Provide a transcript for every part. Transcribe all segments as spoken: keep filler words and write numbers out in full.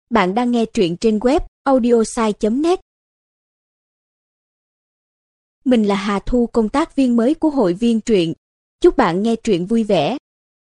Bạn đang nghe truyện trên web audiosai chấm net. Mình là Hà Thu, công tác viên mới của hội viên truyện. Chúc bạn nghe truyện vui vẻ.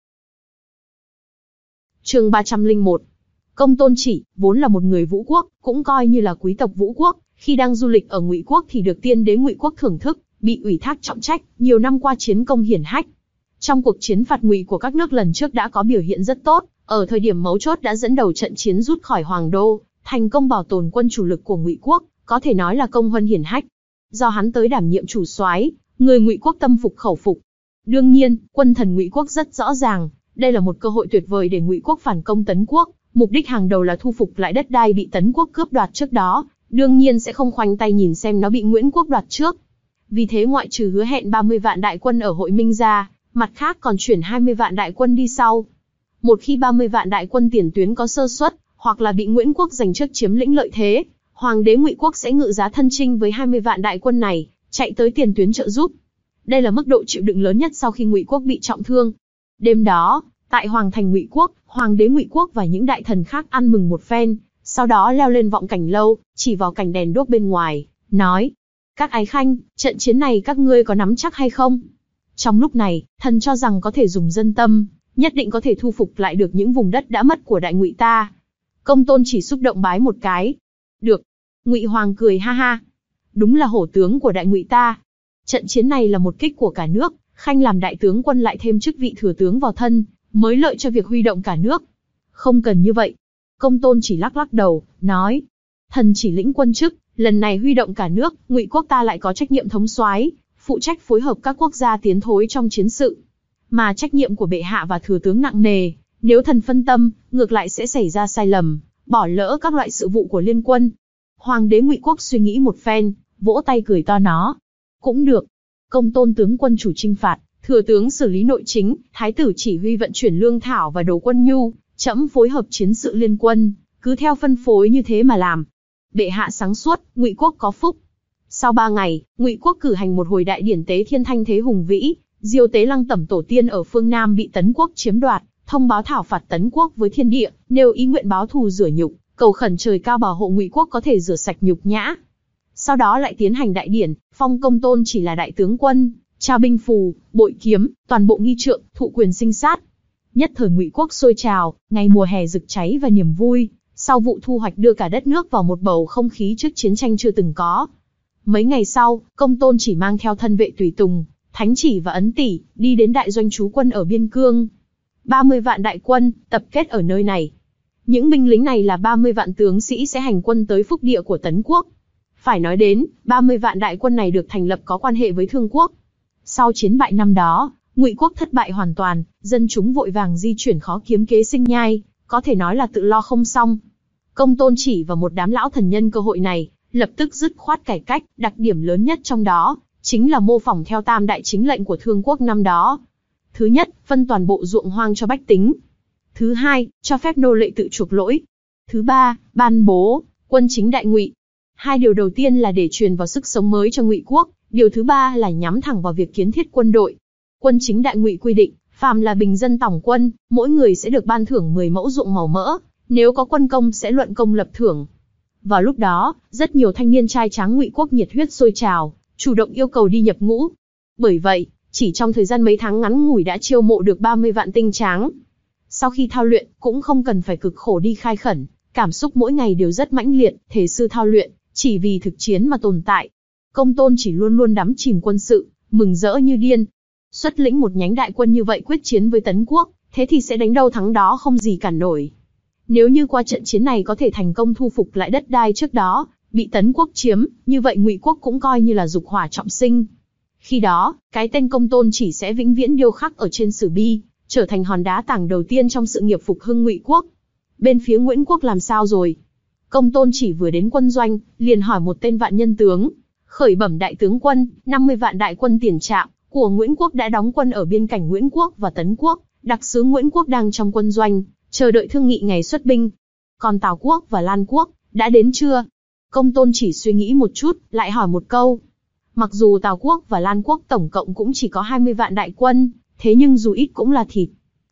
Chương ba trăm lẻ một. Công Tôn Chỉ, vốn là một người Vũ Quốc, cũng coi như là quý tộc Vũ Quốc, khi đang du lịch ở Ngụy Quốc thì được tiên đế Ngụy Quốc thưởng thức, bị ủy thác trọng trách, nhiều năm qua chiến công hiển hách. Trong cuộc chiến phạt Ngụy của các nước lần trước đã có biểu hiện rất tốt, ở thời điểm mấu chốt đã dẫn đầu trận chiến rút khỏi Hoàng Đô, thành công bảo tồn quân chủ lực của Ngụy Quốc, có thể nói là công huân hiển hách. Do hắn tới đảm nhiệm chủ soái, người Ngụy Quốc tâm phục khẩu phục. Đương nhiên, quân thần Ngụy Quốc rất rõ ràng, đây là một cơ hội tuyệt vời để Ngụy Quốc phản công Tấn Quốc, mục đích hàng đầu là thu phục lại đất đai bị Tấn Quốc cướp đoạt trước đó, đương nhiên sẽ không khoanh tay nhìn xem nó bị Nguyễn Quốc đoạt trước. Vì thế ngoại trừ hứa hẹn ba mươi vạn đại quân ở Hội Minh ra, mặt khác còn chuyển hai mươi vạn đại quân đi sau. Một khi ba mươi vạn đại quân tiền tuyến có sơ suất, hoặc là bị Nguyễn Quốc giành trước chiếm lĩnh lợi thế, Hoàng đế Ngụy Quốc sẽ ngự giá thân chinh với hai mươi vạn đại quân này, chạy tới tiền tuyến trợ giúp. Đây là mức độ chịu đựng lớn nhất sau khi Ngụy Quốc bị trọng thương. Đêm đó, tại Hoàng thành Ngụy Quốc, Hoàng đế Ngụy Quốc và những đại thần khác ăn mừng một phen, sau đó leo lên vọng cảnh lâu, chỉ vào cảnh đèn đuốc bên ngoài, nói: "Các ái khanh, trận chiến này các ngươi có nắm chắc hay không?" Trong lúc này, thần cho rằng có thể dùng dân tâm, nhất định có thể thu phục lại được những vùng đất đã mất của Đại Ngụy ta. Công Tôn Chỉ xúc động bái một cái. "Được." Ngụy Hoàng cười ha ha. "Đúng là hổ tướng của Đại Ngụy ta. Trận chiến này là một kích của cả nước, khanh làm đại tướng quân lại thêm chức vị thừa tướng vào thân, mới lợi cho việc huy động cả nước." "Không cần như vậy." Công Tôn Chỉ lắc lắc đầu, nói: "Thần chỉ lĩnh quân chức, lần này huy động cả nước, Ngụy Quốc ta lại có trách nhiệm thống soái, phụ trách phối hợp các quốc gia tiến thối trong chiến sự. Mà trách nhiệm của bệ hạ và thừa tướng nặng nề, nếu thần phân tâm, ngược lại sẽ xảy ra sai lầm, bỏ lỡ các loại sự vụ của liên quân." Hoàng đế Ngụy Quốc suy nghĩ một phen, vỗ tay cười to nó: "Cũng được. Công Tôn tướng quân chủ chinh phạt, thừa tướng xử lý nội chính, thái tử chỉ huy vận chuyển lương thảo và đồ quân nhu, trẫm phối hợp chiến sự liên quân, cứ theo phân phối như thế mà làm. Bệ hạ sáng suốt, Ngụy Quốc có phúc." Sau ba ngày, Ngụy Quốc cử hành một hồi đại điển tế thiên thanh thế hùng vĩ, diêu tế Lăng Tẩm tổ tiên ở phương Nam bị Tấn Quốc chiếm đoạt, thông báo thảo phạt Tấn Quốc với thiên địa, nêu ý nguyện báo thù rửa nhục, cầu khẩn trời cao bảo hộ Ngụy Quốc có thể rửa sạch nhục nhã. Sau đó lại tiến hành đại điển, phong Công Tôn Chỉ là đại tướng quân, trao binh phù, bội kiếm, toàn bộ nghi trượng, thụ quyền sinh sát. Nhất thời Ngụy Quốc sôi trào, ngày mùa hè rực cháy và niềm vui, sau vụ thu hoạch đưa cả đất nước vào một bầu không khí trước chiến tranh chưa từng có. Mấy ngày sau, Công Tôn Chỉ mang theo thân vệ tùy tùng, thánh chỉ và ấn tỷ, đi đến đại doanh trú quân ở biên cương. ba mươi vạn đại quân, tập kết ở nơi này. Những binh lính này là ba mươi vạn tướng sĩ sẽ hành quân tới phúc địa của Tấn Quốc. Phải nói đến, ba mươi vạn đại quân này được thành lập có quan hệ với Thương Quốc. Sau chiến bại năm đó, Ngụy Quốc thất bại hoàn toàn, dân chúng vội vàng di chuyển khó kiếm kế sinh nhai, có thể nói là tự lo không xong. Công Tôn Chỉ và một đám lão thần nhân cơ hội này, lập tức dứt khoát cải cách, đặc điểm lớn nhất trong đó, chính là mô phỏng theo tam đại chính lệnh của Thương Quốc năm đó. Thứ nhất, phân toàn bộ ruộng hoang cho bách tính. Thứ hai, cho phép nô lệ tự chuộc lỗi. Thứ ba, ban bố quân chính đại Ngụy. Hai điều đầu tiên là để truyền vào sức sống mới cho Ngụy Quốc, điều thứ ba là nhắm thẳng vào việc kiến thiết quân đội. Quân chính đại Ngụy quy định, phàm là bình dân tòng quân, mỗi người sẽ được ban thưởng mười mẫu ruộng màu mỡ, nếu có quân công sẽ luận công lập thưởng. Vào lúc đó, rất nhiều thanh niên trai tráng Ngụy Quốc nhiệt huyết sôi trào, chủ động yêu cầu đi nhập ngũ. Bởi vậy, chỉ trong thời gian mấy tháng ngắn ngủi đã chiêu mộ được ba mươi vạn tinh tráng. Sau khi thao luyện, cũng không cần phải cực khổ đi khai khẩn, cảm xúc mỗi ngày đều rất mãnh liệt, thể sư thao luyện, chỉ vì thực chiến mà tồn tại. Công Tôn Chỉ luôn luôn đắm chìm quân sự, mừng rỡ như điên. Xuất lĩnh một nhánh đại quân như vậy quyết chiến với Tấn Quốc, thế thì sẽ đánh đâu thắng đó không gì cản nổi. Nếu như qua trận chiến này có thể thành công thu phục lại đất đai trước đó bị Tấn Quốc chiếm, như vậy Ngụy Quốc cũng coi như là dục hỏa trọng sinh. Khi đó, cái tên Công Tôn Chỉ sẽ vĩnh viễn điêu khắc ở trên sử bi, trở thành hòn đá tảng đầu tiên trong sự nghiệp phục hưng Ngụy Quốc. Bên phía Nguyễn Quốc làm sao rồi? Công Tôn Chỉ vừa đến quân doanh, liền hỏi một tên vạn nhân tướng: "Khởi bẩm đại tướng quân, năm mươi vạn đại quân tiền trạm của Nguyễn Quốc đã đóng quân ở biên cảnh Nguyễn Quốc và Tấn Quốc, đặc sứ Nguyễn Quốc đang trong quân doanh, chờ đợi thương nghị ngày xuất binh. Còn Tào Quốc và Lan Quốc, đã đến chưa?" Công Tôn Chỉ suy nghĩ một chút, lại hỏi một câu. Mặc dù Tào Quốc và Lan Quốc tổng cộng cũng chỉ có hai mươi vạn đại quân, thế nhưng dù ít cũng là thịt.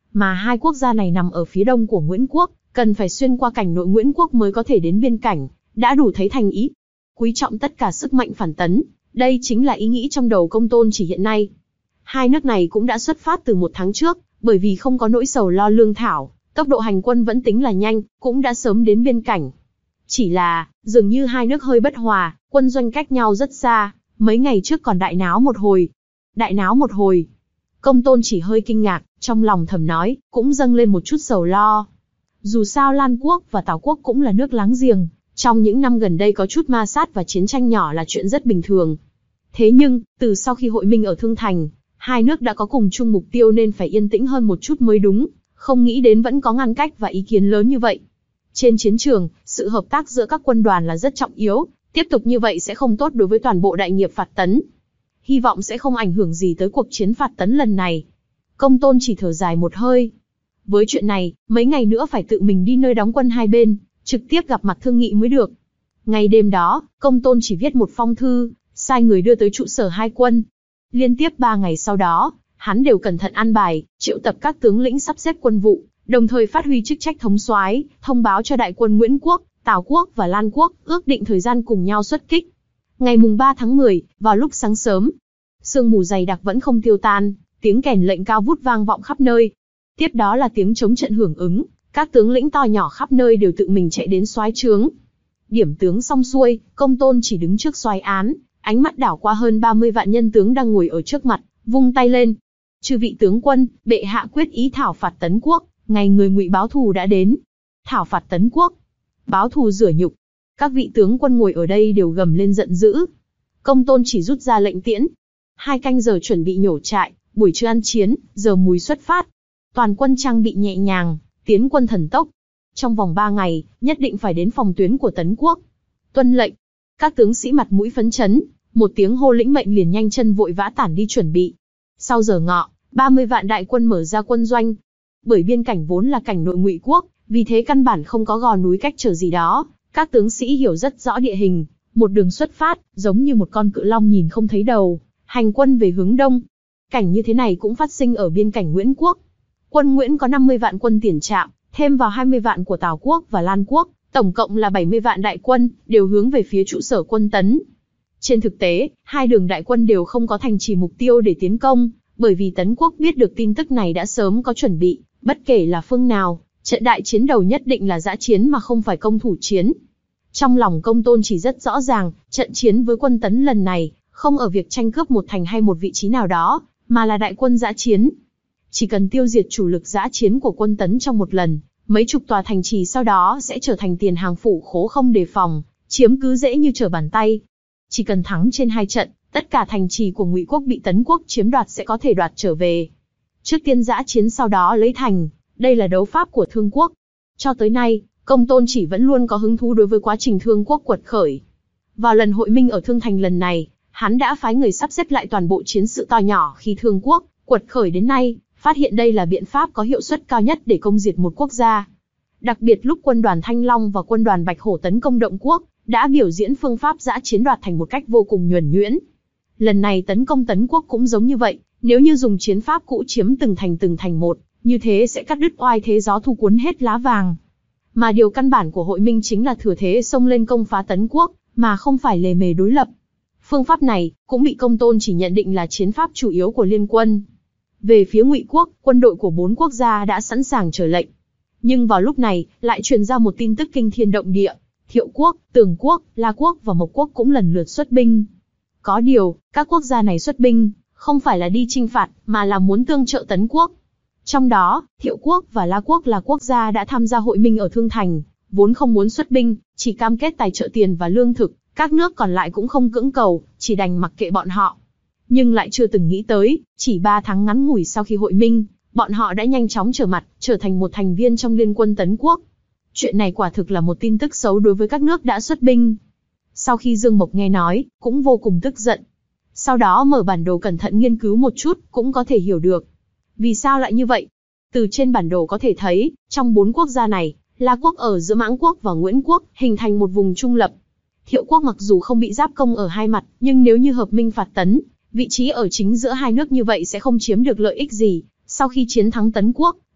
mà hai quốc gia này nằm ở phía đông của Nguyễn Quốc, cần phải xuyên qua cảnh nội Nguyễn Quốc mới có thể đến biên cảnh, đã đủ thấy thành ý. Quý trọng tất cả sức mạnh phản tấn, đây chính là ý nghĩ trong đầu Công Tôn Chỉ hiện nay. Hai nước này cũng đã xuất phát từ một tháng trước, bởi vì không có nỗi sầu lo lương thảo, tốc độ hành quân vẫn tính là nhanh, cũng đã sớm đến biên cảnh. Chỉ là, dường như hai nước hơi bất hòa, quân doanh cách nhau rất xa, mấy ngày trước còn đại náo một hồi. Đại náo một hồi. Công Tôn Chỉ hơi kinh ngạc, trong lòng thầm nói, cũng dâng lên một chút sầu lo. Dù sao Lan Quốc và Tào Quốc cũng là nước láng giềng, trong những năm gần đây có chút ma sát và chiến tranh nhỏ là chuyện rất bình thường. Thế nhưng, từ sau khi hội minh ở Thương Thành, hai nước đã có cùng chung mục tiêu nên phải yên tĩnh hơn một chút mới đúng, không nghĩ đến vẫn có ngăn cách và ý kiến lớn như vậy. Trên chiến trường, sự hợp tác giữa các quân đoàn là rất trọng yếu, tiếp tục như vậy sẽ không tốt đối với toàn bộ đại nghiệp phạt tấn. Hy vọng sẽ không ảnh hưởng gì tới cuộc chiến phạt tấn lần này. Công Tôn Chỉ thở dài một hơi. Với chuyện này, mấy ngày nữa phải tự mình đi nơi đóng quân hai bên, trực tiếp gặp mặt thương nghị mới được. Ngày đêm đó, Công Tôn Chỉ viết một phong thư, sai người đưa tới trụ sở hai quân. Liên tiếp ba ngày sau đó, hắn đều cẩn thận an bài, triệu tập các tướng lĩnh sắp xếp quân vụ, đồng thời phát huy chức trách thống soái, thông báo cho đại quân Nguyễn Quốc, Tào Quốc và Lan Quốc, ước định thời gian cùng nhau xuất kích. Ngày mùng ba tháng mười, vào lúc sáng sớm, sương mù dày đặc vẫn không tiêu tan, tiếng kèn lệnh cao vút vang vọng khắp nơi. Tiếp đó là tiếng chống trận hưởng ứng, các tướng lĩnh to nhỏ khắp nơi đều tự mình chạy đến soái trướng. Điểm tướng xong xuôi, Công Tôn Chỉ đứng trước soái án, ánh mắt đảo qua hơn ba mươi vạn nhân tướng đang ngồi ở trước mặt, vung tay lên. Chư vị tướng quân, bệ hạ quyết ý thảo phạt Tấn Quốc, ngày người Ngụy báo thù đã đến. Thảo phạt Tấn Quốc, báo thù rửa nhục. Các vị tướng quân ngồi ở đây đều gầm lên giận dữ. Công Tôn Chỉ rút ra lệnh tiễn. Hai canh giờ chuẩn bị nhổ trại, buổi trưa ăn chiến, giờ mùi xuất phát. Toàn quân trang bị nhẹ nhàng, tiến quân thần tốc. Trong vòng ba ngày, nhất định phải đến phòng tuyến của Tấn Quốc. Tuân lệnh. Các tướng sĩ mặt mũi phấn chấn, một tiếng hô lĩnh mệnh liền nhanh chân vội vã tản đi chuẩn bị. Sau giờ ngọ, ba mươi vạn đại quân mở ra quân doanh. Bởi biên cảnh vốn là cảnh nội Ngụy Quốc, vì thế căn bản không có gò núi cách trở gì đó. Các tướng sĩ hiểu rất rõ địa hình, một đường xuất phát, giống như một con cự long nhìn không thấy đầu, hành quân về hướng đông. Cảnh như thế này cũng phát sinh ở biên cảnh Nguyễn Quốc. Quân Nguyễn có năm mươi vạn quân tiền trạm, thêm vào hai mươi vạn của Tào Quốc và Lan Quốc, tổng cộng là bảy mươi vạn đại quân, đều hướng về phía trụ sở quân Tấn. Trên thực tế, hai đường đại quân đều không có thành trì mục tiêu để tiến công, bởi vì Tấn Quốc biết được tin tức này đã sớm có chuẩn bị, bất kể là phương nào, trận đại chiến đầu nhất định là dã chiến mà không phải công thủ chiến. Trong lòng Công Tôn Chỉ rất rõ ràng, trận chiến với quân Tấn lần này, không ở việc tranh cướp một thành hay một vị trí nào đó, mà là đại quân dã chiến. Chỉ cần tiêu diệt chủ lực dã chiến của quân Tấn trong một lần, mấy chục tòa thành trì sau đó sẽ trở thành tiền hàng phủ khố không đề phòng, chiếm cứ dễ như trở bàn tay. Chỉ cần thắng trên hai trận, tất cả thành trì của Ngụy Quốc bị Tấn Quốc chiếm đoạt sẽ có thể đoạt trở về. Trước tiên dã chiến sau đó lấy thành, đây là đấu pháp của Thương Quốc. Cho tới nay, Công Tôn Chỉ vẫn luôn có hứng thú đối với quá trình Thương Quốc quật khởi. Vào lần hội minh ở Thương Thành lần này, hắn đã phái người sắp xếp lại toàn bộ chiến sự to nhỏ khi Thương Quốc quật khởi đến nay, phát hiện đây là biện pháp có hiệu suất cao nhất để công diệt một quốc gia. Đặc biệt lúc quân đoàn Thanh Long và quân đoàn Bạch Hổ tấn công Động Quốc, đã biểu diễn phương pháp dã chiến đoạt thành một cách vô cùng nhuần nhuyễn. Lần này tấn công Tấn Quốc cũng giống như vậy, nếu như dùng chiến pháp cũ chiếm từng thành từng thành một, như thế sẽ cắt đứt oai thế gió thu cuốn hết lá vàng. Mà điều căn bản của hội minh chính là thừa thế xông lên công phá Tấn Quốc, mà không phải lề mề đối lập. Phương pháp này cũng bị Công Tôn Chỉ nhận định là chiến pháp chủ yếu của liên quân. Về phía Ngụy Quốc, quân đội của bốn quốc gia đã sẵn sàng chờ lệnh. Nhưng vào lúc này, lại truyền ra một tin tức kinh thiên động địa. Thiệu Quốc, Tường Quốc, La Quốc và Mộc Quốc cũng lần lượt xuất binh. Có điều, các quốc gia này xuất binh, không phải là đi chinh phạt, mà là muốn tương trợ Tấn Quốc. Trong đó, Thiệu Quốc và La Quốc là quốc gia đã tham gia hội minh ở Thương Thành, vốn không muốn xuất binh, chỉ cam kết tài trợ tiền và lương thực, các nước còn lại cũng không cưỡng cầu, chỉ đành mặc kệ bọn họ. Nhưng lại chưa từng nghĩ tới, chỉ ba tháng ngắn ngủi sau khi hội minh, bọn họ đã nhanh chóng trở mặt, trở thành một thành viên trong liên quân Tấn Quốc. Chuyện này quả thực là một tin tức xấu đối với các nước đã xuất binh. Sau khi Dương Mộc nghe nói, cũng vô cùng tức giận. Sau đó mở bản đồ cẩn thận nghiên cứu một chút, cũng có thể hiểu được. Vì sao lại như vậy? Từ trên bản đồ có thể thấy, trong bốn quốc gia này, La Quốc ở giữa Mãng Quốc và Nguyễn Quốc, hình thành một vùng trung lập. Thiệu Quốc mặc dù không bị giáp công ở hai mặt, nhưng nếu như hợp minh phạt Tấn, vị trí ở chính giữa hai nước như vậy sẽ không chiếm được lợi ích gì. Sau khi chiến thắng Tấn Quốc,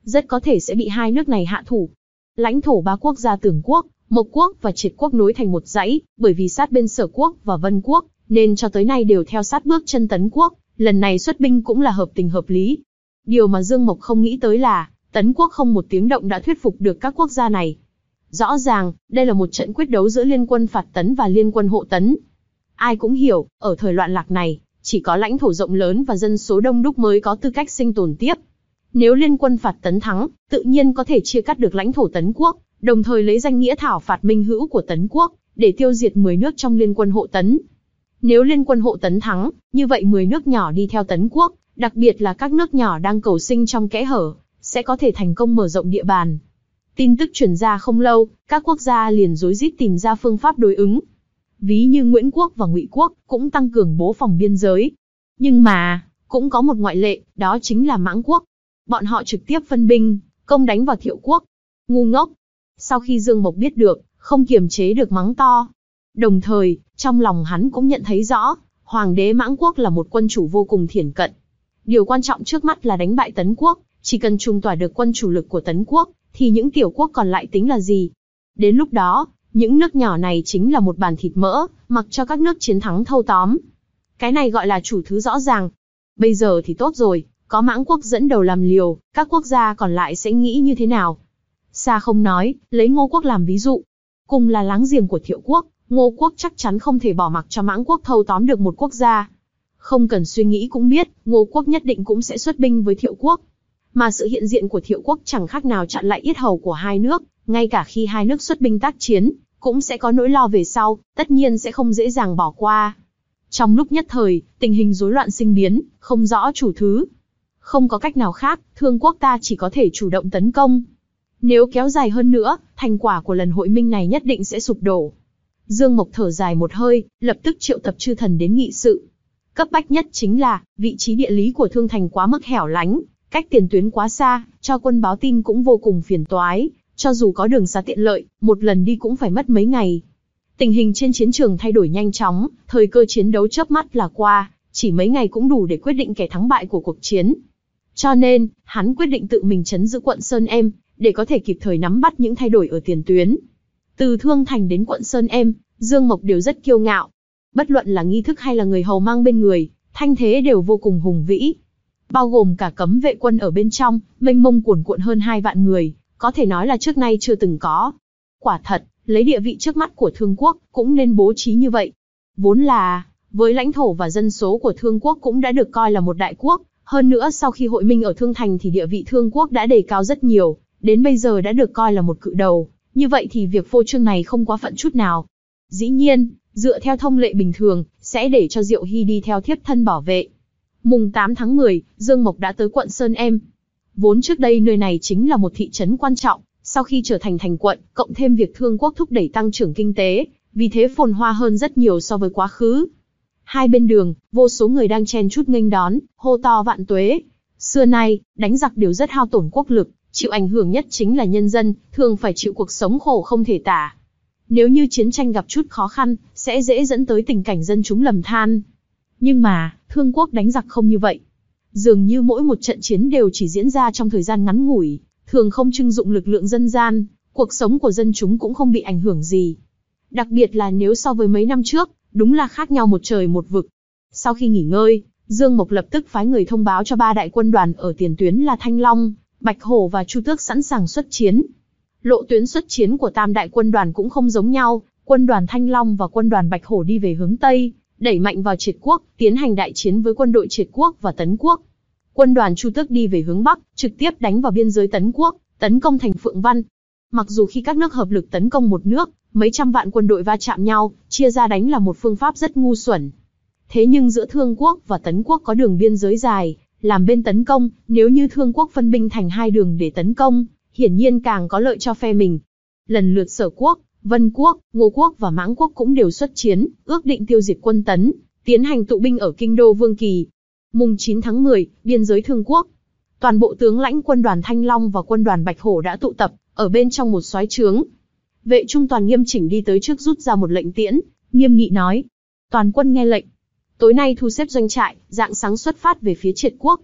rất có thể sẽ bị hai nước này hạ thủ. Lãnh thổ ba quốc gia Tường quốc, Mộc quốc và Triệt quốc nối thành một dãy, bởi vì sát bên Sở quốc và Vân quốc, nên cho tới nay đều theo sát bước chân Tấn quốc, lần này xuất binh cũng là hợp tình hợp lý. Điều mà Dương Mộc không nghĩ tới là, Tấn quốc không một tiếng động đã thuyết phục được các quốc gia này. Rõ ràng, đây là một trận quyết đấu giữa liên quân phạt Tấn và liên quân hộ Tấn. Ai cũng hiểu, ở thời loạn lạc này, chỉ có lãnh thổ rộng lớn và dân số đông đúc mới có tư cách sinh tồn tiếp. Nếu liên quân phạt Tấn thắng, tự nhiên có thể chia cắt được lãnh thổ Tấn quốc, đồng thời lấy danh nghĩa thảo phạt minh hữu của Tấn quốc, để tiêu diệt mười nước trong liên quân hộ Tấn. Nếu liên quân hộ Tấn thắng, như vậy mười nước nhỏ đi theo Tấn quốc, đặc biệt là các nước nhỏ đang cầu sinh trong kẽ hở, sẽ có thể thành công mở rộng địa bàn. Tin tức truyền ra không lâu, các quốc gia liền rối rít tìm ra phương pháp đối ứng. Ví như Nguyễn quốc và Ngụy quốc cũng tăng cường bố phòng biên giới. Nhưng mà, cũng có một ngoại lệ, đó chính là Mãng quốc. Bọn họ trực tiếp phân binh, công đánh vào Thiệu quốc. Ngu ngốc! Sau khi Dương Mộc biết được, không kiềm chế được mắng to. Đồng thời, trong lòng hắn cũng nhận thấy rõ, Hoàng đế Mãng quốc là một quân chủ vô cùng thiển cận. Điều quan trọng trước mắt là đánh bại Tấn quốc, chỉ cần trung tỏa được quân chủ lực của Tấn quốc, thì những tiểu quốc còn lại tính là gì? Đến lúc đó, những nước nhỏ này chính là một bàn thịt mỡ, mặc cho các nước chiến thắng thâu tóm. Cái này gọi là chủ thứ rõ ràng. Bây giờ thì tốt rồi, có Mãng quốc dẫn đầu làm liều, các quốc gia còn lại sẽ nghĩ như thế nào? Xa không nói, lấy Ngô quốc làm ví dụ. Cùng là láng giềng của Thiệu quốc, Ngô quốc chắc chắn không thể bỏ mặc cho Mãng quốc thâu tóm được một quốc gia. Không cần suy nghĩ cũng biết, Ngô quốc nhất định cũng sẽ xuất binh với Thiệu quốc. Mà sự hiện diện của Thiệu quốc chẳng khác nào chặn lại yết hầu của hai nước, ngay cả khi hai nước xuất binh tác chiến, cũng sẽ có nỗi lo về sau, tất nhiên sẽ không dễ dàng bỏ qua. Trong lúc nhất thời, tình hình rối loạn sinh biến, không rõ chủ thứ. Không có cách nào khác, Thương quốc ta chỉ có thể chủ động tấn công. Nếu kéo dài hơn nữa, thành quả của lần hội minh này nhất định sẽ sụp đổ. Dương Mộc thở dài một hơi, lập tức triệu tập chư thần đến nghị sự. Cấp bách nhất chính là, vị trí địa lý của Thương thành quá mức hẻo lánh, cách tiền tuyến quá xa, cho quân báo tin cũng vô cùng phiền toái, cho dù có đường xá tiện lợi, một lần đi cũng phải mất mấy ngày. Tình hình trên chiến trường thay đổi nhanh chóng, thời cơ chiến đấu chớp mắt là qua, chỉ mấy ngày cũng đủ để quyết định kẻ thắng bại của cuộc chiến. Cho nên, hắn quyết định tự mình trấn giữ quận Sơn Em, để có thể kịp thời nắm bắt những thay đổi ở tiền tuyến. Từ Thương thành đến quận Sơn Em, Dương Mộc đều rất kiêu ngạo. Bất luận là nghi thức hay là người hầu mang bên người, thanh thế đều vô cùng hùng vĩ. Bao gồm cả cấm vệ quân ở bên trong, mênh mông cuồn cuộn hơn hai vạn người, có thể nói là trước nay chưa từng có. Quả thật, lấy địa vị trước mắt của Thương quốc, cũng nên bố trí như vậy. Vốn là, với lãnh thổ và dân số của Thương quốc cũng đã được coi là một đại quốc, hơn nữa sau khi hội minh ở Thương thành thì địa vị Thương quốc đã đề cao rất nhiều, đến bây giờ đã được coi là một cự đầu, như vậy thì việc phô trương này không quá phận chút nào. Dĩ nhiên, dựa theo thông lệ bình thường, sẽ để cho Diệu Hy đi theo thiếp thân bảo vệ. Mùng tám tháng mười, Dương Mộc đã tới quận Sơn Em. Vốn trước đây nơi này chính là một thị trấn quan trọng, sau khi trở thành thành quận, cộng thêm việc Thương quốc thúc đẩy tăng trưởng kinh tế, vì thế phồn hoa hơn rất nhiều so với quá khứ. Hai bên đường, vô số người đang chen chúc nghênh đón, hô to vạn tuế. Xưa nay, đánh giặc đều rất hao tổn quốc lực, chịu ảnh hưởng nhất chính là nhân dân, thường phải chịu cuộc sống khổ không thể tả. Nếu như chiến tranh gặp chút khó khăn, sẽ dễ dẫn tới tình cảnh dân chúng lầm than. Nhưng mà, Thương quốc đánh giặc không như vậy. Dường như mỗi một trận chiến đều chỉ diễn ra trong thời gian ngắn ngủi, thường không trưng dụng lực lượng dân gian, cuộc sống của dân chúng cũng không bị ảnh hưởng gì. Đặc biệt là nếu so với mấy năm trước, đúng là khác nhau một trời một vực. Sau khi nghỉ ngơi, Dương Mộc lập tức phái người thông báo cho ba đại quân đoàn ở tiền tuyến là Thanh Long, Bạch Hổ và Chu Tước sẵn sàng xuất chiến. Lộ tuyến xuất chiến của tam đại quân đoàn cũng không giống nhau, quân đoàn Thanh Long và quân đoàn Bạch Hổ đi về hướng Tây, đẩy mạnh vào Triệt quốc, tiến hành đại chiến với quân đội Triệt quốc và Tấn quốc. Quân đoàn Chu Tước đi về hướng Bắc, trực tiếp đánh vào biên giới Tấn quốc, tấn công thành Phượng Văn. Mặc dù khi các nước hợp lực tấn công một nước, mấy trăm vạn quân đội va chạm nhau, chia ra đánh là một phương pháp rất ngu xuẩn. Thế nhưng giữa Thương quốc và Tấn quốc có đường biên giới dài, làm bên tấn công, nếu như Thương quốc phân binh thành hai đường để tấn công, hiển nhiên càng có lợi cho phe mình. Lần lượt Sở quốc, Vân quốc, Ngô quốc và Mãng quốc cũng đều xuất chiến, ước định tiêu diệt quân Tấn, tiến hành tụ binh ở kinh đô Vương Kỳ. Mùng chín tháng mười, biên giới Thương quốc. Toàn bộ tướng lãnh quân đoàn Thanh Long và quân đoàn Bạch Hổ đã tụ tập ở bên trong một soái trướng. Vệ trung toàn nghiêm chỉnh đi tới trước rút ra một lệnh tiễn, nghiêm nghị nói: toàn quân nghe lệnh. Tối nay thu xếp doanh trại, rạng sáng xuất phát về phía Triệt quốc.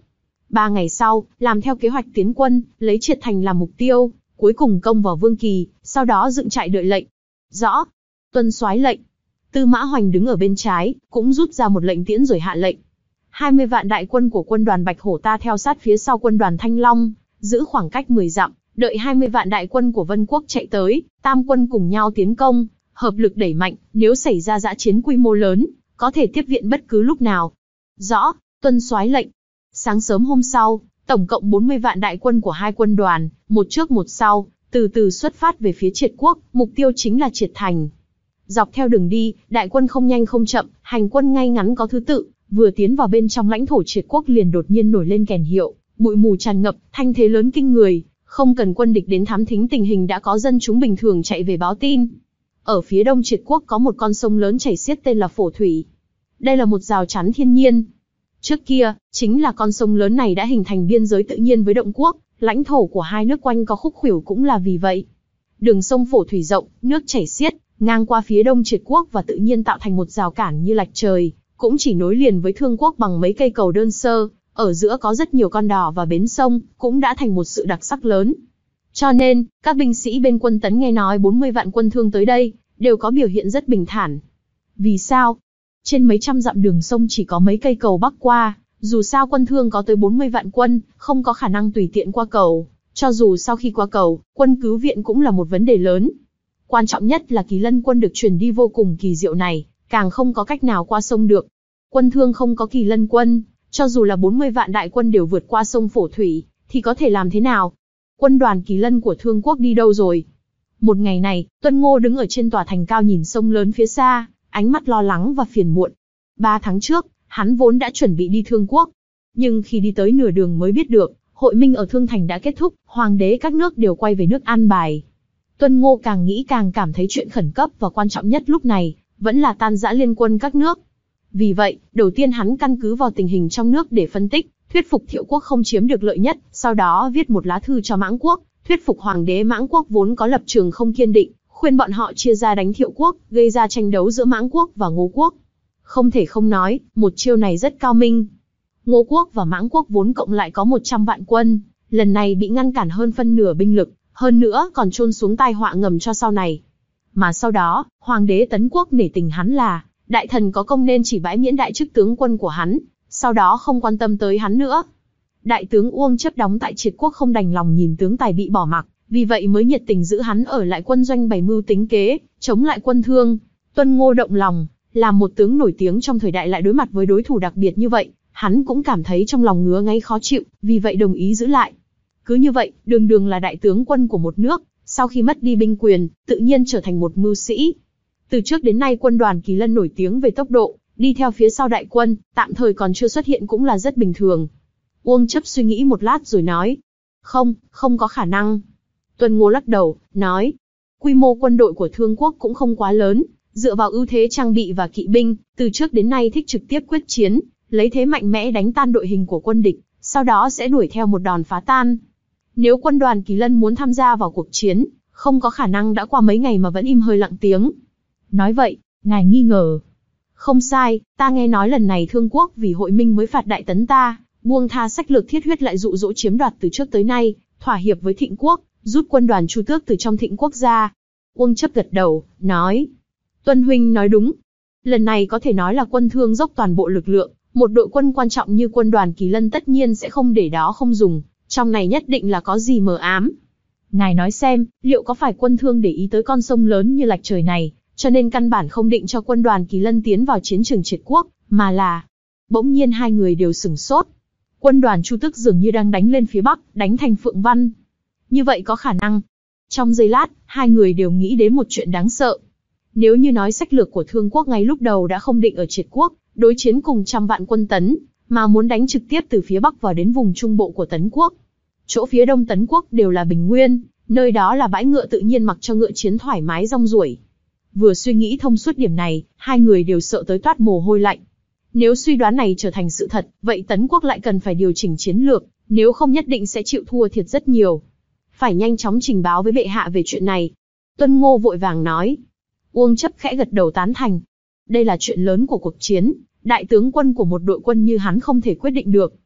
Ba ngày sau, làm theo kế hoạch tiến quân, lấy Triệt Thành làm mục tiêu, cuối cùng công vào Vương Kỳ, sau đó dựng trại đợi lệnh. Rõ. Tuân soái lệnh. Tư Mã Hoành đứng ở bên trái, cũng rút ra một lệnh tiễn rồi hạ lệnh. hai mươi vạn đại quân của quân đoàn Bạch Hổ ta theo sát phía sau quân đoàn Thanh Long, giữ khoảng cách mười dặm, đợi hai mươi vạn đại quân của Vân Quốc chạy tới, tam quân cùng nhau tiến công, hợp lực đẩy mạnh, nếu xảy ra dã chiến quy mô lớn, có thể tiếp viện bất cứ lúc nào. Rõ. Tuân soái lệnh. Sáng sớm hôm sau, tổng cộng bốn mươi vạn đại quân của hai quân đoàn, một trước một sau, từ từ xuất phát về phía Triệt Quốc, mục tiêu chính là Triệt Thành. Dọc theo đường đi, đại quân không nhanh không chậm, hành quân ngay ngắn có thứ tự, vừa tiến vào bên trong lãnh thổ Triệt Quốc liền đột nhiên nổi lên kèn hiệu, bụi mù tràn ngập, thanh thế lớn kinh người, không cần quân địch đến thám thính tình hình đã có dân chúng bình thường chạy về báo tin. Ở phía đông Triệt Quốc có một con sông lớn chảy xiết tên là Phổ Thủy. Đây là một rào chắn thiên nhiên. Trước kia, chính là con sông lớn này đã hình thành biên giới tự nhiên với Động Quốc, lãnh thổ của hai nước quanh có khúc khuỷu cũng là vì vậy. Đường sông Phổ Thủy rộng, nước chảy xiết, ngang qua phía đông Triệt Quốc và tự nhiên tạo thành một rào cản như lạch trời, cũng chỉ nối liền với Thương Quốc bằng mấy cây cầu đơn sơ, ở giữa có rất nhiều con đò và bến sông, cũng đã thành một sự đặc sắc lớn. Cho nên, các binh sĩ bên quân Tấn nghe nói bốn mươi vạn quân Thương tới đây, đều có biểu hiện rất bình thản. Vì sao? Trên mấy trăm dặm đường sông chỉ có mấy cây cầu bắc qua, dù sao quân Thương có tới bốn mươi vạn quân, không có khả năng tùy tiện qua cầu, cho dù sau khi qua cầu, quân cứu viện cũng là một vấn đề lớn. Quan trọng nhất là Kỳ Lân quân được chuyển đi vô cùng kỳ diệu này, càng không có cách nào qua sông được. Quân Thương không có Kỳ Lân quân, cho dù là bốn mươi vạn đại quân đều vượt qua sông Phổ Thủy, thì có thể làm thế nào? Quân đoàn Kỳ Lân của Thương Quốc đi đâu rồi? Một ngày này, Tuân Ngô đứng ở trên tòa thành cao nhìn sông lớn phía xa, ánh mắt lo lắng và phiền muộn. Ba tháng trước, hắn vốn đã chuẩn bị đi Thương Quốc, nhưng khi đi tới nửa đường mới biết được, hội minh ở Thương Thành đã kết thúc, hoàng đế các nước đều quay về nước an bài. Tuân Ngô càng nghĩ càng cảm thấy chuyện khẩn cấp và quan trọng nhất lúc này, vẫn là tan rã liên quân các nước. Vì vậy, đầu tiên hắn căn cứ vào tình hình trong nước để phân tích, thuyết phục Thiệu Quốc không chiếm được lợi nhất, sau đó viết một lá thư cho Mãng Quốc, thuyết phục hoàng đế Mãng Quốc vốn có lập trường không kiên định, khuyên bọn họ chia ra đánh Thiệu Quốc, gây ra tranh đấu giữa Mãng Quốc và Ngô Quốc. Không thể không nói, một chiêu này rất cao minh. Ngô Quốc và Mãng Quốc vốn cộng lại có một trăm vạn quân, lần này bị ngăn cản hơn phân nửa binh lực, hơn nữa còn chôn xuống tai họa ngầm cho sau này. Mà sau đó, hoàng đế Tấn Quốc nể tình hắn là đại thần có công nên chỉ bãi miễn đại chức tướng quân của hắn, sau đó không quan tâm tới hắn nữa. Đại tướng Uông Chấp đóng tại Triệt Quốc không đành lòng nhìn tướng tài bị bỏ mặc, vì vậy mới nhiệt tình giữ hắn ở lại quân doanh bày mưu tính kế, chống lại quân Thương. Tuân Ngô động lòng, làm một tướng nổi tiếng trong thời đại lại đối mặt với đối thủ đặc biệt như vậy, hắn cũng cảm thấy trong lòng ngứa ngáy khó chịu, vì vậy đồng ý giữ lại. Cứ như vậy, đường đường là đại tướng quân của một nước, sau khi mất đi binh quyền, tự nhiên trở thành một mưu sĩ. Từ trước đến nay quân đoàn Kỳ Lân nổi tiếng về tốc độ, đi theo phía sau đại quân, tạm thời còn chưa xuất hiện cũng là rất bình thường. Uông Chấp suy nghĩ một lát rồi nói, không, không có khả năng. Tuân Ngô lắc đầu, nói, quy mô quân đội của Thương Quốc cũng không quá lớn, dựa vào ưu thế trang bị và kỵ binh, từ trước đến nay thích trực tiếp quyết chiến, lấy thế mạnh mẽ đánh tan đội hình của quân địch, sau đó sẽ đuổi theo một đòn phá tan. Nếu quân đoàn Kỳ Lân muốn tham gia vào cuộc chiến, không có khả năng đã qua mấy ngày mà vẫn im hơi lặng tiếng. Nói vậy, ngài nghi ngờ. Không sai, ta nghe nói lần này Thương Quốc vì hội minh mới phạt Đại Tấn ta, buông tha sách lược thiết huyết lại dụ dỗ chiếm đoạt từ trước tới nay, thỏa hiệp với Thịnh Quốc, rút quân đoàn Chu Tước từ trong Thịnh Quốc ra. Uông Chấp gật đầu, nói, Tuân huynh nói đúng. Lần này có thể nói là quân Thương dốc toàn bộ lực lượng, một đội quân quan trọng như quân đoàn Kỳ Lân tất nhiên sẽ không để đó không dùng, trong này nhất định là có gì mờ ám. Ngài nói xem, liệu có phải quân Thương để ý tới con sông lớn như lạch trời này, cho nên căn bản không định cho quân đoàn Kỳ Lân tiến vào chiến trường Triệt Quốc, mà là... Bỗng nhiên hai người đều sửng sốt. Quân đoàn Chu Tước dường như đang đánh lên phía bắc, đánh thành Phượng Văn. Như vậy có khả năng. Trong giây lát, hai người đều nghĩ đến một chuyện đáng sợ. Nếu như nói sách lược của Thương Quốc ngay lúc đầu đã không định ở Triệt Quốc, đối chiến cùng trăm vạn quân Tấn, mà muốn đánh trực tiếp từ phía bắc vào đến vùng trung bộ của Tấn Quốc. Chỗ phía đông Tấn Quốc đều là bình nguyên, nơi đó là bãi ngựa tự nhiên mặc cho ngựa chiến thoải mái rong ruổi. Vừa suy nghĩ thông suốt điểm này, hai người đều sợ tới toát mồ hôi lạnh. Nếu suy đoán này trở thành sự thật, vậy Tấn Quốc lại cần phải điều chỉnh chiến lược, nếu không nhất định sẽ chịu thua thiệt rất nhiều. Phải nhanh chóng trình báo với bệ hạ về chuyện này. Tuân Ngô vội vàng nói. Uông Chấp khẽ gật đầu tán thành. Đây là chuyện lớn của cuộc chiến, đại tướng quân của một đội quân như hắn không thể quyết định được.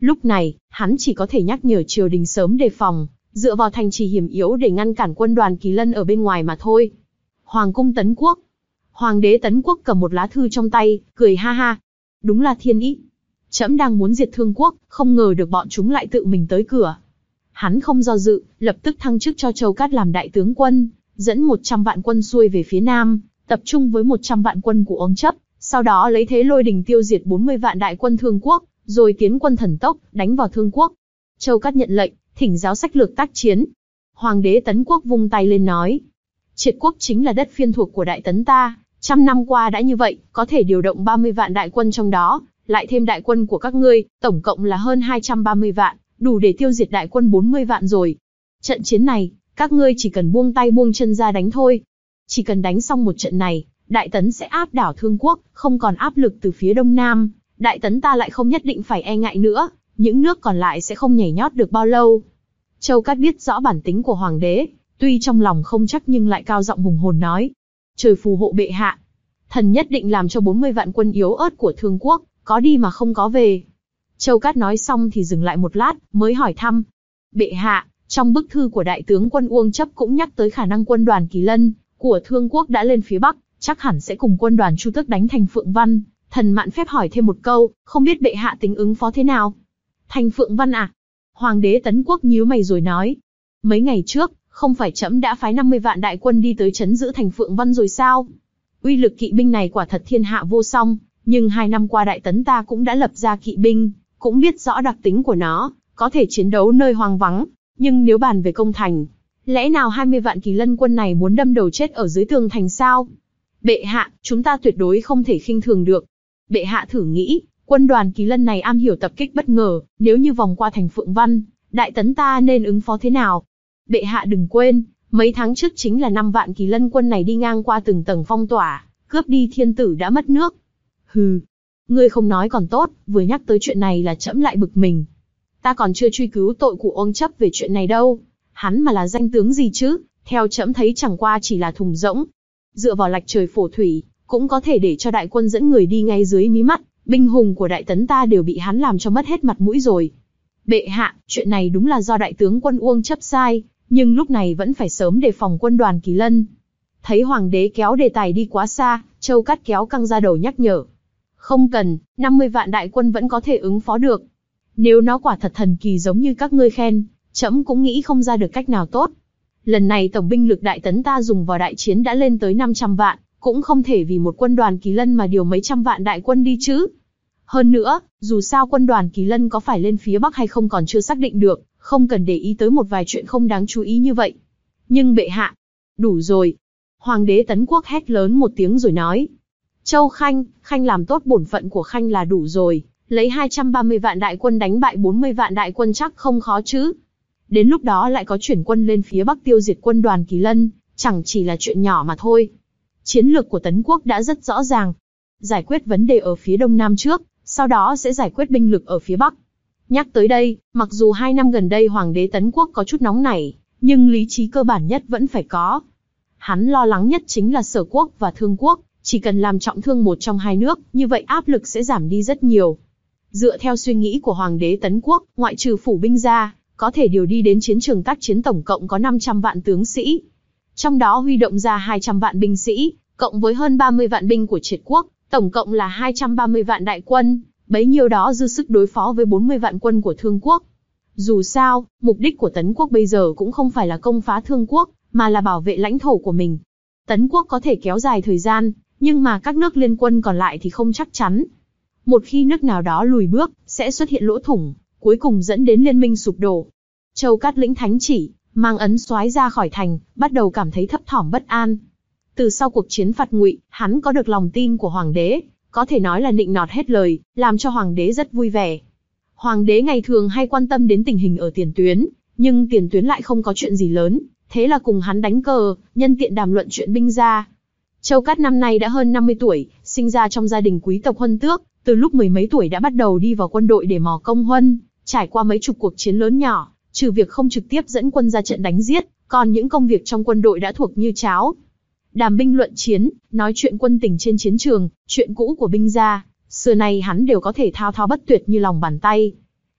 Lúc này, hắn chỉ có thể nhắc nhở triều đình sớm đề phòng, dựa vào thành trì hiểm yếu để ngăn cản quân đoàn Kỳ Lân ở bên ngoài mà thôi. Hoàng cung Tấn Quốc. Hoàng đế Tấn Quốc cầm một lá thư trong tay, cười ha ha. Đúng là thiên ý. Trẫm đang muốn diệt Thương Quốc, không ngờ được bọn chúng lại tự mình tới cửa. Hắn không do dự, lập tức thăng chức cho Châu Cát làm đại tướng quân, dẫn một trăm vạn quân xuôi về phía nam, tập trung với một trăm vạn quân của ông Chấp, sau đó lấy thế lôi đình tiêu diệt bốn mươi vạn đại quân Thương Quốc, rồi tiến quân thần tốc, đánh vào Thương Quốc. Châu Cát nhận lệnh, thỉnh giáo sách lược tác chiến. Hoàng đế Tấn Quốc vung tay lên nói, Triệt Quốc chính là đất phiên thuộc của Đại Tấn ta, trăm năm qua đã như vậy, có thể điều động ba mươi vạn đại quân trong đó, lại thêm đại quân của các ngươi, tổng cộng là hơn hai trăm ba mươi vạn, đủ để tiêu diệt đại quân bốn mươi vạn rồi. Trận chiến này, các ngươi chỉ cần buông tay buông chân ra đánh thôi. Chỉ cần đánh xong một trận này, Đại Tấn sẽ áp đảo Thương Quốc, không còn áp lực từ phía đông nam, Đại Tấn ta lại không nhất định phải e ngại nữa, những nước còn lại sẽ không nhảy nhót được bao lâu. Châu Cát biết rõ bản tính của hoàng đế, tuy trong lòng không chắc nhưng lại cao giọng hùng hồn nói, trời phù hộ bệ hạ, thần nhất định làm cho bốn mươi vạn quân yếu ớt của Thương Quốc có đi mà không có về. Châu Cát nói xong thì dừng lại một lát, mới hỏi thăm, bệ hạ, trong bức thư của đại tướng quân Uông Chấp cũng nhắc tới khả năng quân đoàn Kỳ Lân của Thương Quốc đã lên phía bắc, chắc hẳn sẽ cùng quân đoàn Chu Tước đánh thành Phượng Văn. Thần mạn phép hỏi thêm một câu, không biết bệ hạ tính ứng phó thế nào? Thành Phượng Văn à? Hoàng đế Tấn Quốc nhíu mày rồi nói, mấy ngày trước, không phải trẫm đã phái năm mươi vạn đại quân đi tới trấn giữ thành Phượng Văn rồi sao? Uy lực kỵ binh này quả thật thiên hạ vô song, nhưng hai năm qua Đại Tấn ta cũng đã lập ra kỵ binh, cũng biết rõ đặc tính của nó, có thể chiến đấu nơi hoang vắng, nhưng nếu bàn về công thành, lẽ nào hai mươi vạn Kỳ Lân quân này muốn đâm đầu chết ở dưới tường thành sao? Bệ hạ, chúng ta tuyệt đối không thể khinh thường được. Bệ hạ thử nghĩ, quân đoàn Kỳ Lân này am hiểu tập kích bất ngờ, nếu như vòng qua thành Phượng Văn, Đại Tấn ta nên ứng phó thế nào? Bệ hạ đừng quên, mấy tháng trước chính là năm vạn Kỳ Lân quân này đi ngang qua từng tầng phong tỏa, cướp đi thiên tử đã mất nước. Hừ, ngươi không nói còn tốt, vừa nhắc tới chuyện này là trẫm lại bực mình. Ta còn chưa truy cứu tội của Uông Chấp về chuyện này đâu, hắn mà là danh tướng gì chứ, theo trẫm thấy chẳng qua chỉ là thùng rỗng. Dựa vào lạch trời phổ thủy, cũng có thể để cho đại quân dẫn người đi ngay dưới mí mắt, binh hùng của Đại Tấn ta đều bị hắn làm cho mất hết mặt mũi rồi. Bệ hạ, chuyện này đúng là do đại tướng quân Uông Chấp sai, nhưng lúc này vẫn phải sớm đề phòng quân đoàn Kỳ Lân. Thấy hoàng đế kéo đề tài đi quá xa, Châu Cát kéo căng ra đầu nhắc nhở. Không cần, năm mươi vạn đại quân vẫn có thể ứng phó được. Nếu nó quả thật thần kỳ giống như các ngươi khen, trẫm cũng nghĩ không ra được cách nào tốt. Lần này tổng binh lực Đại Tấn ta dùng vào đại chiến đã lên tới năm trăm vạn, cũng không thể vì một quân đoàn Kỳ Lân mà điều mấy trăm vạn đại quân đi chứ. Hơn nữa, dù sao quân đoàn Kỳ Lân có phải lên phía Bắc hay không còn chưa xác định được, không cần để ý tới một vài chuyện không đáng chú ý như vậy. Nhưng bệ hạ, đủ rồi. Hoàng đế Tấn Quốc hét lớn một tiếng rồi nói. Châu Khanh, Khanh làm tốt bổn phận của Khanh là đủ rồi, lấy hai trăm ba mươi vạn đại quân đánh bại bốn mươi vạn đại quân chắc không khó chứ. Đến lúc đó lại có chuyển quân lên phía Bắc tiêu diệt quân đoàn Kỳ Lân, chẳng chỉ là chuyện nhỏ mà thôi. Chiến lược của Tấn Quốc đã rất rõ ràng. Giải quyết vấn đề ở phía Đông Nam trước, sau đó sẽ giải quyết binh lực ở phía Bắc. Nhắc tới đây, mặc dù hai năm gần đây Hoàng đế Tấn Quốc có chút nóng nảy, nhưng lý trí cơ bản nhất vẫn phải có. Hắn lo lắng nhất chính là Sở Quốc và Thương Quốc, chỉ cần làm trọng thương một trong hai nước, như vậy áp lực sẽ giảm đi rất nhiều. Dựa theo suy nghĩ của Hoàng đế Tấn Quốc, ngoại trừ phủ binh ra, có thể điều đi đến chiến trường tác chiến tổng cộng có năm trăm vạn tướng sĩ. Trong đó huy động ra hai trăm vạn binh sĩ, cộng với hơn ba mươi vạn binh của Triệt Quốc, tổng cộng là hai trăm ba mươi vạn đại quân, bấy nhiêu đó dư sức đối phó với bốn mươi vạn quân của Thương Quốc. Dù sao, mục đích của Tấn Quốc bây giờ cũng không phải là công phá Thương Quốc, mà là bảo vệ lãnh thổ của mình. Tấn Quốc có thể kéo dài thời gian, nhưng mà các nước liên quân còn lại thì không chắc chắn. Một khi nước nào đó lùi bước, sẽ xuất hiện lỗ thủng, cuối cùng dẫn đến liên minh sụp đổ. Châu Cát lĩnh thánh chỉ, mang ấn soái ra khỏi thành, bắt đầu cảm thấy thấp thỏm bất an. Từ sau cuộc chiến phạt Ngụy, hắn có được lòng tin của hoàng đế, có thể nói là nịnh nọt hết lời, làm cho hoàng đế rất vui vẻ. Hoàng đế ngày thường hay quan tâm đến tình hình ở tiền tuyến, nhưng tiền tuyến lại không có chuyện gì lớn, thế là cùng hắn đánh cờ, nhân tiện đàm luận chuyện binh gia. Châu Cát năm nay đã hơn năm mươi tuổi, sinh ra trong gia đình quý tộc huân tước, từ lúc mười mấy tuổi đã bắt đầu đi vào quân đội để mò công huân, trải qua mấy chục cuộc chiến lớn nhỏ, trừ việc không trực tiếp dẫn quân ra trận đánh giết, còn những công việc trong quân đội đã thuộc như cháo. Đàm binh luận chiến, nói chuyện quân tình trên chiến trường, chuyện cũ của binh gia, xưa nay hắn đều có thể thao thao bất tuyệt như lòng bàn tay.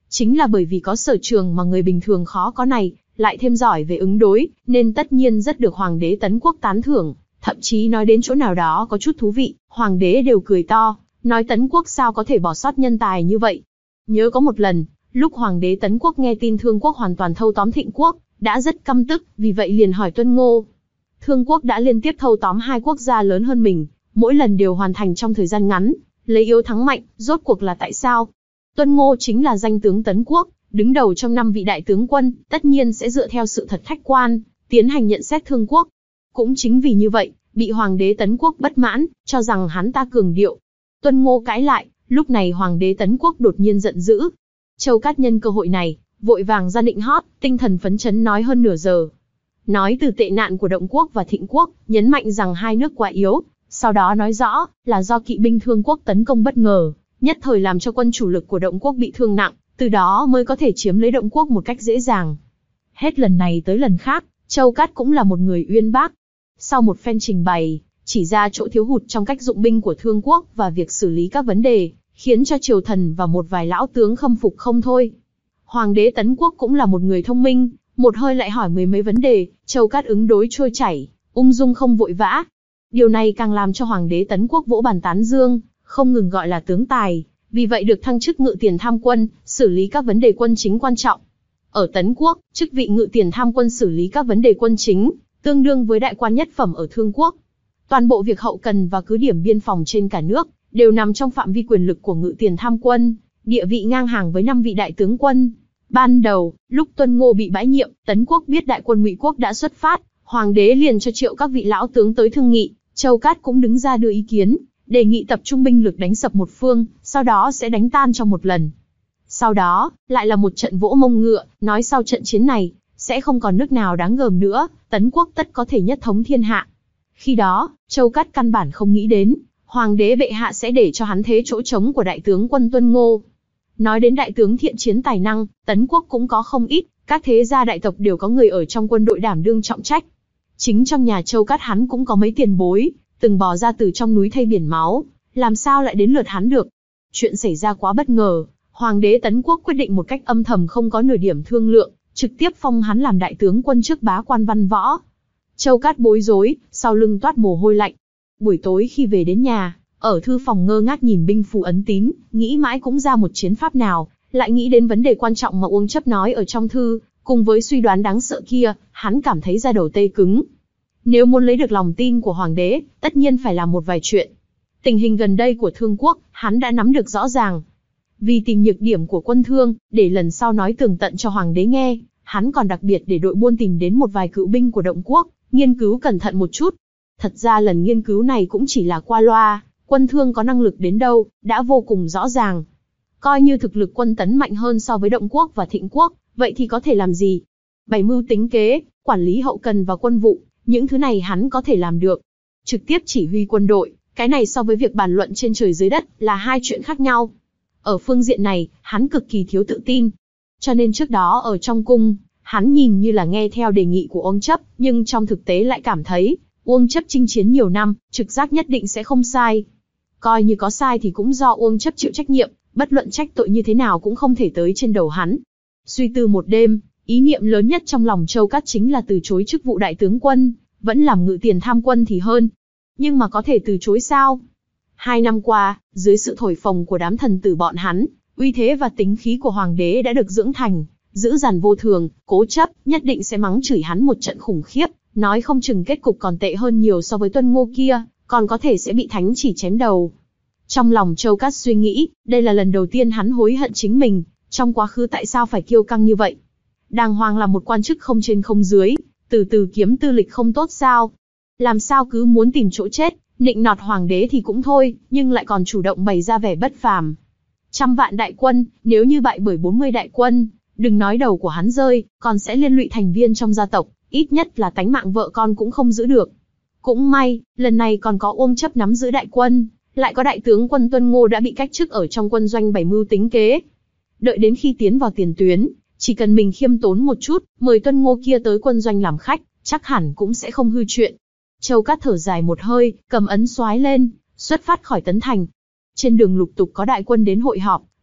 Chính là bởi vì có sở trường mà người bình thường khó có này, lại thêm giỏi về ứng đối, nên tất nhiên rất được Hoàng đế Tấn Quốc tán thưởng, thậm chí nói đến chỗ nào đó có chút thú vị, Hoàng đế đều cười to, nói Tấn Quốc sao có thể bỏ sót nhân tài như vậy. Nhớ có một lần, lúc Hoàng đế Tấn Quốc nghe tin Thương Quốc hoàn toàn thâu tóm Thịnh Quốc, đã rất căm tức, vì vậy liền hỏi Tuân Ngô. Thương Quốc đã liên tiếp thâu tóm hai quốc gia lớn hơn mình, mỗi lần đều hoàn thành trong thời gian ngắn, lấy yếu thắng mạnh, rốt cuộc là tại sao? Tuân Ngô chính là danh tướng Tấn Quốc, đứng đầu trong năm vị đại tướng quân, tất nhiên sẽ dựa theo sự thật khách quan, tiến hành nhận xét Thương Quốc. Cũng chính vì như vậy, bị Hoàng đế Tấn Quốc bất mãn, cho rằng hắn ta cường điệu. Tuân Ngô cãi lại, lúc này Hoàng đế Tấn Quốc đột nhiên giận dữ. Châu Cát nhân cơ hội này, vội vàng ra định hót, tinh thần phấn chấn nói hơn nửa giờ. Nói từ tệ nạn của Động Quốc và Thịnh Quốc, nhấn mạnh rằng hai nước quá yếu, sau đó nói rõ là do kỵ binh Thương Quốc tấn công bất ngờ, nhất thời làm cho quân chủ lực của Động Quốc bị thương nặng, từ đó mới có thể chiếm lấy Động Quốc một cách dễ dàng. Hết lần này tới lần khác, Châu Cát cũng là một người uyên bác. Sau một phen trình bày, chỉ ra chỗ thiếu hụt trong cách dụng binh của Thương Quốc và việc xử lý các vấn đề, khiến cho triều thần và một vài lão tướng khâm phục không thôi. Hoàng đế Tấn Quốc cũng là một người thông minh, một hơi lại hỏi mười mấy vấn đề, Châu Cát ứng đối trôi chảy, ung dung không vội vã. Điều này càng làm cho Hoàng đế Tấn Quốc vỗ bàn tán dương, không ngừng gọi là tướng tài, vì vậy được thăng chức ngự tiền tham quân, xử lý các vấn đề quân chính quan trọng. Ở Tấn Quốc, chức vị ngự tiền tham quân xử lý các vấn đề quân chính, tương đương với đại quan nhất phẩm ở Thương Quốc. Toàn bộ việc hậu cần và cứ điểm biên phòng trên cả nước, đều nằm trong phạm vi quyền lực của ngự tiền tham quân, địa vị ngang hàng với năm vị đại tướng quân. Ban đầu, lúc Tuân Ngô bị bãi nhiệm, Tấn Quốc biết đại quân Ngụy Quốc đã xuất phát, Hoàng đế liền cho triệu các vị lão tướng tới thương nghị, Châu Cát cũng đứng ra đưa ý kiến, đề nghị tập trung binh lực đánh sập một phương, sau đó sẽ đánh tan trong một lần. Sau đó, lại là một trận vỗ mông ngựa, nói sau trận chiến này, sẽ không còn nước nào đáng gờm nữa, Tấn Quốc tất có thể nhất thống thiên hạ. Khi đó, Châu Cát căn bản không nghĩ đến, Hoàng đế bệ hạ sẽ để cho hắn thế chỗ trống của đại tướng quân Tuân Ngô. Nói đến đại tướng thiện chiến tài năng, Tấn Quốc cũng có không ít, các thế gia đại tộc đều có người ở trong quân đội đảm đương trọng trách. Chính trong nhà Châu Cát hắn cũng có mấy tiền bối, từng bò ra từ trong núi thay biển máu, làm sao lại đến lượt hắn được. Chuyện xảy ra quá bất ngờ, Hoàng đế Tấn Quốc quyết định một cách âm thầm không có nửa điểm thương lượng, trực tiếp phong hắn làm đại tướng quân trước bá quan văn võ. Châu Cát bối rối, sau lưng toát mồ hôi lạnh. Buổi tối khi về đến nhà, ở thư phòng ngơ ngác nhìn binh phù ấn tín, nghĩ mãi cũng ra một chiến pháp nào, lại nghĩ đến vấn đề quan trọng mà Uông Chấp nói ở trong thư, cùng với suy đoán đáng sợ kia, hắn cảm thấy da đầu tê cứng. Nếu muốn lấy được lòng tin của Hoàng đế, tất nhiên phải làm một vài chuyện. Tình hình gần đây của Thương Quốc, hắn đã nắm được rõ ràng. Vì tìm nhược điểm của quân Thương, để lần sau nói tường tận cho Hoàng đế nghe, hắn còn đặc biệt để đội buôn tìm đến một vài cựu binh của Động Quốc, nghiên cứu cẩn thận một chút. Thật ra lần nghiên cứu này cũng chỉ là qua loa, quân Thương có năng lực đến đâu, đã vô cùng rõ ràng. Coi như thực lực quân Tấn mạnh hơn so với Động Quốc và Thịnh Quốc, vậy thì có thể làm gì? Bày mưu tính kế, quản lý hậu cần và quân vụ, những thứ này hắn có thể làm được. Trực tiếp chỉ huy quân đội, cái này so với việc bàn luận trên trời dưới đất là hai chuyện khác nhau. Ở phương diện này, hắn cực kỳ thiếu tự tin. Cho nên trước đó ở trong cung, hắn nhìn như là nghe theo đề nghị của Uông Chấp, nhưng trong thực tế lại cảm thấy, Uông Chấp chinh chiến nhiều năm, trực giác nhất định sẽ không sai. Coi như có sai thì cũng do Uông Chấp chịu trách nhiệm, bất luận trách tội như thế nào cũng không thể tới trên đầu hắn. Suy tư một đêm, ý niệm lớn nhất trong lòng Châu Cát chính là từ chối chức vụ đại tướng quân, vẫn làm ngự tiền tham quân thì hơn. Nhưng mà có thể từ chối sao? Hai năm qua, dưới sự thổi phồng của đám thần tử bọn hắn, uy thế và tính khí của Hoàng đế đã được dưỡng thành, dữ dằn vô thường, cố chấp, nhất định sẽ mắng chửi hắn một trận khủng khiếp, nói không chừng kết cục còn tệ hơn nhiều so với Tuân Ngô kia, còn có thể sẽ bị thánh chỉ chém đầu. Trong lòng Châu Cát suy nghĩ, đây là lần đầu tiên hắn hối hận chính mình, trong quá khứ tại sao phải kiêu căng như vậy. Đàng hoàng là một quan chức không trên không dưới, từ từ kiếm tư lịch không tốt sao? Làm sao cứ muốn tìm chỗ chết, nịnh nọt Hoàng đế thì cũng thôi, nhưng lại còn chủ động bày ra vẻ bất phàm. Trăm vạn đại quân, nếu như bại bởi bốn mươi đại quân, đừng nói đầu của hắn rơi, còn sẽ liên lụy thành viên trong gia tộc, ít nhất là tánh mạng vợ con cũng không giữ được. Cũng may, lần này còn có Uông Chấp nắm giữ đại quân, lại có đại tướng quân Tuân Ngô đã bị cách chức ở trong quân doanh bày mưu tính kế. Đợi đến khi tiến vào tiền tuyến, chỉ cần mình khiêm tốn một chút, mời Tuân Ngô kia tới quân doanh làm khách, chắc hẳn cũng sẽ không hư chuyện. Châu Cát thở dài một hơi, cầm ấn soái lên, xuất phát khỏi Tấn Thành. Trên đường lục tục có đại quân đến hội họp,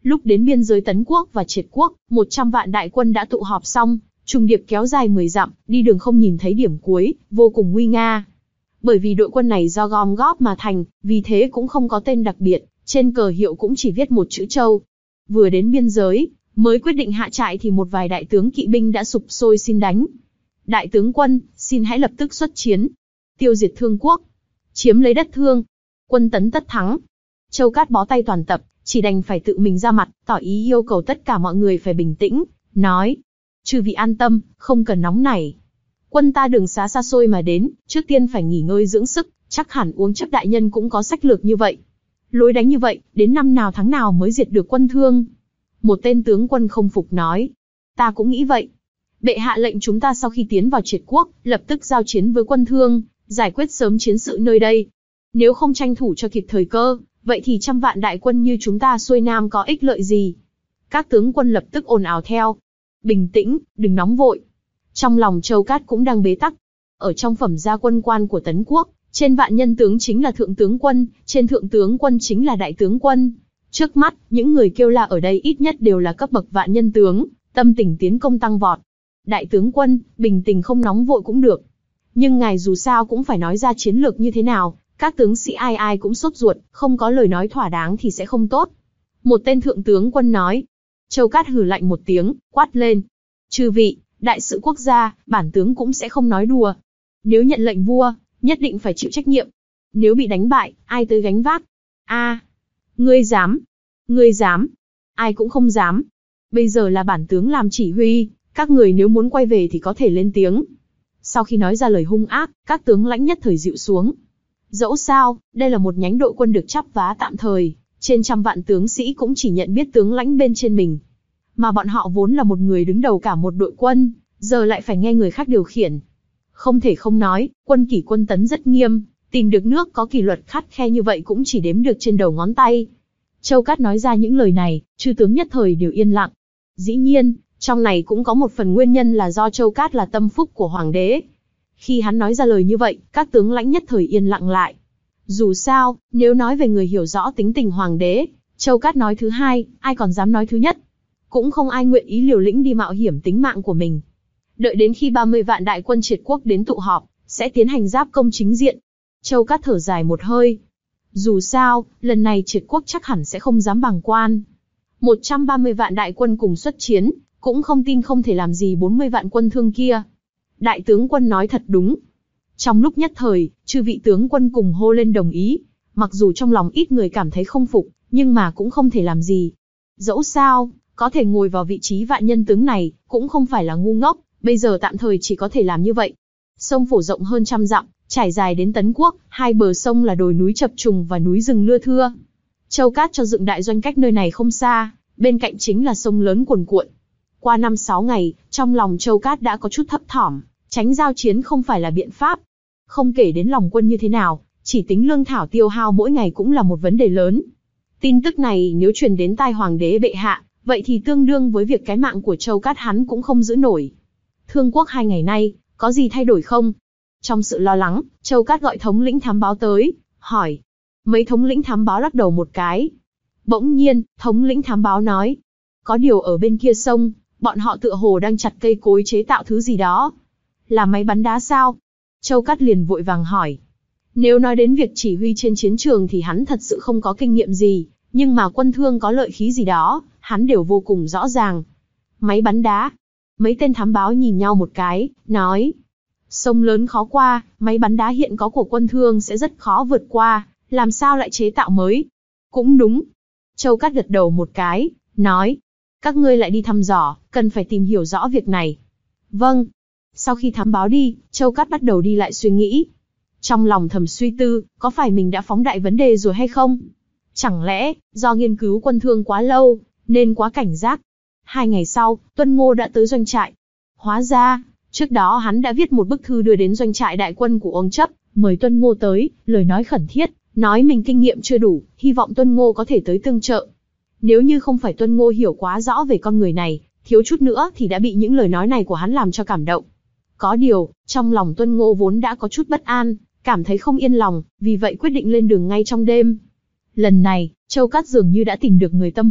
Lúc đến biên giới Tấn Quốc và Triệt Quốc, một trăm vạn đại quân đã tụ họp xong, trùng điệp kéo dài mười dặm, đi đường không nhìn thấy điểm cuối, vô cùng nguy nga. Bởi vì đội quân này do gom góp mà thành, vì thế cũng không có tên đặc biệt, trên cờ hiệu cũng chỉ viết một chữ Châu. Vừa đến biên giới, mới quyết định hạ trại thì một vài đại tướng kỵ binh đã sục sôi xin đánh. Đại tướng quân, xin hãy lập tức xuất chiến, tiêu diệt Thương Quốc, chiếm lấy đất Thương, quân tấn tất thắng. Châu Cát bó tay toàn tập, chỉ đành phải tự mình ra mặt, tỏ ý yêu cầu tất cả mọi người phải bình tĩnh, nói: chư vị an tâm, không cần nóng nảy. Quân ta đường xá xa xôi mà đến, trước tiên phải nghỉ ngơi dưỡng sức, chắc hẳn Uống Chấp đại nhân cũng có sách lược như vậy. Lối đánh như vậy, đến năm nào tháng nào mới diệt được quân Thương? Một tên tướng quân không phục nói: ta cũng nghĩ vậy. Bệ hạ lệnh chúng ta sau khi tiến vào Triệt Quốc, lập tức giao chiến với quân Thương, giải quyết sớm chiến sự nơi đây. Nếu không tranh thủ cho kịp thời cơ, vậy thì trăm vạn đại quân như chúng ta xuôi nam có ích lợi gì? Các tướng quân lập tức ồn ào theo: bình tĩnh, đừng nóng vội. Trong lòng Châu Cát cũng đang bế tắc. Ở trong phẩm gia quân quan của Tấn Quốc, trên vạn nhân tướng chính là thượng tướng quân, trên thượng tướng quân chính là đại tướng quân. Trước mắt, những người kêu la ở đây ít nhất đều là cấp bậc vạn nhân tướng, tâm tình tiến công tăng vọt. Đại tướng quân, bình tĩnh không nóng vội cũng được. Nhưng ngài dù sao cũng phải nói ra chiến lược như thế nào, các tướng sĩ ai ai cũng sốt ruột, không có lời nói thỏa đáng thì sẽ không tốt. Một tên thượng tướng quân nói. Châu Cát hừ lạnh một tiếng, quát lên: chư vị, đại sự quốc gia, bản tướng cũng sẽ không nói đùa. Nếu nhận lệnh vua, nhất định phải chịu trách nhiệm. Nếu bị đánh bại, ai tới gánh vác? A, ngươi dám? Ngươi dám? Ai cũng không dám. Bây giờ là bản tướng làm chỉ huy, các người nếu muốn quay về thì có thể lên tiếng. Sau khi nói ra lời hung ác, các tướng lãnh nhất thời dịu xuống. Dẫu sao, đây là một nhánh đội quân được chắp vá tạm thời, trên trăm vạn tướng sĩ cũng chỉ nhận biết tướng lãnh bên trên mình. Mà bọn họ vốn là một người đứng đầu cả một đội quân, giờ lại phải nghe người khác điều khiển. Không thể không nói, quân kỷ quân Tấn rất nghiêm, tìm được nước có kỷ luật khắt khe như vậy cũng chỉ đếm được trên đầu ngón tay. Châu Cát nói ra những lời này, chư tướng nhất thời đều yên lặng. Dĩ nhiên, trong này cũng có một phần nguyên nhân là do Châu Cát là tâm phúc của hoàng đế. Khi hắn nói ra lời như vậy, các tướng lãnh nhất thời yên lặng lại. Dù sao, nếu nói về người hiểu rõ tính tình hoàng đế, Châu Cát nói thứ hai, ai còn dám nói thứ nhất. Cũng không ai nguyện ý liều lĩnh đi mạo hiểm tính mạng của mình. Đợi đến khi ba mươi vạn đại quân Triệt Quốc đến tụ họp, sẽ tiến hành giáp công chính diện. Châu Cát thở dài một hơi. Dù sao, lần này Triệt Quốc chắc hẳn sẽ không dám bàng quan. một trăm ba mươi vạn đại quân cùng xuất chiến, cũng không tin không thể làm gì bốn mươi vạn quân Thương kia. Đại tướng quân nói thật đúng. Trong lúc nhất thời, chư vị tướng quân cùng hô lên đồng ý. Mặc dù trong lòng ít người cảm thấy không phục, nhưng mà cũng không thể làm gì. Dẫu sao, có thể ngồi vào vị trí vạn nhân tướng này, cũng không phải là ngu ngốc, bây giờ tạm thời chỉ có thể làm như vậy. Sông Phổ rộng hơn trăm dặm, trải dài đến Tấn Quốc, hai bờ sông là đồi núi chập trùng và núi rừng lưa thưa. Châu Cát cho dựng đại doanh cách nơi này không xa, bên cạnh chính là sông lớn cuồn cuộn. Qua năm sáu ngày, trong lòng Châu Cát đã có chút thấp thỏm, tránh giao chiến không phải là biện pháp. Không kể đến lòng quân như thế nào, chỉ tính lương thảo tiêu hao mỗi ngày cũng là một vấn đề lớn. Tin tức này nếu truyền đến tai hoàng đế bệ hạ, vậy thì tương đương với việc cái mạng của Châu Cát hắn cũng không giữ nổi. Thương Quốc hai ngày nay, có gì thay đổi không? Trong sự lo lắng, Châu Cát gọi thống lĩnh thám báo tới, hỏi. Mấy thống lĩnh thám báo lắc đầu một cái. Bỗng nhiên, thống lĩnh thám báo nói. Có điều ở bên kia sông, bọn họ tựa hồ đang chặt cây cối chế tạo thứ gì đó. Là máy bắn đá sao? Châu Cát liền vội vàng hỏi. Nếu nói đến việc chỉ huy trên chiến trường thì hắn thật sự không có kinh nghiệm gì, nhưng mà quân Thương có lợi khí gì đó, hắn đều vô cùng rõ ràng. Máy bắn đá. Mấy tên thám báo nhìn nhau một cái, nói. Sông lớn khó qua, máy bắn đá hiện có của quân Thương sẽ rất khó vượt qua, làm sao lại chế tạo mới? Cũng đúng. Châu Cát gật đầu một cái, nói. Các ngươi lại đi thăm dò, cần phải tìm hiểu rõ việc này. Vâng. Sau khi thám báo đi, Châu Cát bắt đầu đi lại suy nghĩ. Trong lòng thầm suy tư, có phải mình đã phóng đại vấn đề rồi hay không? Chẳng lẽ, do nghiên cứu quân Thương quá lâu, nên quá cảnh giác? Hai ngày sau, Tuân Ngô đã tới doanh trại. Hóa ra, trước đó hắn đã viết một bức thư đưa đến doanh trại đại quân của Uống Chấp, mời Tuân Ngô tới, lời nói khẩn thiết, nói mình kinh nghiệm chưa đủ, hy vọng Tuân Ngô có thể tới tương trợ. Nếu như không phải Tuân Ngô hiểu quá rõ về con người này, thiếu chút nữa thì đã bị những lời nói này của hắn làm cho cảm động. Có điều, trong lòng Tuân Ngô vốn đã có chút bất an, cảm thấy không yên lòng, vì vậy quyết định lên đường ngay trong đêm. Lần này, Châu Cát dường như đã tìm được người tâm phúc,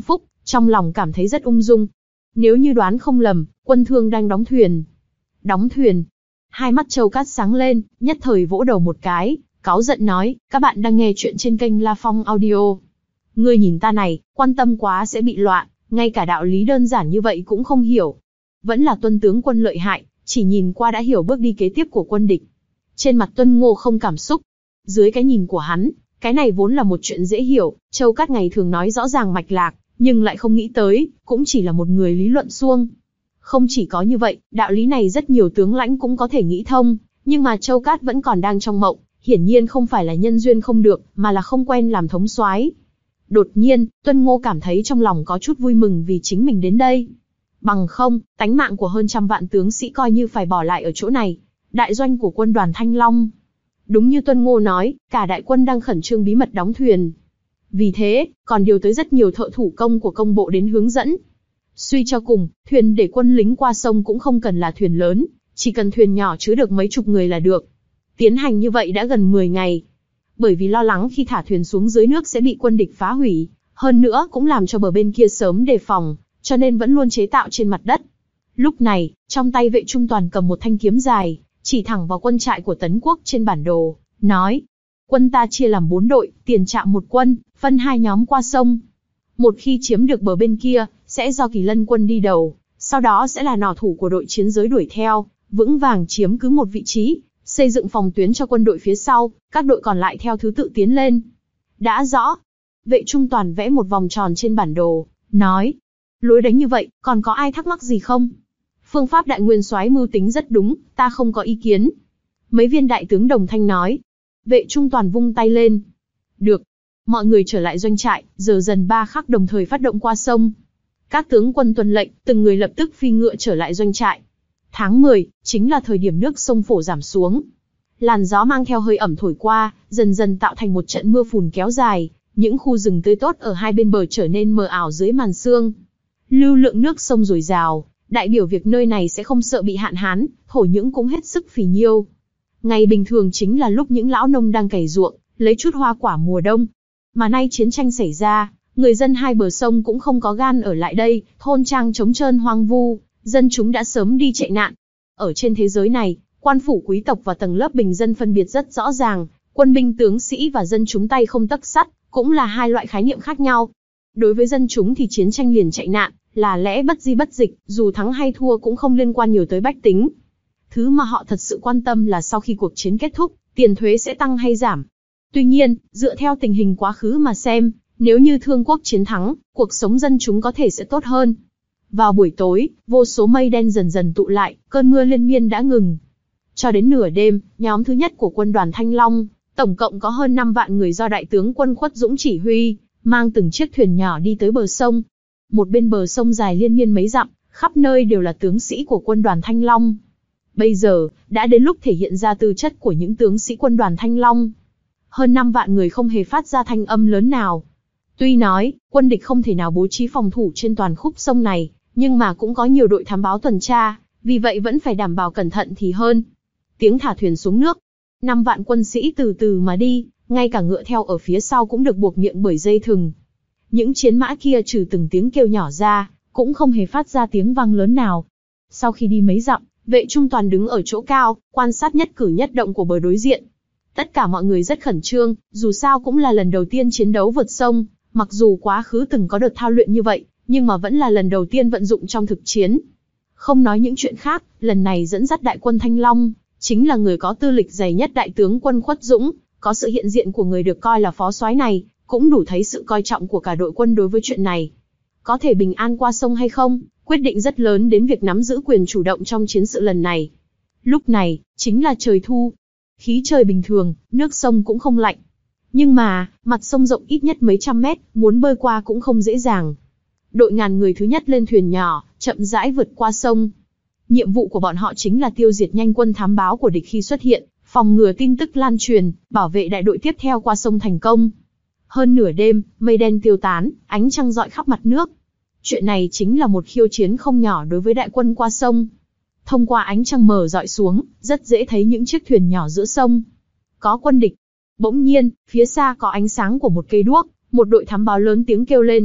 trong lòng cảm thấy rất ung dung. Nếu như đoán không lầm, quân Thương đang đóng thuyền. Đóng thuyền. Hai mắt Châu Cát sáng lên, nhất thời vỗ đầu một cái, cáu giận nói, các bạn đang nghe chuyện trên kênh La Phong Audio. Ngươi nhìn ta này, quan tâm quá sẽ bị loạn, ngay cả đạo lý đơn giản như vậy cũng không hiểu. Vẫn là Tuân tướng quân lợi hại, chỉ nhìn qua đã hiểu bước đi kế tiếp của quân địch. Trên mặt Tuân Ngô không cảm xúc. Dưới cái nhìn của hắn, cái này vốn là một chuyện dễ hiểu, Châu Cát ngày thường nói rõ ràng mạch lạc, nhưng lại không nghĩ tới, cũng chỉ là một người lý luận suông. Không chỉ có như vậy, đạo lý này rất nhiều tướng lãnh cũng có thể nghĩ thông, nhưng mà Châu Cát vẫn còn đang trong mộng, hiển nhiên không phải là nhân duyên không được, mà là không quen làm thống soái. Đột nhiên, Tuân Ngô cảm thấy trong lòng có chút vui mừng vì chính mình đến đây. Bằng không, tánh mạng của hơn trăm vạn tướng sĩ coi như phải bỏ lại ở chỗ này. Đại doanh của quân đoàn Thanh Long. Đúng như Tuân Ngô nói, cả đại quân đang khẩn trương bí mật đóng thuyền. Vì thế, còn điều tới rất nhiều thợ thủ công của công bộ đến hướng dẫn. Suy cho cùng, thuyền để quân lính qua sông cũng không cần là thuyền lớn, chỉ cần thuyền nhỏ chứa được mấy chục người là được. Tiến hành như vậy đã gần mười ngày. Bởi vì lo lắng khi thả thuyền xuống dưới nước sẽ bị quân địch phá hủy, hơn nữa cũng làm cho bờ bên kia sớm đề phòng, cho nên vẫn luôn chế tạo trên mặt đất. Lúc này, trong tay Vệ Trung Toàn cầm một thanh kiếm dài, chỉ thẳng vào quân trại của Tấn Quốc trên bản đồ, nói: quân ta chia làm bốn đội, tiền trạm một quân, phân hai nhóm qua sông. Một khi chiếm được bờ bên kia, sẽ do Kỳ Lân quân đi đầu, sau đó sẽ là nỏ thủ của đội chiến giới đuổi theo, vững vàng chiếm cứ một vị trí, xây dựng phòng tuyến cho quân đội phía sau, các đội còn lại theo thứ tự tiến lên. Đã rõ. Vệ Trung Toàn vẽ một vòng tròn trên bản đồ, nói: lối đánh như vậy, còn có ai thắc mắc gì không? Phương pháp đại nguyên soái mưu tính rất đúng, ta không có ý kiến. Mấy viên đại tướng đồng thanh nói. Vệ Trung Toàn vung tay lên. Được. Mọi người trở lại doanh trại, giờ dần ba khắc đồng thời phát động qua sông. Các tướng quân tuân lệnh, từng người lập tức phi ngựa trở lại doanh trại. Tháng mười, chính là thời điểm nước sông Phổ giảm xuống. Làn gió mang theo hơi ẩm thổi qua, dần dần tạo thành một trận mưa phùn kéo dài, những khu rừng tươi tốt ở hai bên bờ trở nên mờ ảo dưới màn sương. Lưu lượng nước sông dồi dào, đại biểu việc nơi này sẽ không sợ bị hạn hán, thổ nhưỡng cũng hết sức phì nhiêu. Ngày bình thường chính là lúc những lão nông đang cày ruộng, lấy chút hoa quả mùa đông. Mà nay chiến tranh xảy ra, người dân hai bờ sông cũng không có gan ở lại đây, thôn trang trống trơn hoang vu, dân chúng đã sớm đi chạy nạn. Ở trên thế giới này, quan phủ quý tộc và tầng lớp bình dân phân biệt rất rõ ràng, quân binh tướng sĩ và dân chúng tay không tấc sắt, cũng là hai loại khái niệm khác nhau. Đối với dân chúng thì chiến tranh liền chạy nạn, là lẽ bất di bất dịch, dù thắng hay thua cũng không liên quan nhiều tới bách tính. Thứ mà họ thật sự quan tâm là sau khi cuộc chiến kết thúc, tiền thuế sẽ tăng hay giảm. Tuy nhiên, dựa theo tình hình quá khứ mà xem, nếu như Thương quốc chiến thắng, cuộc sống dân chúng có thể sẽ tốt hơn. Vào buổi tối, vô số mây đen dần dần tụ lại, cơn mưa liên miên đã ngừng. Cho đến nửa đêm, nhóm thứ nhất của quân đoàn Thanh Long, tổng cộng có hơn năm vạn người do đại tướng quân Khuất Dũng chỉ huy, mang từng chiếc thuyền nhỏ đi tới bờ sông. Một bên bờ sông dài liên miên mấy dặm, khắp nơi đều là tướng sĩ của quân đoàn Thanh Long. Bây giờ, đã đến lúc thể hiện ra tư chất của những tướng sĩ quân đoàn Thanh Long. Hơn năm vạn người không hề phát ra thanh âm lớn nào. Tuy nói, quân địch không thể nào bố trí phòng thủ trên toàn khúc sông này, nhưng mà cũng có nhiều đội thám báo tuần tra, vì vậy vẫn phải đảm bảo cẩn thận thì hơn. Tiếng thả thuyền xuống nước. Năm vạn quân sĩ từ từ mà đi, ngay cả ngựa theo ở phía sau cũng được buộc miệng bởi dây thừng. Những chiến mã kia trừ từng tiếng kêu nhỏ ra, cũng không hề phát ra tiếng vang lớn nào. Sau khi đi mấy dặm, Vệ Trung Toàn đứng ở chỗ cao, quan sát nhất cử nhất động của bờ đối diện. Tất cả mọi người rất khẩn trương, dù sao cũng là lần đầu tiên chiến đấu vượt sông, mặc dù quá khứ từng có đợt thao luyện như vậy, nhưng mà vẫn là lần đầu tiên vận dụng trong thực chiến. Không nói những chuyện khác, lần này dẫn dắt đại quân Thanh Long, chính là người có tư lịch dày nhất đại tướng quân Khuất Dũng, có sự hiện diện của người được coi là phó soái này, cũng đủ thấy sự coi trọng của cả đội quân đối với chuyện này. Có thể bình an qua sông hay không, quyết định rất lớn đến việc nắm giữ quyền chủ động trong chiến sự lần này. Lúc này, chính là trời thu. Khí trời bình thường, nước sông cũng không lạnh. Nhưng mà, mặt sông rộng ít nhất mấy trăm mét, muốn bơi qua cũng không dễ dàng. Đội ngàn người thứ nhất lên thuyền nhỏ, chậm rãi vượt qua sông. Nhiệm vụ của bọn họ chính là tiêu diệt nhanh quân thám báo của địch khi xuất hiện, phòng ngừa tin tức lan truyền, bảo vệ đại đội tiếp theo qua sông thành công. Hơn nửa đêm, mây đen tiêu tán, ánh trăng rọi khắp mặt nước. Chuyện này chính là một khiêu chiến không nhỏ đối với đại quân qua sông. Thông qua ánh trăng mờ rọi xuống, rất dễ thấy những chiếc thuyền nhỏ giữa sông. Có quân địch. Bỗng nhiên, phía xa có ánh sáng của một cây đuốc, một đội thám báo lớn tiếng kêu lên.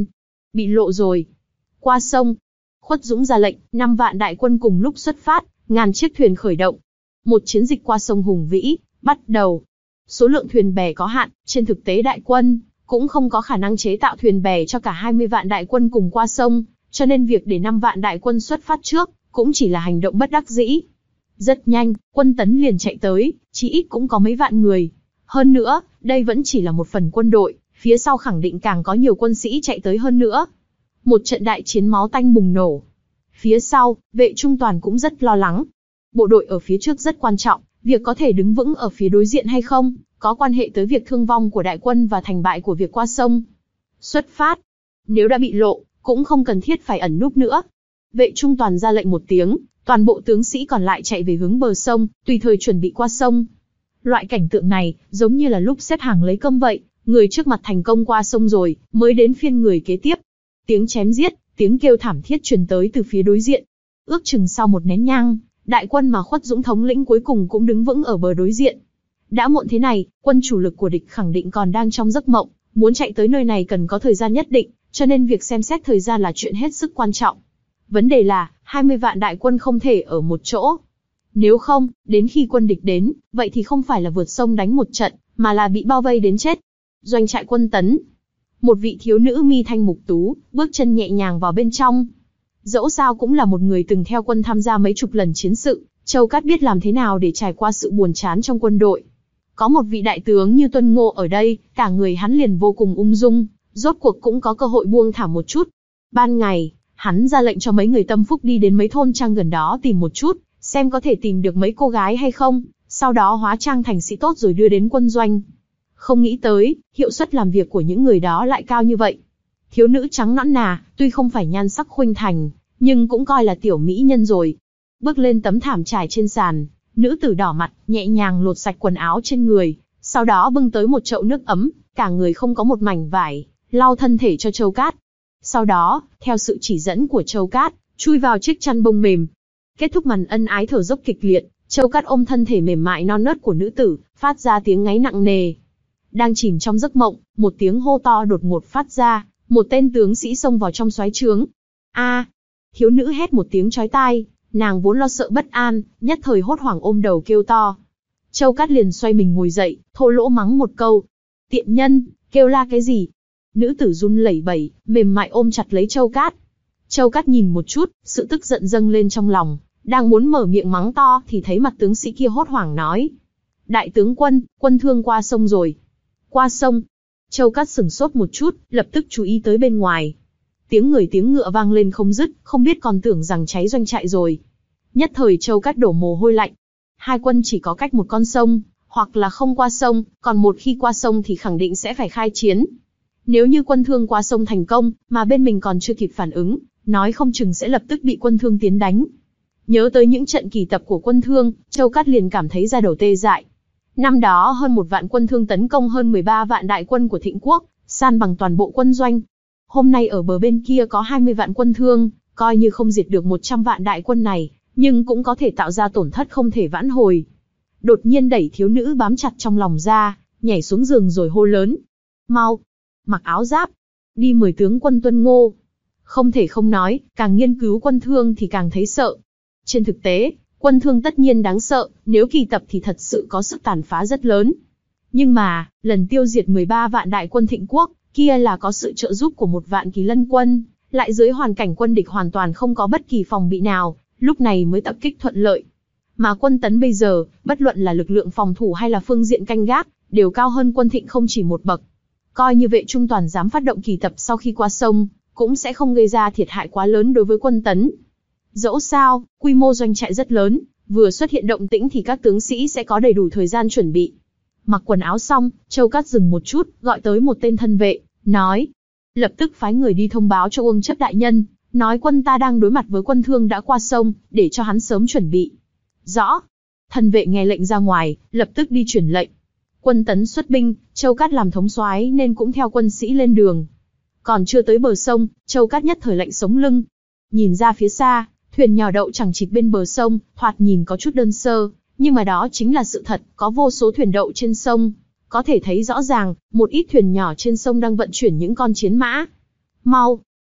Bị lộ rồi. Qua sông. Khuất Dũng ra lệnh, năm vạn đại quân cùng lúc xuất phát, ngàn chiếc thuyền khởi động. Một chiến dịch qua sông hùng vĩ, bắt đầu. Số lượng thuyền bè có hạn, trên thực tế đại quân cũng không có khả năng chế tạo thuyền bè cho cả hai mươi vạn đại quân cùng qua sông, cho nên việc để năm vạn đại quân xuất phát trước, cũng chỉ là hành động bất đắc dĩ. Rất nhanh, quân Tấn liền chạy tới, chí ít cũng có mấy vạn người. Hơn nữa, đây vẫn chỉ là một phần quân đội, phía sau khẳng định càng có nhiều quân sĩ chạy tới hơn nữa. Một trận đại chiến máu tanh bùng nổ. Phía sau, Vệ Trung Toàn cũng rất lo lắng. Bộ đội ở phía trước rất quan trọng, việc có thể đứng vững ở phía đối diện hay không, có quan hệ tới việc thương vong của đại quân và thành bại của việc qua sông. Xuất phát. Nếu đã bị lộ, cũng không cần thiết phải ẩn núp nữa. Vệ Trung Toàn ra lệnh một tiếng, toàn bộ tướng sĩ còn lại chạy về hướng bờ sông, tùy thời chuẩn bị qua sông. Loại cảnh tượng này, giống như là lúc xếp hàng lấy cơm vậy, người trước mặt thành công qua sông rồi, mới đến phiên người kế tiếp. Tiếng chém giết, tiếng kêu thảm thiết truyền tới từ phía đối diện. Ước chừng sau một nén nhang, đại quân mà Khuất Dũng thống lĩnh cuối cùng cũng đứng vững ở bờ đối diện. Đã muộn thế này, quân chủ lực của địch khẳng định còn đang trong giấc mộng, muốn chạy tới nơi này cần có thời gian nhất định, cho nên việc xem xét thời gian là chuyện hết sức quan trọng. Vấn đề là, hai mươi vạn đại quân không thể ở một chỗ. Nếu không, đến khi quân địch đến, vậy thì không phải là vượt sông đánh một trận, mà là bị bao vây đến chết. Doanh trại quân Tấn. Một vị thiếu nữ mi thanh mục tú, bước chân nhẹ nhàng vào bên trong. Dẫu sao cũng là một người từng theo quân tham gia mấy chục lần chiến sự, Châu Cát biết làm thế nào để trải qua sự buồn chán trong quân đội. Có một vị đại tướng như Tuân Ngô ở đây, cả người hắn liền vô cùng ung dung, rốt cuộc cũng có cơ hội buông thả một chút. Ban ngày, hắn ra lệnh cho mấy người tâm phúc đi đến mấy thôn trang gần đó tìm một chút, xem có thể tìm được mấy cô gái hay không, sau đó hóa trang thành sĩ tốt rồi đưa đến quân doanh. Không nghĩ tới, hiệu suất làm việc của những người đó lại cao như vậy. Thiếu nữ trắng nõn nà, tuy không phải nhan sắc khuynh thành, nhưng cũng coi là tiểu mỹ nhân rồi. Bước lên tấm thảm trải trên sàn, nữ tử đỏ mặt, nhẹ nhàng lột sạch quần áo trên người, sau đó bưng tới một chậu nước ấm, cả người không có một mảnh vải, lau thân thể cho Châu Cát. Sau đó, theo sự chỉ dẫn của Châu Cát, chui vào chiếc chăn bông mềm. Kết thúc màn ân ái thở dốc kịch liệt, Châu Cát ôm thân thể mềm mại non nớt của nữ tử, phát ra tiếng ngáy nặng nề. Đang chìm trong giấc mộng, một tiếng hô to đột ngột phát ra, một tên tướng sĩ xông vào trong xoáy trướng. A! Thiếu nữ hét một tiếng chói tai, nàng vốn lo sợ bất an, nhất thời hốt hoảng ôm đầu kêu to. Châu Cát liền xoay mình ngồi dậy, thô lỗ mắng một câu. Tiện nhân, kêu la cái gì? Nữ tử run lẩy bẩy, mềm mại ôm chặt lấy Châu Cát. Châu Cát nhìn một chút, sự tức giận dâng lên trong lòng, đang muốn mở miệng mắng to thì thấy mặt tướng sĩ kia hốt hoảng nói. Đại tướng quân, quân thương qua sông rồi. Qua sông. Châu Cát sửng sốt một chút, lập tức chú ý tới bên ngoài. Tiếng người tiếng ngựa vang lên không dứt, không biết còn tưởng rằng cháy doanh trại rồi. Nhất thời Châu Cát đổ mồ hôi lạnh. Hai quân chỉ có cách một con sông, hoặc là không qua sông, còn một khi qua sông thì khẳng định sẽ phải khai chiến. Nếu như quân thương qua sông thành công, mà bên mình còn chưa kịp phản ứng, nói không chừng sẽ lập tức bị quân thương tiến đánh. Nhớ tới những trận kỳ tập của quân thương, Châu Cát liền cảm thấy da đầu tê dại. Năm đó hơn một vạn quân thương tấn công hơn mười ba vạn đại quân của Thịnh Quốc, san bằng toàn bộ quân doanh. Hôm nay ở bờ bên kia có hai mươi vạn quân thương, coi như không diệt được một trăm vạn đại quân này, nhưng cũng có thể tạo ra tổn thất không thể vãn hồi. Đột nhiên đẩy thiếu nữ bám chặt trong lòng ra, nhảy xuống giường rồi hô lớn. Mau! Mặc áo giáp! Đi mời tướng quân Tuân Ngô! Không thể không nói, càng nghiên cứu quân thương thì càng thấy sợ. Trên thực tế, quân thương tất nhiên đáng sợ, nếu kỳ tập thì thật sự có sức tàn phá rất lớn. Nhưng mà, lần tiêu diệt mười ba vạn đại quân Thịnh Quốc, kia là có sự trợ giúp của một vạn Kỳ Lân quân, lại dưới hoàn cảnh quân địch hoàn toàn không có bất kỳ phòng bị nào, lúc này mới tập kích thuận lợi. Mà quân Tấn bây giờ, bất luận là lực lượng phòng thủ hay là phương diện canh gác, đều cao hơn quân Thịnh không chỉ một bậc. Coi như Vệ Trung Toàn dám phát động kỳ tập sau khi qua sông, cũng sẽ không gây ra thiệt hại quá lớn đối với quân Tấn. Dẫu sao, quy mô doanh trại rất lớn, vừa xuất hiện động tĩnh thì các tướng sĩ sẽ có đầy đủ thời gian chuẩn bị. Mặc quần áo xong, Châu Cát dừng một chút, gọi tới một tên thân vệ, nói. Lập tức phái người đi thông báo cho Uông Chấp đại nhân, nói quân ta đang đối mặt với quân thương đã qua sông, để cho hắn sớm chuẩn bị. Rõ. Thân vệ nghe lệnh ra ngoài, lập tức đi truyền lệnh. Quân Tấn xuất binh, Châu Cát làm thống soái nên cũng theo quân sĩ lên đường. Còn chưa tới bờ sông, Châu Cát nhất thời lạnh sống lưng. Nhìn ra phía xa, thuyền nhỏ đậu chẳng chịt bên bờ sông, thoạt nhìn có chút đơn sơ, nhưng mà đó chính là sự thật, có vô số thuyền đậu trên sông. Có thể thấy rõ ràng, một ít thuyền nhỏ trên sông đang vận chuyển những con chiến mã. Mau!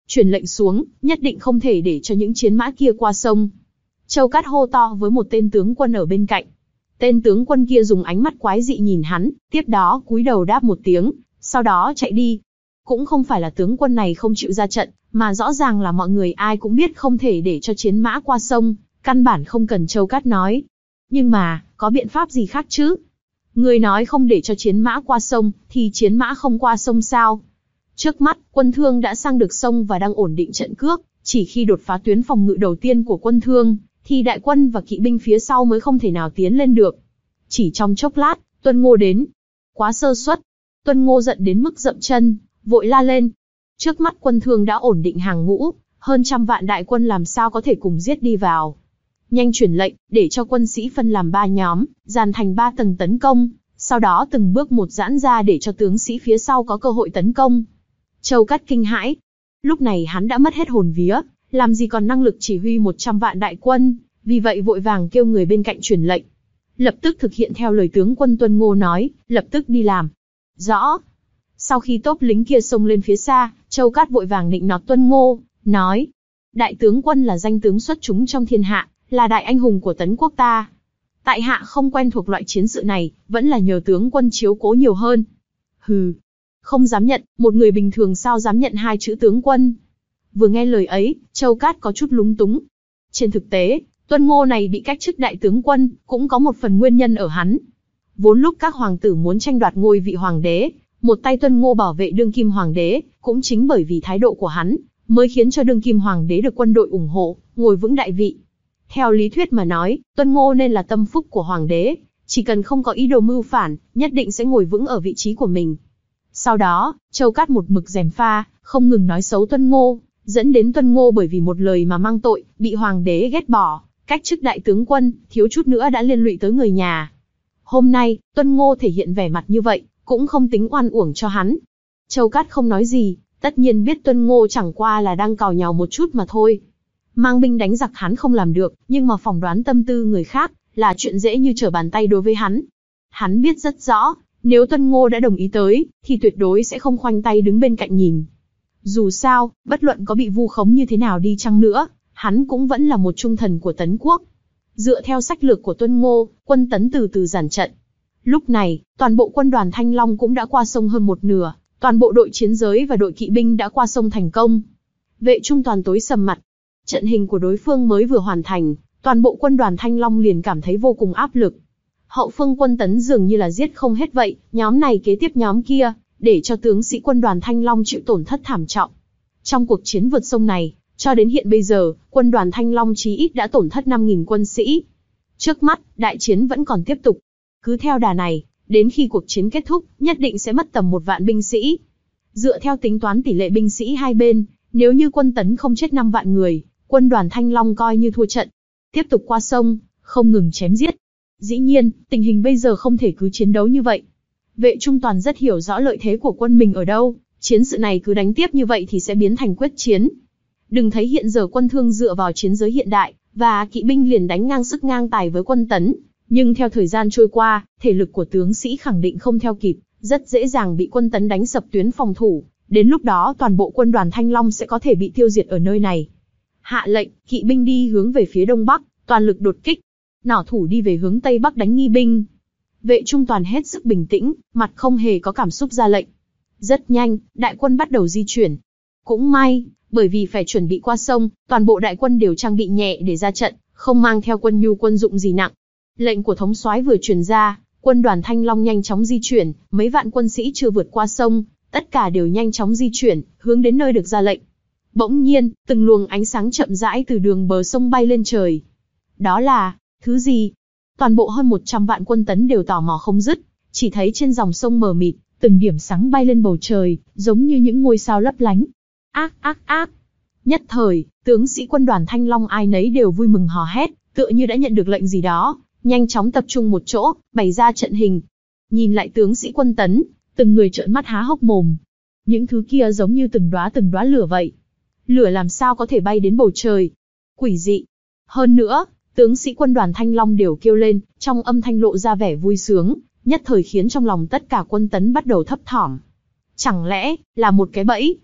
truyền lệnh xuống, nhất định không thể để cho những chiến mã kia qua sông. Châu Cát hô to với một tên tướng quân ở bên cạnh. Tên tướng quân kia dùng ánh mắt quái dị nhìn hắn, tiếp đó cúi đầu đáp một tiếng, sau đó chạy đi. Cũng không phải là tướng quân này không chịu ra trận, mà rõ ràng là mọi người ai cũng biết không thể để cho chiến mã qua sông, căn bản không cần Châu Cát nói. Nhưng mà, có biện pháp gì khác chứ? Người nói không để cho chiến mã qua sông, thì chiến mã không qua sông sao? Trước mắt, quân Thương đã sang được sông và đang ổn định trận cước, chỉ khi đột phá tuyến phòng ngự đầu tiên của quân Thương, thì đại quân và kỵ binh phía sau mới không thể nào tiến lên được. Chỉ trong chốc lát, Tuân Ngô đến. Quá sơ suất. Tuân Ngô giận đến mức dậm chân, vội la lên. Trước mắt quân Thương đã ổn định hàng ngũ, hơn trăm vạn đại quân làm sao có thể cùng giết đi vào. Nhanh truyền lệnh, để cho quân sĩ phân làm ba nhóm, dàn thành ba tầng tấn công, sau đó từng bước một giãn ra để cho tướng sĩ phía sau có cơ hội tấn công. Châu Cát kinh hãi. Lúc này hắn đã mất hết hồn vía, làm gì còn năng lực chỉ huy một trăm vạn đại quân, vì vậy vội vàng kêu người bên cạnh truyền lệnh. Lập tức thực hiện theo lời tướng quân Tuân Ngô nói, lập tức đi làm. Rõ. Sau khi tốp lính kia xông lên phía xa, Châu Cát vội vàng nịnh nọt Tuân Ngô, nói. Đại tướng quân là danh tướng xuất chúng trong thiên hạ, là đại anh hùng của Tấn quốc ta. Tại hạ không quen thuộc loại chiến sự này, vẫn là nhờ tướng quân chiếu cố nhiều hơn. Hừ. Không dám nhận, một người bình thường sao dám nhận hai chữ tướng quân. Vừa nghe lời ấy, Châu Cát có chút lúng túng. Trên thực tế, Tuân Ngô này bị cách chức đại tướng quân, cũng có một phần nguyên nhân ở hắn. Vốn lúc các hoàng tử muốn tranh đoạt ngôi vị hoàng đế, một tay Tuân Ngô bảo vệ đương kim hoàng đế, cũng chính bởi vì thái độ của hắn, mới khiến cho đương kim hoàng đế được quân đội ủng hộ, ngồi vững đại vị. Theo lý thuyết mà nói, Tuân Ngô nên là tâm phúc của hoàng đế, chỉ cần không có ý đồ mưu phản, nhất định sẽ ngồi vững ở vị trí của mình. Sau đó, Châu Cát một mực gièm pha, không ngừng nói xấu Tuân Ngô, dẫn đến Tuân Ngô bởi vì một lời mà mang tội, bị hoàng đế ghét bỏ, cách chức đại tướng quân, thiếu chút nữa đã liên lụy tới người nhà. Hôm nay, Tuân Ngô thể hiện vẻ mặt như vậy, cũng không tính oan uổng cho hắn. Châu Cát không nói gì, tất nhiên biết Tuân Ngô chẳng qua là đang cào nhào một chút mà thôi. Mang binh đánh giặc hắn không làm được, nhưng mà phỏng đoán tâm tư người khác là chuyện dễ như trở bàn tay đối với hắn. Hắn biết rất rõ, nếu Tuân Ngô đã đồng ý tới, thì tuyệt đối sẽ không khoanh tay đứng bên cạnh nhìn. Dù sao, bất luận có bị vu khống như thế nào đi chăng nữa, hắn cũng vẫn là một trung thần của Tấn quốc. Dựa theo sách lược của Tuân Ngô, quân Tấn từ từ giản trận. Lúc này, toàn bộ quân đoàn Thanh Long cũng đã qua sông hơn một nửa, toàn bộ đội chiến giới và đội kỵ binh đã qua sông thành công. Vệ Trung toàn tối sầm mặt. Trận hình của đối phương mới vừa hoàn thành, toàn bộ quân đoàn Thanh Long liền cảm thấy vô cùng áp lực. Hậu phương quân Tấn dường như là giết không hết vậy, nhóm này kế tiếp nhóm kia, để cho tướng sĩ quân đoàn Thanh Long chịu tổn thất thảm trọng. Trong cuộc chiến vượt sông này, cho đến hiện bây giờ, quân đoàn Thanh Long chí ít đã tổn thất năm nghìn quân sĩ. Trước mắt, đại chiến vẫn còn tiếp tục. Cứ theo đà này, đến khi cuộc chiến kết thúc, nhất định sẽ mất tầm một vạn binh sĩ. Dựa theo tính toán tỷ lệ binh sĩ hai bên, nếu như quân Tấn không chết năm vạn người, quân đoàn Thanh Long coi như thua trận. Tiếp tục qua sông, không ngừng chém giết. Dĩ nhiên, tình hình bây giờ không thể cứ chiến đấu như vậy. Vệ Trung toàn rất hiểu rõ lợi thế của quân mình ở đâu, chiến sự này cứ đánh tiếp như vậy thì sẽ biến thành quyết chiến. Đừng thấy hiện giờ quân Thương dựa vào chiến giới hiện đại, và kỵ binh liền đánh ngang sức ngang tài với quân Tấn, nhưng theo thời gian trôi qua, thể lực của tướng sĩ khẳng định không theo kịp, rất dễ dàng bị quân Tấn đánh sập tuyến phòng thủ, đến lúc đó toàn bộ quân đoàn Thanh Long sẽ có thể bị tiêu diệt ở nơi này. Hạ lệnh, kỵ binh đi hướng về phía đông bắc, toàn lực đột kích. Nỏ thủ đi về hướng tây bắc đánh nghi binh. Vệ Trung toàn hết sức bình tĩnh, mặt không hề có cảm xúc ra lệnh. Rất nhanh, đại quân bắt đầu di chuyển. Cũng may, bởi vì phải chuẩn bị qua sông, toàn bộ đại quân đều trang bị nhẹ để ra trận, không mang theo quân nhu quân dụng gì nặng. Lệnh của thống soái vừa truyền ra, quân đoàn Thanh Long nhanh chóng di chuyển, mấy vạn quân sĩ chưa vượt qua sông, tất cả đều nhanh chóng di chuyển, hướng đến nơi được ra lệnh. Bỗng nhiên, từng luồng ánh sáng chậm rãi từ đường bờ sông bay lên trời. Đó là thứ gì? Toàn bộ hơn một trăm vạn quân Tấn đều tò mò không dứt, chỉ thấy trên dòng sông mờ mịt, từng điểm sáng bay lên bầu trời, giống như những ngôi sao lấp lánh. Ác ác ác! Nhất thời, tướng sĩ quân đoàn Thanh Long ai nấy đều vui mừng hò hét, tựa như đã nhận được lệnh gì đó, nhanh chóng tập trung một chỗ, bày ra trận hình. Nhìn lại tướng sĩ quân Tấn, từng người trợn mắt há hốc mồm. Những thứ kia giống như từng đóa từng đóa lửa vậy. Lửa làm sao có thể bay đến bầu trời? Quỷ dị! Hơn nữa, tướng sĩ quân đoàn Thanh Long đều kêu lên, trong âm thanh lộ ra vẻ vui sướng, nhất thời khiến trong lòng tất cả quân Tấn bắt đầu thấp thỏm. Chẳng lẽ là một cái bẫy?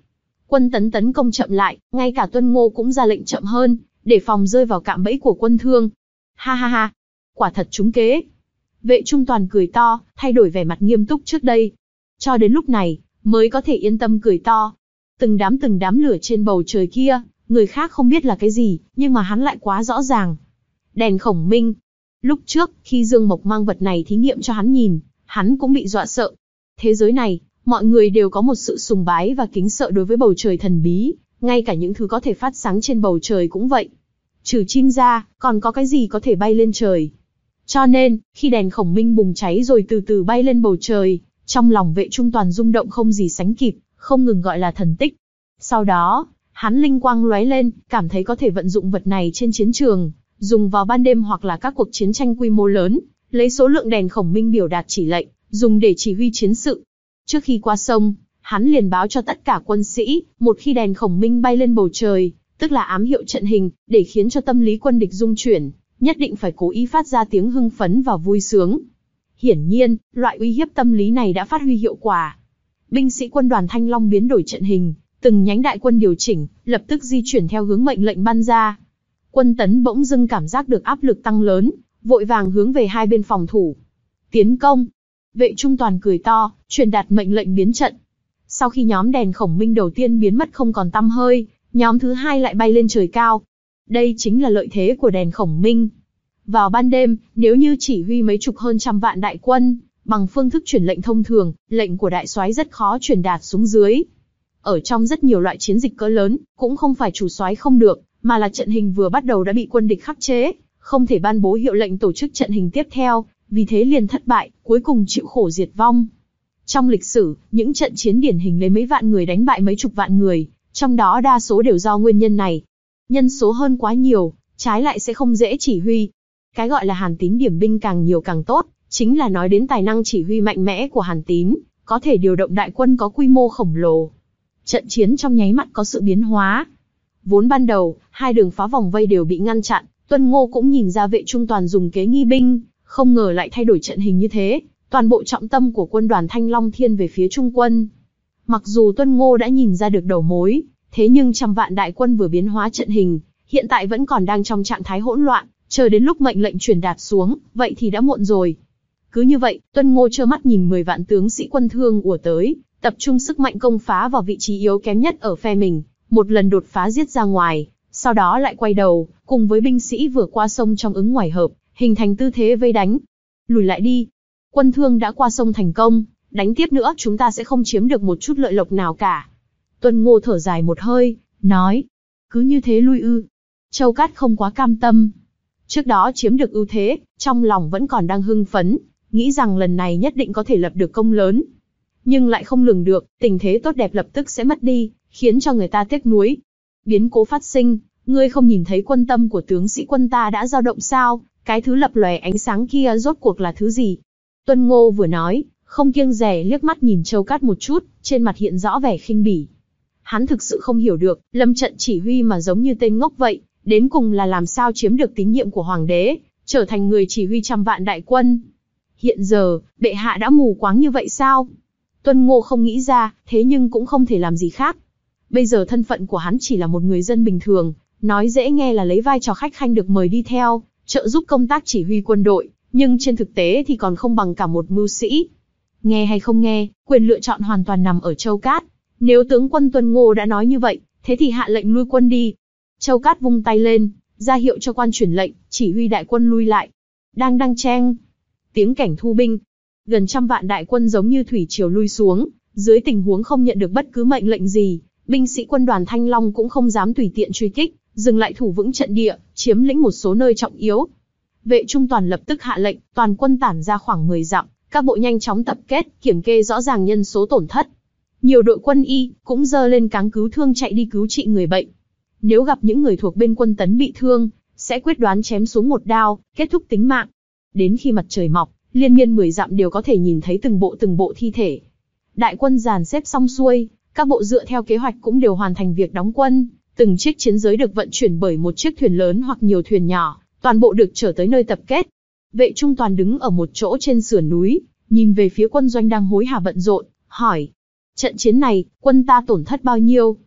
Quân Tấn tấn công chậm lại, ngay cả Tuân Ngô cũng ra lệnh chậm hơn, để phòng rơi vào cạm bẫy của quân Thương. Ha ha ha, quả thật trúng kế. Vệ Trung Toàn cười to, thay đổi vẻ mặt nghiêm túc trước đây. Cho đến lúc này, mới có thể yên tâm cười to. Từng đám từng đám lửa trên bầu trời kia, người khác không biết là cái gì, nhưng mà hắn lại quá rõ ràng. Đèn khổng minh. Lúc trước, khi Dương Mộc mang vật này thí nghiệm cho hắn nhìn, hắn cũng bị dọa sợ. Thế giới này, mọi người đều có một sự sùng bái và kính sợ đối với bầu trời thần bí, ngay cả những thứ có thể phát sáng trên bầu trời cũng vậy. Trừ chim ra, còn có cái gì có thể bay lên trời. Cho nên, khi đèn khổng minh bùng cháy rồi từ từ bay lên bầu trời, trong lòng Vệ Trung Toàn rung động không gì sánh kịp, không ngừng gọi là thần tích. Sau đó, hắn linh quang lóe lên, cảm thấy có thể vận dụng vật này trên chiến trường, dùng vào ban đêm hoặc là các cuộc chiến tranh quy mô lớn, lấy số lượng đèn khổng minh biểu đạt chỉ lệnh, dùng để chỉ huy chiến sự. Trước khi qua sông, hắn liền báo cho tất cả quân sĩ, một khi đèn khổng minh bay lên bầu trời, tức là ám hiệu trận hình, để khiến cho tâm lý quân địch rung chuyển, nhất định phải cố ý phát ra tiếng hưng phấn và vui sướng. Hiển nhiên, loại uy hiếp tâm lý này đã phát huy hiệu quả. Binh sĩ quân đoàn Thanh Long biến đổi trận hình, từng nhánh đại quân điều chỉnh, lập tức di chuyển theo hướng mệnh lệnh ban ra. Quân Tấn bỗng dưng cảm giác được áp lực tăng lớn, vội vàng hướng về hai bên phòng thủ. Tiến công! Vệ Trung Toàn cười to, truyền đạt mệnh lệnh biến trận. Sau khi nhóm đèn khổng minh đầu tiên biến mất không còn tăm hơi, nhóm thứ hai lại bay lên trời cao. Đây chính là lợi thế của đèn khổng minh. Vào ban đêm, nếu như chỉ huy mấy chục hơn trăm vạn đại quân, bằng phương thức truyền lệnh thông thường, lệnh của đại soái rất khó truyền đạt xuống dưới. Ở trong rất nhiều loại chiến dịch cỡ lớn, cũng không phải chủ soái không được, mà là trận hình vừa bắt đầu đã bị quân địch khắc chế, không thể ban bố hiệu lệnh tổ chức trận hình tiếp theo, vì thế liền thất bại, cuối cùng chịu khổ diệt vong. Trong lịch sử, những trận chiến điển hình lấy mấy vạn người đánh bại mấy chục vạn người, trong đó đa số đều do nguyên nhân này. Nhân số hơn quá nhiều, trái lại sẽ không dễ chỉ huy. Cái gọi là Hàn Tín điểm binh càng nhiều càng tốt, chính là nói đến tài năng chỉ huy mạnh mẽ của Hàn Tín, có thể điều động đại quân có quy mô khổng lồ. Trận chiến trong nháy mắt có sự biến hóa. Vốn ban đầu, hai đường phá vòng vây đều bị ngăn chặn, Tuân Ngô cũng nhìn ra Vệ Trung Toàn dùng kế nghi binh, không ngờ lại thay đổi trận hình như thế, toàn bộ trọng tâm của quân đoàn Thanh Long thiên về phía Trung quân. Mặc dù Tuân Ngô đã nhìn ra được đầu mối, thế nhưng trăm vạn đại quân vừa biến hóa trận hình, hiện tại vẫn còn đang trong trạng thái hỗn loạn, chờ đến lúc mệnh lệnh truyền đạt xuống, vậy thì đã muộn rồi. Cứ như vậy, Tuân Ngô trơ mắt nhìn mười vạn tướng sĩ quân Thương ùa tới, tập trung sức mạnh công phá vào vị trí yếu kém nhất ở phe mình, một lần đột phá giết ra ngoài, sau đó lại quay đầu, cùng với binh sĩ vừa qua sông trong ứng ngoài hợp, hình thành tư thế vây đánh. Lùi lại đi. Quân Thương đã qua sông thành công, đánh tiếp nữa chúng ta sẽ không chiếm được một chút lợi lộc nào cả. Tuân Ngô thở dài một hơi, nói. Cứ như thế lui ư. Châu Cát không quá cam tâm. Trước đó chiếm được ưu thế, trong lòng vẫn còn đang hưng phấn, nghĩ rằng lần này nhất định có thể lập được công lớn. Nhưng lại không lường được, tình thế tốt đẹp lập tức sẽ mất đi, khiến cho người ta tiếc nuối. Biến cố phát sinh, ngươi không nhìn thấy quân tâm của tướng sĩ quân ta đã dao động sao? Cái thứ lập lòe ánh sáng kia rốt cuộc là thứ gì? Tuân Ngô vừa nói, không kiêng dè liếc mắt nhìn Châu Cát một chút, trên mặt hiện rõ vẻ khinh bỉ. Hắn thực sự không hiểu được, lâm trận chỉ huy mà giống như tên ngốc vậy, đến cùng là làm sao chiếm được tín nhiệm của hoàng đế, trở thành người chỉ huy trăm vạn đại quân. Hiện giờ, bệ hạ đã mù quáng như vậy sao? Tuân Ngô không nghĩ ra, thế nhưng cũng không thể làm gì khác. Bây giờ thân phận của hắn chỉ là một người dân bình thường, nói dễ nghe là lấy vai trò khách khanh được mời đi theo, trợ giúp công tác chỉ huy quân đội, nhưng trên thực tế thì còn không bằng cả một mưu sĩ. Nghe hay không nghe, quyền lựa chọn hoàn toàn nằm ở Châu Cát. Nếu tướng quân Tuân Ngô đã nói như vậy, thế thì hạ lệnh lui quân đi. Châu Cát vung tay lên, ra hiệu cho quan truyền lệnh, chỉ huy đại quân lui lại. Đang đang chen. Tiếng cảnh thu binh. Gần trăm vạn đại quân giống như thủy triều lui xuống, dưới tình huống không nhận được bất cứ mệnh lệnh gì, binh sĩ quân đoàn Thanh Long cũng không dám tùy tiện truy kích, dừng lại thủ vững trận địa, chiếm lĩnh một số nơi trọng yếu. Vệ Trung Toàn lập tức hạ lệnh, toàn quân tản ra khoảng mười dặm, các bộ nhanh chóng tập kết, kiểm kê rõ ràng nhân số tổn thất. Nhiều đội quân y cũng giơ lên cáng cứu thương chạy đi cứu trị người bệnh. Nếu gặp những người thuộc bên quân Tấn bị thương, sẽ quyết đoán chém xuống một đao, kết thúc tính mạng. Đến khi mặt trời mọc, liên miên mười dặm đều có thể nhìn thấy từng bộ từng bộ thi thể. Đại quân dàn xếp xong xuôi, các bộ dựa theo kế hoạch cũng đều hoàn thành việc đóng quân. Từng chiếc chiến giới được vận chuyển bởi một chiếc thuyền lớn hoặc nhiều thuyền nhỏ, toàn bộ được chở tới nơi tập kết. Vệ Trung Toàn đứng ở một chỗ trên sườn núi, nhìn về phía quân doanh đang hối hả bận rộn, hỏi: trận chiến này, quân ta tổn thất bao nhiêu?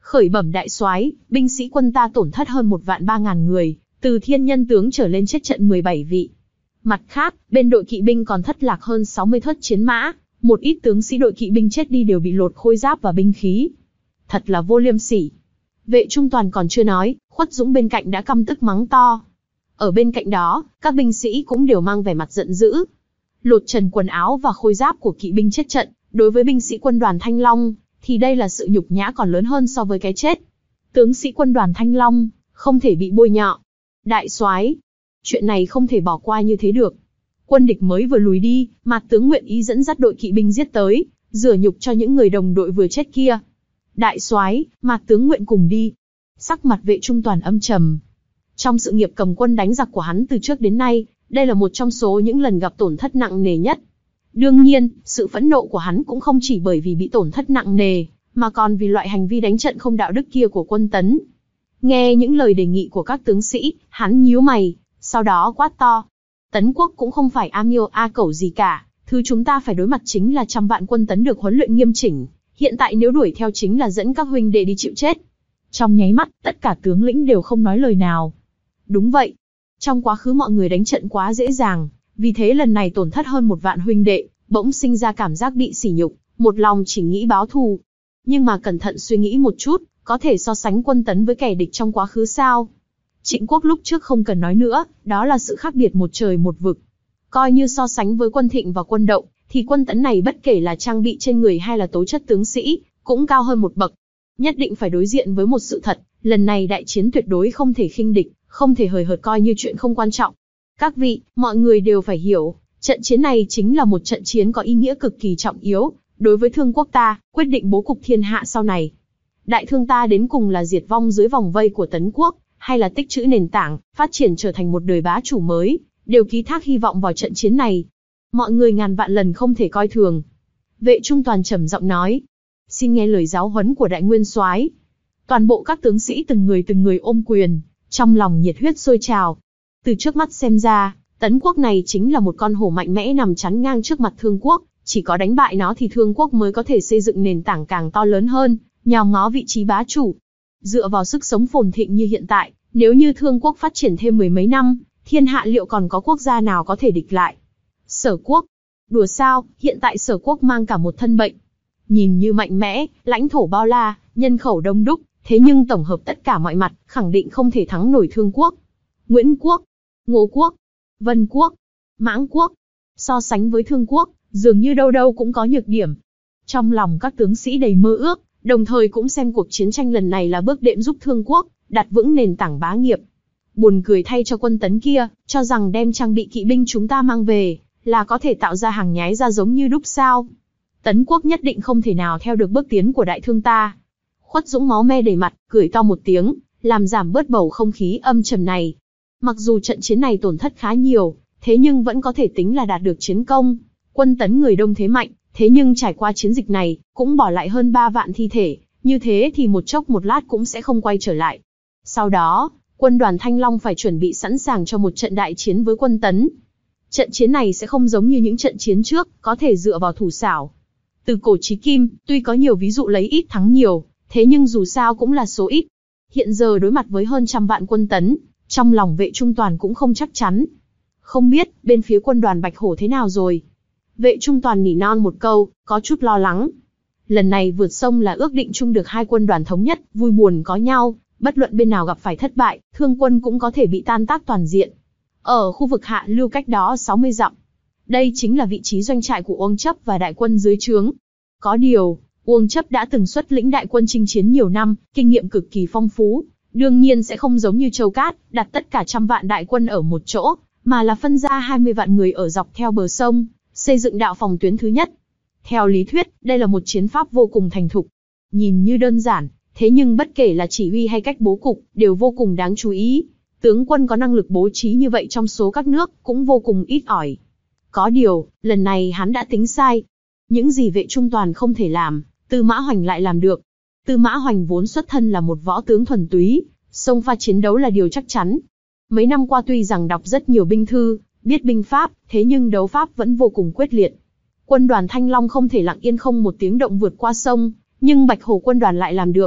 Khởi bẩm đại soái, binh sĩ quân ta tổn thất hơn một vạn ba ngàn người, từ thiên nhân tướng trở lên chết trận mười bảy vị. Mặt khác, bên đội kỵ binh còn thất lạc hơn sáu mươi thớt chiến mã, một ít tướng sĩ đội kỵ binh chết đi đều bị lột khôi giáp và binh khí. Thật là vô liêm sỉ. Vệ Trung Toàn còn chưa nói, Khuất Dũng bên cạnh đã căm tức mắng to. Ở bên cạnh đó, các binh sĩ cũng đều mang vẻ mặt giận dữ. Lột trần quần áo và khôi giáp của kỵ binh chết trận, đối với binh sĩ quân đoàn Thanh Long, thì đây là sự nhục nhã còn lớn hơn so với cái chết. Tướng sĩ quân đoàn Thanh Long, không thể bị bôi nhọ. Đại soái, chuyện này không thể bỏ qua như thế được. Quân địch mới vừa lùi đi, Mạc tướng nguyện ý dẫn dắt đội kỵ binh giết tới, rửa nhục cho những người đồng đội vừa chết kia. Đại soái, Mạc tướng nguyện cùng đi. Sắc mặt Vệ Trung Toàn âm trầm. Trong sự nghiệp cầm quân đánh giặc của hắn từ trước đến nay, đây là một trong số những lần gặp tổn thất nặng nề nhất. Đương nhiên, sự phẫn nộ của hắn cũng không chỉ bởi vì bị tổn thất nặng nề, mà còn vì loại hành vi đánh trận không đạo đức kia của quân Tấn. Nghe những lời đề nghị của các tướng sĩ, hắn nhíu mày, sau đó quát to. Tấn quốc cũng không phải a miêu a cẩu gì cả, thứ chúng ta phải đối mặt chính là trăm vạn quân Tấn được huấn luyện nghiêm chỉnh. Hiện tại nếu đuổi theo chính là dẫn các huynh đệ đi chịu chết. Trong nháy mắt, tất cả tướng lĩnh đều không nói lời nào. Đúng vậy. Trong quá khứ mọi người đánh trận quá dễ dàng, vì thế lần này tổn thất hơn một vạn huynh đệ, bỗng sinh ra cảm giác bị sỉ nhục, một lòng chỉ nghĩ báo thù. Nhưng mà cẩn thận suy nghĩ một chút, có thể so sánh quân Tấn với kẻ địch trong quá khứ sao? Trịnh Quốc lúc trước không cần nói nữa, đó là sự khác biệt một trời một vực. Coi như so sánh với quân Thịnh và quân Đậu, thì quân Tấn này bất kể là trang bị trên người hay là tố chất tướng sĩ, cũng cao hơn một bậc. Nhất định phải đối diện với một sự thật, lần này đại chiến tuyệt đối không thể khinh địch, không thể hời hợt coi như chuyện không quan trọng. Các vị, mọi người đều phải hiểu, trận chiến này chính là một trận chiến có ý nghĩa cực kỳ trọng yếu, đối với Thương quốc ta, quyết định bố cục thiên hạ sau này. Đại Thương ta đến cùng là diệt vong dưới vòng vây của Tấn quốc, hay là tích trữ nền tảng, phát triển trở thành một đời bá chủ mới, đều ký thác hy vọng vào trận chiến này. Mọi người ngàn vạn lần không thể coi thường. Vệ Trung Toàn trầm giọng nói, xin nghe lời giáo huấn của đại nguyên soái. Toàn bộ các tướng sĩ từng người từng người ôm quyền, trong lòng nhiệt huyết sôi trào. Từ trước mắt xem ra, Tấn quốc này chính là một con hổ mạnh mẽ nằm chắn ngang trước mặt Thương quốc, chỉ có đánh bại nó thì Thương quốc mới có thể xây dựng nền tảng càng to lớn hơn, nhòm ngó vị trí bá chủ. Dựa vào sức sống phồn thịnh như hiện tại, nếu như Thương quốc phát triển thêm mười mấy năm, thiên hạ liệu còn có quốc gia nào có thể địch lại? Sở quốc? Đùa sao, hiện tại Sở quốc mang cả một thân bệnh. Nhìn như mạnh mẽ, lãnh thổ bao la, nhân khẩu đông đúc, thế nhưng tổng hợp tất cả mọi mặt, khẳng định không thể thắng nổi Thương quốc. Nguyễn quốc, Ngô quốc, Vân quốc, Mãng quốc, so sánh với Thương quốc, dường như đâu đâu cũng có nhược điểm. Trong lòng các tướng sĩ đầy mơ ước, đồng thời cũng xem cuộc chiến tranh lần này là bước đệm giúp Thương quốc đặt vững nền tảng bá nghiệp. Buồn cười thay cho quân Tấn kia, cho rằng đem trang bị kỵ binh chúng ta mang về, là có thể tạo ra hàng nhái ra giống như đúc sao. Tấn quốc nhất định không thể nào theo được bước tiến của đại thương ta. Khuất Dũng máu me đầy mặt, cười to một tiếng, làm giảm bớt bầu không khí âm trầm này. Mặc dù trận chiến này tổn thất khá nhiều, thế nhưng vẫn có thể tính là đạt được chiến công. Quân Tấn người đông thế mạnh, thế nhưng trải qua chiến dịch này, cũng bỏ lại hơn ba vạn thi thể, như thế thì một chốc một lát cũng sẽ không quay trở lại. Sau đó, quân đoàn Thanh Long phải chuẩn bị sẵn sàng cho một trận đại chiến với quân Tấn. Trận chiến này sẽ không giống như những trận chiến trước, có thể dựa vào thủ xảo. Từ cổ chí kim, tuy có nhiều ví dụ lấy ít thắng nhiều, thế nhưng dù sao cũng là số ít. Hiện giờ đối mặt với hơn trăm vạn quân Tấn, trong lòng Vệ Trung Toàn cũng không chắc chắn. Không biết, bên phía quân đoàn Bạch Hổ thế nào rồi? Vệ Trung Toàn nỉ non một câu, có chút lo lắng. Lần này vượt sông là ước định chung được hai quân đoàn thống nhất, vui buồn có nhau, bất luận bên nào gặp phải thất bại, Thương quân cũng có thể bị tan tác toàn diện. Ở khu vực hạ lưu cách đó sáu mươi dặm. Đây chính là vị trí doanh trại của Uông Chấp và đại quân dưới trướng. Có điều, Uông Chấp đã từng xuất lĩnh đại quân chinh chiến nhiều năm, kinh nghiệm cực kỳ phong phú, đương nhiên sẽ không giống như Châu Cát, đặt tất cả trăm vạn đại quân ở một chỗ, mà là phân ra hai mươi vạn người ở dọc theo bờ sông, xây dựng đạo phòng tuyến thứ nhất. Theo lý thuyết, đây là một chiến pháp vô cùng thành thục. Nhìn như đơn giản, thế nhưng bất kể là chỉ huy hay cách bố cục, đều vô cùng đáng chú ý. Tướng quân có năng lực bố trí như vậy trong số các nước, cũng vô cùng ít ỏi. Có điều, lần này hắn đã tính sai. Những gì Vệ Trung Toàn không thể làm, Tư Mã Hoành lại làm được. Tư Mã Hoành vốn xuất thân là một võ tướng thuần túy, xông pha chiến đấu là điều chắc chắn. Mấy năm qua tuy rằng đọc rất nhiều binh thư, biết binh pháp, thế nhưng đấu pháp vẫn vô cùng quyết liệt. Quân đoàn Thanh Long không thể lặng yên không một tiếng động vượt qua sông, nhưng Bạch Hổ quân đoàn lại làm được.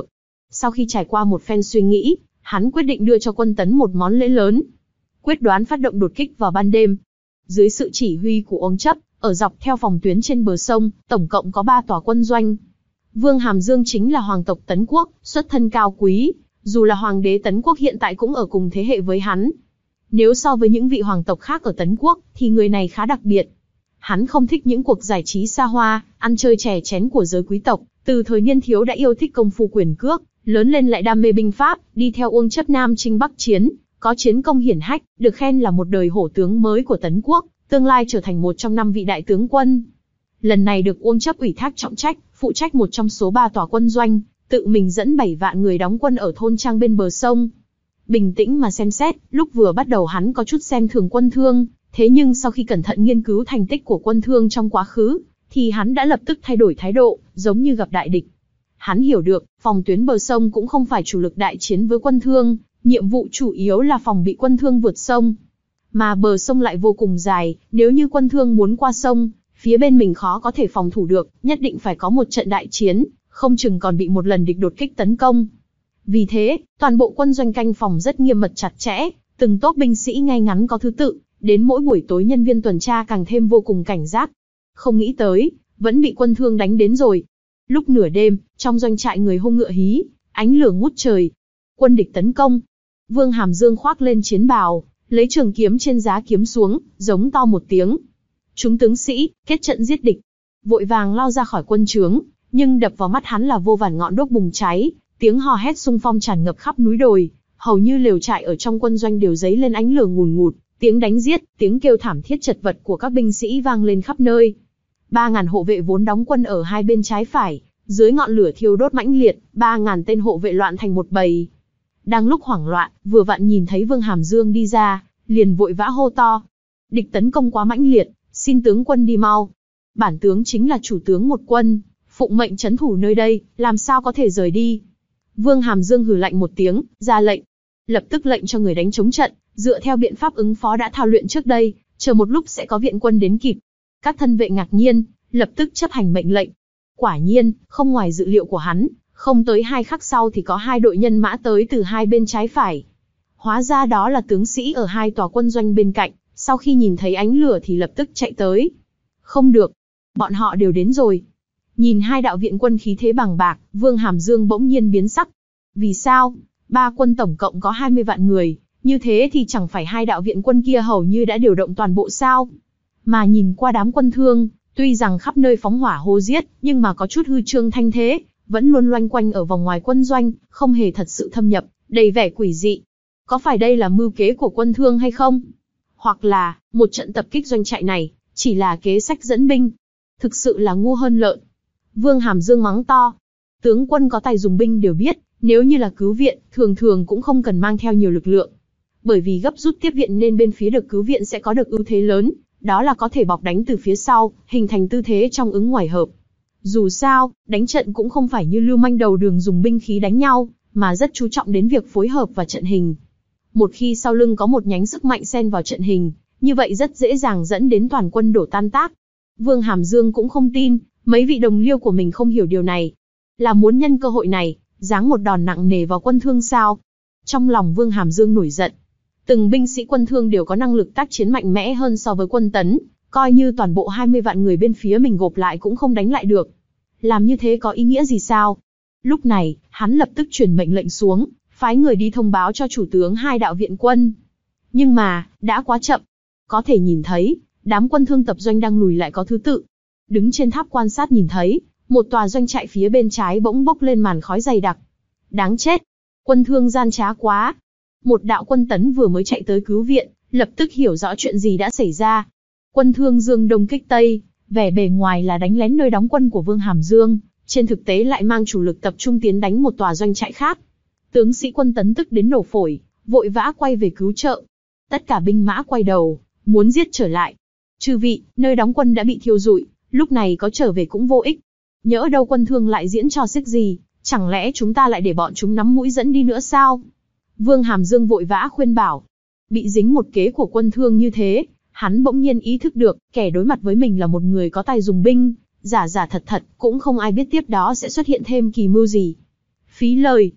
Sau khi trải qua một phen suy nghĩ, hắn quyết định đưa cho quân Tấn một món lễ lớn. Quyết đoán phát động đột kích vào ban đêm. Dưới sự chỉ huy của Ông Chấp, ở dọc theo phòng tuyến trên bờ sông, tổng cộng có ba tòa quân doanh. Vương Hàm Dương chính là hoàng tộc Tấn Quốc, xuất thân cao quý, dù là hoàng đế Tấn Quốc hiện tại cũng ở cùng thế hệ với hắn. Nếu so với những vị hoàng tộc khác ở Tấn Quốc, thì người này khá đặc biệt. Hắn không thích những cuộc giải trí xa hoa, ăn chơi chè chén của giới quý tộc, từ thời niên thiếu đã yêu thích công phu quyền cước, lớn lên lại đam mê binh pháp, đi theo Uông Chấp Nam chinh Bắc chiến, có chiến công hiển hách, được khen là một đời hổ tướng mới của Tấn Quốc, tương lai trở thành một trong năm vị đại tướng quân. Lần này được Uông Chấp ủy thác trọng trách, phụ trách một trong số ba tòa quân doanh, tự mình dẫn bảy vạn người đóng quân ở thôn trang bên bờ sông. Bình tĩnh mà xem xét, lúc vừa bắt đầu hắn có chút xem thường Quân Thương, thế nhưng sau khi cẩn thận nghiên cứu thành tích của Quân Thương trong quá khứ, thì hắn đã lập tức thay đổi thái độ, giống như gặp đại địch. Hắn hiểu được, phòng tuyến bờ sông cũng không phải chủ lực đại chiến với Quân Thương, nhiệm vụ chủ yếu là phòng bị Quân Thương vượt sông. Mà bờ sông lại vô cùng dài, nếu như Quân Thương muốn qua sông, phía bên mình khó có thể phòng thủ được, nhất định phải có một trận đại chiến, không chừng còn bị một lần địch đột kích tấn công. Vì thế, toàn bộ quân doanh canh phòng rất nghiêm mật chặt chẽ, từng tốp binh sĩ ngay ngắn có thứ tự, đến mỗi buổi tối nhân viên tuần tra càng thêm vô cùng cảnh giác. Không nghĩ tới, vẫn bị Quân Thương đánh đến rồi. Lúc nửa đêm, trong doanh trại người hung ngựa hí, ánh lửa ngút trời. Quân địch tấn công. Vương Hàm Dương khoác lên chiến bào, lấy trường kiếm trên giá kiếm xuống, giống to một tiếng. Chúng tướng sĩ, kết trận giết địch. Vội vàng lao ra khỏi quân trướng, nhưng đập vào mắt hắn là vô vàn ngọn đuốc bùng cháy, tiếng hò hét xung phong tràn ngập khắp núi đồi, hầu như lều trại ở trong quân doanh đều dấy lên ánh lửa ngùn ngụt, tiếng đánh giết, tiếng kêu thảm thiết chật vật của các binh sĩ vang lên khắp nơi. Ba ngàn hộ vệ vốn đóng quân ở hai bên trái phải, dưới ngọn lửa thiêu đốt mãnh liệt, ba ngàn tên hộ vệ loạn thành một bầy. Đang lúc hoảng loạn, vừa vặn nhìn thấy Vương Hàm Dương đi ra, liền vội vã hô to: địch tấn công quá mãnh liệt, xin tướng quân đi mau. Bản tướng chính là chủ tướng một quân, phụng mệnh trấn thủ nơi đây, làm sao có thể rời đi. Vương Hàm Dương hừ lạnh một tiếng, ra lệnh. Lập tức lệnh cho người đánh chống trận, dựa theo biện pháp ứng phó đã thao luyện trước đây, chờ một lúc sẽ có viện quân đến kịp. Các thân vệ ngạc nhiên, lập tức chấp hành mệnh lệnh. Quả nhiên, không ngoài dự liệu của hắn, không tới hai khắc sau thì có hai đội nhân mã tới từ hai bên trái phải. Hóa ra đó là tướng sĩ ở hai tòa quân doanh bên cạnh, sau khi nhìn thấy ánh lửa thì lập tức chạy tới. Không được, bọn họ đều đến rồi. Nhìn hai đạo viện quân khí thế bằng bạc, Vương Hàm Dương bỗng nhiên biến sắc. Vì sao? Ba quân tổng cộng có hai mươi vạn người, như thế thì chẳng phải hai đạo viện quân kia hầu như đã điều động toàn bộ sao? Mà nhìn qua đám quân Thương, tuy rằng khắp nơi phóng hỏa hô giết, nhưng mà có chút hư trương thanh thế, vẫn luôn loanh quanh ở vòng ngoài quân doanh, không hề thật sự thâm nhập, đầy vẻ quỷ dị. Có phải đây là mưu kế của quân Thương hay không? Hoặc là, một trận tập kích doanh trại này, chỉ là kế sách dẫn binh? Thực sự là ngu hơn lợn. Vương Hàm Dương mắng to. Tướng quân có tài dùng binh đều biết, nếu như là cứu viện, thường thường cũng không cần mang theo nhiều lực lượng. Bởi vì gấp rút tiếp viện nên bên phía được cứu viện sẽ có được ưu thế lớn, đó là có thể bọc đánh từ phía sau, hình thành tư thế trong ứng ngoài hợp. Dù sao, đánh trận cũng không phải như lưu manh đầu đường dùng binh khí đánh nhau, mà rất chú trọng đến việc phối hợp và trận hình. Một khi sau lưng có một nhánh sức mạnh xen vào trận hình, như vậy rất dễ dàng dẫn đến toàn quân đổ tan tác. Vương Hàm Dương cũng không tin, mấy vị đồng liêu của mình không hiểu điều này. Là muốn nhân cơ hội này, giáng một đòn nặng nề vào quân Thương sao? Trong lòng Vương Hàm Dương nổi giận. Từng binh sĩ quân Thương đều có năng lực tác chiến mạnh mẽ hơn so với quân Tấn, coi như toàn bộ hai mươi vạn người bên phía mình gộp lại cũng không đánh lại được. Làm như thế có ý nghĩa gì sao? Lúc này, hắn lập tức truyền mệnh lệnh xuống, phái người đi thông báo cho chủ tướng hai đạo viện quân. Nhưng mà, đã quá chậm. Có thể nhìn thấy, đám quân Thương tập doanh đang lùi lại có thứ tự. Đứng trên tháp quan sát nhìn thấy, một tòa doanh trại phía bên trái bỗng bốc lên màn khói dày đặc. Đáng chết! Quân Thương gian trá quá! Một đạo quân Tấn vừa mới chạy tới cứu viện, lập tức hiểu rõ chuyện gì đã xảy ra. Quân Thương dương đông kích tây, vẻ bề ngoài là đánh lén nơi đóng quân của Vương Hàm Dương, trên thực tế lại mang chủ lực tập trung tiến đánh một tòa doanh trại khác. Tướng sĩ quân Tấn tức đến nổ phổi, vội vã quay về cứu trợ. Tất cả binh mã quay đầu, muốn giết trở lại. Chư vị, nơi đóng quân đã bị thiêu rụi, lúc này có trở về cũng vô ích. Nhỡ đâu quân Thương lại diễn trò xiếc gì, chẳng lẽ chúng ta lại để bọn chúng nắm mũi dẫn đi nữa sao? Vương Hàm Dương vội vã khuyên bảo. Bị dính một kế của quân Thương như thế, hắn bỗng nhiên ý thức được, kẻ đối mặt với mình là một người có tài dùng binh, giả giả thật thật, cũng không ai biết tiếp đó sẽ xuất hiện thêm kỳ mưu gì. Phí lời,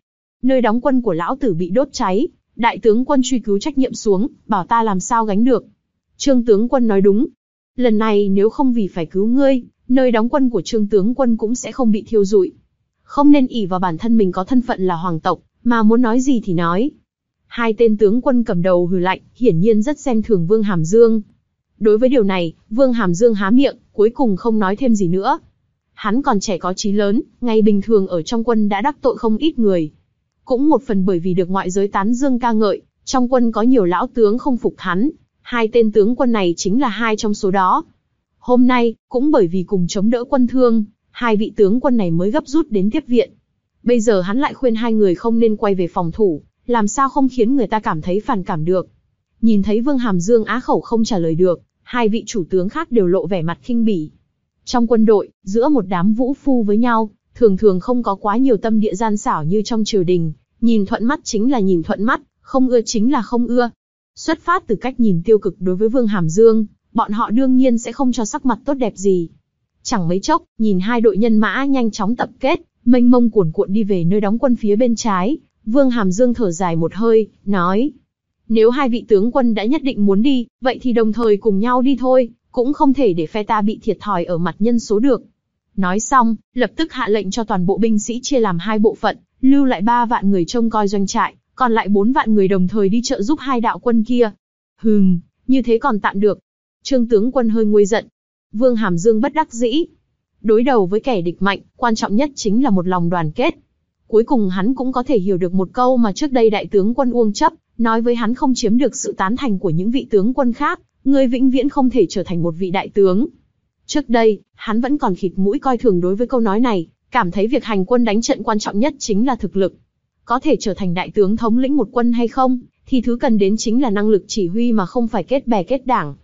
nơi đóng quân của lão tử bị đốt cháy, đại tướng quân truy cứu trách nhiệm xuống, bảo ta làm sao gánh được. Trương tướng quân nói đúng. Lần này nếu không vì phải cứu ngươi, nơi đóng quân của Trương tướng quân cũng sẽ không bị thiêu rụi. Không nên ỷ vào bản thân mình có thân phận là hoàng tộc, mà muốn nói gì thì nói. Hai tên tướng quân cầm đầu hừ lạnh, hiển nhiên rất xem thường Vương Hàm Dương. Đối với điều này, Vương Hàm Dương há miệng, cuối cùng không nói thêm gì nữa. Hắn còn trẻ có chí lớn, ngày bình thường ở trong quân đã đắc tội không ít người. Cũng một phần bởi vì được ngoại giới tán dương ca ngợi, trong quân có nhiều lão tướng không phục hắn. Hai tên tướng quân này chính là hai trong số đó. Hôm nay, cũng bởi vì cùng chống đỡ quân Thương, hai vị tướng quân này mới gấp rút đến tiếp viện. Bây giờ hắn lại khuyên hai người không nên quay về phòng thủ, làm sao không khiến người ta cảm thấy phản cảm được. Nhìn thấy Vương Hàm Dương á khẩu không trả lời được, hai vị chủ tướng khác đều lộ vẻ mặt khinh bỉ. Trong quân đội, giữa một đám vũ phu với nhau, thường thường không có quá nhiều tâm địa gian xảo như trong triều đình, nhìn thuận mắt chính là nhìn thuận mắt, không ưa chính là không ưa. Xuất phát từ cách nhìn tiêu cực đối với Vương Hàm Dương, bọn họ đương nhiên sẽ không cho sắc mặt tốt đẹp gì. Chẳng mấy chốc, nhìn hai đội nhân mã nhanh chóng tập kết, mênh mông cuồn cuộn đi về nơi đóng quân phía bên trái, Vương Hàm Dương thở dài một hơi, nói: nếu hai vị tướng quân đã nhất định muốn đi, vậy thì đồng thời cùng nhau đi thôi, cũng không thể để phe ta bị thiệt thòi ở mặt nhân số được. Nói xong, lập tức hạ lệnh cho toàn bộ binh sĩ chia làm hai bộ phận, lưu lại ba vạn người trông coi doanh trại, còn lại bốn vạn người đồng thời đi trợ giúp hai đạo quân kia. Hừm, như thế còn tạm được. Trương tướng quân hơi nguôi giận. Vương Hàm Dương bất đắc dĩ. Đối đầu với kẻ địch mạnh, quan trọng nhất chính là một lòng đoàn kết. Cuối cùng hắn cũng có thể hiểu được một câu mà trước đây đại tướng quân Uông Chấp nói với hắn: không chiếm được sự tán thành của những vị tướng quân khác, ngươi vĩnh viễn không thể trở thành một vị đại tướng. Trước đây, hắn vẫn còn khịt mũi coi thường đối với câu nói này, cảm thấy việc hành quân đánh trận quan trọng nhất chính là thực lực. Có thể trở thành đại tướng thống lĩnh một quân hay không, thì thứ cần đến chính là năng lực chỉ huy mà không phải kết bè kết đảng.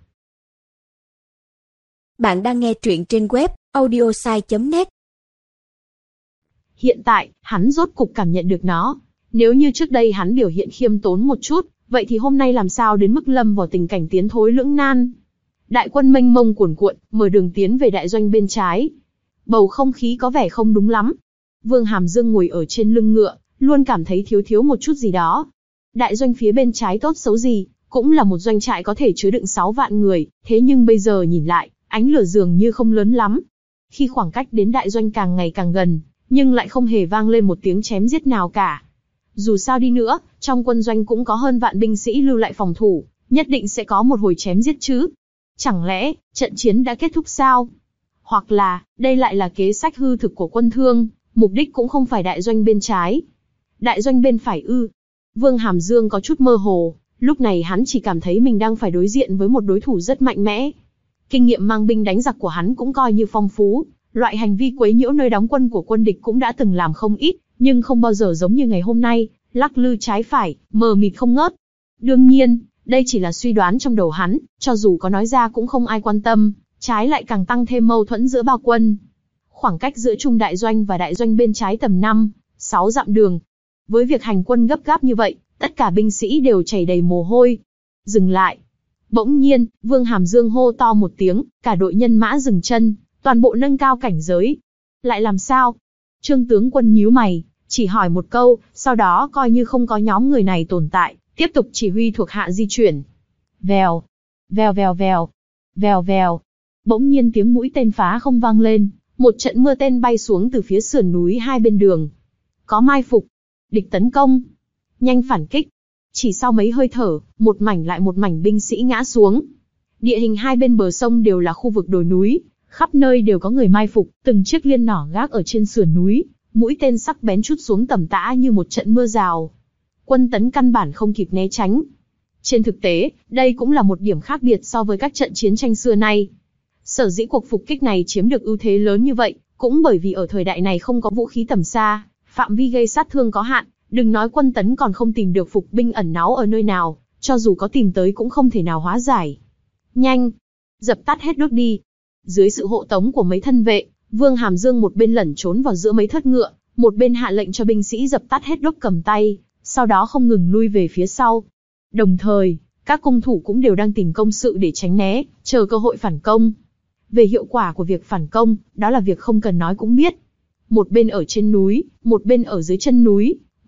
Bạn đang nghe truyện trên web audiosai chấm net. Hiện tại, hắn rốt cục cảm nhận được nó. Nếu như trước đây hắn biểu hiện khiêm tốn một chút, vậy thì hôm nay làm sao đến mức lâm vào tình cảnh tiến thối lưỡng nan. Đại quân mênh mông cuồn cuộn, mở đường tiến về đại doanh bên trái. Bầu không khí có vẻ không đúng lắm. Vương Hàm Dương ngồi ở trên lưng ngựa, luôn cảm thấy thiếu thiếu một chút gì đó. Đại doanh phía bên trái tốt xấu gì, cũng là một doanh trại có thể chứa đựng sáu vạn người, thế nhưng bây giờ nhìn lại, ánh lửa dường như không lớn lắm. Khi khoảng cách đến đại doanh càng ngày càng gần, nhưng lại không hề vang lên một tiếng chém giết nào cả. Dù sao đi nữa, trong quân doanh cũng có hơn vạn binh sĩ lưu lại phòng thủ, nhất định sẽ có một hồi chém giết chứ. Chẳng lẽ, trận chiến đã kết thúc sao? Hoặc là, đây lại là kế sách hư thực của quân Thương, mục đích cũng không phải đại doanh bên trái. Đại doanh bên phải ư? Vương Hàm Dương có chút mơ hồ, lúc này hắn chỉ cảm thấy mình đang phải đối diện với một đối thủ rất mạnh mẽ. Kinh nghiệm mang binh đánh giặc của hắn cũng coi như phong phú, loại hành vi quấy nhiễu nơi đóng quân của quân địch cũng đã từng làm không ít, nhưng không bao giờ giống như ngày hôm nay, lắc lư trái phải, mờ mịt không ngớt. Đương nhiên, đây chỉ là suy đoán trong đầu hắn, cho dù có nói ra cũng không ai quan tâm, trái lại càng tăng thêm mâu thuẫn giữa ba quân. Khoảng cách giữa trung đại doanh và đại doanh bên trái tầm năm, sáu dặm đường. Với việc hành quân gấp gáp như vậy, tất cả binh sĩ đều chảy đầy mồ hôi. Dừng lại. Bỗng nhiên, Vương Hàm Dương hô to một tiếng, cả đội nhân mã dừng chân, toàn bộ nâng cao cảnh giới. Lại làm sao? Trương tướng quân nhíu mày, chỉ hỏi một câu, sau đó coi như không có nhóm người này tồn tại, tiếp tục chỉ huy thuộc hạ di chuyển. Vèo, vèo vèo vèo, vèo vèo. Bỗng nhiên tiếng mũi tên phá không vang lên, một trận mưa tên bay xuống từ phía sườn núi hai bên đường. Có mai phục, địch tấn công, nhanh phản kích. Chỉ sau mấy hơi thở, một mảnh lại một mảnh binh sĩ ngã xuống. Địa hình hai bên bờ sông đều là khu vực đồi núi, khắp nơi đều có người mai phục, từng chiếc liên nỏ gác ở trên sườn núi, mũi tên sắc bén trút xuống tầm tã như một trận mưa rào. Quân tấn căn bản không kịp né tránh. Trên thực tế, đây cũng là một điểm khác biệt so với các trận chiến tranh xưa nay. Sở dĩ cuộc phục kích này chiếm được ưu thế lớn như vậy, cũng bởi vì ở thời đại này không có vũ khí tầm xa, phạm vi gây sát thương có hạn, đừng nói quân tấn còn không tìm được phục binh ẩn náu ở nơi nào, cho dù có tìm tới cũng không thể nào hóa giải. Nhanh! Dập tắt hết đốt đi! Dưới sự hộ tống của mấy thân vệ, Vương Hàm Dương một bên lẩn trốn vào giữa mấy thất ngựa, một bên hạ lệnh cho binh sĩ dập tắt hết đốt cầm tay, sau đó không ngừng lui về phía sau. Đồng thời, các cung thủ cũng đều đang tìm công sự để tránh né, chờ cơ hội phản công. Về hiệu quả của việc phản công, đó là việc không cần nói cũng biết. Một bên ở trên núi, một bên ở dưới chân núi,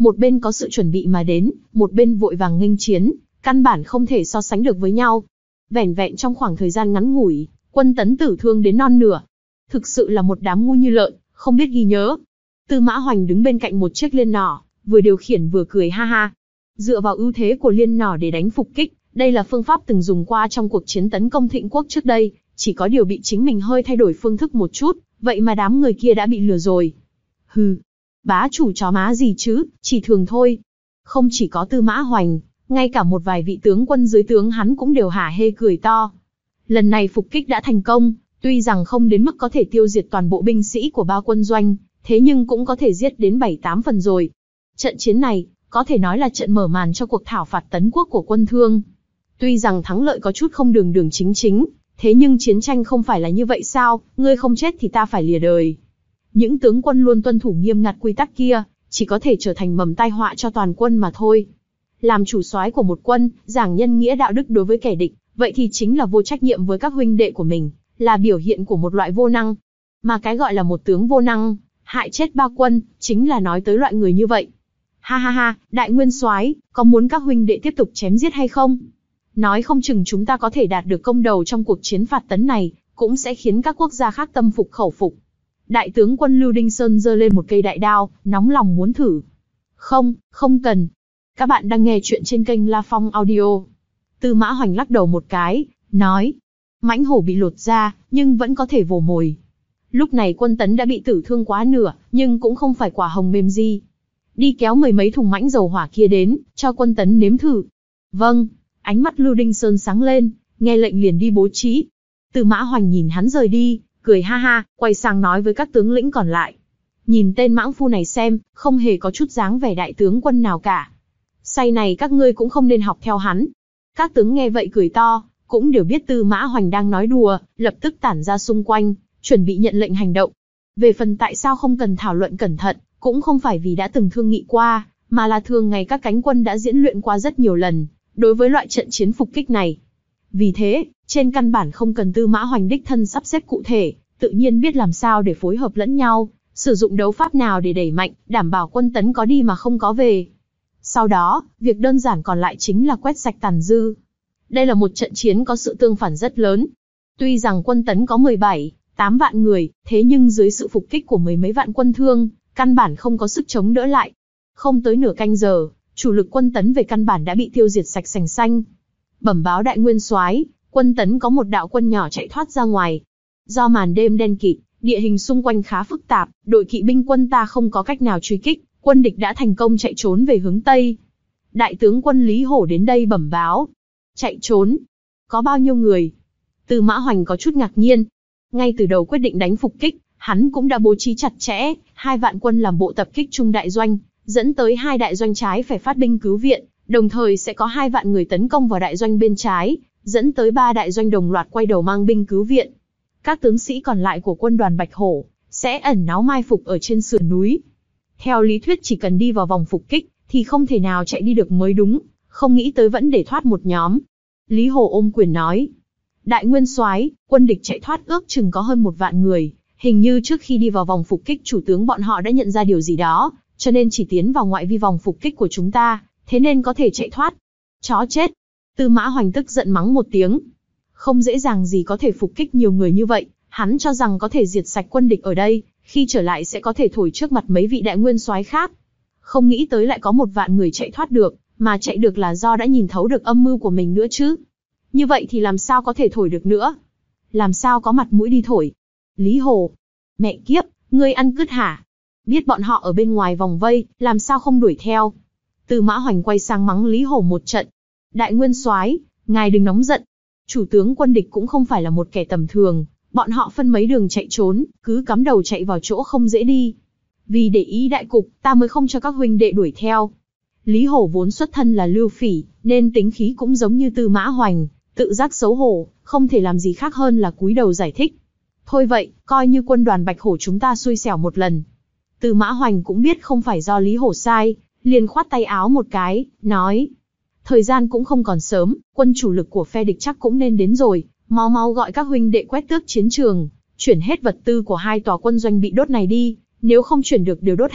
một bên có sự chuẩn bị mà đến, một bên vội vàng nghênh chiến, căn bản không thể so sánh được với nhau. Vẻn vẹn trong khoảng thời gian ngắn ngủi, quân Tấn tử thương đến non nửa. Thực sự là một đám ngu như lợn, không biết ghi nhớ. Tư Mã Hoành đứng bên cạnh một chiếc liên nỏ, vừa điều khiển vừa cười ha ha. Dựa vào ưu thế của liên nỏ để đánh phục kích, đây là phương pháp từng dùng qua trong cuộc chiến tấn công Thịnh Quốc trước đây, chỉ có điều bị chính mình hơi thay đổi phương thức một chút, vậy mà đám người kia đã bị lừa rồi. Hừ, bá chủ chó má gì chứ, chỉ thường thôi. Không chỉ có Tư Mã Hoành, ngay cả một vài vị tướng quân dưới tướng hắn cũng đều hả hê cười to. Lần này phục kích đã thành công, tuy rằng không đến mức có thể tiêu diệt toàn bộ binh sĩ của ba quân doanh, thế nhưng cũng có thể giết đến bảy tám phần rồi. Trận chiến này, có thể nói là trận mở màn cho cuộc thảo phạt tấn quốc của quân Thương. Tuy rằng thắng lợi có chút không đường đường chính chính, thế nhưng chiến tranh không phải là như vậy sao, ngươi không chết thì ta phải lìa đời. Những tướng quân luôn tuân thủ nghiêm ngặt quy tắc kia, chỉ có thể trở thành mầm tai họa cho toàn quân mà thôi. Làm chủ soái của một quân, giảng nhân nghĩa đạo đức đối với kẻ địch, vậy thì chính là vô trách nhiệm với các huynh đệ của mình, là biểu hiện của một loại vô năng. Mà cái gọi là một tướng vô năng, hại chết ba quân, chính là nói tới loại người như vậy. Ha ha ha, đại nguyên soái, có muốn các huynh đệ tiếp tục chém giết hay không? Nói không chừng chúng ta có thể đạt được công đầu trong cuộc chiến phạt tấn này, cũng sẽ khiến các quốc gia khác tâm phục khẩu phục. Đại tướng quân Lưu Đinh Sơn giơ lên một cây đại đao, nóng lòng muốn thử. Không, không cần. Các bạn đang nghe chuyện trên kênh La Phong Audio. Tư Mã Hoành lắc đầu một cái, nói. Mãnh hổ bị lột ra, nhưng vẫn có thể vồ mồi. Lúc này quân Tấn đã bị tử thương quá nửa, nhưng cũng không phải quả hồng mềm gì. Đi kéo mười mấy thùng mãnh dầu hỏa kia đến, cho quân Tấn nếm thử. Vâng, ánh mắt Lưu Đinh Sơn sáng lên, nghe lệnh liền đi bố trí. Tư Mã Hoành nhìn hắn rời đi, cười ha ha, quay sang nói với các tướng lĩnh còn lại. Nhìn tên mãng phu này xem, không hề có chút dáng vẻ đại tướng quân nào cả. Say này các ngươi cũng không nên học theo hắn. Các tướng nghe vậy cười to, cũng đều biết Tư Mã Hoành đang nói đùa, lập tức tản ra xung quanh, chuẩn bị nhận lệnh hành động. Về phần tại sao không cần thảo luận cẩn thận, cũng không phải vì đã từng thương nghị qua, mà là thường ngày các cánh quân đã diễn luyện qua rất nhiều lần, đối với loại trận chiến phục kích này. Vì thế, trên căn bản không cần Tư Mã Hoành đích thân sắp xếp cụ thể, tự nhiên biết làm sao để phối hợp lẫn nhau, sử dụng đấu pháp nào để đẩy mạnh, đảm bảo quân Tấn có đi mà không có về. Sau đó, việc đơn giản còn lại chính là quét sạch tàn dư. Đây là một trận chiến có sự tương phản rất lớn. Tuy rằng quân Tấn có mười bảy, tám vạn người, thế nhưng dưới sự phục kích của mười mấy vạn quân Thương, căn bản không có sức chống đỡ lại. Không tới nửa canh giờ, chủ lực quân Tấn về căn bản đã bị tiêu diệt sạch sành xanh. Bẩm báo đại nguyên soái, quân Tấn có một đạo quân nhỏ chạy thoát ra ngoài. Do màn đêm đen kịt, địa hình xung quanh khá phức tạp, đội kỵ binh quân ta không có cách nào truy kích, quân địch đã thành công chạy trốn về hướng Tây. Đại tướng quân Lý Hổ đến đây bẩm báo. Chạy trốn? Có bao nhiêu người? Tư Mã Hoành có chút ngạc nhiên. Ngay từ đầu quyết định đánh phục kích, hắn cũng đã bố trí chặt chẽ, hai vạn quân làm bộ tập kích trung đại doanh, dẫn tới hai đại doanh trái phải phát binh cứu viện, đồng thời sẽ có hai vạn người tấn công vào đại doanh bên trái, dẫn tới ba đại doanh đồng loạt quay đầu mang binh cứu viện. Các tướng sĩ còn lại của quân đoàn Bạch Hổ sẽ ẩn náu mai phục ở trên sườn núi. Theo lý thuyết chỉ cần đi vào vòng phục kích thì không thể nào chạy đi được mới đúng, không nghĩ tới vẫn để thoát một nhóm. Lý Hổ ôm quyền nói: Đại nguyên soái, quân địch chạy thoát ước chừng có hơn một vạn người, hình như trước khi đi vào vòng phục kích chủ tướng bọn họ đã nhận ra điều gì đó, cho nên chỉ tiến vào ngoại vi vòng phục kích của chúng ta, thế nên có thể chạy thoát. Chó chết! Tư Mã Hoành tức giận mắng một tiếng. Không dễ dàng gì có thể phục kích nhiều người như vậy, hắn cho rằng có thể diệt sạch quân địch ở đây, khi trở lại sẽ có thể thổi trước mặt mấy vị đại nguyên soái khác. Không nghĩ tới lại có một vạn người chạy thoát được, mà chạy được là do đã nhìn thấu được âm mưu của mình nữa chứ. Như vậy thì làm sao có thể thổi được nữa? Làm sao có mặt mũi đi thổi? Lý Hồ! Mẹ kiếp, ngươi ăn cứt hả? Biết bọn họ ở bên ngoài vòng vây, làm sao không đuổi theo? Tư Mã Hoành quay sang mắng Lý Hồ một trận. Đại nguyên soái, ngài đừng nóng giận. Chủ tướng quân địch cũng không phải là một kẻ tầm thường, bọn họ phân mấy đường chạy trốn, cứ cắm đầu chạy vào chỗ không dễ đi. Vì để ý đại cục, ta mới không cho các huynh đệ đuổi theo. Lý Hổ vốn xuất thân là lưu phỉ, nên tính khí cũng giống như Tư Mã Hoành, tự giác xấu hổ, không thể làm gì khác hơn là cúi đầu giải thích. Thôi vậy, coi như quân đoàn Bạch Hổ chúng ta xui xẻo một lần. Tư Mã Hoành cũng biết không phải do Lý Hổ sai, liền khoát tay áo một cái, nói: Thời gian cũng không còn sớm, quân chủ lực của phe địch chắc cũng nên đến rồi, mau mau gọi các huynh đệ quét tước chiến trường, chuyển hết vật tư của hai tòa quân doanh bị đốt này đi, nếu không chuyển được đều đốt hết,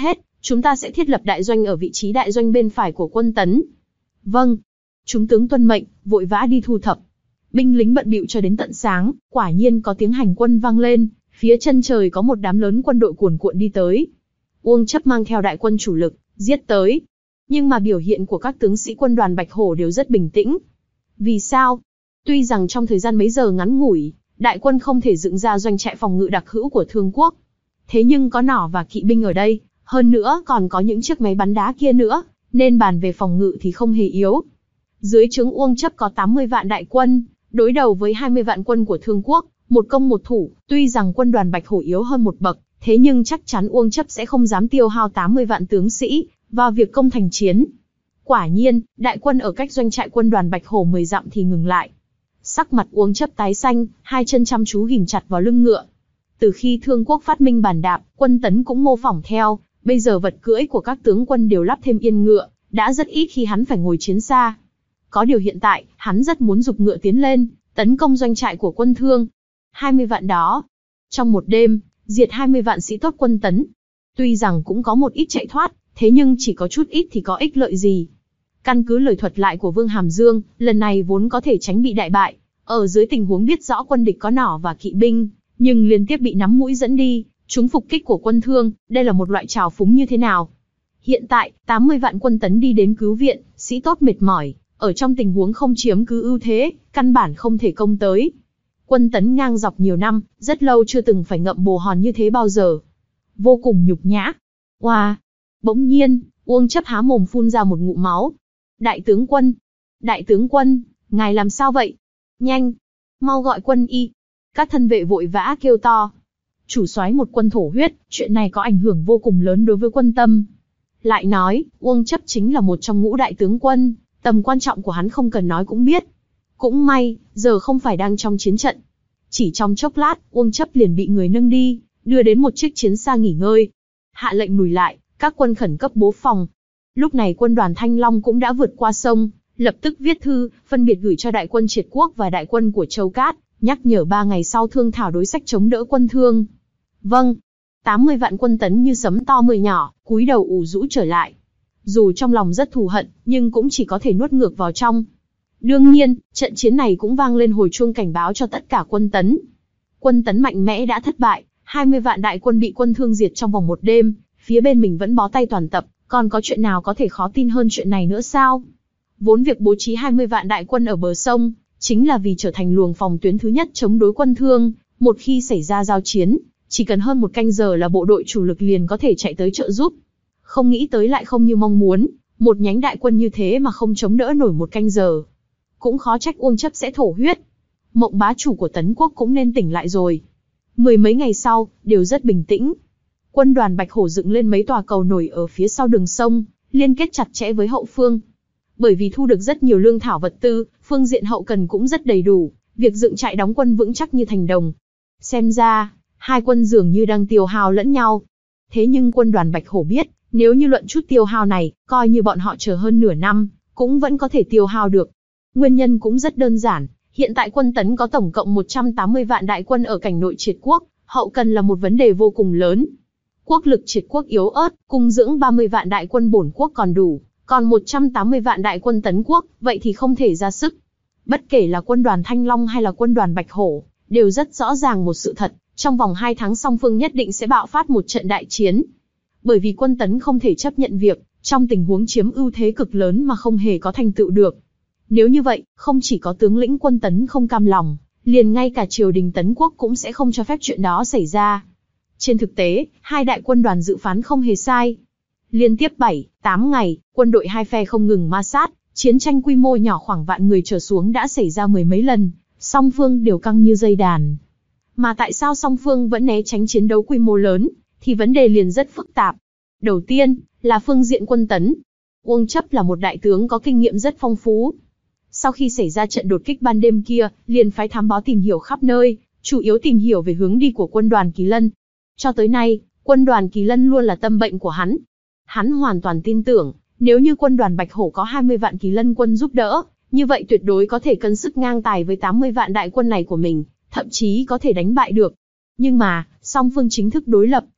chúng ta sẽ thiết lập đại doanh ở vị trí đại doanh bên phải của quân Tấn. Vâng. Chúng tướng tuân mệnh, vội vã đi thu thập. Binh lính bận bịu cho đến tận sáng, quả nhiên có tiếng hành quân vang lên, phía chân trời có một đám lớn quân đội cuồn cuộn đi tới. Uông Chấp mang theo đại quân chủ lực, giết tới. Nhưng mà biểu hiện của các tướng sĩ quân đoàn Bạch Hổ đều rất bình tĩnh. Vì sao? Tuy rằng trong thời gian mấy giờ ngắn ngủi, đại quân không thể dựng ra doanh trại phòng ngự đặc hữu của Thương Quốc. Thế nhưng có nỏ và kỵ binh ở đây, hơn nữa còn có những chiếc máy bắn đá kia nữa, nên bàn về phòng ngự thì không hề yếu. Dưới trướng Uông Chấp có tám mươi vạn đại quân, đối đầu với hai mươi vạn quân của Thương Quốc, một công một thủ, tuy rằng quân đoàn Bạch Hổ yếu hơn một bậc, thế nhưng chắc chắn Uông Chấp sẽ không dám tiêu hao tám mươi vạn tướng sĩ vào việc công thành chiến. Quả nhiên, đại quân ở cách doanh trại quân đoàn Bạch Hổ mười dặm thì ngừng lại. Sắc mặt Uông Chấp tái xanh, hai chân chăm chú ghìm chặt vào lưng ngựa. Từ khi Thương Quốc phát minh bàn đạp, quân Tấn cũng mô phỏng theo, bây giờ vật cưỡi của các tướng quân đều lắp thêm yên ngựa, đã rất ít khi hắn phải ngồi chiến xa. Có điều hiện tại, hắn rất muốn giục ngựa tiến lên, tấn công doanh trại của quân Thương. hai mươi vạn đó, trong một đêm, diệt hai mươi vạn sĩ tốt quân Tấn. Tuy rằng cũng có một ít chạy thoát, thế nhưng chỉ có chút ít thì có ích lợi gì. Căn cứ lời thuật lại của Vương Hàm Dương, lần này vốn có thể tránh bị đại bại, ở dưới tình huống biết rõ quân địch có nỏ và kỵ binh, nhưng liên tiếp bị nắm mũi dẫn đi, chúng phục kích của quân Thương, đây là một loại trào phúng như thế nào? Hiện tại, tám mươi vạn quân Tấn đi đến cứu viện, sĩ tốt mệt mỏi, ở trong tình huống không chiếm cứ ưu thế, căn bản không thể công tới. Quân Tấn ngang dọc nhiều năm, rất lâu chưa từng phải ngậm bồ hòn như thế bao giờ. Vô cùng nhục nhã. Oa! Wow. Bỗng nhiên, Uông Chấp há mồm phun ra một ngụm máu. Đại tướng quân! Đại tướng quân! Ngài làm sao vậy? Nhanh! Mau gọi quân y! Các thân vệ vội vã kêu to. Chủ soái một quân thổ huyết, chuyện này có ảnh hưởng vô cùng lớn đối với quân tâm. Lại nói, Uông Chấp chính là một trong ngũ đại tướng quân, tầm quan trọng của hắn không cần nói cũng biết. Cũng may, giờ không phải đang trong chiến trận. Chỉ trong chốc lát, Uông Chấp liền bị người nâng đi, đưa đến một chiếc chiến xa nghỉ ngơi. Hạ lệnh lùi lại, các quân khẩn cấp bố phòng. Lúc này quân đoàn Thanh Long cũng đã vượt qua sông, lập tức viết thư, phân biệt gửi cho đại quân Triệt Quốc và đại quân của Châu Cát, nhắc nhở ba ngày sau thương thảo đối sách chống đỡ quân Thương. Vâng. tám mươi vạn quân Tấn như sấm to mười nhỏ, cúi đầu ủ rũ trở lại. Dù trong lòng rất thù hận, nhưng cũng chỉ có thể nuốt ngược vào trong. Đương nhiên, trận chiến này cũng vang lên hồi chuông cảnh báo cho tất cả quân Tấn. Quân Tấn mạnh mẽ đã thất bại, hai mươi vạn đại quân bị quân Thương diệt trong vòng một đêm, phía bên mình vẫn bó tay toàn tập, còn có chuyện nào có thể khó tin hơn chuyện này nữa sao? Vốn việc bố trí hai mươi vạn đại quân ở bờ sông, chính là vì trở thành luồng phòng tuyến thứ nhất chống đối quân Thương, một khi xảy ra giao chiến, chỉ cần hơn một canh giờ là bộ đội chủ lực liền có thể chạy tới trợ giúp. Không nghĩ tới lại không như mong muốn, một nhánh đại quân như thế mà không chống đỡ nổi một canh giờ. Cũng khó trách Uông Chấp sẽ thổ huyết. Mộng bá chủ của Tấn Quốc cũng nên tỉnh lại rồi. Mười mấy ngày sau, đều rất bình tĩnh. Quân đoàn Bạch Hổ dựng lên mấy tòa cầu nổi ở phía sau đường sông, liên kết chặt chẽ với hậu phương. Bởi vì thu được rất nhiều lương thảo vật tư, phương diện hậu cần cũng rất đầy đủ, việc dựng trại đóng quân vững chắc như thành đồng. Xem ra, hai quân dường như đang tiêu hao lẫn nhau. Thế nhưng quân đoàn Bạch Hổ biết, nếu như luận chút tiêu hao này, coi như bọn họ chờ hơn nửa năm, cũng vẫn có thể tiêu hao được. Nguyên nhân cũng rất đơn giản, hiện tại quân Tấn có tổng cộng một trăm tám mươi vạn đại quân ở cảnh nội Triệt Quốc, hậu cần là một vấn đề vô cùng lớn. Quốc lực Triệt Quốc yếu ớt, cung dưỡng ba mươi vạn đại quân bổn quốc còn đủ, còn một trăm tám mươi vạn đại quân Tấn Quốc, vậy thì không thể ra sức. Bất kể là quân đoàn Thanh Long hay là quân đoàn Bạch Hổ, đều rất rõ ràng một sự thật, trong vòng hai tháng song phương nhất định sẽ bạo phát một trận đại chiến. Bởi vì quân Tấn không thể chấp nhận việc, trong tình huống chiếm ưu thế cực lớn mà không hề có thành tựu được. Nếu như vậy, không chỉ có tướng lĩnh quân Tấn không cam lòng, liền ngay cả triều đình Tấn Quốc cũng sẽ không cho phép chuyện đó xảy ra. Trên thực tế, hai đại quân đoàn dự phán không hề sai. Liên tiếp bảy, tám ngày, quân đội hai phe không ngừng ma sát, chiến tranh quy mô nhỏ khoảng vạn người trở xuống đã xảy ra mười mấy lần, song phương đều căng như dây đàn. Mà tại sao song phương vẫn né tránh chiến đấu quy mô lớn, thì vấn đề liền rất phức tạp. Đầu tiên, là phương diện quân Tấn. Uông Chấp là một đại tướng có kinh nghiệm rất phong phú. Sau khi xảy ra trận đột kích ban đêm kia, liền phái thám báo tìm hiểu khắp nơi, chủ yếu tìm hiểu về hướng đi của quân đoàn Kỳ Lân. Cho tới nay, quân đoàn Kỳ Lân luôn là tâm bệnh của hắn. Hắn hoàn toàn tin tưởng, nếu như quân đoàn Bạch Hổ có hai mươi vạn Kỳ Lân quân giúp đỡ, như vậy tuyệt đối có thể cân sức ngang tài với tám mươi vạn đại quân này của mình, thậm chí có thể đánh bại được. Nhưng mà, song phương chính thức đối lập,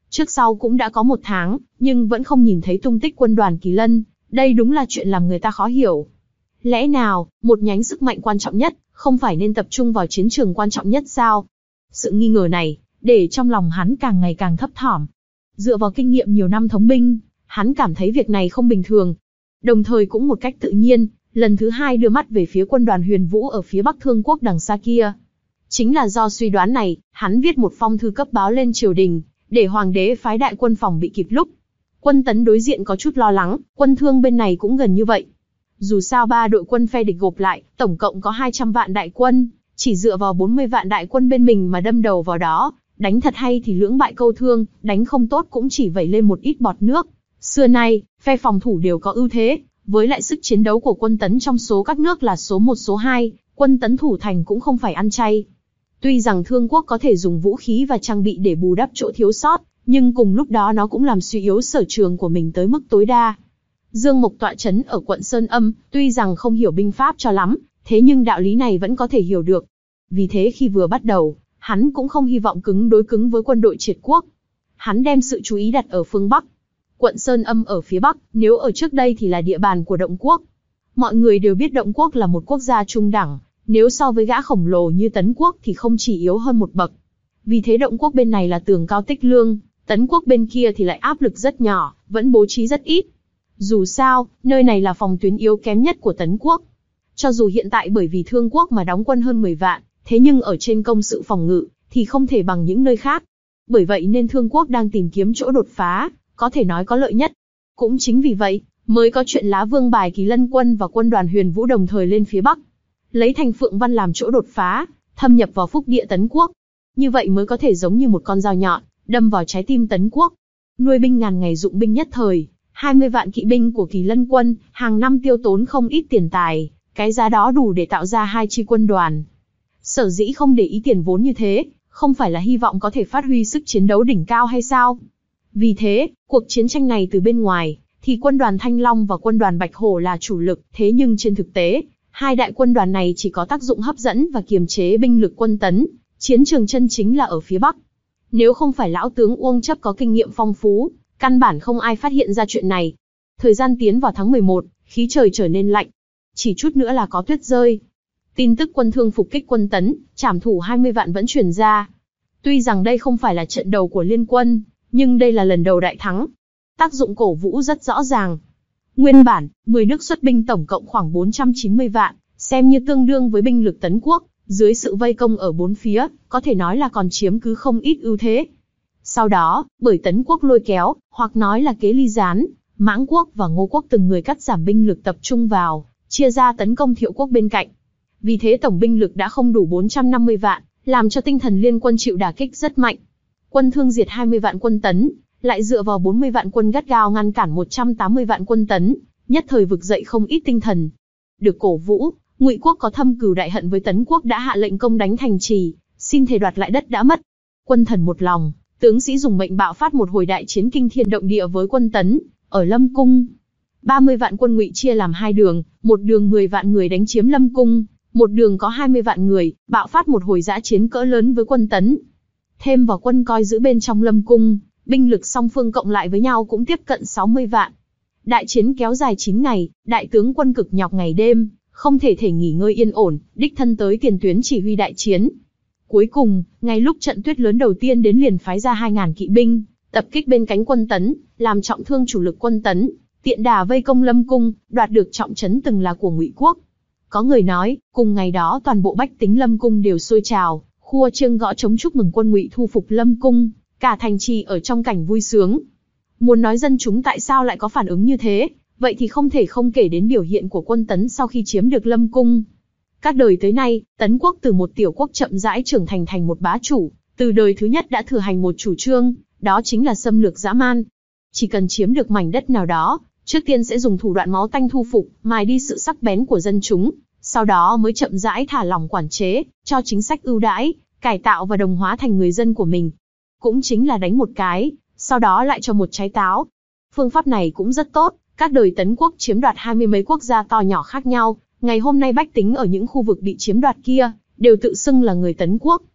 Trước sau cũng đã có một tháng, nhưng vẫn không nhìn thấy tung tích quân đoàn Kỳ Lân, đây đúng là chuyện làm người ta khó hiểu. Lẽ nào, một nhánh sức mạnh quan trọng nhất, không phải nên tập trung vào chiến trường quan trọng nhất sao? Sự nghi ngờ này, để trong lòng hắn càng ngày càng thấp thỏm. Dựa vào kinh nghiệm nhiều năm thống binh, hắn cảm thấy việc này không bình thường. Đồng thời cũng một cách tự nhiên, lần thứ hai đưa mắt về phía quân đoàn Huyền Vũ ở phía Bắc Thương Quốc đằng xa kia. Chính là do suy đoán này, hắn viết một phong thư cấp báo lên triều đình, để hoàng đế phái đại quân phòng bị kịp lúc. Quân Tấn đối diện có chút lo lắng, quân Thương bên này cũng gần như vậy. Dù sao ba đội quân phe địch gộp lại, tổng cộng có hai trăm vạn đại quân, chỉ dựa vào bốn mươi vạn đại quân bên mình mà đâm đầu vào đó, đánh thật hay thì lưỡng bại câu thương, đánh không tốt cũng chỉ vẩy lên một ít bọt nước. Xưa nay, phe phòng thủ đều có ưu thế, với lại sức chiến đấu của quân Tấn trong số các nước là số một số hai, quân Tấn thủ thành cũng không phải ăn chay. Tuy rằng Thương Quốc có thể dùng vũ khí và trang bị để bù đắp chỗ thiếu sót, nhưng cùng lúc đó nó cũng làm suy yếu sở trường của mình tới mức tối đa. Dương Mộc tọa chấn ở quận Sơn Âm, tuy rằng không hiểu binh pháp cho lắm, thế nhưng đạo lý này vẫn có thể hiểu được. Vì thế khi vừa bắt đầu, hắn cũng không hy vọng cứng đối cứng với quân đội Triệt Quốc. Hắn đem sự chú ý đặt ở phương Bắc. Quận Sơn Âm ở phía Bắc, nếu ở trước đây thì là địa bàn của Động Quốc. Mọi người đều biết Động Quốc là một quốc gia trung đẳng, nếu so với gã khổng lồ như Tấn Quốc thì không chỉ yếu hơn một bậc. Vì thế Động Quốc bên này là tường cao tích lương, Tấn Quốc bên kia thì lại áp lực rất nhỏ, vẫn bố trí rất ít. Dù sao, nơi này là phòng tuyến yếu kém nhất của Tấn Quốc. Cho dù hiện tại bởi vì Thương Quốc mà đóng quân hơn mười vạn, thế nhưng ở trên công sự phòng ngự, thì không thể bằng những nơi khác. Bởi vậy nên Thương Quốc đang tìm kiếm chỗ đột phá, có thể nói có lợi nhất. Cũng chính vì vậy, mới có chuyện lá vương bài Kỳ Lân quân và quân đoàn Huyền Vũ đồng thời lên phía Bắc. Lấy thành Phượng Văn làm chỗ đột phá, thâm nhập vào phúc địa Tấn Quốc. Như vậy mới có thể giống như một con dao nhọn, đâm vào trái tim Tấn Quốc. Nuôi binh ngàn ngày dụng binh nhất thời, hai mươi vạn kỵ binh của Kỳ Lân quân, hàng năm tiêu tốn không ít tiền tài, cái giá đó đủ để tạo ra hai chi quân đoàn. Sở dĩ không để ý tiền vốn như thế, không phải là hy vọng có thể phát huy sức chiến đấu đỉnh cao hay sao? Vì thế, cuộc chiến tranh này từ bên ngoài, thì quân đoàn Thanh Long và quân đoàn Bạch Hổ là chủ lực, thế nhưng trên thực tế, hai đại quân đoàn này chỉ có tác dụng hấp dẫn và kiềm chế binh lực quân Tấn, chiến trường chân chính là ở phía Bắc. Nếu không phải lão tướng Uông Chấp có kinh nghiệm phong phú, căn bản không ai phát hiện ra chuyện này. Thời gian tiến vào tháng mười một, khí trời trở nên lạnh. Chỉ chút nữa là có tuyết rơi. Tin tức quân Thương phục kích quân Tấn, trảm thủ hai mươi vạn vẫn truyền ra. Tuy rằng đây không phải là trận đầu của liên quân, nhưng đây là lần đầu đại thắng. Tác dụng cổ vũ rất rõ ràng. Nguyên bản, mười nước xuất binh tổng cộng khoảng bốn trăm chín mươi vạn, xem như tương đương với binh lực Tấn Quốc, dưới sự vây công ở bốn phía, có thể nói là còn chiếm cứ không ít ưu thế. Sau đó, bởi Tấn Quốc lôi kéo, hoặc nói là kế ly gián, Mãng Quốc và Ngô Quốc từng người cắt giảm binh lực tập trung vào, chia ra tấn công Thiệu Quốc bên cạnh. Vì thế tổng binh lực đã không đủ bốn trăm năm mươi vạn, làm cho tinh thần liên quân chịu đả kích rất mạnh. Quân Thương diệt hai mươi vạn quân Tấn, lại dựa vào bốn mươi vạn quân gắt gao ngăn cản một trăm tám mươi vạn quân Tấn, nhất thời vực dậy không ít tinh thần. Được cổ vũ, Ngụy Quốc có thâm cừu đại hận với Tấn Quốc đã hạ lệnh công đánh thành trì, xin thề đoạt lại đất đã mất. Quân thần một lòng, tướng sĩ dùng mệnh bạo phát một hồi đại chiến kinh thiên động địa với quân Tấn, ở Lâm Cung. ba mươi vạn quân Ngụy chia làm hai đường, một đường mười vạn người đánh chiếm Lâm Cung, một đường có hai mươi vạn người, bạo phát một hồi dã chiến cỡ lớn với quân Tấn. Thêm vào quân coi giữ bên trong Lâm Cung, binh lực song phương cộng lại với nhau cũng tiếp cận sáu mươi vạn. Đại chiến kéo dài chín ngày, đại tướng quân cực nhọc ngày đêm, không thể thể nghỉ ngơi yên ổn, đích thân tới tiền tuyến chỉ huy đại chiến. Cuối cùng, ngay lúc trận tuyết lớn đầu tiên đến liền phái ra hai nghìn kỵ binh, tập kích bên cánh quân Tấn, làm trọng thương chủ lực quân Tấn, tiện đà vây công Lâm Cung, đoạt được trọng trấn từng là của Ngụy Quốc. Có người nói, cùng ngày đó toàn bộ bách tính Lâm Cung đều sôi trào, khua chiêng gõ trống chúc mừng quân Ngụy thu phục Lâm Cung, cả thành trì ở trong cảnh vui sướng. Muốn nói dân chúng tại sao lại có phản ứng như thế, vậy thì không thể không kể đến biểu hiện của quân Tấn sau khi chiếm được Lâm Cung. Các đời tới nay, Tấn Quốc từ một tiểu quốc chậm rãi trưởng thành thành một bá chủ, từ đời thứ nhất đã thừa hành một chủ trương, đó chính là xâm lược dã man. Chỉ cần chiếm được mảnh đất nào đó, trước tiên sẽ dùng thủ đoạn máu tanh thu phục, mài đi sự sắc bén của dân chúng, sau đó mới chậm rãi thả lỏng quản chế, cho chính sách ưu đãi, cải tạo và đồng hóa thành người dân của mình. Cũng chính là đánh một cái, sau đó lại cho một trái táo. Phương pháp này cũng rất tốt, các đời Tấn Quốc chiếm đoạt hai mươi mấy quốc gia to nhỏ khác nhau, ngày hôm nay bách tính ở những khu vực bị chiếm đoạt kia, đều tự xưng là người Tấn Quốc.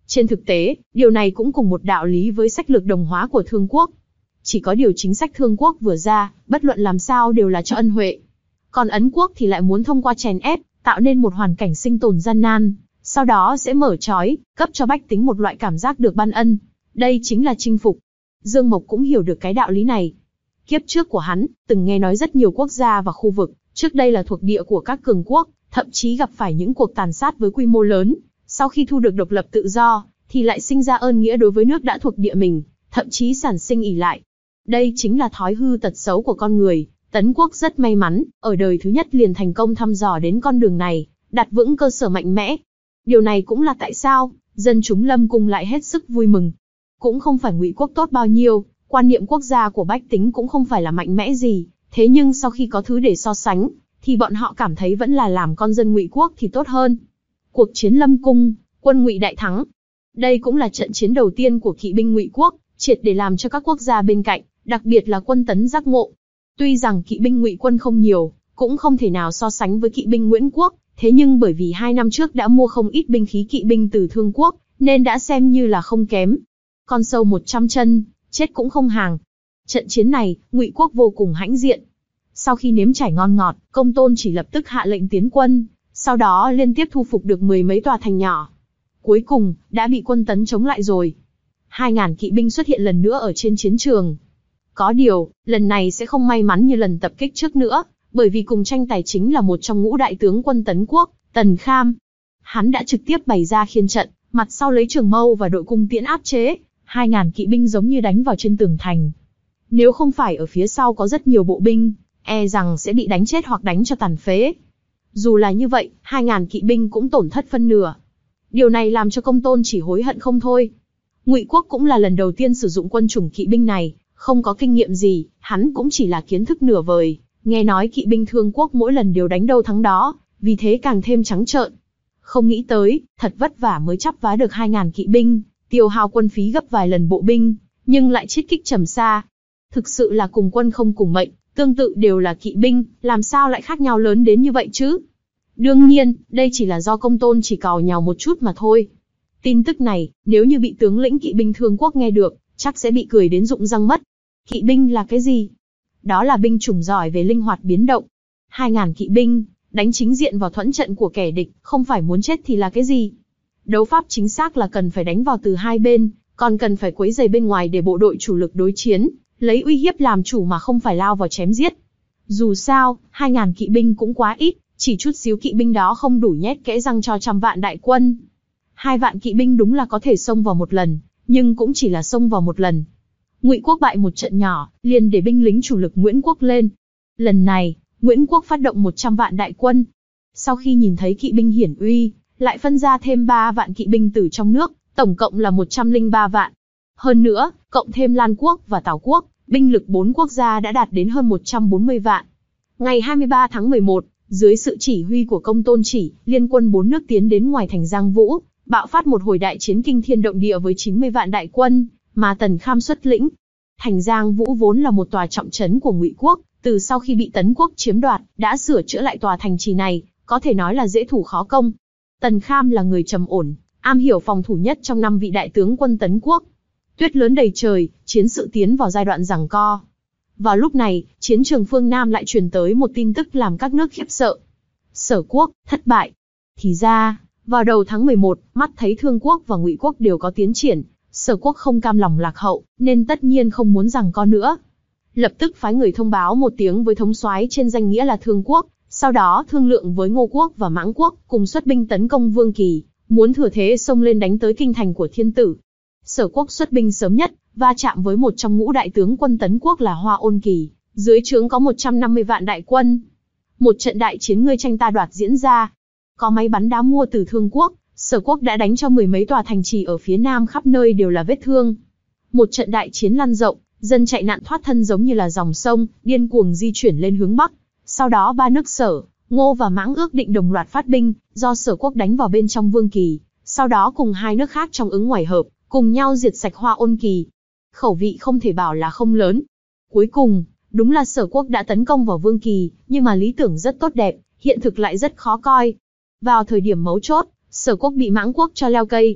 Trên thực tế, điều này cũng cùng một đạo lý với sách lược đồng hóa của Thương quốc. Chỉ có điều chính sách Thương quốc vừa ra, bất luận làm sao đều là cho ân huệ. Còn Ấn quốc thì lại muốn thông qua chèn ép, tạo nên một hoàn cảnh sinh tồn gian nan, sau đó sẽ mở trói, cấp cho bách tính một loại cảm giác được ban ân. Đây chính là chinh phục. Dương Mộc cũng hiểu được cái đạo lý này. Kiếp trước của hắn, từng nghe nói rất nhiều quốc gia và khu vực, trước đây là thuộc địa của các cường quốc, thậm chí gặp phải những cuộc tàn sát với quy mô lớn. Sau khi thu được độc lập tự do, thì lại sinh ra ơn nghĩa đối với nước đã thuộc địa mình, thậm chí sản sinh ỷ lại. Đây chính là thói hư tật xấu của con người. Tấn quốc rất may mắn, ở đời thứ nhất liền thành công thăm dò đến con đường này, đặt vững cơ sở mạnh mẽ. Điều này cũng là tại sao, dân chúng Lâm Cung lại hết sức vui mừng. Cũng không phải Ngụy quốc tốt bao nhiêu, quan niệm quốc gia của bách tính cũng không phải là mạnh mẽ gì, thế nhưng sau khi có thứ để so sánh, thì bọn họ cảm thấy vẫn là làm con dân Ngụy quốc thì tốt hơn. Cuộc chiến Lâm Cung, quân Ngụy đại thắng. Đây cũng là trận chiến đầu tiên của kỵ binh Ngụy quốc, triệt để làm cho các quốc gia bên cạnh, đặc biệt là quân Tấn giác ngộ. Tuy rằng kỵ binh Ngụy quân không nhiều, cũng không thể nào so sánh với kỵ binh Nguyễn quốc, thế nhưng bởi vì hai năm trước đã mua không ít binh khí kỵ binh từ Thương quốc, nên đã xem như là không kém. Con sâu một trăm chân, chết cũng không hàng. Trận chiến này, Ngụy quốc vô cùng hãnh diện. Sau khi nếm trải ngon ngọt, Công Tôn chỉ lập tức hạ lệnh tiến quân, sau đó liên tiếp thu phục được mười mấy tòa thành nhỏ. Cuối cùng, đã bị quân Tấn chống lại rồi. Hai ngàn kỵ binh xuất hiện lần nữa ở trên chiến trường. Có điều, lần này sẽ không may mắn như lần tập kích trước nữa, bởi vì cùng tranh tài chính là một trong ngũ đại tướng quân Tấn quốc, Tần Kham. Hắn đã trực tiếp bày ra khiên trận, mặt sau lấy trường mâu và đội cung tiễn áp chế, hai ngàn kỵ binh giống như đánh vào trên tường thành. Nếu không phải ở phía sau có rất nhiều bộ binh, e rằng sẽ bị đánh chết hoặc đánh cho tàn phế. Dù là như vậy, hai ngàn kỵ binh cũng tổn thất phân nửa. Điều này làm cho Công Tôn chỉ hối hận không thôi. Ngụy quốc cũng là lần đầu tiên sử dụng quân chủng kỵ binh này, không có kinh nghiệm gì, hắn cũng chỉ là kiến thức nửa vời. Nghe nói kỵ binh Thương quốc mỗi lần đều đánh đâu thắng đó, vì thế càng thêm trắng trợn. Không nghĩ tới, thật vất vả mới chắp vá được hai ngàn kỵ binh, tiêu hao quân phí gấp vài lần bộ binh, nhưng lại chiết kích trầm xa. Thực sự là cùng quân không cùng mệnh, tương tự đều là kỵ binh, làm sao lại khác nhau lớn đến như vậy chứ? Đương nhiên, đây chỉ là do Công Tôn chỉ càu nhàu một chút mà thôi. Tin tức này, nếu như bị tướng lĩnh kỵ binh Thương quốc nghe được, chắc sẽ bị cười đến rụng răng mất. Kỵ binh là cái gì? Đó là binh chủng giỏi về linh hoạt biến động. Hai ngàn kỵ binh, đánh chính diện vào thuẫn trận của kẻ địch, không phải muốn chết thì là cái gì? Đấu pháp chính xác là cần phải đánh vào từ hai bên, còn cần phải quấy rầy bên ngoài để bộ đội chủ lực đối chiến, lấy uy hiếp làm chủ mà không phải lao vào chém giết. Dù sao, hai ngàn kỵ binh cũng quá ít, chỉ chút xíu kỵ binh đó không đủ nhét kẽ răng cho trăm vạn đại quân. Hai vạn kỵ binh đúng là có thể xông vào một lần, nhưng cũng chỉ là xông vào một lần. Ngụy quốc bại một trận nhỏ, liền để binh lính chủ lực Nguyễn quốc lên. Lần này, Nguyễn quốc phát động một trăm vạn đại quân. Sau khi nhìn thấy kỵ binh hiển uy, lại phân ra thêm ba vạn kỵ binh từ trong nước, tổng cộng là một trăm lẻ ba vạn. Hơn nữa, cộng thêm Lan quốc và Tào quốc, binh lực bốn quốc gia đã đạt đến hơn một trăm bốn mươi vạn. Ngày hai mươi ba tháng mười một, dưới sự chỉ huy của Công Tôn Chỉ, liên quân bốn nước tiến đến ngoài thành Giang Vũ, bạo phát một hồi đại chiến kinh thiên động địa với chín mươi vạn đại quân, mà Tần Kham xuất lĩnh. Thành Giang Vũ vốn là một tòa trọng trấn của Ngụy quốc, từ sau khi bị Tấn quốc chiếm đoạt, đã sửa chữa lại tòa thành trì này, có thể nói là dễ thủ khó công. Tần Kham là người trầm ổn, am hiểu phòng thủ nhất trong năm vị đại tướng quân Tấn quốc. Tuyết lớn đầy trời, chiến sự tiến vào giai đoạn giằng co. Vào lúc này, chiến trường phương Nam lại truyền tới một tin tức làm các nước khiếp sợ. Sở quốc thất bại. Thì ra, vào đầu tháng mười một, mắt thấy Thương quốc và Ngụy quốc đều có tiến triển, Sở quốc không cam lòng lạc hậu, nên tất nhiên không muốn giằng co nữa. Lập tức phái người thông báo một tiếng với thống soái trên danh nghĩa là Thương quốc, sau đó thương lượng với Ngô quốc và Mãng quốc, cùng xuất binh tấn công Vương Kỳ, muốn thừa thế xông lên đánh tới kinh thành của Thiên Tử. Sở quốc xuất binh sớm nhất, va chạm với một trong ngũ đại tướng quân Tấn quốc là Hoa Ôn Kỳ, dưới trướng có một trăm năm mươi vạn đại quân. Một trận đại chiến ngươi tranh ta đoạt diễn ra. Có máy bắn đá mua từ Thương quốc, Sở quốc đã đánh cho mười mấy tòa thành trì ở phía nam khắp nơi đều là vết thương. Một trận đại chiến lan rộng, dân chạy nạn thoát thân giống như là dòng sông, điên cuồng di chuyển lên hướng bắc. Sau đó ba nước Sở, Ngô và Mãng ước định đồng loạt phát binh, do Sở quốc đánh vào bên trong Vương Kỳ, sau đó cùng hai nước khác trong ứng ngoài hợp, cùng nhau diệt sạch Hoa Ôn Kỳ. Khẩu vị không thể bảo là không lớn. Cuối cùng, đúng là Sở quốc đã tấn công vào Vương Kỳ, nhưng mà lý tưởng rất tốt đẹp, hiện thực lại rất khó coi. Vào thời điểm mấu chốt, Sở quốc bị Mãng quốc cho leo cây.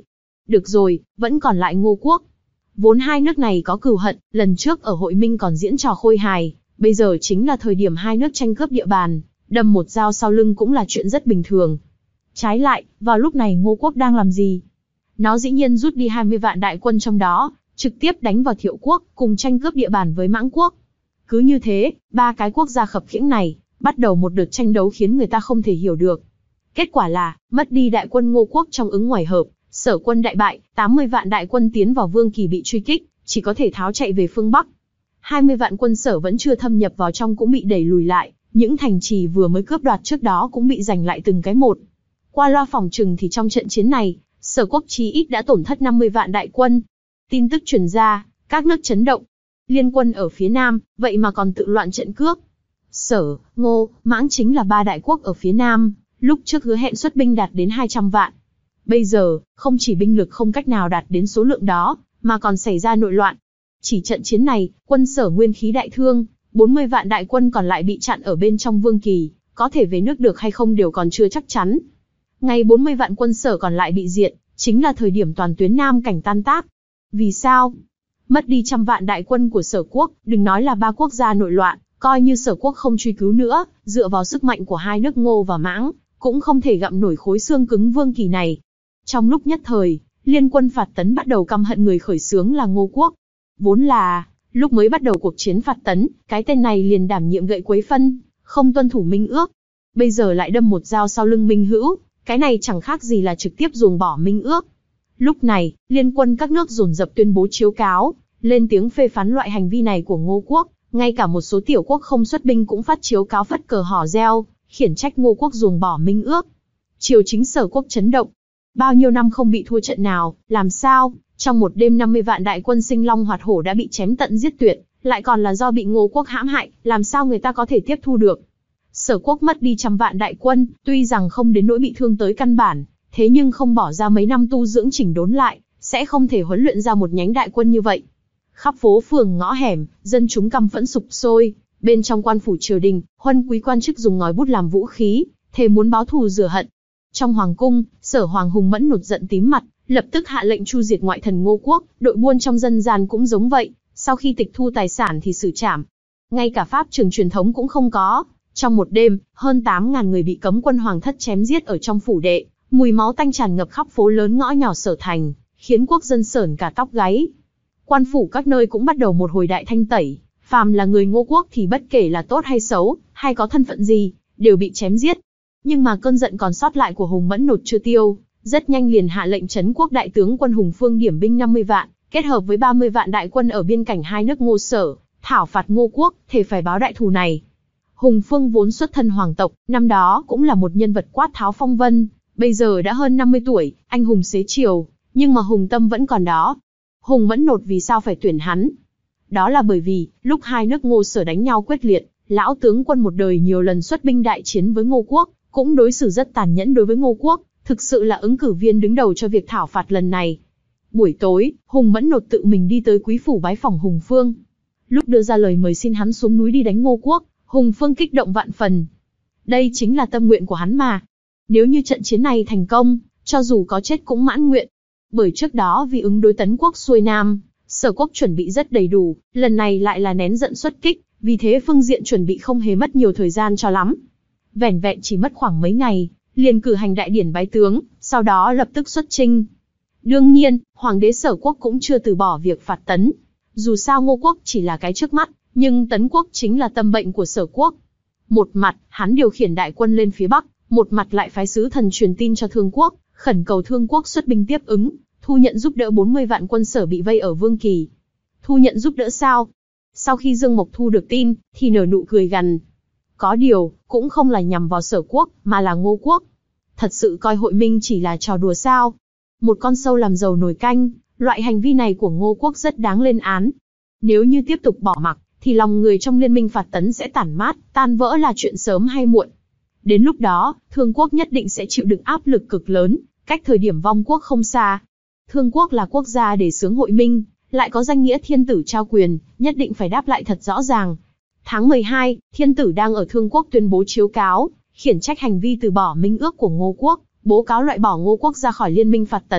Được rồi, vẫn còn lại Ngô quốc. Vốn hai nước này có cừu hận, lần trước ở hội minh còn diễn trò khôi hài, bây giờ chính là thời điểm hai nước tranh cướp địa bàn, đâm một dao sau lưng cũng là chuyện rất bình thường. Trái lại, vào lúc này Ngô quốc đang làm gì? Nó dĩ nhiên rút đi hai mươi vạn đại quân trong đó, trực tiếp đánh vào Thiệu quốc, cùng tranh cướp địa bàn với Mãng quốc. Cứ như thế, ba cái quốc gia khập khiễng này, bắt đầu một đợt tranh đấu khiến người ta không thể hiểu được. Kết quả là, mất đi đại quân Ngô quốc trong ứng ngoài hợp, Sở quân đại bại, tám mươi vạn đại quân tiến vào Vương Kỳ bị truy kích, chỉ có thể tháo chạy về phương Bắc. hai mươi vạn quân Sở vẫn chưa thâm nhập vào trong cũng bị đẩy lùi lại, những thành trì vừa mới cướp đoạt trước đó cũng bị giành lại từng cái một. Qua loa phỏng chừng thì trong trận chiến này, Sở quốc chí ít đã tổn thất năm mươi vạn đại quân. Tin tức truyền ra, các nước chấn động. Liên quân ở phía Nam, vậy mà còn tự loạn trận cướp. Sở, Ngô, Mãng chính là ba đại quốc ở phía Nam, lúc trước hứa hẹn xuất binh đạt đến hai trăm vạn. Bây giờ, không chỉ binh lực không cách nào đạt đến số lượng đó, mà còn xảy ra nội loạn. Chỉ trận chiến này, quân Sở nguyên khí đại thương, bốn mươi vạn đại quân còn lại bị chặn ở bên trong Vương Kỳ, có thể về nước được hay không đều còn chưa chắc chắn. Ngày bốn mươi vạn quân Sở còn lại bị diệt, chính là thời điểm toàn tuyến Nam cảnh tan tác. Vì sao? Mất đi trăm vạn đại quân của Sở quốc, đừng nói là ba quốc gia nội loạn, coi như Sở quốc không truy cứu nữa, dựa vào sức mạnh của hai nước Ngô và Mãng, cũng không thể gặm nổi khối xương cứng Vương Kỳ này. Trong lúc nhất thời, liên quân phạt tấn bắt đầu căm hận người khởi xướng là Ngô quốc. Vốn là, lúc mới bắt đầu cuộc chiến phạt tấn, cái tên này liền đảm nhiệm gậy quấy phân, không tuân thủ minh ước. Bây giờ lại đâm một dao sau lưng minh hữu, cái này chẳng khác gì là trực tiếp ruồng bỏ minh ước. Lúc này, liên quân các nước dồn dập tuyên bố chiếu cáo, lên tiếng phê phán loại hành vi này của Ngô quốc, ngay cả một số tiểu quốc không xuất binh cũng phát chiếu cáo phất cờ hò reo, khiển trách Ngô quốc ruồng bỏ minh ước. Triều chính Sở quốc chấn động. Bao nhiêu năm không bị thua trận nào, làm sao, trong một đêm năm mươi vạn đại quân sinh long hoạt hổ đã bị chém tận giết tuyệt, lại còn là do bị Ngô quốc hãm hại, làm sao người ta có thể tiếp thu được. Sở quốc mất đi trăm vạn đại quân, tuy rằng không đến nỗi bị thương tới căn bản, thế nhưng không bỏ ra mấy năm tu dưỡng chỉnh đốn lại, sẽ không thể huấn luyện ra một nhánh đại quân như vậy. Khắp phố phường ngõ hẻm, dân chúng căm phẫn sục sôi, bên trong quan phủ triều đình, huân quý quan chức dùng ngòi bút làm vũ khí, thề muốn báo thù rửa hận. Trong hoàng cung, Sở Hoàng Hùng Mẫn nổi giận tím mặt, lập tức hạ lệnh tru diệt ngoại thần Ngô quốc, đội buôn trong dân gian cũng giống vậy, sau khi tịch thu tài sản thì xử trảm. Ngay cả pháp trường truyền thống cũng không có. Trong một đêm, hơn tám ngàn người bị cấm quân hoàng thất chém giết ở trong phủ đệ, mùi máu tanh tràn ngập khắp phố lớn ngõ nhỏ Sở thành, khiến quốc dân sởn cả tóc gáy. Quan phủ các nơi cũng bắt đầu một hồi đại thanh tẩy, phàm là người Ngô quốc thì bất kể là tốt hay xấu, hay có thân phận gì, đều bị chém giết. Nhưng mà cơn giận còn sót lại của Hùng Mẫn nột chưa tiêu, rất nhanh liền hạ lệnh trấn quốc đại tướng quân Hùng Phương điểm binh năm mươi vạn, kết hợp với ba mươi vạn đại quân ở biên cảnh hai nước Ngô Sở, thảo phạt Ngô quốc, thề phải báo đại thù này. Hùng Phương vốn xuất thân hoàng tộc, năm đó cũng là một nhân vật quát tháo phong vân, bây giờ đã hơn năm mươi tuổi, anh hùng xế chiều, nhưng mà hùng tâm vẫn còn đó. Hùng Mẫn nột vì sao phải tuyển hắn? Đó là bởi vì, lúc hai nước Ngô Sở đánh nhau quyết liệt, lão tướng quân một đời nhiều lần xuất binh đại chiến với Ngô quốc, cũng đối xử rất tàn nhẫn đối với Ngô quốc, thực sự là ứng cử viên đứng đầu cho việc thảo phạt lần này. Buổi tối, Hùng Mẫn nột tự mình đi tới quý phủ bái phỏng Hùng Phương. Lúc đưa ra lời mời xin hắn xuống núi đi đánh Ngô quốc, Hùng Phương kích động vạn phần. Đây chính là tâm nguyện của hắn mà. Nếu như trận chiến này thành công, cho dù có chết cũng mãn nguyện. Bởi trước đó vì ứng đối tấn quốc xuôi Nam, Sở quốc chuẩn bị rất đầy đủ, lần này lại là nén giận xuất kích, vì thế phương diện chuẩn bị không hề mất nhiều thời gian cho lắm. Vẻn vẹn chỉ mất khoảng mấy ngày, liền cử hành đại điển bái tướng, sau đó lập tức xuất chinh. Đương nhiên, hoàng đế Sở quốc cũng chưa từ bỏ việc phạt tấn. Dù sao Ngô quốc chỉ là cái trước mắt, nhưng tấn quốc chính là tâm bệnh của Sở quốc. Một mặt, hắn điều khiển đại quân lên phía Bắc, một mặt lại phái sứ thần truyền tin cho Thương quốc, khẩn cầu Thương quốc xuất binh tiếp ứng, thu nhận giúp đỡ bốn mươi vạn quân Sở bị vây ở Vương Kỳ. Thu nhận giúp đỡ sao? Sau khi Dương Mộc thu được tin, thì nở nụ cười gằn. Có điều, cũng không là nhằm vào Sở quốc, mà là Ngô quốc. Thật sự coi hội minh chỉ là trò đùa sao? Một con sâu làm dầu nồi canh, loại hành vi này của Ngô quốc rất đáng lên án. Nếu như tiếp tục bỏ mặc, thì lòng người trong liên minh phạt tấn sẽ tản mát, tan vỡ là chuyện sớm hay muộn. Đến lúc đó, Thương quốc nhất định sẽ chịu đựng áp lực cực lớn, cách thời điểm vong quốc không xa. Thương quốc là quốc gia đề xướng hội minh, lại có danh nghĩa thiên tử trao quyền, nhất định phải đáp lại thật rõ ràng. Tháng mười hai, thiên tử đang ở Thương quốc tuyên bố chiếu cáo, khiển trách hành vi từ bỏ minh ước của Ngô quốc, bố cáo loại bỏ Ngô quốc ra khỏi liên minh phạt tấn,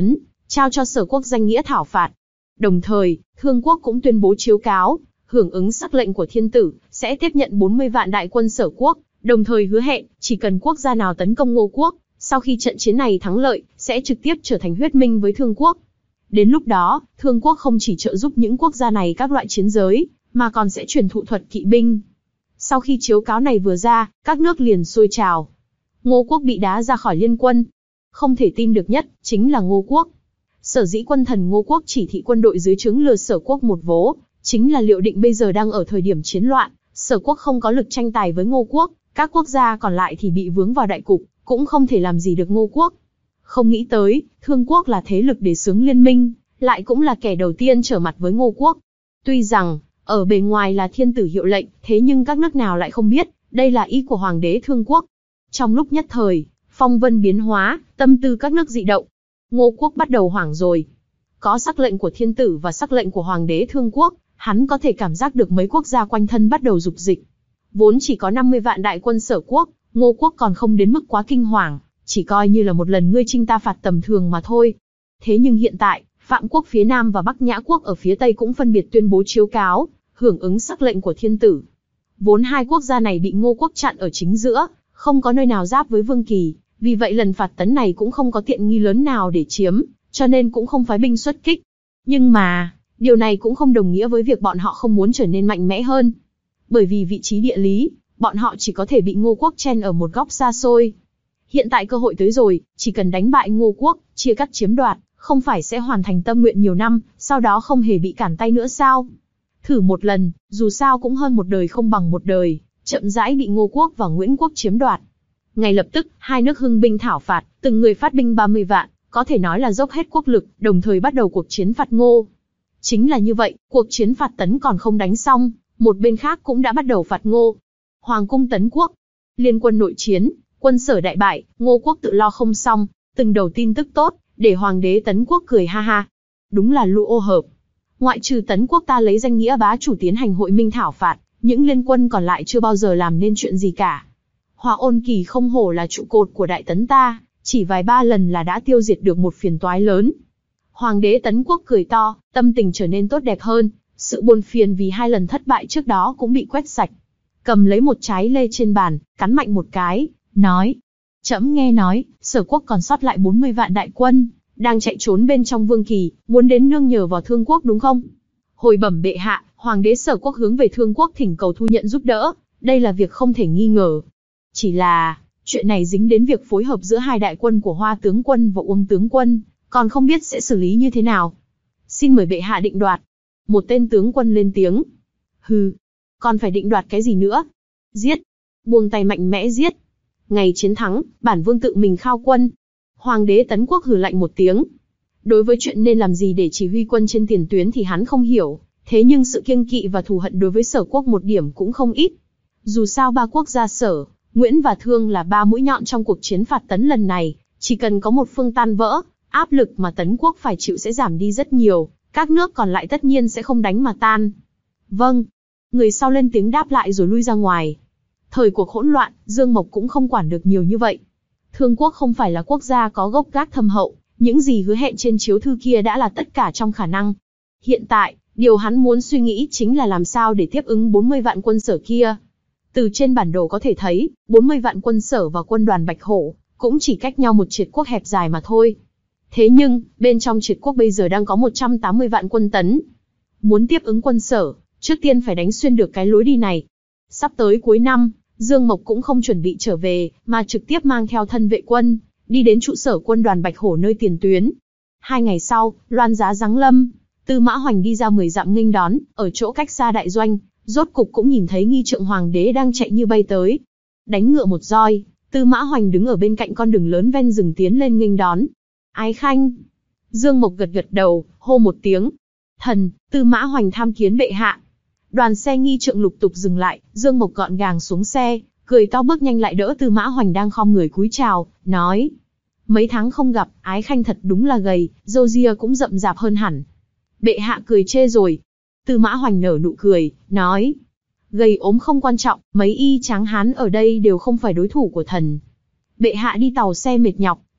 trao cho Sở quốc danh nghĩa thảo phạt. Đồng thời, Thương quốc cũng tuyên bố chiếu cáo, hưởng ứng sắc lệnh của thiên tử, sẽ tiếp nhận bốn mươi vạn đại quân Sở quốc, đồng thời hứa hẹn, chỉ cần quốc gia nào tấn công Ngô quốc, sau khi trận chiến này thắng lợi, sẽ trực tiếp trở thành huyết minh với Thương quốc. Đến lúc đó, Thương quốc không chỉ trợ giúp những quốc gia này các loại chiến giới, mà còn sẽ truyền thụ thuật kỵ binh. Sau khi chiếu cáo này vừa ra, các nước liền sôi trào. Ngô quốc bị đá ra khỏi liên quân. Không thể tin được nhất, chính là Ngô quốc. Sở dĩ quân thần Ngô quốc chỉ thị quân đội dưới trướng lừa Sở quốc một vố, chính là liệu định bây giờ đang ở thời điểm chiến loạn, Sở quốc không có lực tranh tài với Ngô quốc, các quốc gia còn lại thì bị vướng vào đại cục, cũng không thể làm gì được Ngô quốc. Không nghĩ tới, Thương quốc là thế lực đề xướng liên minh, lại cũng là kẻ đầu tiên trở mặt với Ngô quốc. Tuy rằng, ở bề ngoài là thiên tử hiệu lệnh, thế nhưng các nước nào lại không biết, đây là ý của Hoàng đế Thương quốc. Trong lúc nhất thời, phong vân biến hóa, tâm tư các nước dị động. Ngô quốc bắt đầu hoảng rồi. Có sắc lệnh của thiên tử và sắc lệnh của Hoàng đế Thương quốc, hắn có thể cảm giác được mấy quốc gia quanh thân bắt đầu dục dịch. Vốn chỉ có năm mươi vạn đại quân Sở quốc, Ngô quốc còn không đến mức quá kinh hoàng, chỉ coi như là một lần ngươi chinh ta phạt tầm thường mà thôi. Thế nhưng hiện tại, Phạm quốc phía Nam và Bắc Nhã quốc ở phía Tây cũng phân biệt tuyên bố chiếu cáo, hưởng ứng sắc lệnh của thiên tử. Vốn hai quốc gia này bị Ngô quốc chặn ở chính giữa, không có nơi nào giáp với Vương Kỳ, vì vậy lần phạt tấn này cũng không có tiện nghi lớn nào để chiếm, cho nên cũng không phái binh xuất kích. Nhưng mà, điều này cũng không đồng nghĩa với việc bọn họ không muốn trở nên mạnh mẽ hơn. Bởi vì vị trí địa lý, bọn họ chỉ có thể bị Ngô quốc chen ở một góc xa xôi. Hiện tại cơ hội tới rồi, chỉ cần đánh bại Ngô quốc, chia cắt chiếm đoạt, không phải sẽ hoàn thành tâm nguyện nhiều năm, sau đó không hề bị cản tay nữa sao? Thử một lần, dù sao cũng hơn một đời không bằng một đời, chậm rãi bị Ngô quốc và Nguyễn quốc chiếm đoạt. Ngay lập tức, hai nước hưng binh thảo phạt, từng người phát binh ba mươi vạn, có thể nói là dốc hết quốc lực, đồng thời bắt đầu cuộc chiến phạt Ngô. Chính là như vậy, cuộc chiến phạt tấn còn không đánh xong, một bên khác cũng đã bắt đầu phạt Ngô. Hoàng cung tấn quốc, liên quân nội chiến, quân Sở đại bại, Ngô quốc tự lo không xong, từng đầu tin tức tốt, để Hoàng đế Tấn quốc cười ha ha. Đúng là lũ ô hợp. Ngoại trừ Tấn quốc ta lấy danh nghĩa bá chủ tiến hành hội minh thảo phạt, những liên quân còn lại chưa bao giờ làm nên chuyện gì cả. Hoa Ôn Kỳ không hổ là trụ cột của Đại Tấn ta, chỉ vài ba lần là đã tiêu diệt được một phiền toái lớn. Hoàng đế Tấn quốc cười to, tâm tình trở nên tốt đẹp hơn, sự buồn phiền vì hai lần thất bại trước đó cũng bị quét sạch. Cầm lấy một trái lê trên bàn, cắn mạnh một cái, nói: Trẫm nghe nói, Sở quốc còn sót lại bốn mươi vạn đại quân, đang chạy trốn bên trong Vương Kỳ, muốn đến nương nhờ vào Thương quốc đúng không? Hồi bẩm bệ hạ, Hoàng đế Sở quốc hướng về Thương quốc thỉnh cầu thu nhận giúp đỡ, đây là việc không thể nghi ngờ. Chỉ là, chuyện này dính đến việc phối hợp giữa hai đại quân của Hoa tướng quân và Uông tướng quân, còn không biết sẽ xử lý như thế nào. Xin mời bệ hạ định đoạt. Một tên tướng quân lên tiếng. Hừ, còn phải định đoạt cái gì nữa? Giết. Buông tay mạnh mẽ giết. Ngày chiến thắng, bản vương tự mình khao quân. Hoàng đế Tấn quốc hừ lạnh một tiếng. Đối với chuyện nên làm gì để chỉ huy quân trên tiền tuyến thì hắn không hiểu, thế nhưng sự kiêng kỵ và thù hận đối với Sở quốc một điểm cũng không ít. Dù sao ba quốc gia Sở, Nguyễn và Thương là ba mũi nhọn trong cuộc chiến phạt Tấn lần này, chỉ cần có một phương tan vỡ, áp lực mà Tấn quốc phải chịu sẽ giảm đi rất nhiều, các nước còn lại tất nhiên sẽ không đánh mà tan. Vâng. Người sau lên tiếng đáp lại rồi lui ra ngoài. Thời cuộc hỗn loạn, Dương Mộc cũng không quản được nhiều như vậy. Thương quốc không phải là quốc gia có gốc gác thâm hậu, những gì hứa hẹn trên chiếu thư kia đã là tất cả trong khả năng. Hiện tại, điều hắn muốn suy nghĩ chính là làm sao để tiếp ứng bốn mươi vạn quân Sở kia. Từ trên bản đồ có thể thấy, bốn mươi vạn quân Sở và quân đoàn Bạch Hổ cũng chỉ cách nhau một triệt quốc hẹp dài mà thôi. Thế nhưng, bên trong triệt quốc bây giờ đang có một trăm tám mươi vạn quân Tấn. Muốn tiếp ứng quân Sở, trước tiên phải đánh xuyên được cái lối đi này. Sắp tới cuối năm, Dương Mộc cũng không chuẩn bị trở về, mà trực tiếp mang theo thân vệ quân, đi đến trụ sở quân đoàn Bạch Hổ nơi tiền tuyến. Hai ngày sau, loan giá giáng lâm, Tư Mã Hoành đi ra mười dặm nghênh đón, ở chỗ cách xa đại doanh, rốt cục cũng nhìn thấy nghi trượng hoàng đế đang chạy như bay tới. Đánh ngựa một roi, Tư Mã Hoành đứng ở bên cạnh con đường lớn ven rừng tiến lên nghênh đón. Ái khanh. Dương Mộc gật gật đầu, hô một tiếng. Thần, Tư Mã Hoành tham kiến bệ hạ. Đoàn xe nghi trượng lục tục dừng lại, Dương Mộc gọn gàng xuống xe, cười to bước nhanh lại đỡ Tư Mã Hoành đang khom người cúi chào, nói: Mấy tháng không gặp, ái khanh thật đúng là gầy, râu ria cũng rậm rạp hơn hẳn. Bệ hạ cười chê rồi. Tư Mã Hoành nở nụ cười, nói: Gầy ốm không quan trọng, mấy y tráng hán ở đây đều không phải đối thủ của thần. Bệ hạ đi tàu xe mệt nhọc,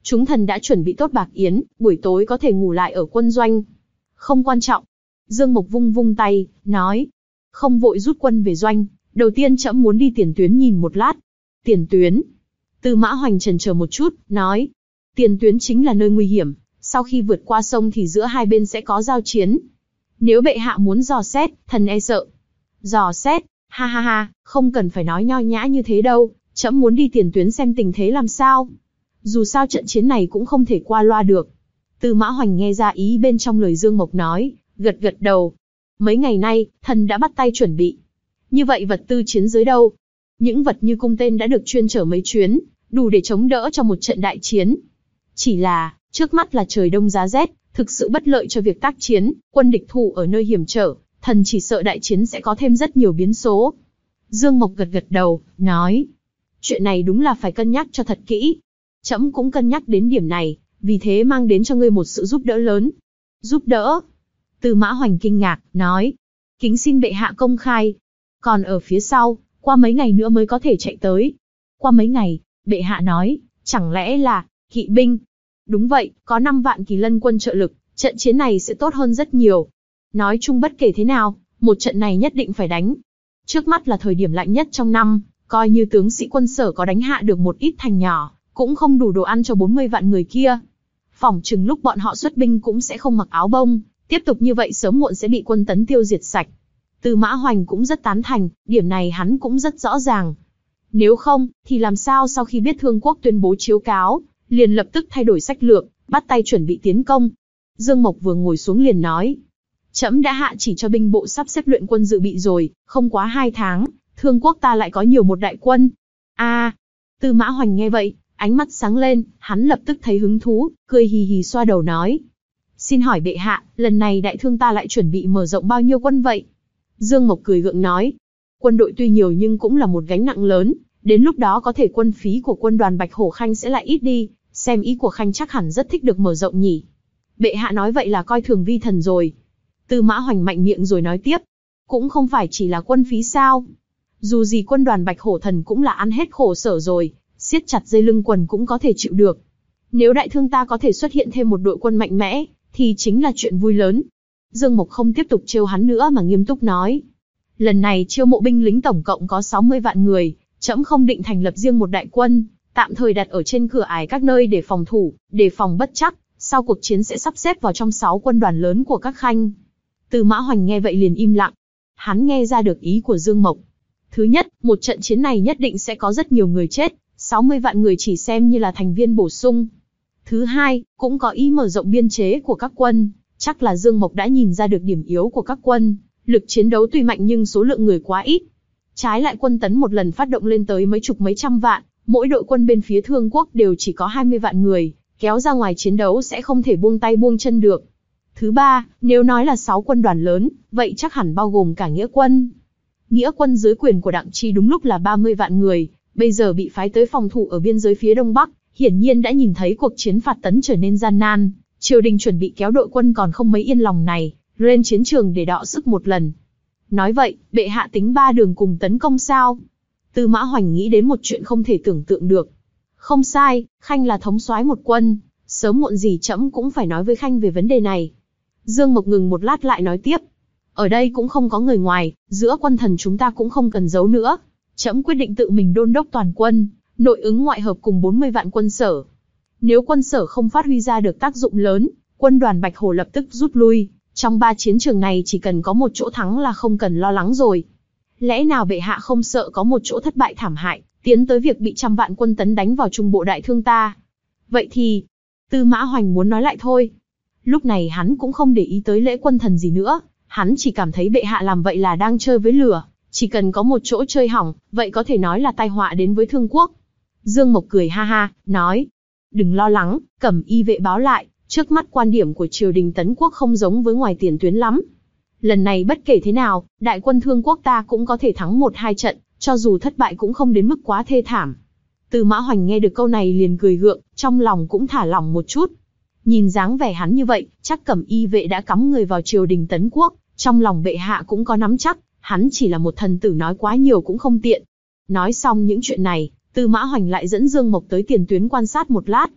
chúng thần đã chuẩn bị tốt bạc yến, buổi tối có thể ngủ lại ở quân doanh. Không quan trọng. Dương Mộc vung vung tay, nói. Không vội rút quân về doanh, đầu tiên trẫm muốn đi tiền tuyến nhìn một lát. Tiền tuyến. Tư Mã Hoành chần chờ một chút, nói. Tiền tuyến chính là nơi nguy hiểm, sau khi vượt qua sông thì giữa hai bên sẽ có giao chiến. Nếu bệ hạ muốn dò xét, thần e sợ. Dò xét, ha ha ha, không cần phải nói nho nhã như thế đâu, trẫm muốn đi tiền tuyến xem tình thế làm sao. Dù sao trận chiến này cũng không thể qua loa được. Tư Mã Hoành nghe ra ý bên trong lời Dương Mộc nói, gật gật đầu. Mấy ngày nay, thần đã bắt tay chuẩn bị. Như vậy vật tư chiến giới đâu? Những vật như cung tên đã được chuyên chở mấy chuyến, đủ để chống đỡ cho một trận đại chiến. Chỉ là, trước mắt là trời đông giá rét, thực sự bất lợi cho việc tác chiến, quân địch thủ ở nơi hiểm trở, thần chỉ sợ đại chiến sẽ có thêm rất nhiều biến số. Dương Mộc gật gật đầu, nói. Chuyện này đúng là phải cân nhắc cho thật kỹ. Trẫm cũng cân nhắc đến điểm này, vì thế mang đến cho ngươi một sự giúp đỡ lớn. Giúp đỡ? Tư Mã Hoành kinh ngạc, nói. Kính xin bệ hạ công khai. Còn ở phía sau, qua mấy ngày nữa mới có thể chạy tới. Qua mấy ngày, bệ hạ nói, chẳng lẽ là, kỵ binh? Đúng vậy, có năm vạn kỳ lân quân trợ lực, trận chiến này sẽ tốt hơn rất nhiều. Nói chung bất kể thế nào, một trận này nhất định phải đánh. Trước mắt là thời điểm lạnh nhất trong năm, coi như tướng sĩ quân Sở có đánh hạ được một ít thành nhỏ, cũng không đủ đồ ăn cho bốn mươi vạn người kia. Phỏng chừng lúc bọn họ xuất binh cũng sẽ không mặc áo bông, tiếp tục như vậy sớm muộn sẽ bị quân Tấn tiêu diệt sạch. Tư Mã Hoành cũng rất tán thành, điểm này hắn cũng rất rõ ràng. Nếu không, thì làm sao sau khi biết Thương Quốc tuyên bố chiếu cáo, liền lập tức thay đổi sách lược, bắt tay chuẩn bị tiến công. Dương Mộc vừa ngồi xuống liền nói. Trẫm đã hạ chỉ cho binh bộ sắp xếp luyện quân dự bị rồi, không quá hai tháng, Thương Quốc ta lại có nhiều một đại quân. A, à, Tư Mã Hoành nghe vậy, ánh mắt sáng lên, hắn lập tức thấy hứng thú, cười hì hì xoa đầu nói. Xin hỏi bệ hạ, lần này đại thương ta lại chuẩn bị mở rộng bao nhiêu quân vậy? Dương Mộc cười gượng nói. Quân đội tuy nhiều nhưng cũng là một gánh nặng lớn, đến lúc đó có thể quân phí của quân đoàn Bạch Hổ Khanh sẽ lại ít đi, xem ý của Khanh chắc hẳn rất thích được mở rộng nhỉ. Bệ hạ nói vậy là coi thường vi thần rồi. Tư Mã Hoành mạnh miệng rồi nói tiếp. Cũng không phải chỉ là quân phí sao. Dù gì quân đoàn Bạch Hổ Thần cũng là ăn hết khổ sở rồi, siết chặt dây lưng quần cũng có thể chịu được. Nếu đại thương ta có thể xuất hiện thêm một đội quân mạnh mẽ, thì chính là chuyện vui lớn. Dương Mộc không tiếp tục trêu hắn nữa mà nghiêm túc nói. Lần này chiêu mộ binh lính tổng cộng có sáu mươi vạn người, trẫm không định thành lập riêng một đại quân, tạm thời đặt ở trên cửa ải các nơi để phòng thủ, đề phòng bất chắc, sau cuộc chiến sẽ sắp xếp vào trong sáu quân đoàn lớn của các khanh. Tư Mã Hoành nghe vậy liền im lặng. Hắn nghe ra được ý của Dương Mộc. Thứ nhất, một trận chiến này nhất định sẽ có rất nhiều người chết, sáu mươi vạn người chỉ xem như là thành viên bổ sung. Thứ hai, cũng có ý mở rộng biên chế của các quân, chắc là Dương Mộc đã nhìn ra được điểm yếu của các quân, lực chiến đấu tuy mạnh nhưng số lượng người quá ít. Trái lại quân Tấn một lần phát động lên tới mấy chục mấy trăm vạn, mỗi đội quân bên phía Thương Quốc đều chỉ có hai mươi vạn người, kéo ra ngoài chiến đấu sẽ không thể buông tay buông chân được. Thứ ba, nếu nói là sáu quân đoàn lớn, vậy chắc hẳn bao gồm cả nghĩa quân. Nghĩa quân dưới quyền của Đặng Chi đúng lúc là ba mươi vạn người, bây giờ bị phái tới phòng thủ ở biên giới phía đông bắc, hiển nhiên đã nhìn thấy cuộc chiến phạt Tấn trở nên gian nan, triều đình chuẩn bị kéo đội quân còn không mấy yên lòng này lên chiến trường để đọ sức một lần. Nói vậy, bệ hạ tính ba đường cùng tấn công sao? Tư Mã Hoành nghĩ đến một chuyện không thể tưởng tượng được. Không sai, Khanh là thống soái một quân, sớm muộn gì trẫm cũng phải nói với Khanh về vấn đề này. Dương Mộc ngừng một lát lại nói tiếp. Ở đây cũng không có người ngoài, giữa quân thần chúng ta cũng không cần giấu nữa. Trẫm quyết định tự mình đôn đốc toàn quân, nội ứng ngoại hợp cùng bốn mươi vạn quân Sở. Nếu quân Sở không phát huy ra được tác dụng lớn, quân đoàn Bạch Hổ lập tức rút lui. Trong ba chiến trường này chỉ cần có một chỗ thắng là không cần lo lắng rồi. Lẽ nào bệ hạ không sợ có một chỗ thất bại thảm hại, tiến tới việc bị trăm vạn quân Tấn đánh vào trung bộ đại thương ta? Vậy thì, Tư Mã Hoành muốn nói lại thôi. Lúc này hắn cũng không để ý tới lễ quân thần gì nữa, hắn chỉ cảm thấy bệ hạ làm vậy là đang chơi với lửa, chỉ cần có một chỗ chơi hỏng, vậy có thể nói là tai họa đến với Thương Quốc. Dương Mộc cười ha ha, nói, đừng lo lắng, Cẩm Y vệ báo lại, trước mắt quan điểm của triều đình Tấn Quốc không giống với ngoài tiền tuyến lắm. Lần này bất kể thế nào, đại quân Thương Quốc ta cũng có thể thắng một hai trận, cho dù thất bại cũng không đến mức quá thê thảm. Tư Mã Hoành nghe được câu này liền cười gượng, trong lòng cũng thả lỏng một chút. Nhìn dáng vẻ hắn như vậy, chắc Cẩm Y vệ đã cắm người vào triều đình Tấn Quốc, trong lòng bệ hạ cũng có nắm chắc, hắn chỉ là một thần tử nói quá nhiều cũng không tiện. Nói xong những chuyện này, Tư Mã Hoành lại dẫn Dương Mộc tới tiền tuyến quan sát một lát.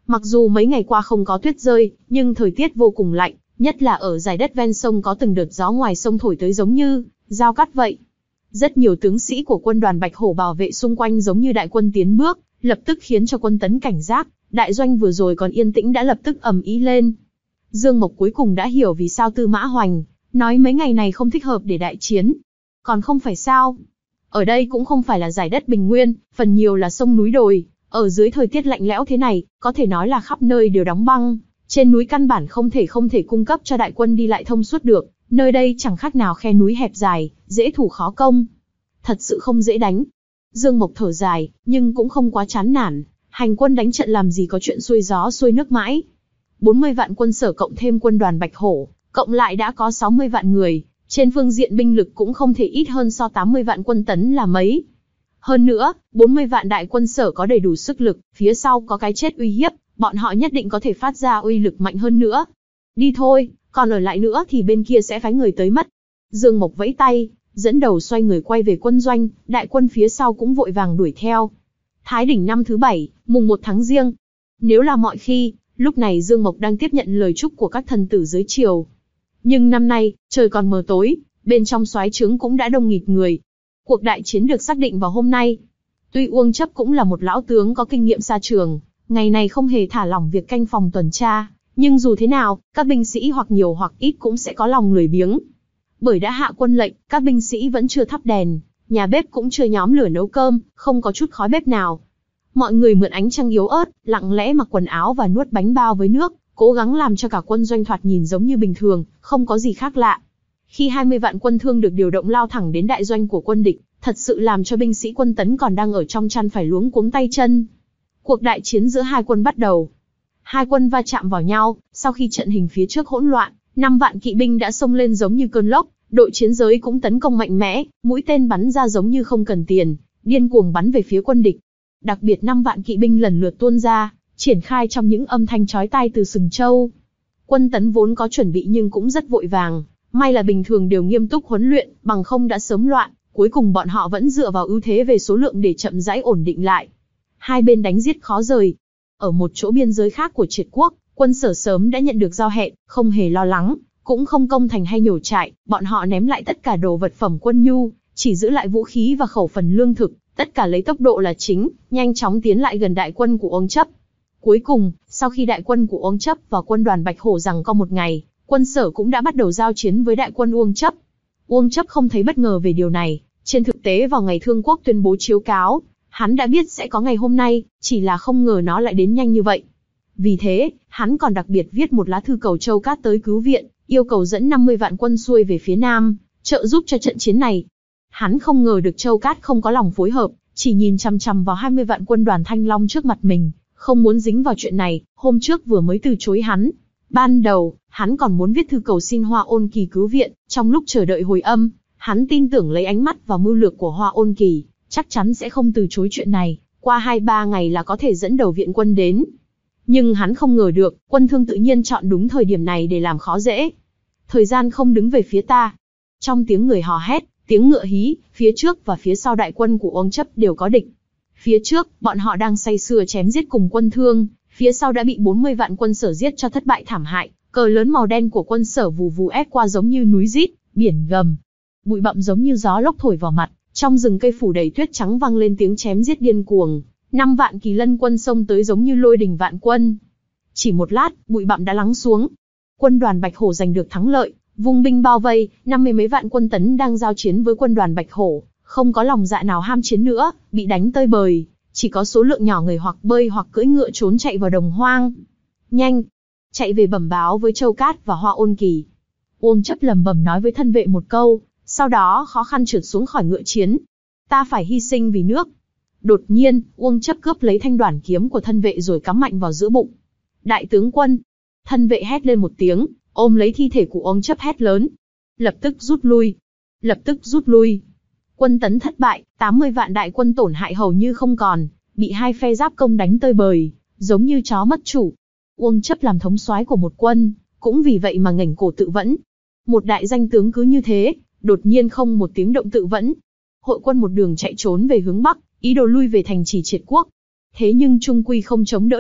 Mặc dù mấy ngày qua không có tuyết rơi, nhưng thời tiết vô cùng lạnh, nhất là ở dải đất ven sông có từng đợt gió ngoài sông thổi tới giống như dao cắt vậy. Rất nhiều tướng sĩ của quân đoàn Bạch Hổ bảo vệ xung quanh giống như đại quân tiến bước, lập tức khiến cho quân Tấn cảnh giác, đại doanh vừa rồi còn yên tĩnh đã lập tức ầm ĩ lên. Dương Mộc cuối cùng đã hiểu vì sao Tư Mã Hoành nói mấy ngày này không thích hợp để đại chiến. Còn không phải sao? Ở đây cũng không phải là dải đất bình nguyên, phần nhiều là sông núi đồi, ở dưới thời tiết lạnh lẽo thế này, có thể nói là khắp nơi đều đóng băng, trên núi căn bản không thể không thể cung cấp cho đại quân đi lại thông suốt được, nơi đây chẳng khác nào khe núi hẹp dài, dễ thủ khó công. Thật sự không dễ đánh. Dương Mộc thở dài, nhưng cũng không quá chán nản, hành quân đánh trận làm gì có chuyện xuôi gió xuôi nước mãi. bốn mươi vạn quân Sở cộng thêm quân đoàn Bạch Hổ, cộng lại đã có sáu mươi vạn người, trên phương diện binh lực cũng không thể ít hơn so tám mươi vạn quân Tấn là mấy. Hơn nữa, bốn mươi vạn đại quân Sở có đầy đủ sức lực, phía sau có cái chết uy hiếp, bọn họ nhất định có thể phát ra uy lực mạnh hơn nữa. Đi thôi, còn ở lại nữa thì bên kia sẽ phái người tới mất. Dương Mộc vẫy tay, dẫn đầu xoay người quay về quân doanh, đại quân phía sau cũng vội vàng đuổi theo. Thái Đỉnh năm thứ bảy, mùng một tháng Giêng. Nếu là mọi khi, lúc này Dương Mộc đang tiếp nhận lời chúc của các thần tử dưới triều. Nhưng năm nay, trời còn mờ tối, bên trong soái trướng cũng đã đông nghịt người. Cuộc đại chiến được xác định vào hôm nay. Tuy Uông Chấp cũng là một lão tướng có kinh nghiệm xa trường, ngày này không hề thả lỏng việc canh phòng tuần tra, nhưng dù thế nào, các binh sĩ hoặc nhiều hoặc ít cũng sẽ có lòng lười biếng. Bởi đã hạ quân lệnh, các binh sĩ vẫn chưa thắp đèn, nhà bếp cũng chưa nhóm lửa nấu cơm, không có chút khói bếp nào. Mọi người mượn ánh trăng yếu ớt, lặng lẽ mặc quần áo và nuốt bánh bao với nước, cố gắng làm cho cả quân doanh thoạt nhìn giống như bình thường, không có gì khác lạ. Khi hai mươi vạn quân thương được điều động lao thẳng đến đại doanh của quân địch, thật sự làm cho binh sĩ quân Tấn còn đang ở trong chăn phải luống cuống tay chân. Cuộc đại chiến giữa hai quân bắt đầu. Hai quân va chạm vào nhau, sau khi trận hình phía trước hỗn loạn, năm vạn kỵ binh đã xông lên giống như cơn lốc, đội chiến giới cũng tấn công mạnh mẽ, mũi tên bắn ra giống như không cần tiền, điên cuồng bắn về phía quân địch. Đặc biệt năm vạn kỵ binh lần lượt tuôn ra, triển khai trong những âm thanh chói tai từ sừng trâu. Quân Tấn vốn có chuẩn bị nhưng cũng rất vội vàng, may là bình thường đều nghiêm túc huấn luyện, bằng không đã sớm loạn, cuối cùng bọn họ vẫn dựa vào ưu thế về số lượng để chậm rãi ổn định lại. Hai bên đánh giết khó rời. Ở một chỗ biên giới khác của Triệt quốc, quân Sở sớm đã nhận được giao hẹn, không hề lo lắng, cũng không công thành hay nhổ trại, bọn họ ném lại tất cả đồ vật phẩm quân nhu, chỉ giữ lại vũ khí và khẩu phần lương thực, tất cả lấy tốc độ là chính, nhanh chóng tiến lại gần đại quân của Uông Chấp. Cuối cùng, sau khi đại quân của Uông Chấp và quân đoàn Bạch Hổ giằng co một ngày, quân Sở cũng đã bắt đầu giao chiến với đại quân Uông Chấp. Uông Chấp không thấy bất ngờ về điều này, trên thực tế vào ngày Thương Quốc tuyên bố chiếu cáo, hắn đã biết sẽ có ngày hôm nay, chỉ là không ngờ nó lại đến nhanh như vậy. Vì thế, hắn còn đặc biệt viết một lá thư cầu Châu Cát tới cứu viện, yêu cầu dẫn năm mươi vạn quân xuôi về phía Nam, trợ giúp cho trận chiến này. Hắn không ngờ được Châu Cát không có lòng phối hợp, chỉ nhìn chằm chằm vào hai mươi vạn quân đoàn Thanh Long trước mặt mình, không muốn dính vào chuyện này, hôm trước vừa mới từ chối hắn. Ban đầu, hắn còn muốn viết thư cầu xin Hoa Ôn Kỳ cứu viện, trong lúc chờ đợi hồi âm, hắn tin tưởng lấy ánh mắt và mưu lược của Hoa Ôn Kỳ, chắc chắn sẽ không từ chối chuyện này, qua hai ba ngày là có thể dẫn đầu viện quân đến. Nhưng hắn không ngờ được, quân Thương tự nhiên chọn đúng thời điểm này để làm khó dễ. Thời gian không đứng về phía ta. Trong tiếng người hò hét, tiếng ngựa hí, phía trước và phía sau đại quân của Uông Chấp đều có địch. Phía trước, bọn họ đang say sưa chém giết cùng quân Thương, phía sau đã bị bốn mươi vạn quân Sở giết cho thất bại thảm hại, cờ lớn màu đen của quân Sở vù vù ép qua giống như núi rít, biển gầm. Bụi bặm giống như gió lốc thổi vào mặt, trong rừng cây phủ đầy tuyết trắng vang lên tiếng chém giết điên cuồng. Năm vạn Kỳ Lân quân xông tới giống như lôi đình vạn quân. Chỉ một lát, bụi bặm đã lắng xuống. Quân đoàn Bạch Hổ giành được thắng lợi, vung binh bao vây, năm mươi mấy vạn quân Tấn đang giao chiến với quân đoàn Bạch Hổ, không có lòng dạ nào ham chiến nữa, bị đánh tơi bời, chỉ có số lượng nhỏ người hoặc bơi hoặc cưỡi ngựa trốn chạy vào đồng hoang. Nhanh, chạy về bẩm báo với Châu Cát và Hoa Ôn Kỳ. Uông Chấp lẩm bẩm nói với thân vệ một câu, sau đó khó khăn trượt xuống khỏi ngựa chiến. Ta phải hy sinh vì nước. Đột nhiên, Uông Chấp cướp lấy thanh đoản kiếm của thân vệ rồi cắm mạnh vào giữa bụng. Đại tướng quân! Thân vệ hét lên một tiếng, ôm lấy thi thể của Uông Chấp hét lớn. Lập tức rút lui! Lập tức rút lui! Quân Tấn thất bại, tám mươi vạn đại quân tổn hại hầu như không còn, bị hai phe giáp công đánh tơi bời, giống như chó mất chủ. Uông Chấp làm thống soái của một quân, cũng vì vậy mà ngẩng cổ tự vẫn. Một đại danh tướng cứ như thế, đột nhiên không một tiếng động tự vẫn. Hội quân một đường chạy trốn về hướng Bắc, ý đồ lui về thành trì Triệt quốc. Thế nhưng trung quy không chống đỡ được,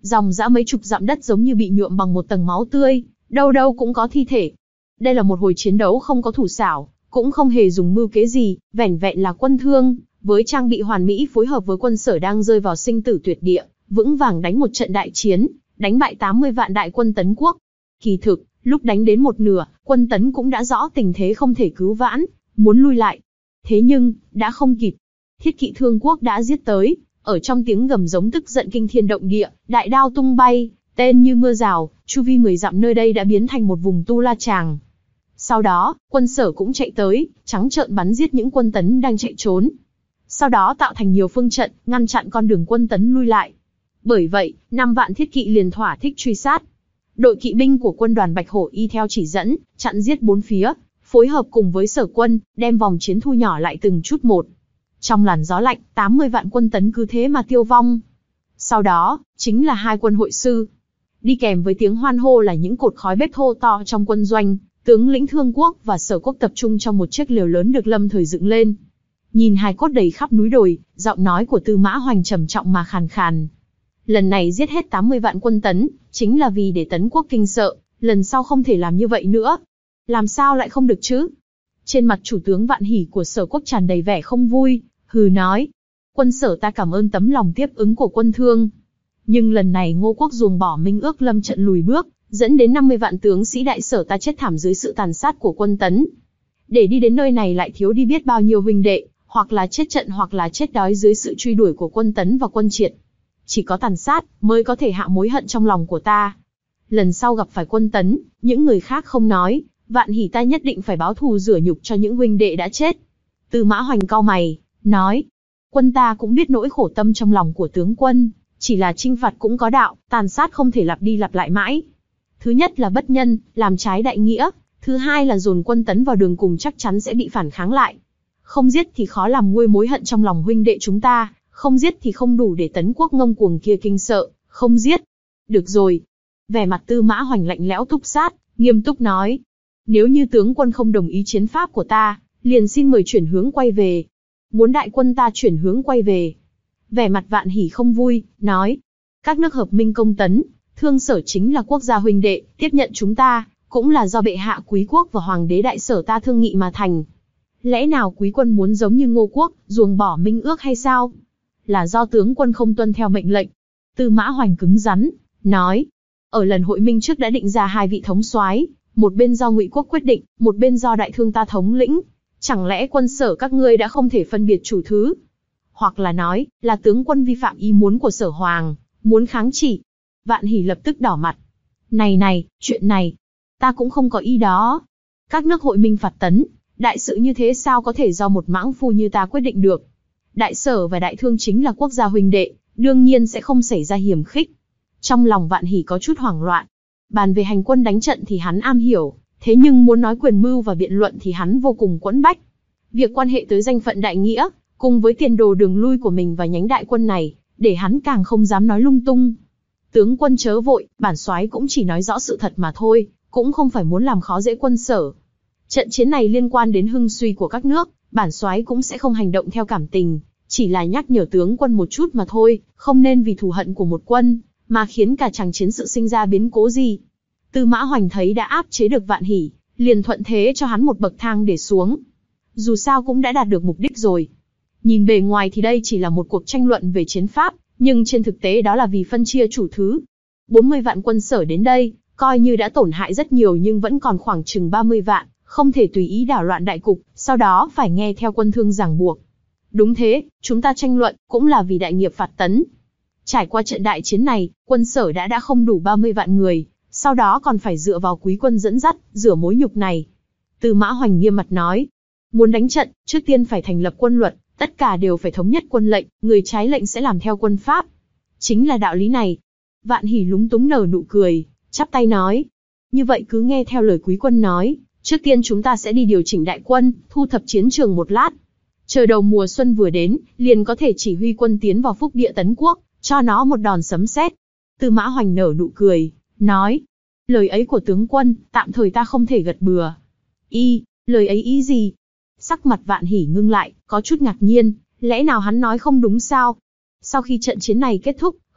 dòng dã mấy chục dặm đất giống như bị nhuộm bằng một tầng máu tươi, đâu đâu cũng có thi thể. Đây là một hồi chiến đấu không có thủ xảo, cũng không hề dùng mưu kế gì, vẻn vẹn là quân Thương, với trang bị hoàn mỹ phối hợp với quân Sở đang rơi vào sinh tử tuyệt địa, vững vàng đánh một trận đại chiến, đánh bại tám mươi vạn đại quân Tấn quốc. Kỳ thực, lúc đánh đến một nửa, quân Tấn cũng đã rõ tình thế không thể cứu vãn, muốn lui lại. Thế nhưng, đã không kịp. Thiết kỵ Thương quốc đã giết tới, ở trong tiếng gầm giống tức giận kinh thiên động địa, đại đao tung bay, tên như mưa rào, chu vi mười dặm nơi đây đã biến thành một vùng tu la tràng. Sau đó, quân Sở cũng chạy tới, trắng trợn bắn giết những quân Tấn đang chạy trốn. Sau đó tạo thành nhiều phương trận, ngăn chặn con đường quân Tấn lui lại. Bởi vậy, năm vạn thiết kỵ liền thỏa thích truy sát. Đội kỵ binh của quân đoàn Bạch Hổ y theo chỉ dẫn, chặn giết bốn phía, phối hợp cùng với Sở quân, đem vòng chiến thu nhỏ lại từng chút một. Trong làn gió lạnh, tám mươi vạn quân Tấn cứ thế mà tiêu vong. Sau đó, chính là hai quân hội sư. Đi kèm với tiếng hoan hô là những cột khói bếp thô to trong quân doanh, tướng lĩnh Thương quốc và Sở quốc tập trung trong một chiếc lều lớn được lâm thời dựng lên. Nhìn hài cốt đầy khắp núi đồi, giọng nói của Tư Mã Hoành trầm trọng mà khàn khàn. Lần này giết hết tám mươi vạn quân Tấn, chính là vì để Tấn quốc kinh sợ, lần sau không thể làm như vậy nữa. Làm sao lại không được chứ? Trên mặt chủ tướng Vạn Hỷ của Sở quốc tràn đầy vẻ không vui, hừ nói. Quân Sở ta cảm ơn tấm lòng tiếp ứng của quân Thương. Nhưng lần này Ngô quốc ruồng bỏ minh ước lâm trận lùi bước, dẫn đến năm mươi vạn tướng sĩ đại Sở ta chết thảm dưới sự tàn sát của quân Tấn. Để đi đến nơi này lại thiếu đi biết bao nhiêu huynh đệ, hoặc là chết trận hoặc là chết đói dưới sự truy đuổi của quân Tấn và quân Triệt. Chỉ có tàn sát mới có thể hạ mối hận trong lòng của ta. Lần sau gặp phải quân Tấn, những người khác không nói, Vạn Hỷ ta nhất định phải báo thù rửa nhục cho những huynh đệ đã chết. Tư Mã Hoành cau mày, nói, quân ta cũng biết nỗi khổ tâm trong lòng của tướng quân, chỉ là chinh phạt cũng có đạo, tàn sát không thể lặp đi lặp lại mãi. Thứ nhất là bất nhân, làm trái đại nghĩa, thứ hai là dồn quân Tấn vào đường cùng chắc chắn sẽ bị phản kháng lại. Không giết thì khó làm nguôi mối hận trong lòng huynh đệ chúng ta, không giết thì không đủ để Tấn quốc ngông cuồng kia kinh sợ, không giết. Được rồi. Vẻ mặt Tư Mã Hoành lạnh lẽo túc sát, nghiêm túc nói. Nếu như tướng quân không đồng ý chiến pháp của ta, liền xin mời chuyển hướng quay về. Muốn đại quân ta chuyển hướng quay về. Vẻ mặt Vạn Hỷ không vui, nói. Các nước hợp minh công Tấn, Thương Sở chính là quốc gia huynh đệ, tiếp nhận chúng ta, cũng là do bệ hạ Quý quốc và hoàng đế đại Sở ta thương nghị mà thành. Lẽ nào quý quân muốn giống như Ngô quốc, ruồng bỏ minh ước hay sao? Là do tướng quân không tuân theo mệnh lệnh. Tư Mã Hoành cứng rắn, nói. Ở lần hội minh trước đã định ra hai vị thống soái, một bên do Ngụy quốc quyết định, một bên do đại thương ta thống lĩnh. Chẳng lẽ quân Sở các ngươi đã không thể phân biệt chủ thứ? Hoặc là nói, là tướng quân vi phạm ý muốn của Sở hoàng, muốn kháng chỉ. Vạn Hỷ lập tức đỏ mặt. Này này, chuyện này, ta cũng không có ý đó. Các nước hội minh phạt Tấn, đại sự như thế sao có thể do một mãng phu như ta quyết định được? Đại Sở và đại thương chính là quốc gia huynh đệ, đương nhiên sẽ không xảy ra hiềm khích. Trong lòng Vạn Hỷ có chút hoảng loạn. Bàn về hành quân đánh trận thì hắn am hiểu, thế nhưng muốn nói quyền mưu và biện luận thì hắn vô cùng quẫn bách. Việc quan hệ tới danh phận đại nghĩa, cùng với tiền đồ đường lui của mình và nhánh đại quân này, để hắn càng không dám nói lung tung. Tướng quân chớ vội, bản soái cũng chỉ nói rõ sự thật mà thôi, cũng không phải muốn làm khó dễ quân Sở. Trận chiến này liên quan đến hưng suy của các nước, bản soái cũng sẽ không hành động theo cảm tình, chỉ là nhắc nhở tướng quân một chút mà thôi, không nên vì thù hận của một quân, mà khiến cả chàng chiến sự sinh ra biến cố gì. Tư Mã Hoành thấy đã áp chế được Vạn Hỷ, liền thuận thế cho hắn một bậc thang để xuống. Dù sao cũng đã đạt được mục đích rồi. Nhìn bề ngoài thì đây chỉ là một cuộc tranh luận về chiến pháp, nhưng trên thực tế đó là vì phân chia chủ thứ. bốn mươi vạn quân Sở đến đây, coi như đã tổn hại rất nhiều nhưng vẫn còn khoảng chừng ba mươi vạn, không thể tùy ý đảo loạn đại cục, sau đó phải nghe theo quân Thương ràng buộc. Đúng thế, chúng ta tranh luận, cũng là vì đại nghiệp phạt Tấn. Trải qua trận đại chiến này, quân Sở đã đã không đủ ba mươi vạn người, sau đó còn phải dựa vào quý quân dẫn dắt, rửa mối nhục này. Tư Mã Hoành nghiêm mặt nói, muốn đánh trận, trước tiên phải thành lập quân luật, tất cả đều phải thống nhất quân lệnh, người trái lệnh sẽ làm theo quân pháp. Chính là đạo lý này. Vạn Hỷ lúng túng nở nụ cười, chắp tay nói, như vậy cứ nghe theo lời quý quân nói, trước tiên chúng ta sẽ đi điều chỉnh đại quân, thu thập chiến trường một lát. Chờ đầu mùa xuân vừa đến, liền có thể chỉ huy quân tiến vào phúc địa Tấn quốc, cho nó một đòn sấm sét. Tư Mã Hoành nở nụ cười, nói, lời ấy của tướng quân, tạm thời ta không thể gật bừa. Y, lời ấy ý gì? Sắc mặt Vạn Hỷ ngưng lại, có chút ngạc nhiên, lẽ nào hắn nói không đúng sao? Sau khi trận chiến này kết thúc,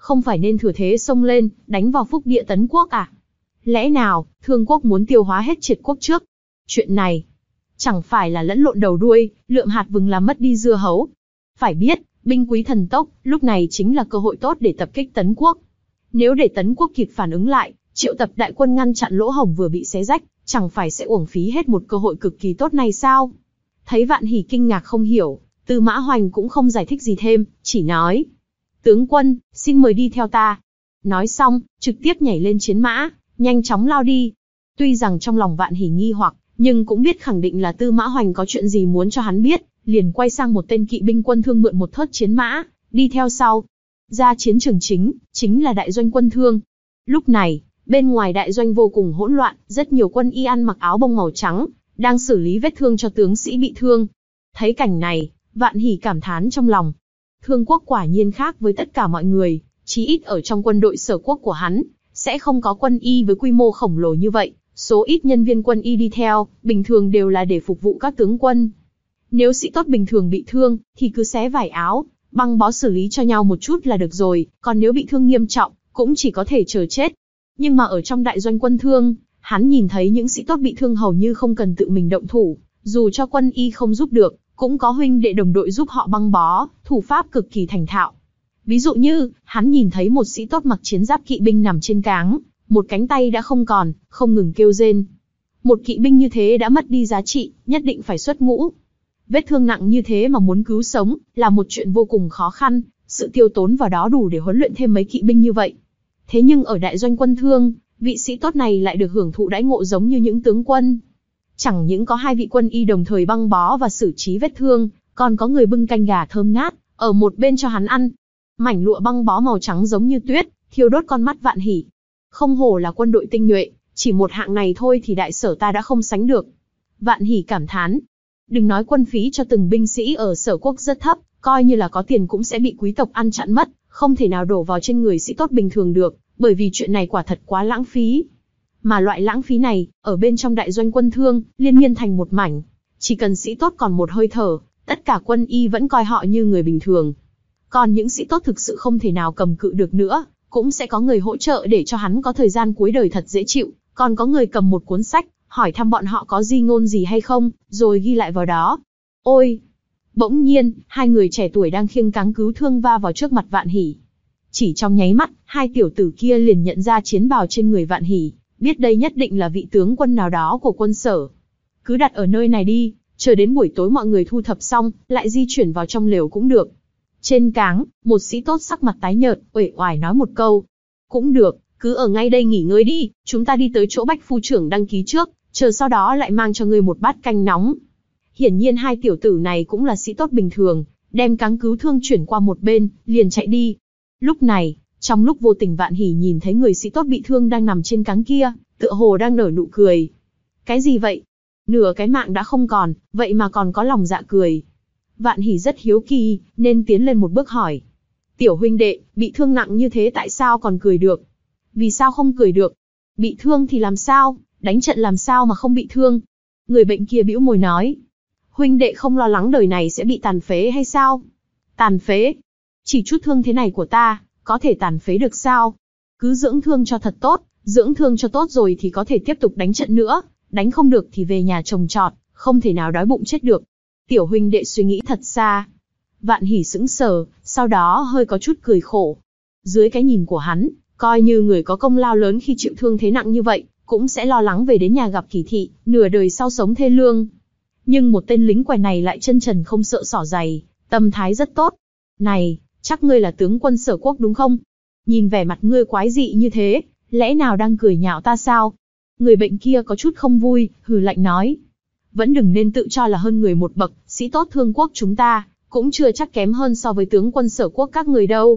không phải nên thừa thế xông lên, đánh vào phúc địa tấn quốc à? Lẽ nào, Thương quốc muốn tiêu hóa hết Triệt quốc trước? Chuyện này, chẳng phải là lẫn lộn đầu đuôi, lượm hạt vừng làm mất đi dưa hấu. Phải biết, binh quý thần tốc, lúc này chính là cơ hội tốt để tập kích tấn quốc. Nếu để tấn quốc kịp phản ứng lại, triệu tập đại quân ngăn chặn lỗ hổng vừa bị xé rách, chẳng phải sẽ uổng phí hết một cơ hội cực kỳ tốt này sao? Thấy Vạn Hỷ kinh ngạc không hiểu, Tư Mã Hoành cũng không giải thích gì thêm, chỉ nói: tướng quân, xin mời đi theo ta. Nói xong, trực tiếp nhảy lên chiến mã, nhanh chóng lao đi. Tuy rằng trong lòng Vạn Hỷ nghi hoặc, nhưng cũng biết khẳng định là Tư Mã Hoành có chuyện gì muốn cho hắn biết, liền quay sang một tên kỵ binh quân thương mượn một thớt chiến mã, đi theo sau. Ra chiến trường chính, chính là đại doanh quân thương. Lúc này, bên ngoài đại doanh vô cùng hỗn loạn, rất nhiều quân y ăn mặc áo bông màu trắng, đang xử lý vết thương cho tướng sĩ bị thương. Thấy cảnh này, Vạn Hỷ cảm thán trong lòng. Thương quốc quả nhiên khác với tất cả mọi người, chí ít ở trong quân đội Sở quốc của hắn, sẽ không có quân y với quy mô khổng lồ như vậy. Số ít nhân viên quân y đi theo, bình thường đều là để phục vụ các tướng quân. Nếu sĩ tốt bình thường bị thương, thì cứ xé vải áo, băng bó xử lý cho nhau một chút là được rồi, còn nếu bị thương nghiêm trọng, cũng chỉ có thể chờ chết. Nhưng mà ở trong đại doanh quân thương, hắn nhìn thấy những sĩ tốt bị thương hầu như không cần tự mình động thủ, dù cho quân y không giúp được, cũng có huynh đệ đồng đội giúp họ băng bó, thủ pháp cực kỳ thành thạo. Ví dụ như, hắn nhìn thấy một sĩ tốt mặc chiến giáp kỵ binh nằm trên cáng, một cánh tay đã không còn, không ngừng kêu rên. Một kỵ binh như thế đã mất đi giá trị, nhất định phải xuất ngũ. Vết thương nặng như thế mà muốn cứu sống, là một chuyện vô cùng khó khăn, sự tiêu tốn vào đó đủ để huấn luyện thêm mấy kỵ binh như vậy. Thế nhưng ở đại doanh quân thương, vị sĩ tốt này lại được hưởng thụ đãi ngộ giống như những tướng quân. Chẳng những có hai vị quân y đồng thời băng bó và xử trí vết thương, còn có người bưng canh gà thơm ngát, ở một bên cho hắn ăn. Mảnh lụa băng bó màu trắng giống như tuyết, thiêu đốt con mắt Vạn Hỷ. Không hổ là quân đội tinh nhuệ, chỉ một hạng này thôi thì đại sở ta đã không sánh được. Vạn Hỷ cảm thán. Đừng nói quân phí cho từng binh sĩ ở Sở quốc rất thấp, coi như là có tiền cũng sẽ bị quý tộc ăn chặn mất, không thể nào đổ vào trên người sĩ tốt bình thường được, bởi vì chuyện này quả thật quá lãng phí. Mà loại lãng phí này, ở bên trong đại doanh quân thương, liên miên thành một mảnh. Chỉ cần sĩ tốt còn một hơi thở, tất cả quân y vẫn coi họ như người bình thường. Còn những sĩ tốt thực sự không thể nào cầm cự được nữa, cũng sẽ có người hỗ trợ để cho hắn có thời gian cuối đời thật dễ chịu, còn có người cầm một cuốn sách, hỏi thăm bọn họ có di ngôn gì hay không, rồi ghi lại vào đó. Ôi! Bỗng nhiên, hai người trẻ tuổi đang khiêng cáng cứu thương va vào trước mặt Vạn Hỷ. Chỉ trong nháy mắt, hai tiểu tử kia liền nhận ra chiến bào trên người Vạn Hỷ, biết đây nhất định là vị tướng quân nào đó của quân Sở. Cứ đặt ở nơi này đi, chờ đến buổi tối mọi người thu thập xong, lại di chuyển vào trong lều cũng được. Trên cáng, một sĩ tốt sắc mặt tái nhợt, uể oải nói một câu. Cũng được, cứ ở ngay đây nghỉ ngơi đi, chúng ta đi tới chỗ Bách phu trưởng đăng ký trước, chờ sau đó lại mang cho ngươi một bát canh nóng. Hiển nhiên hai tiểu tử này cũng là sĩ tốt bình thường, đem cáng cứu thương chuyển qua một bên, liền chạy đi. Lúc này, trong lúc vô tình Vạn Hỷ nhìn thấy người sĩ tốt bị thương đang nằm trên cáng kia, tựa hồ đang nở nụ cười. Cái gì vậy? Nửa cái mạng đã không còn, vậy mà còn có lòng dạ cười. Vạn Hỷ rất hiếu kỳ, nên tiến lên một bước hỏi. Tiểu huynh đệ, bị thương nặng như thế tại sao còn cười được? Vì sao không cười được? Bị thương thì làm sao? Đánh trận làm sao mà không bị thương? Người bệnh kia bĩu môi nói. Huynh đệ không lo lắng đời này sẽ bị tàn phế hay sao? Tàn phế? Chỉ chút thương thế này của ta, có thể tàn phế được sao? Cứ dưỡng thương cho thật tốt, dưỡng thương cho tốt rồi thì có thể tiếp tục đánh trận nữa, đánh không được thì về nhà trồng trọt, không thể nào đói bụng chết được. Tiểu huynh đệ suy nghĩ thật xa. Vạn Hỷ sững sờ, sau đó hơi có chút cười khổ. Dưới cái nhìn của hắn, coi như người có công lao lớn khi chịu thương thế nặng như vậy, cũng sẽ lo lắng về đến nhà gặp kỳ thị, nửa đời sau sống thê lương. Nhưng một tên lính quèn này lại chân trần không sợ xỏ giày, tâm thái rất tốt. Này, chắc ngươi là tướng quân Sở quốc đúng không? Nhìn vẻ mặt ngươi quái dị như thế, lẽ nào đang cười nhạo ta sao? Người bệnh kia có chút không vui, hừ lạnh nói. Vẫn đừng nên tự cho là hơn người một bậc, sĩ tốt Thương quốc chúng ta, cũng chưa chắc kém hơn so với tướng quân Sở quốc các người đâu.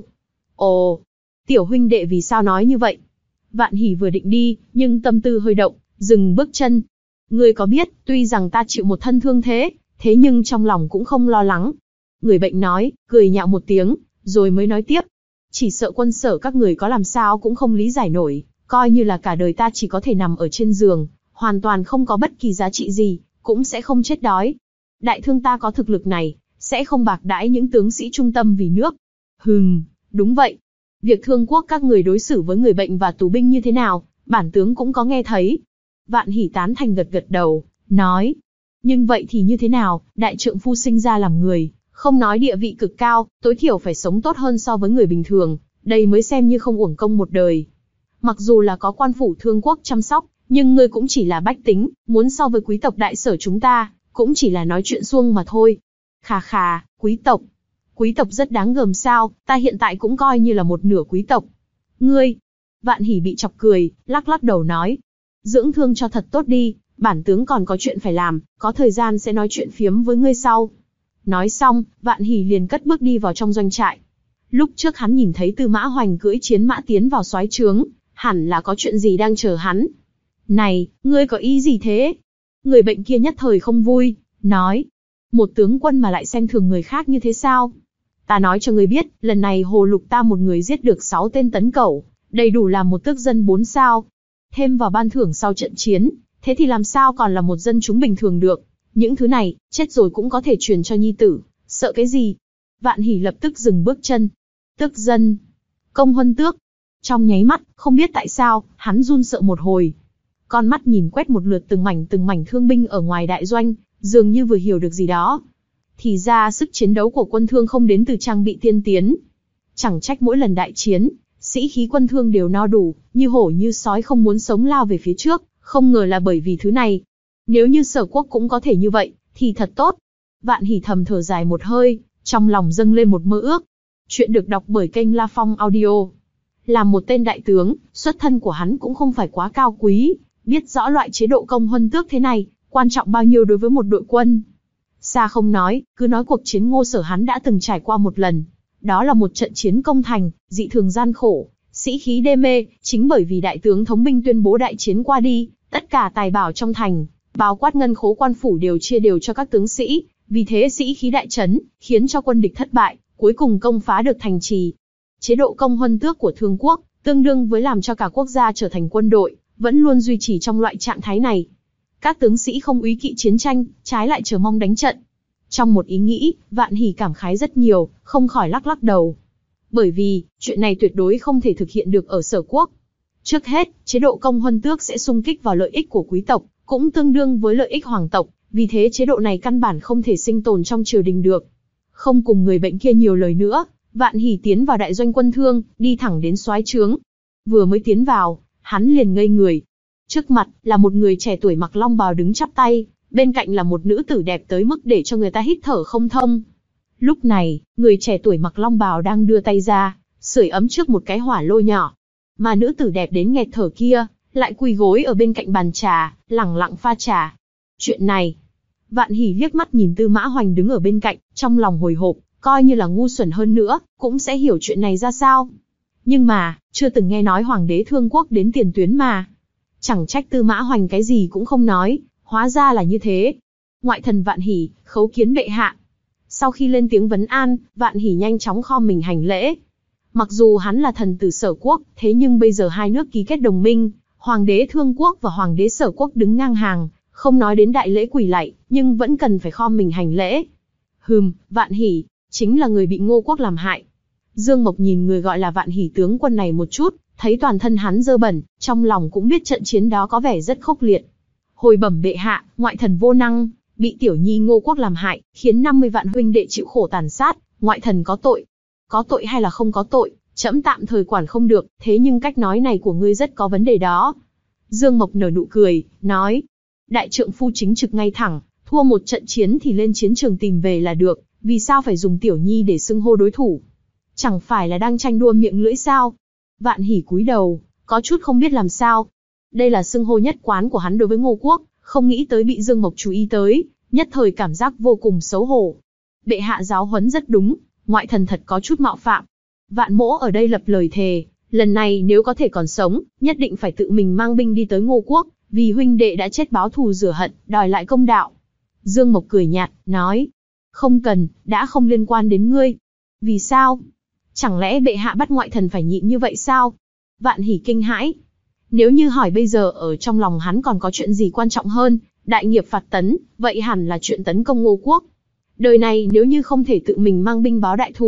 Ồ, tiểu huynh đệ vì sao nói như vậy? Vạn Hỷ vừa định đi, nhưng tâm tư hơi động, dừng bước chân. Ngươi có biết, tuy rằng ta chịu một thân thương thế, thế nhưng trong lòng cũng không lo lắng. Người bệnh nói, cười nhạo một tiếng, rồi mới nói tiếp. Chỉ sợ quân Sở các người có làm sao cũng không lý giải nổi, coi như là cả đời ta chỉ có thể nằm ở trên giường, hoàn toàn không có bất kỳ giá trị gì, cũng sẽ không chết đói. Đại thương ta có thực lực này, sẽ không bạc đãi những tướng sĩ trung tâm vì nước. Hừm, đúng vậy. Việc Thương Quốc các người đối xử với người bệnh và tù binh như thế nào, bản tướng cũng có nghe thấy. Vạn Hỷ tán thành gật gật đầu, nói. Nhưng vậy thì như thế nào, đại trượng phu sinh ra làm người, không nói địa vị cực cao, tối thiểu phải sống tốt hơn so với người bình thường, đây mới xem như không uổng công một đời. Mặc dù là có quan phủ Thương Quốc chăm sóc, nhưng ngươi cũng chỉ là bách tính, muốn so với quý tộc đại sở chúng ta, cũng chỉ là nói chuyện suông mà thôi. Khà khà, quý tộc. Quý tộc rất đáng gờm sao, ta hiện tại cũng coi như là một nửa quý tộc. Ngươi, Vạn Hỷ bị chọc cười, lắc lắc đầu nói. Dưỡng thương cho thật tốt đi, bản tướng còn có chuyện phải làm, có thời gian sẽ nói chuyện phiếm với ngươi sau. Nói xong, Vạn Hỷ liền cất bước đi vào trong doanh trại. Lúc trước hắn nhìn thấy Tư Mã Hoành cưỡi chiến mã tiến vào soái trướng, hẳn là có chuyện gì đang chờ hắn. Này, ngươi có ý gì thế? Người bệnh kia nhất thời không vui, nói. Một tướng quân mà lại xem thường người khác như thế sao? Ta nói cho ngươi biết, lần này Hồ Lục ta một người giết được sáu tên tấn cẩu, đầy đủ làm một tước dân bốn sao. Thêm vào ban thưởng sau trận chiến, thế thì làm sao còn là một dân chúng bình thường được? Những thứ này, chết rồi cũng có thể truyền cho nhi tử, sợ cái gì? Vạn Hỷ lập tức dừng bước chân. Tước dân, công huân tước. Trong nháy mắt, không biết tại sao, hắn run sợ một hồi. Con mắt nhìn quét một lượt từng mảnh từng mảnh thương binh ở ngoài đại doanh, dường như vừa hiểu được gì đó. Thì ra sức chiến đấu của quân Thương không đến từ trang bị tiên tiến. Chẳng trách mỗi lần đại chiến, sĩ khí quân Thương đều no đủ, như hổ như sói không muốn sống lao về phía trước, không ngờ là bởi vì thứ này. Nếu như Sở Quốc cũng có thể như vậy, thì thật tốt. Vạn Hỷ thầm thở dài một hơi, trong lòng dâng lên một mơ ước. Chuyện được đọc bởi kênh La Phong Audio. Làm một tên đại tướng, xuất thân của hắn cũng không phải quá cao quý, biết rõ loại chế độ công huân tước thế này, quan trọng bao nhiêu đối với một đội quân. Xa không nói, cứ nói cuộc chiến Ngô Sở hắn đã từng trải qua một lần. Đó là một trận chiến công thành, dị thường gian khổ, sĩ khí đê mê, chính bởi vì đại tướng thống binh tuyên bố đại chiến qua đi, tất cả tài bảo trong thành, bao quát ngân khố quan phủ đều chia đều cho các tướng sĩ, vì thế sĩ khí đại trấn, khiến cho quân địch thất bại, cuối cùng công phá được thành trì. Chế độ công huân tước của Thương Quốc, tương đương với làm cho cả quốc gia trở thành quân đội, vẫn luôn duy trì trong loại trạng thái này. Các tướng sĩ không úy kỵ chiến tranh, trái lại chờ mong đánh trận. Trong một ý nghĩ, Vạn Hỷ cảm khái rất nhiều, không khỏi lắc lắc đầu. Bởi vì, chuyện này tuyệt đối không thể thực hiện được ở Sở Quốc. Trước hết, chế độ công huân tước sẽ xung kích vào lợi ích của quý tộc, cũng tương đương với lợi ích hoàng tộc, vì thế chế độ này căn bản không thể sinh tồn trong triều đình được. Không cùng người bệnh kia nhiều lời nữa, Vạn Hỷ tiến vào đại doanh quân Thương, đi thẳng đến soái trướng. Vừa mới tiến vào, hắn liền ngây người. Trước mặt là một người trẻ tuổi mặc long bào đứng chắp tay, bên cạnh là một nữ tử đẹp tới mức để cho người ta hít thở không thông. Lúc này, người trẻ tuổi mặc long bào đang đưa tay ra, sưởi ấm trước một cái hỏa lô nhỏ. Mà nữ tử đẹp đến nghẹt thở kia, lại quỳ gối ở bên cạnh bàn trà, lẳng lặng pha trà. Chuyện này, Vạn Hỷ liếc mắt nhìn Tư Mã Hoành đứng ở bên cạnh, trong lòng hồi hộp, coi như là ngu xuẩn hơn nữa, cũng sẽ hiểu chuyện này ra sao. Nhưng mà, chưa từng nghe nói hoàng đế Thương Quốc đến tiền tuyến mà. Chẳng trách Tư Mã Hoành cái gì cũng không nói, hóa ra là như thế. Ngoại thần Vạn Hỷ, khấu kiến bệ hạ. Sau khi lên tiếng vấn an, Vạn Hỷ nhanh chóng khom mình hành lễ. Mặc dù hắn là thần tử Sở Quốc, thế nhưng bây giờ hai nước ký kết đồng minh, hoàng đế Thương Quốc và hoàng đế Sở Quốc đứng ngang hàng, không nói đến đại lễ quỳ lạy, nhưng vẫn cần phải khom mình hành lễ. Hừm, Vạn Hỷ, chính là người bị Ngô Quốc làm hại. Dương Mộc nhìn người gọi là Vạn Hỷ tướng quân này một chút, thấy toàn thân hắn dơ bẩn, trong lòng cũng biết trận chiến đó có vẻ rất khốc liệt. Hồi bẩm bệ hạ, ngoại thần vô năng, bị tiểu nhi Ngô Quốc làm hại, khiến năm mươi vạn huynh đệ chịu khổ tàn sát, ngoại thần có tội. Có tội hay là không có tội, trẫm tạm thời quản không được, thế nhưng cách nói này của ngươi rất có vấn đề đó. Dương Mộc nở nụ cười, nói, đại trượng phu chính trực ngay thẳng, thua một trận chiến thì lên chiến trường tìm về là được, vì sao phải dùng tiểu nhi để xưng hô đối thủ? Chẳng phải là đang tranh đua miệng lưỡi sao? Vạn Hỷ cúi đầu, có chút không biết làm sao. Đây là xưng hô nhất quán của hắn đối với Ngô Quốc, không nghĩ tới bị Dương Mộc chú ý tới, nhất thời cảm giác vô cùng xấu hổ. Bệ hạ giáo huấn rất đúng, ngoại thần thật có chút mạo phạm. Vạn Mỗ ở đây lập lời thề, lần này nếu có thể còn sống, nhất định phải tự mình mang binh đi tới Ngô Quốc, vì huynh đệ đã chết báo thù rửa hận, đòi lại công đạo. Dương Mộc cười nhạt, nói, không cần, đã không liên quan đến ngươi. Vì sao? Chẳng lẽ bệ hạ bắt ngoại thần phải nhịn như vậy sao? Vạn Hỷ kinh hãi. Nếu như hỏi bây giờ ở trong lòng hắn còn có chuyện gì quan trọng hơn, đại nghiệp phạt tấn, vậy hẳn là chuyện tấn công Ngô Quốc. Đời này nếu như không thể tự mình mang binh báo đại thù,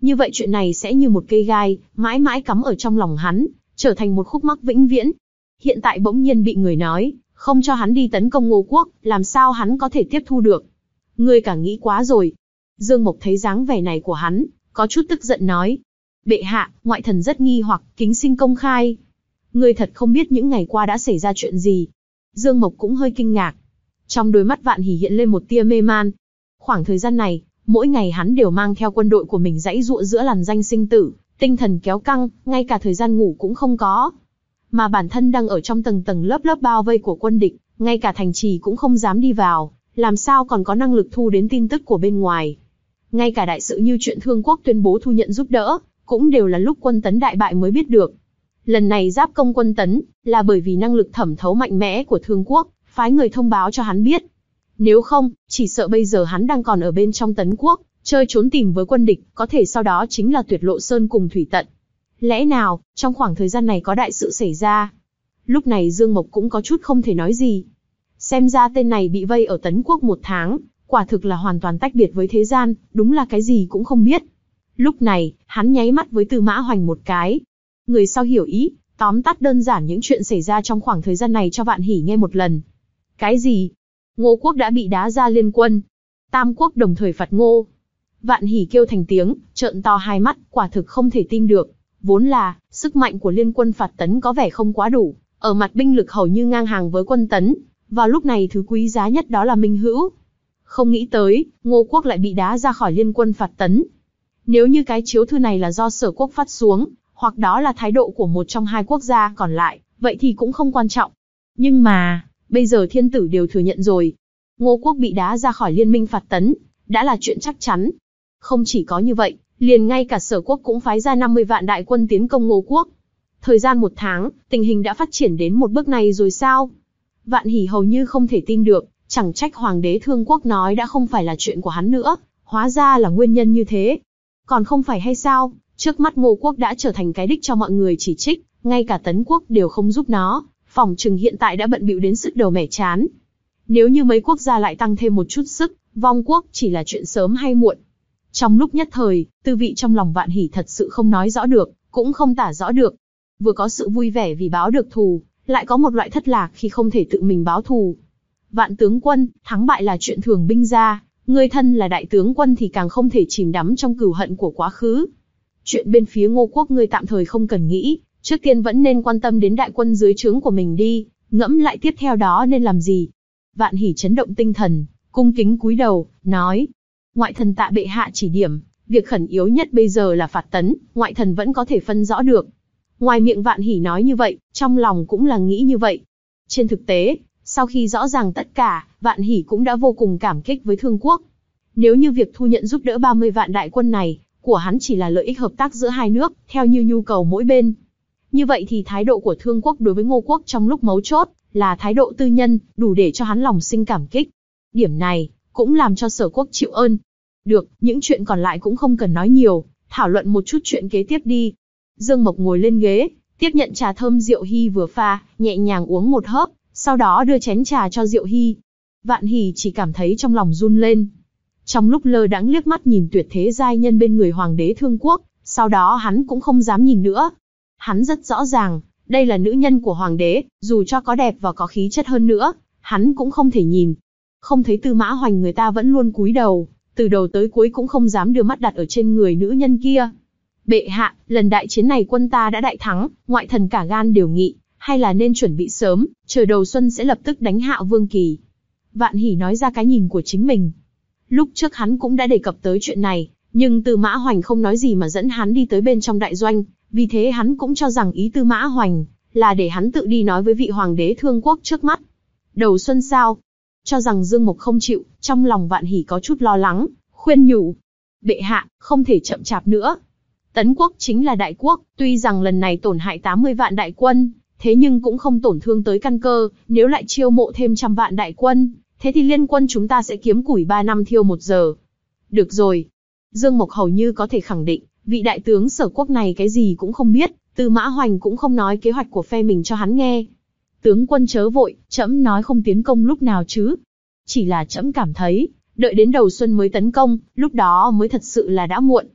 Như vậy chuyện này sẽ như một cây gai, mãi mãi cắm ở trong lòng hắn, trở thành một khúc mắc vĩnh viễn. Hiện tại bỗng nhiên bị người nói, không cho hắn đi tấn công Ngô Quốc, làm sao hắn có thể tiếp thu được? Ngươi cả nghĩ quá rồi. Dương Mộc thấy dáng vẻ này của hắn, có chút tức giận nói. Bệ hạ, ngoại thần rất nghi hoặc, kính xin công khai. Ngươi thật không biết những ngày qua đã xảy ra chuyện gì. Dương Mộc cũng hơi kinh ngạc. Trong đôi mắt Vạn Hỉ hiện lên một tia mê man. Khoảng thời gian này, mỗi ngày hắn đều mang theo quân đội của mình giãy giụa giữa làn danh sinh tử, tinh thần kéo căng, ngay cả thời gian ngủ cũng không có. Mà bản thân đang ở trong tầng tầng lớp lớp bao vây của quân địch, ngay cả thành trì cũng không dám đi vào, làm sao còn có năng lực thu đến tin tức của bên ngoài. Ngay cả đại sự như chuyện Thương Quốc tuyên bố thu nhận giúp đỡ, cũng đều là lúc quân Tấn đại bại mới biết được. Lần này giáp công quân Tấn, là bởi vì năng lực thẩm thấu mạnh mẽ của Thương Quốc, phái người thông báo cho hắn biết. Nếu không, chỉ sợ bây giờ hắn đang còn ở bên trong Tấn Quốc, chơi trốn tìm với quân địch, có thể sau đó chính là tuyệt lộ sơn cùng thủy tận. Lẽ nào, trong khoảng thời gian này có đại sự xảy ra? Lúc này Dương Mộc cũng có chút không thể nói gì. Xem ra tên này bị vây ở Tấn Quốc một tháng, quả thực là hoàn toàn tách biệt với thế gian, đúng là cái gì cũng không biết. Lúc này, hắn nháy mắt với Tư Mã Hoành một cái. Người sau hiểu ý, tóm tắt đơn giản những chuyện xảy ra trong khoảng thời gian này cho Vạn Hỉ nghe một lần. Cái gì? Ngô Quốc đã bị đá ra liên quân. Tam quốc đồng thời phạt Ngô. Vạn Hỉ kêu thành tiếng, trợn to hai mắt, quả thực không thể tin được. Vốn là, sức mạnh của liên quân phạt Tấn có vẻ không quá đủ, ở mặt binh lực hầu như ngang hàng với quân Tấn. Vào lúc này thứ quý giá nhất đó là minh hữu. Không nghĩ tới, Ngô Quốc lại bị đá ra khỏi liên quân phạt Tấn. Nếu như cái chiếu thư này là do Sở Quốc phát xuống, hoặc đó là thái độ của một trong hai quốc gia còn lại, vậy thì cũng không quan trọng. Nhưng mà, bây giờ thiên tử đều thừa nhận rồi. Ngô Quốc bị đá ra khỏi liên minh phạt Tấn, đã là chuyện chắc chắn. Không chỉ có như vậy, liền ngay cả Sở Quốc cũng phái ra năm mươi vạn đại quân tiến công Ngô Quốc. Thời gian một tháng, tình hình đã phát triển đến một bước này rồi sao? Vạn Hỉ hầu như không thể tin được, chẳng trách Hoàng đế Thương Quốc nói đã không phải là chuyện của hắn nữa, hóa ra là nguyên nhân như thế. Còn không phải hay sao, trước mắt Ngô Quốc đã trở thành cái đích cho mọi người chỉ trích, ngay cả Tấn Quốc đều không giúp nó, phỏng chừng hiện tại đã bận bịu đến sứt đầu mẻ chán. Nếu như mấy quốc gia lại tăng thêm một chút sức, vong quốc chỉ là chuyện sớm hay muộn. Trong lúc nhất thời, tư vị trong lòng Vạn Hỉ thật sự không nói rõ được, cũng không tả rõ được. Vừa có sự vui vẻ vì báo được thù, lại có một loại thất lạc khi không thể tự mình báo thù. Vạn tướng quân, thắng bại là chuyện thường binh ra, ngươi thân là đại tướng quân thì càng không thể chìm đắm trong cừu hận của quá khứ. Chuyện bên phía Ngô Quốc ngươi tạm thời không cần nghĩ, trước tiên vẫn nên quan tâm đến đại quân dưới trướng của mình đi, ngẫm lại tiếp theo đó nên làm gì. Vạn Hỉ chấn động tinh thần, cung kính cúi đầu, nói: Ngoại thần tạ bệ hạ chỉ điểm, việc khẩn yếu nhất bây giờ là phạt Tấn, ngoại thần vẫn có thể phân rõ được. Ngoài miệng Vạn Hỉ nói như vậy, trong lòng cũng là nghĩ như vậy. Trên thực tế, sau khi rõ ràng tất cả, Vạn Hỉ cũng đã vô cùng cảm kích với Thương Quốc. Nếu như việc thu nhận giúp đỡ ba mươi vạn đại quân này, của hắn chỉ là lợi ích hợp tác giữa hai nước, theo như nhu cầu mỗi bên. Như vậy thì thái độ của Thương Quốc đối với Ngô Quốc trong lúc mấu chốt, là thái độ tư nhân, đủ để cho hắn lòng sinh cảm kích. Điểm này, cũng làm cho Sở Quốc chịu ơn. Được, những chuyện còn lại cũng không cần nói nhiều, thảo luận một chút chuyện kế tiếp đi. Dương Mộc ngồi lên ghế, tiếp nhận trà thơm Diệu Hy vừa pha, nhẹ nhàng uống một hớp, sau đó đưa chén trà cho Diệu Hy. Vạn Hỉ chỉ cảm thấy trong lòng run lên. Trong lúc lơ đãng liếc mắt nhìn tuyệt thế giai nhân bên người Hoàng đế Thương Quốc, sau đó hắn cũng không dám nhìn nữa. Hắn rất rõ ràng, đây là nữ nhân của Hoàng đế, dù cho có đẹp và có khí chất hơn nữa, hắn cũng không thể nhìn. Không thấy Tư Mã Hoành người ta vẫn luôn cúi đầu, từ đầu tới cuối cũng không dám đưa mắt đặt ở trên người nữ nhân kia. Bệ hạ, lần đại chiến này quân ta đã đại thắng, ngoại thần cả gan điều nghị, hay là nên chuẩn bị sớm, chờ đầu xuân sẽ lập tức đánh hạ Vương Kỳ. Vạn Hỉ nói ra cái nhìn của chính mình. Lúc trước hắn cũng đã đề cập tới chuyện này, nhưng Tư Mã Hoành không nói gì mà dẫn hắn đi tới bên trong đại doanh, vì thế hắn cũng cho rằng ý Tư Mã Hoành là để hắn tự đi nói với vị Hoàng đế Thương Quốc trước mắt. Đầu xuân sao? Cho rằng Dương Mộc không chịu, trong lòng Vạn Hỉ có chút lo lắng, khuyên nhủ. Bệ hạ, không thể chậm chạp nữa. Tấn Quốc chính là đại quốc, tuy rằng lần này tổn hại tám mươi vạn đại quân, thế nhưng cũng không tổn thương tới căn cơ, nếu lại chiêu mộ thêm trăm vạn đại quân, thế thì liên quân chúng ta sẽ kiếm củi ba năm thiêu một giờ. Được rồi. Dương Mộc hầu như có thể khẳng định, vị đại tướng Sở Quốc này cái gì cũng không biết, Tư Mã Hoành cũng không nói kế hoạch của phe mình cho hắn nghe. Tướng quân chớ vội, trẫm nói không tiến công lúc nào chứ. Chỉ là trẫm cảm thấy, đợi đến đầu xuân mới tấn công, lúc đó mới thật sự là đã muộn.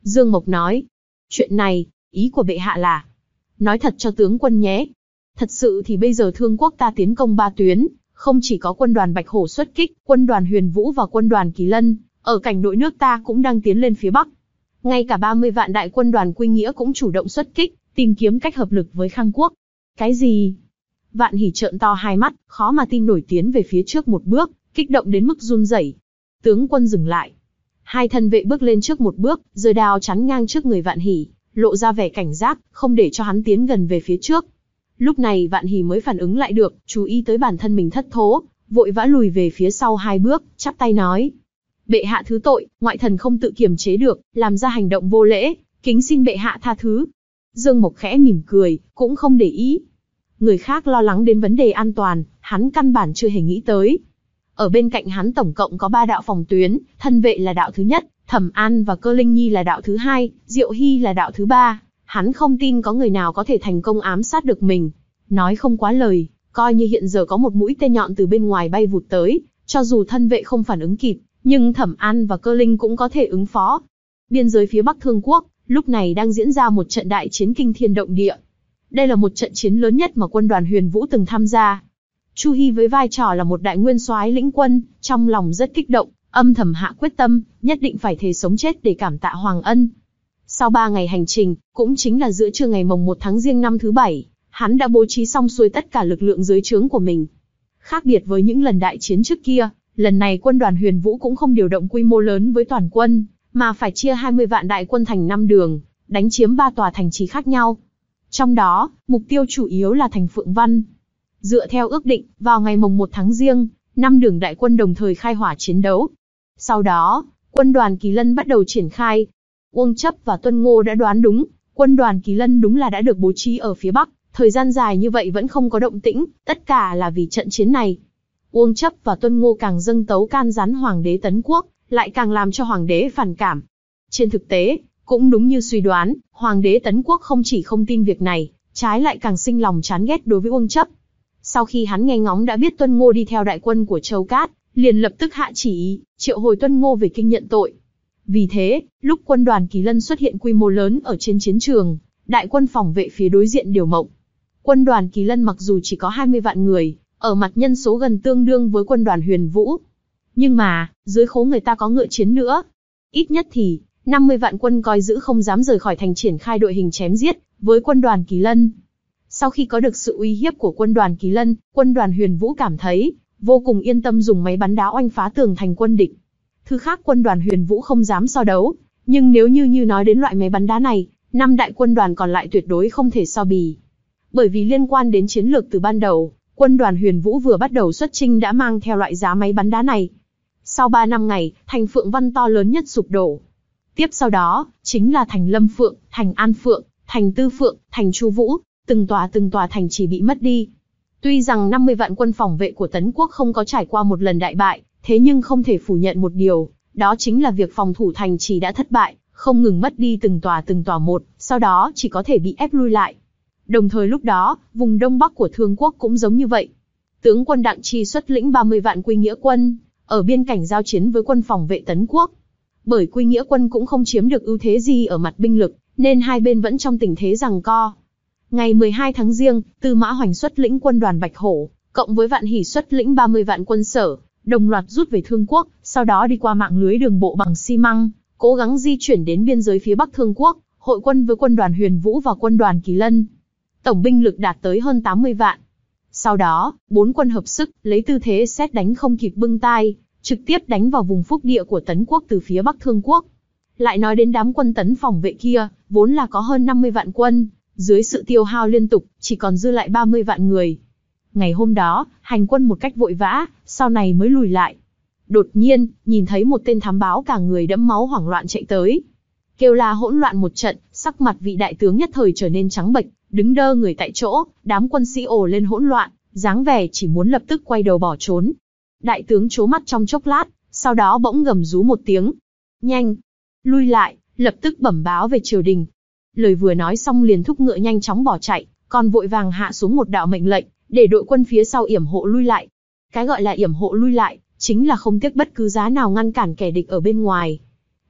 Dương Mộc nói, chuyện này, ý của bệ hạ là, nói thật cho tướng quân nhé. Thật sự thì bây giờ Thương quốc ta tiến công ba tuyến, không chỉ có quân đoàn Bạch Hổ xuất kích, quân đoàn Huyền Vũ và quân đoàn Kỳ Lân, ở cảnh nội nước ta cũng đang tiến lên phía Bắc. Ngay cả ba mươi vạn đại quân đoàn Quy Nghĩa cũng chủ động xuất kích, tìm kiếm cách hợp lực với Khang quốc. Cái gì? Vạn Hỉ trợn to hai mắt, khó mà tin nổi tiến về phía trước một bước, kích động đến mức run rẩy. Tướng quân dừng lại. Hai thân vệ bước lên trước một bước, giơ đao chắn ngang trước người Vạn Hỉ, lộ ra vẻ cảnh giác, không để cho hắn tiến gần về phía trước. Lúc này Vạn Hỉ mới phản ứng lại được, chú ý tới bản thân mình thất thố, vội vã lùi về phía sau hai bước, chắp tay nói: bệ hạ thứ tội, ngoại thần không tự kiềm chế được, làm ra hành động vô lễ, kính xin bệ hạ tha thứ. Dương Mộc khẽ mỉm cười, cũng không để ý. Người khác lo lắng đến vấn đề an toàn, hắn căn bản chưa hề nghĩ tới. Ở bên cạnh hắn tổng cộng có ba đạo phòng tuyến, thân vệ là đạo thứ nhất, Thẩm An và Cơ Linh Nhi là đạo thứ hai, Diệu Hy là đạo thứ ba. Hắn không tin có người nào có thể thành công ám sát được mình. Nói không quá lời, coi như hiện giờ có một mũi tên nhọn từ bên ngoài bay vụt tới, cho dù thân vệ không phản ứng kịp, nhưng Thẩm An và Cơ Linh cũng có thể ứng phó. Biên giới phía Bắc Thương quốc, lúc này đang diễn ra một trận đại chiến kinh thiên động địa. Đây là một trận chiến lớn nhất mà quân đoàn Huyền Vũ từng tham gia. Chu Hi với vai trò là một đại nguyên soái lĩnh quân, trong lòng rất kích động, âm thầm hạ quyết tâm, nhất định phải thề sống chết để cảm tạ Hoàng ân. Sau ba ngày hành trình, cũng chính là giữa trưa ngày mồng một tháng Giêng năm thứ bảy, hắn đã bố trí xong xuôi tất cả lực lượng dưới trướng của mình. Khác biệt với những lần đại chiến trước kia, lần này quân đoàn Huyền Vũ cũng không điều động quy mô lớn với toàn quân, mà phải chia hai mươi vạn đại quân thành năm đường, đánh chiếm ba tòa thành trì khác nhau. Trong đó, mục tiêu chủ yếu là thành Phượng Văn. Dựa theo ước định, vào ngày mồng một tháng Giêng, năm đường đại quân đồng thời khai hỏa chiến đấu. Sau đó, quân đoàn Kỳ Lân bắt đầu triển khai. Uông Chấp và Tuân Ngô đã đoán đúng, quân đoàn Kỳ Lân đúng là đã được bố trí ở phía Bắc, thời gian dài như vậy vẫn không có động tĩnh, tất cả là vì trận chiến này. Uông Chấp và Tuân Ngô càng dâng tấu can gián Hoàng đế Tấn Quốc, lại càng làm cho Hoàng đế phản cảm. Trên thực tế, cũng đúng như suy đoán, Hoàng đế Tấn Quốc không chỉ không tin việc này, trái lại càng sinh lòng chán ghét đối với Uông Chấp. Sau khi hắn nghe ngóng đã biết Tuân Ngô đi theo đại quân của Châu Cát, liền lập tức hạ chỉ ý, triệu hồi Tuân Ngô về kinh nhận tội. Vì thế, lúc quân đoàn Kỳ Lân xuất hiện quy mô lớn ở trên chiến trường, đại quân phòng vệ phía đối diện điều mộng. Quân đoàn Kỳ Lân mặc dù chỉ có hai mươi vạn người, ở mặt nhân số gần tương đương với quân đoàn Huyền Vũ. Nhưng mà, dưới khố người ta có ngựa chiến nữa. Ít nhất thì, năm mươi vạn quân coi giữ không dám rời khỏi thành triển khai đội hình chém giết với quân đoàn Kỳ Lân. Sau khi có được sự uy hiếp của quân đoàn Kỳ Lân, quân đoàn Huyền Vũ cảm thấy vô cùng yên tâm dùng máy bắn đá oanh phá tường thành quân địch. Thứ khác quân đoàn Huyền Vũ không dám so đấu, nhưng nếu như như nói đến loại máy bắn đá này, năm đại quân đoàn còn lại tuyệt đối không thể so bì. Bởi vì liên quan đến chiến lược từ ban đầu, quân đoàn Huyền Vũ vừa bắt đầu xuất chinh đã mang theo loại giá máy bắn đá này. Sau ba năm ngày, thành Phượng Văn to lớn nhất sụp đổ. Tiếp sau đó, chính là thành Lâm Phượng, thành An Phượng, thành Tư Phượng, thành Chu Vũ, từng tòa từng tòa thành chỉ bị mất đi. Tuy rằng năm mươi vạn quân phòng vệ của Tấn Quốc không có trải qua một lần đại bại, thế nhưng không thể phủ nhận một điều, đó chính là việc phòng thủ thành trì đã thất bại, không ngừng mất đi từng tòa từng tòa một, sau đó chỉ có thể bị ép lui lại. Đồng thời lúc đó, vùng Đông Bắc của Thương quốc cũng giống như vậy. Tướng quân Đặng Chi xuất lĩnh ba mươi vạn Quy Nghĩa quân, ở biên cảnh giao chiến với quân phòng vệ Tấn Quốc. Bởi Quy Nghĩa quân cũng không chiếm được ưu thế gì ở mặt binh lực, nên hai bên vẫn trong tình thế giằng co. Ngày mười hai tháng Giêng, Tư Mã Hoành xuất lĩnh quân đoàn Bạch Hổ, cộng với Vạn Hỉ xuất lĩnh ba mươi vạn quân Sở, đồng loạt rút về Thương quốc, sau đó đi qua mạng lưới đường bộ bằng xi măng, cố gắng di chuyển đến biên giới phía Bắc Thương quốc, hội quân với quân đoàn Huyền Vũ và quân đoàn Kỳ Lân. Tổng binh lực đạt tới hơn tám mươi vạn. Sau đó, bốn quân hợp sức, lấy tư thế sét đánh không kịp bưng tai, trực tiếp đánh vào vùng phúc địa của Tấn quốc từ phía Bắc Thương quốc. Lại nói đến đám quân Tấn phòng vệ kia, vốn là có hơn năm mươi vạn quân, dưới sự tiêu hao liên tục, chỉ còn dư lại ba mươi vạn người. Ngày hôm đó, hành quân một cách vội vã, sau này mới lùi lại. Đột nhiên, nhìn thấy một tên thám báo cả người đẫm máu hoảng loạn chạy tới. Kêu la hỗn loạn một trận, sắc mặt vị đại tướng nhất thời trở nên trắng bệch, đứng đơ người tại chỗ, đám quân sĩ ồ lên hỗn loạn, dáng vẻ chỉ muốn lập tức quay đầu bỏ trốn. Đại tướng trố mắt trong chốc lát, sau đó bỗng gầm rú một tiếng. Nhanh! Lui lại, lập tức bẩm báo về triều đình. Lời vừa nói xong liền thúc ngựa nhanh chóng bỏ chạy, còn vội vàng hạ xuống một đạo mệnh lệnh, để đội quân phía sau yểm hộ lui lại. Cái gọi là yểm hộ lui lại, chính là không tiếc bất cứ giá nào ngăn cản kẻ địch ở bên ngoài.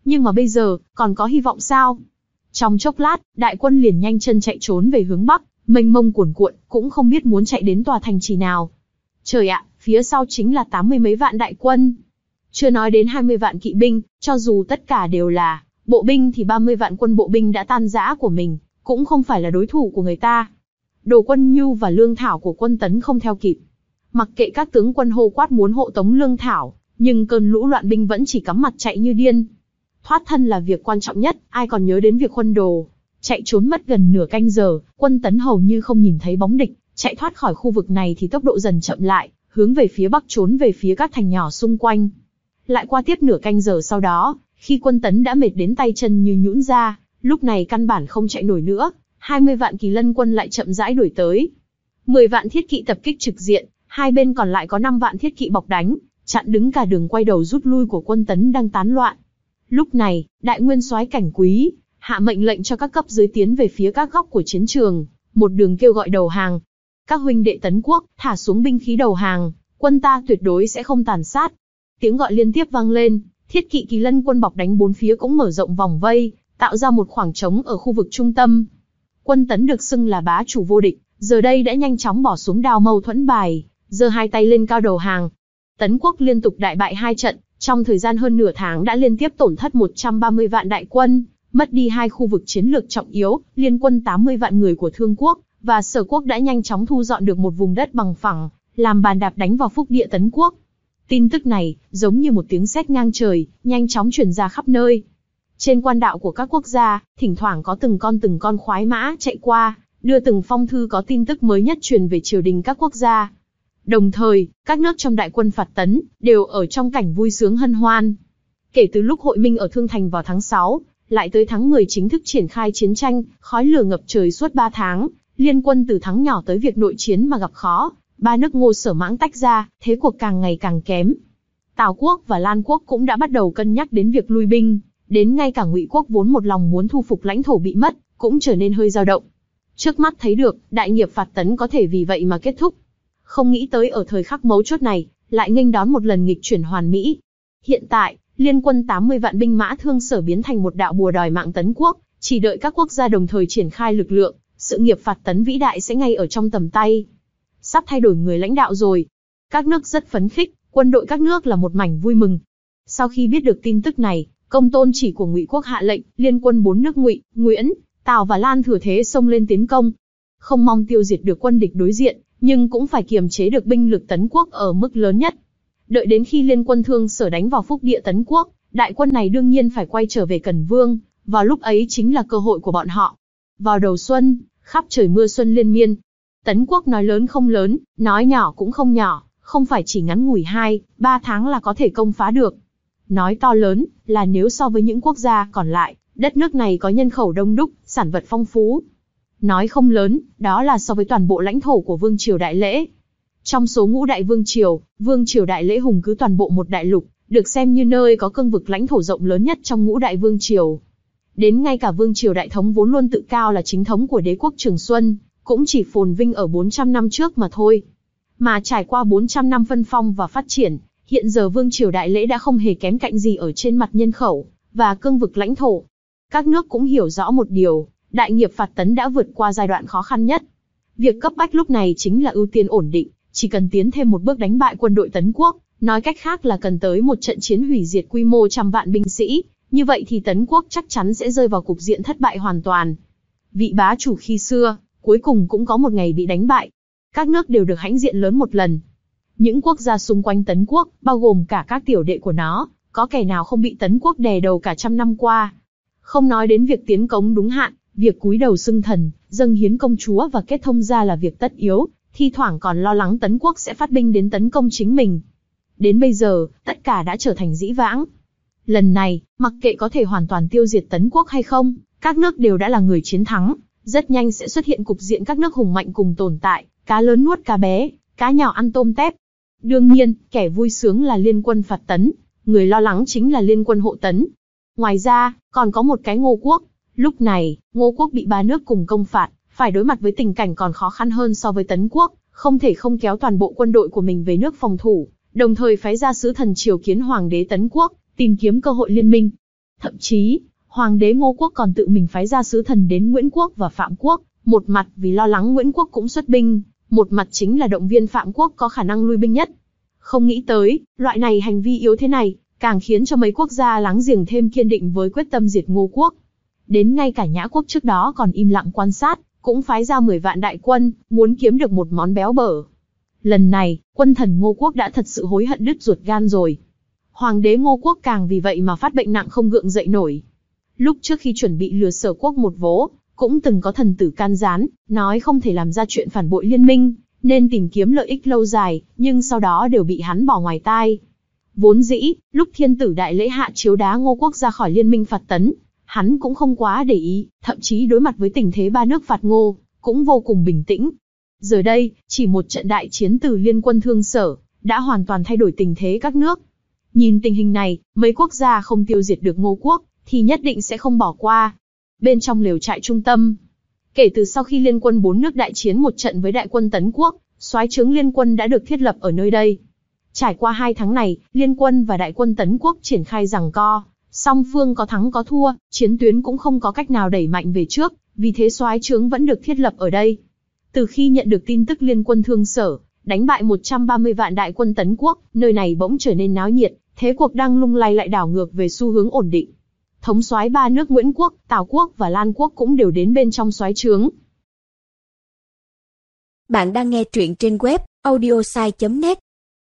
Nhưng mà bây giờ, còn có hy vọng sao? Trong chốc lát, đại quân liền nhanh chân chạy trốn về hướng Bắc, mênh mông cuồn cuộn, cũng không biết muốn chạy đến tòa thành trì nào. Trời ạ, phía sau chính là tám mươi mấy vạn đại quân. Chưa nói đến hai mươi vạn kỵ binh, cho dù tất cả đều là bộ binh thì ba mươi vạn quân bộ binh đã tan rã của mình, cũng không phải là đối thủ của người ta. Đồ quân nhu và lương thảo của quân Tấn không theo kịp. Mặc kệ các tướng quân hô quát muốn hộ tống lương thảo, nhưng cơn lũ loạn binh vẫn chỉ cắm mặt chạy như điên. Thoát thân là việc quan trọng nhất, ai còn nhớ đến việc huân đồ. Chạy trốn mất gần nửa canh giờ, quân Tấn hầu như không nhìn thấy bóng địch, chạy thoát khỏi khu vực này thì tốc độ dần chậm lại, hướng về phía bắc trốn về phía các thành nhỏ xung quanh. Lại qua tiếp nửa canh giờ sau đó, khi quân Tấn đã mệt đến tay chân như nhũn ra, lúc này căn bản không chạy nổi nữa, hai mươi vạn Kỳ Lân quân lại chậm rãi đuổi tới. mười vạn thiết kỵ tập kích trực diện, hai bên còn lại có năm vạn thiết kỵ bọc đánh, chặn đứng cả đường quay đầu rút lui của quân Tấn đang tán loạn. Lúc này, Đại Nguyên soái Cảnh Quý hạ mệnh lệnh cho các cấp dưới tiến về phía các góc của chiến trường, một đường kêu gọi đầu hàng. Các huynh đệ Tấn quốc, thả xuống binh khí đầu hàng, quân ta tuyệt đối sẽ không tàn sát. Tiếng gọi liên tiếp vang lên, thiết kỵ Kỳ Lân quân bọc đánh bốn phía cũng mở rộng vòng vây, tạo ra một khoảng trống ở khu vực trung tâm. Quân Tấn được xưng là bá chủ vô địch, giờ đây đã nhanh chóng bỏ xuống đao mâu thuẫn bài, giơ hai tay lên cao đầu hàng. Tấn quốc liên tục đại bại hai trận, trong thời gian hơn nửa tháng đã liên tiếp tổn thất một trăm ba mươi vạn đại quân, mất đi hai khu vực chiến lược trọng yếu, liên quân tám mươi vạn người của Thương quốc và Sở quốc đã nhanh chóng thu dọn được một vùng đất bằng phẳng, làm bàn đạp đánh vào phúc địa Tấn quốc. Tin tức này, giống như một tiếng sét ngang trời, nhanh chóng truyền ra khắp nơi. Trên quan đạo của các quốc gia, thỉnh thoảng có từng con từng con khoái mã chạy qua, đưa từng phong thư có tin tức mới nhất truyền về triều đình các quốc gia. Đồng thời, các nước trong đại quân phạt Tấn, đều ở trong cảnh vui sướng hân hoan. Kể từ lúc hội minh ở Thương Thành vào tháng sáu, lại tới tháng mười chính thức triển khai chiến tranh, khói lửa ngập trời suốt ba tháng, liên quân từ thắng nhỏ tới việc nội chiến mà gặp khó, ba nước Ngô Sở Mãng tách ra, thế cuộc càng ngày càng kém. Tào quốc và Lan quốc cũng đã bắt đầu cân nhắc đến việc lui binh, đến ngay cả Ngụy quốc vốn một lòng muốn thu phục lãnh thổ bị mất, cũng trở nên hơi dao động. Trước mắt thấy được, đại nghiệp phạt Tấn có thể vì vậy mà kết thúc. Không nghĩ tới ở thời khắc mấu chốt này, lại nghênh đón một lần nghịch chuyển hoàn mỹ. Hiện tại, liên quân tám mươi vạn binh mã Thương Sở biến thành một đạo bùa đòi mạng Tấn quốc, chỉ đợi các quốc gia đồng thời triển khai lực lượng, sự nghiệp phạt Tấn vĩ đại sẽ ngay ở trong tầm tay. Sắp thay đổi người lãnh đạo rồi. Các nước rất phấn khích, quân đội các nước là một mảnh vui mừng. Sau khi biết được tin tức này, Công Tôn Chỉ của Ngụy quốc hạ lệnh, liên quân bốn nước Ngụy, Nguyễn, Tào và Lan thừa thế xông lên tiến công. Không mong tiêu diệt được quân địch đối diện, nhưng cũng phải kiềm chế được binh lực Tấn quốc ở mức lớn nhất. Đợi đến khi liên quân Thương Sở đánh vào phúc địa Tấn quốc, đại quân này đương nhiên phải quay trở về Cẩn Vương, vào lúc ấy chính là cơ hội của bọn họ. Vào đầu xuân, khắp trời mưa xuân liên miên. Tấn quốc nói lớn không lớn, nói nhỏ cũng không nhỏ, không phải chỉ ngắn ngủi hai, ba tháng là có thể công phá được. Nói to lớn, là nếu so với những quốc gia còn lại, đất nước này có nhân khẩu đông đúc, sản vật phong phú. Nói không lớn, đó là so với toàn bộ lãnh thổ của Vương triều Đại Lễ. Trong số ngũ đại vương triều, Vương triều Đại Lễ hùng cứ toàn bộ một đại lục, được xem như nơi có cương vực lãnh thổ rộng lớn nhất trong ngũ đại vương triều. Đến ngay cả Vương triều Đại Thống vốn luôn tự cao là chính thống của đế quốc Trường Xuân, cũng chỉ phồn vinh ở bốn trăm năm trước mà thôi. Mà trải qua bốn trăm năm phân phong và phát triển, hiện giờ Vương triều Đại Lễ đã không hề kém cạnh gì ở trên mặt nhân khẩu và cương vực lãnh thổ. Các nước cũng hiểu rõ một điều, đại nghiệp phạt Tấn đã vượt qua giai đoạn khó khăn nhất. Việc cấp bách lúc này chính là ưu tiên ổn định, chỉ cần tiến thêm một bước đánh bại quân đội Tấn quốc, nói cách khác là cần tới một trận chiến hủy diệt quy mô trăm vạn binh sĩ, như vậy thì Tấn quốc chắc chắn sẽ rơi vào cục diện thất bại hoàn toàn. Vị bá chủ khi xưa, cuối cùng cũng có một ngày bị đánh bại. Các nước đều được hãnh diện lớn một lần. Những quốc gia xung quanh Tấn quốc, bao gồm cả các tiểu đệ của nó, có kẻ nào không bị Tấn quốc đè đầu cả trăm năm qua. Không nói đến việc tiến cống đúng hạn, việc cúi đầu xưng thần, dâng hiến công chúa và kết thông gia là việc tất yếu, thi thoảng còn lo lắng Tấn quốc sẽ phát binh đến tấn công chính mình. Đến bây giờ, tất cả đã trở thành dĩ vãng. Lần này, mặc kệ có thể hoàn toàn tiêu diệt Tấn quốc hay không, các nước đều đã là người chiến thắng, rất nhanh sẽ xuất hiện cục diện các nước hùng mạnh cùng tồn tại, cá lớn nuốt cá bé, cá nhỏ ăn tôm tép. Đương nhiên, kẻ vui sướng là liên quân phạt Tấn, người lo lắng chính là liên quân hộ Tấn. Ngoài ra, còn có một cái Ngô quốc. Lúc này, Ngô quốc bị ba nước cùng công phạt, phải đối mặt với tình cảnh còn khó khăn hơn so với Tấn quốc, không thể không kéo toàn bộ quân đội của mình về nước phòng thủ, đồng thời phái ra sứ thần triều kiến hoàng đế Tấn quốc, tìm kiếm cơ hội liên minh. Thậm chí, Hoàng đế Ngô Quốc còn tự mình phái ra sứ thần đến Nguyễn Quốc và Phạm Quốc, một mặt vì lo lắng Nguyễn Quốc cũng xuất binh, một mặt chính là động viên Phạm Quốc có khả năng lui binh nhất. Không nghĩ tới, loại này hành vi yếu thế này, càng khiến cho mấy quốc gia láng giềng thêm kiên định với quyết tâm diệt Ngô Quốc. Đến ngay cả Nhã Quốc trước đó còn im lặng quan sát, cũng phái ra mười vạn đại quân, muốn kiếm được một món béo bở. Lần này, quân thần Ngô Quốc đã thật sự hối hận đứt ruột gan rồi. Hoàng đế Ngô Quốc càng vì vậy mà phát bệnh nặng không gượng dậy nổi. Lúc trước khi chuẩn bị lừa Sở Quốc một vố, cũng từng có thần tử can gián, nói không thể làm ra chuyện phản bội liên minh, nên tìm kiếm lợi ích lâu dài, nhưng sau đó đều bị hắn bỏ ngoài tai. Vốn dĩ, lúc thiên tử đại lễ hạ chiếu đá Ngô Quốc ra khỏi liên minh phạt tấn, hắn cũng không quá để ý, thậm chí đối mặt với tình thế ba nước phạt Ngô, cũng vô cùng bình tĩnh. Giờ đây, chỉ một trận đại chiến từ liên quân Thương Sở, đã hoàn toàn thay đổi tình thế các nước. Nhìn tình hình này, mấy quốc gia không tiêu diệt được Ngô Quốc, thì nhất định sẽ không bỏ qua. Bên trong lều trại trung tâm, kể từ sau khi liên quân bốn nước đại chiến một trận với đại quân Tấn Quốc, soái trướng liên quân đã được thiết lập ở nơi đây. Trải qua hai tháng này, liên quân và đại quân Tấn Quốc triển khai giằng co, song phương có thắng có thua, chiến tuyến cũng không có cách nào đẩy mạnh về trước, vì thế soái trướng vẫn được thiết lập ở đây. Từ khi nhận được tin tức liên quân Thương Sở đánh bại một trăm ba mươi vạn đại quân Tấn Quốc, nơi này bỗng trở nên náo nhiệt, thế cuộc đang lung lay lại đảo ngược về xu hướng ổn định. Thống soái ba nước Nguyễn Quốc, Tào Quốc và Lan Quốc cũng đều đến bên trong soái trướng. Bạn đang nghe truyện trên web audiosai chấm net.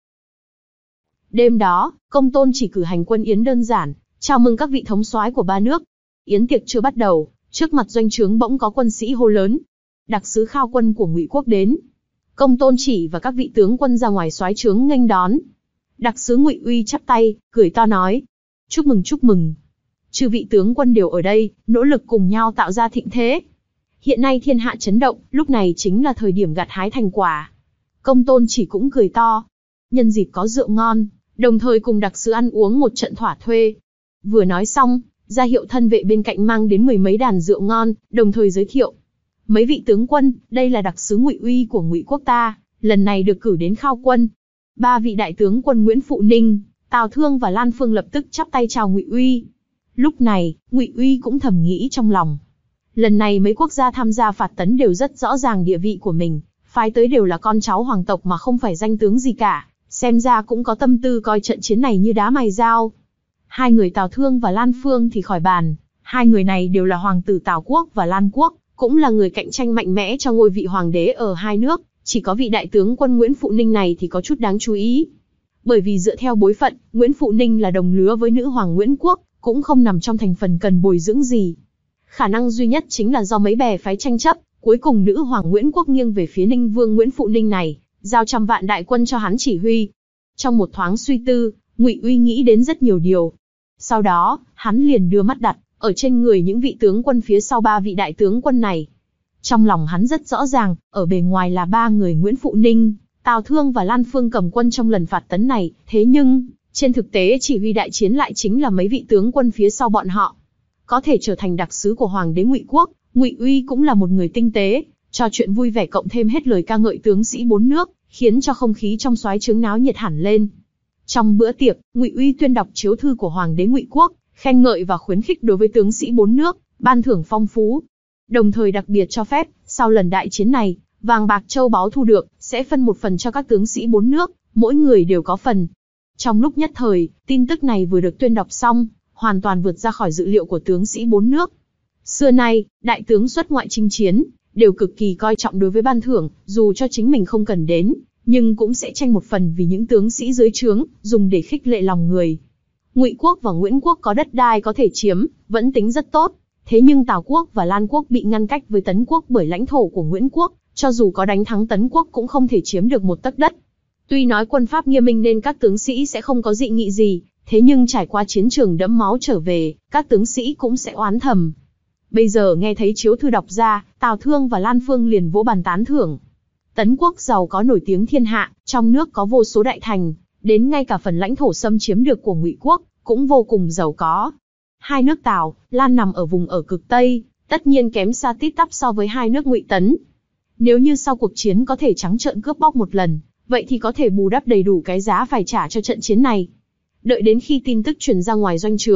Đêm đó, Công Tôn chỉ cử hành quân yến đơn giản, chào mừng các vị thống soái của ba nước. Yến tiệc chưa bắt đầu, trước mặt doanh trướng bỗng có quân sĩ hô lớn: đặc sứ Khao quân của Ngụy Quốc đến. Công Tôn chỉ và các vị tướng quân ra ngoài soái trướng nghênh đón. Đặc sứ Ngụy Uy chắp tay, cười to nói: chúc mừng chúc mừng. Chư vị tướng quân đều ở đây, nỗ lực cùng nhau tạo ra thịnh thế. Hiện nay thiên hạ chấn động, lúc này chính là thời điểm gặt hái thành quả. Công Tôn chỉ cũng cười to. Nhân dịp có rượu ngon, đồng thời cùng đặc sứ ăn uống một trận thỏa thuê. Vừa nói xong, ra hiệu thân vệ bên cạnh mang đến mười mấy đàn rượu ngon, đồng thời giới thiệu: mấy vị tướng quân, đây là đặc sứ Ngụy Uy của Ngụy Quốc ta, lần này được cử đến Khao quân. Ba vị đại tướng quân Nguyễn Phụ Ninh, Tào Thương và Lan Phương lập tức chắp tay chào Ngụy Uy. Lúc này, Ngụy Uy cũng thầm nghĩ trong lòng. Lần này mấy quốc gia tham gia phạt tấn đều rất rõ ràng địa vị của mình, phái tới đều là con cháu hoàng tộc mà không phải danh tướng gì cả, xem ra cũng có tâm tư coi trận chiến này như đá mài dao. Hai người Tào Thương và Lan Phương thì khỏi bàn, hai người này đều là hoàng tử Tào Quốc và Lan Quốc, cũng là người cạnh tranh mạnh mẽ cho ngôi vị hoàng đế ở hai nước, chỉ có vị đại tướng quân Nguyễn Phụ Ninh này thì có chút đáng chú ý. Bởi vì dựa theo bối phận, Nguyễn Phụ Ninh là đồng lứa với nữ hoàng Nguyễn Quốc, cũng không nằm trong thành phần cần bồi dưỡng gì. Khả năng duy nhất chính là do mấy bè phái tranh chấp, cuối cùng nữ hoàng Nguyễn Quốc nghiêng về phía Ninh Vương Nguyễn Phụ Ninh này, giao trăm vạn đại quân cho hắn chỉ huy. Trong một thoáng suy tư, Ngụy Uy nghĩ đến rất nhiều điều. Sau đó, hắn liền đưa mắt đặt ở trên người những vị tướng quân phía sau ba vị đại tướng quân này. Trong lòng hắn rất rõ ràng, ở bề ngoài là ba người Nguyễn Phụ Ninh, Tào Thương và Lan Phương cầm quân trong lần phạt tấn này, thế nhưng trên thực tế chỉ huy đại chiến lại chính là mấy vị tướng quân phía sau bọn họ. Có thể trở thành đặc sứ của Hoàng đế Ngụy Quốc, Ngụy Uy cũng là một người tinh tế, trò chuyện vui vẻ cộng thêm hết lời ca ngợi tướng sĩ bốn nước, khiến cho không khí trong soái trướng náo nhiệt hẳn lên. Trong bữa tiệc, Ngụy Uy tuyên đọc chiếu thư của Hoàng đế Ngụy Quốc, khen ngợi và khuyến khích đối với tướng sĩ bốn nước, ban thưởng phong phú. Đồng thời đặc biệt cho phép, sau lần đại chiến này, vàng bạc châu báu thu được, sẽ phân một phần cho các tướng sĩ bốn nước, mỗi người đều có phần. Trong lúc nhất thời, tin tức này vừa được tuyên đọc xong, hoàn toàn vượt ra khỏi dự liệu của tướng sĩ bốn nước. Xưa nay, đại tướng xuất ngoại chinh chiến, đều cực kỳ coi trọng đối với ban thưởng, dù cho chính mình không cần đến, nhưng cũng sẽ tranh một phần vì những tướng sĩ dưới trướng, dùng để khích lệ lòng người. Ngụy Quốc và Nguyễn Quốc có đất đai có thể chiếm, vẫn tính rất tốt. Thế nhưng Tào Quốc và Lan Quốc bị ngăn cách với Tấn Quốc bởi lãnh thổ của Nguyễn Quốc, cho dù có đánh thắng Tấn Quốc cũng không thể chiếm được một tấc đất. Tuy nói quân pháp nghiêm minh nên các tướng sĩ sẽ không có dị nghị gì, thế nhưng trải qua chiến trường đẫm máu trở về, các tướng sĩ cũng sẽ oán thầm. Bây giờ nghe thấy chiếu thư đọc ra, Tào Thương và Lan Phương liền vỗ bàn tán thưởng. Tấn Quốc giàu có nổi tiếng thiên hạ, trong nước có vô số đại thành, đến ngay cả phần lãnh thổ xâm chiếm được của Ngụy Quốc cũng vô cùng giàu có. Hai nước Tào, Lan nằm ở vùng ở cực Tây, tất nhiên kém xa tít tắp so với hai nước Ngụy Tấn. Nếu như sau cuộc chiến có thể trắng trợn cướp bóc một lần, vậy thì có thể bù đắp đầy đủ cái giá phải trả cho trận chiến này. Đợi đến khi tin tức truyền ra ngoài doanh trướng,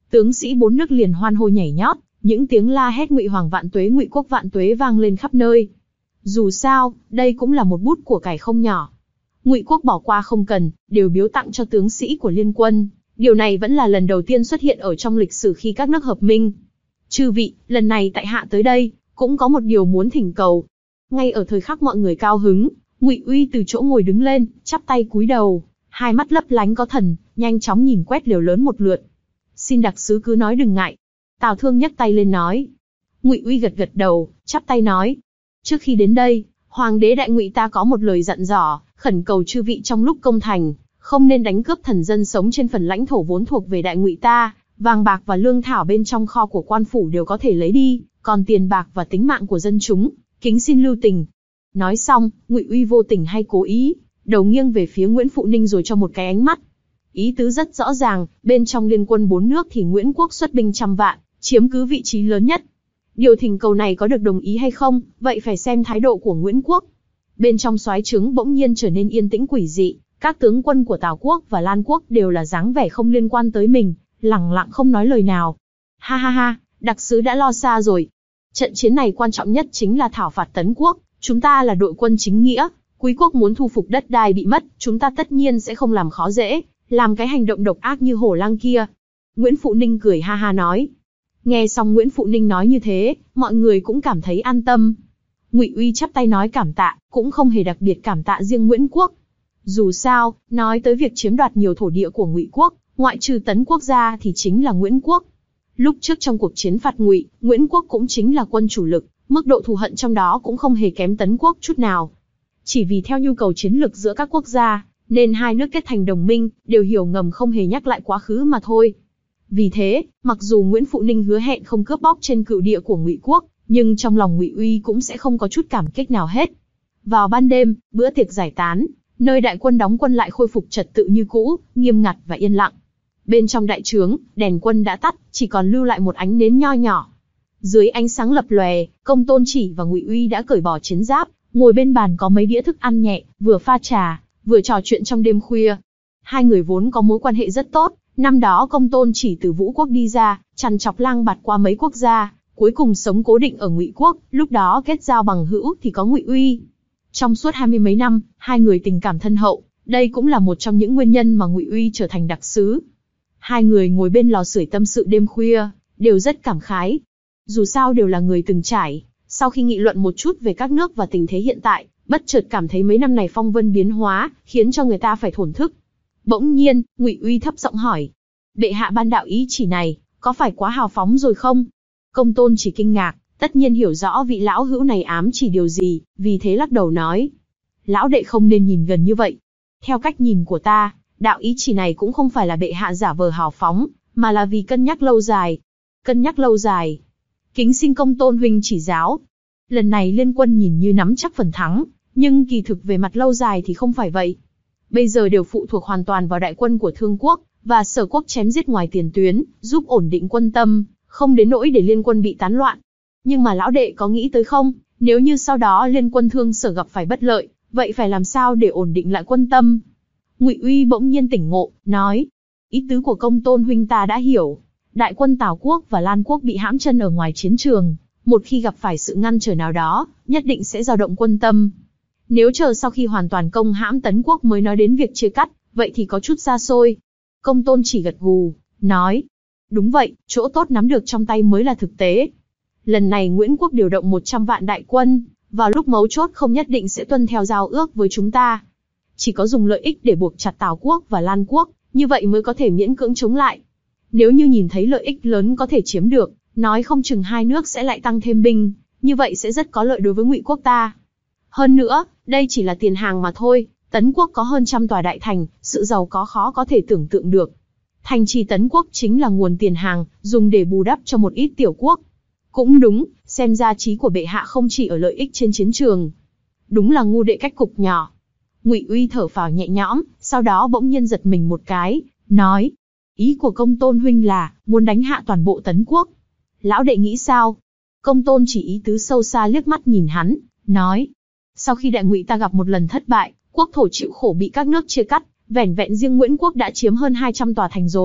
Tướng sĩ bốn nước liền hoan hô nhảy nhót, những tiếng la hét Ngụy Hoàng vạn tuế, Ngụy quốc vạn tuế vang lên khắp nơi. Dù sao, đây cũng là một bút của cải không nhỏ. Ngụy quốc bỏ qua không cần, đều biếu tặng cho tướng sĩ của liên quân. Điều này vẫn là lần đầu tiên xuất hiện ở trong lịch sử khi các nước hợp minh. Chư vị, lần này tại hạ tới đây, cũng có một điều muốn thỉnh cầu. Ngay ở thời khắc mọi người cao hứng, Ngụy Uy từ chỗ ngồi đứng lên, chắp tay cúi đầu, hai mắt lấp lánh có thần, nhanh chóng nhìn quét liều lớn một lượt. Xin đặc sứ cứ nói đừng ngại. Tào Thương nhấc tay lên nói. Ngụy Uy gật gật đầu, chắp tay nói. Trước khi đến đây, Hoàng đế đại Ngụy ta có một lời dặn dò, khẩn cầu chư vị trong lúc công thành, không nên đánh cướp thần dân sống trên phần lãnh thổ vốn thuộc về đại Ngụy ta, vàng bạc và lương thảo bên trong kho của quan phủ đều có thể lấy đi, còn tiền bạc và tính mạng của dân chúng, kính xin lưu tình. Nói xong, Ngụy Uy vô tình hay cố ý, đầu nghiêng về phía Nguyễn Phụ Ninh rồi cho một cái ánh mắt. Ý tứ rất rõ ràng, bên trong liên quân bốn nước thì Nguyễn quốc xuất binh trăm vạn, chiếm cứ vị trí lớn nhất. Điều thỉnh cầu này có được đồng ý hay không, vậy phải xem thái độ của Nguyễn quốc. Bên trong soái trướng bỗng nhiên trở nên yên tĩnh quỷ dị, các tướng quân của Tào quốc và Lan quốc đều là dáng vẻ không liên quan tới mình, lẳng lặng không nói lời nào. Ha ha ha, đặc sứ đã lo xa rồi. Trận chiến này quan trọng nhất chính là thảo phạt Tấn quốc, chúng ta là đội quân chính nghĩa, Quý quốc muốn thu phục đất đai bị mất, chúng ta tất nhiên sẽ không làm khó dễ, làm cái hành động độc ác như hổ lang kia. Nguyễn Phụ Ninh cười ha ha nói. Nghe xong Nguyễn Phụ Ninh nói như thế, mọi người cũng cảm thấy an tâm. Ngụy Uy chắp tay nói cảm tạ, cũng không hề đặc biệt cảm tạ riêng Nguyễn quốc. Dù sao, nói tới việc chiếm đoạt nhiều thổ địa của Ngụy quốc, ngoại trừ Tấn quốc ra thì chính là Nguyễn quốc. Lúc trước trong cuộc chiến phạt Ngụy, Nguyễn quốc cũng chính là quân chủ lực, mức độ thù hận trong đó cũng không hề kém Tấn quốc chút nào. Chỉ vì theo nhu cầu chiến lược giữa các quốc gia, nên hai nước kết thành đồng minh, đều hiểu ngầm không hề nhắc lại quá khứ mà thôi. Vì thế, mặc dù Nguyễn Phụ Ninh hứa hẹn không cướp bóc trên cựu địa của Ngụy quốc, nhưng trong lòng Ngụy Uy cũng sẽ không có chút cảm kích nào hết. Vào ban đêm, bữa tiệc giải tán, nơi đại quân đóng quân lại khôi phục trật tự như cũ, nghiêm ngặt và yên lặng. Bên trong đại trướng, đèn quân đã tắt, chỉ còn lưu lại một ánh nến nho nhỏ. Dưới ánh sáng lập lòe, Công Tôn Chỉ và Ngụy Uy đã cởi bỏ chiến giáp, ngồi bên bàn có mấy đĩa thức ăn nhẹ, vừa pha trà, vừa trò chuyện trong đêm khuya. Hai người vốn có mối quan hệ rất tốt, năm đó Công Tôn Chỉ từ Vũ quốc đi ra, chằn chọc lang bạt qua mấy quốc gia, cuối cùng sống cố định ở Ngụy quốc, lúc đó kết giao bằng hữu thì có Ngụy Uy. Trong suốt hai mươi mấy năm, hai người tình cảm thân hậu, đây cũng là một trong những nguyên nhân mà Ngụy Uy trở thành đặc sứ. Hai người ngồi bên lò sưởi tâm sự đêm khuya, đều rất cảm khái. Dù sao đều là người từng trải, sau khi nghị luận một chút về các nước và tình thế hiện tại, bất chợt cảm thấy mấy năm này phong vân biến hóa, khiến cho người ta phải thổn thức. Bỗng nhiên, Ngụy Uy thấp giọng hỏi: "Bệ hạ ban đạo ý chỉ này, có phải quá hào phóng rồi không?" Công Tôn Chỉ kinh ngạc, tất nhiên hiểu rõ vị lão hữu này ám chỉ điều gì, vì thế lắc đầu nói: "Lão đệ không nên nhìn gần như vậy. Theo cách nhìn của ta, đạo ý chỉ này cũng không phải là bệ hạ giả vờ hào phóng, mà là vì cân nhắc lâu dài." Cân nhắc lâu dài. Kính xin Công Tôn huynh chỉ giáo. Lần này liên quân nhìn như nắm chắc phần thắng, nhưng kỳ thực về mặt lâu dài thì không phải vậy. Bây giờ đều phụ thuộc hoàn toàn vào đại quân của Thương quốc và Sở quốc chém giết ngoài tiền tuyến, giúp ổn định quân tâm, không đến nỗi để liên quân bị tán loạn. Nhưng mà lão đệ có nghĩ tới không, nếu như sau đó liên quân Thương Sở gặp phải bất lợi, vậy phải làm sao để ổn định lại quân tâm? Ngụy Uy bỗng nhiên tỉnh ngộ, nói: "Ý tứ của Công Tôn huynh ta đã hiểu. Đại quân Tào quốc và Lan quốc bị hãm chân ở ngoài chiến trường, một khi gặp phải sự ngăn trở nào đó, nhất định sẽ dao động quân tâm. Nếu chờ sau khi hoàn toàn công hãm Tấn quốc mới nói đến việc chia cắt, vậy thì có chút xa xôi." Công Tôn Chỉ gật gù, nói: "Đúng vậy, chỗ tốt nắm được trong tay mới là thực tế. Lần này Nguyễn quốc điều động một trăm vạn đại quân, vào lúc mấu chốt không nhất định sẽ tuân theo giao ước với chúng ta. Chỉ có dùng lợi ích để buộc chặt Tào quốc và Lan quốc, như vậy mới có thể miễn cưỡng chống lại. Nếu như nhìn thấy lợi ích lớn có thể chiếm được, nói không chừng hai nước sẽ lại tăng thêm binh, như vậy sẽ rất có lợi đối với Ngụy quốc ta. Hơn nữa, đây chỉ là tiền hàng mà thôi, Tấn quốc có hơn trăm tòa đại thành, sự giàu có khó có thể tưởng tượng được. Thành trì Tấn quốc chính là nguồn tiền hàng, dùng để bù đắp cho một ít tiểu quốc. Cũng đúng, xem ra trí của bệ hạ không chỉ ở lợi ích trên chiến trường. Đúng là ngu đệ cách cục nhỏ." Ngụy Uy thở phào nhẹ nhõm, sau đó bỗng nhiên giật mình một cái, nói: "Ý của Công Tôn huynh là muốn đánh hạ toàn bộ Tấn quốc. Lão đệ nghĩ sao?" Công Tôn Chỉ ý tứ sâu xa liếc mắt nhìn hắn, nói: "Sau khi đại Ngụy ta gặp một lần thất bại, quốc thổ chịu khổ bị các nước chia cắt, vẻn vẹn riêng Nguyễn quốc đã chiếm hơn hai trăm tòa thành rồi,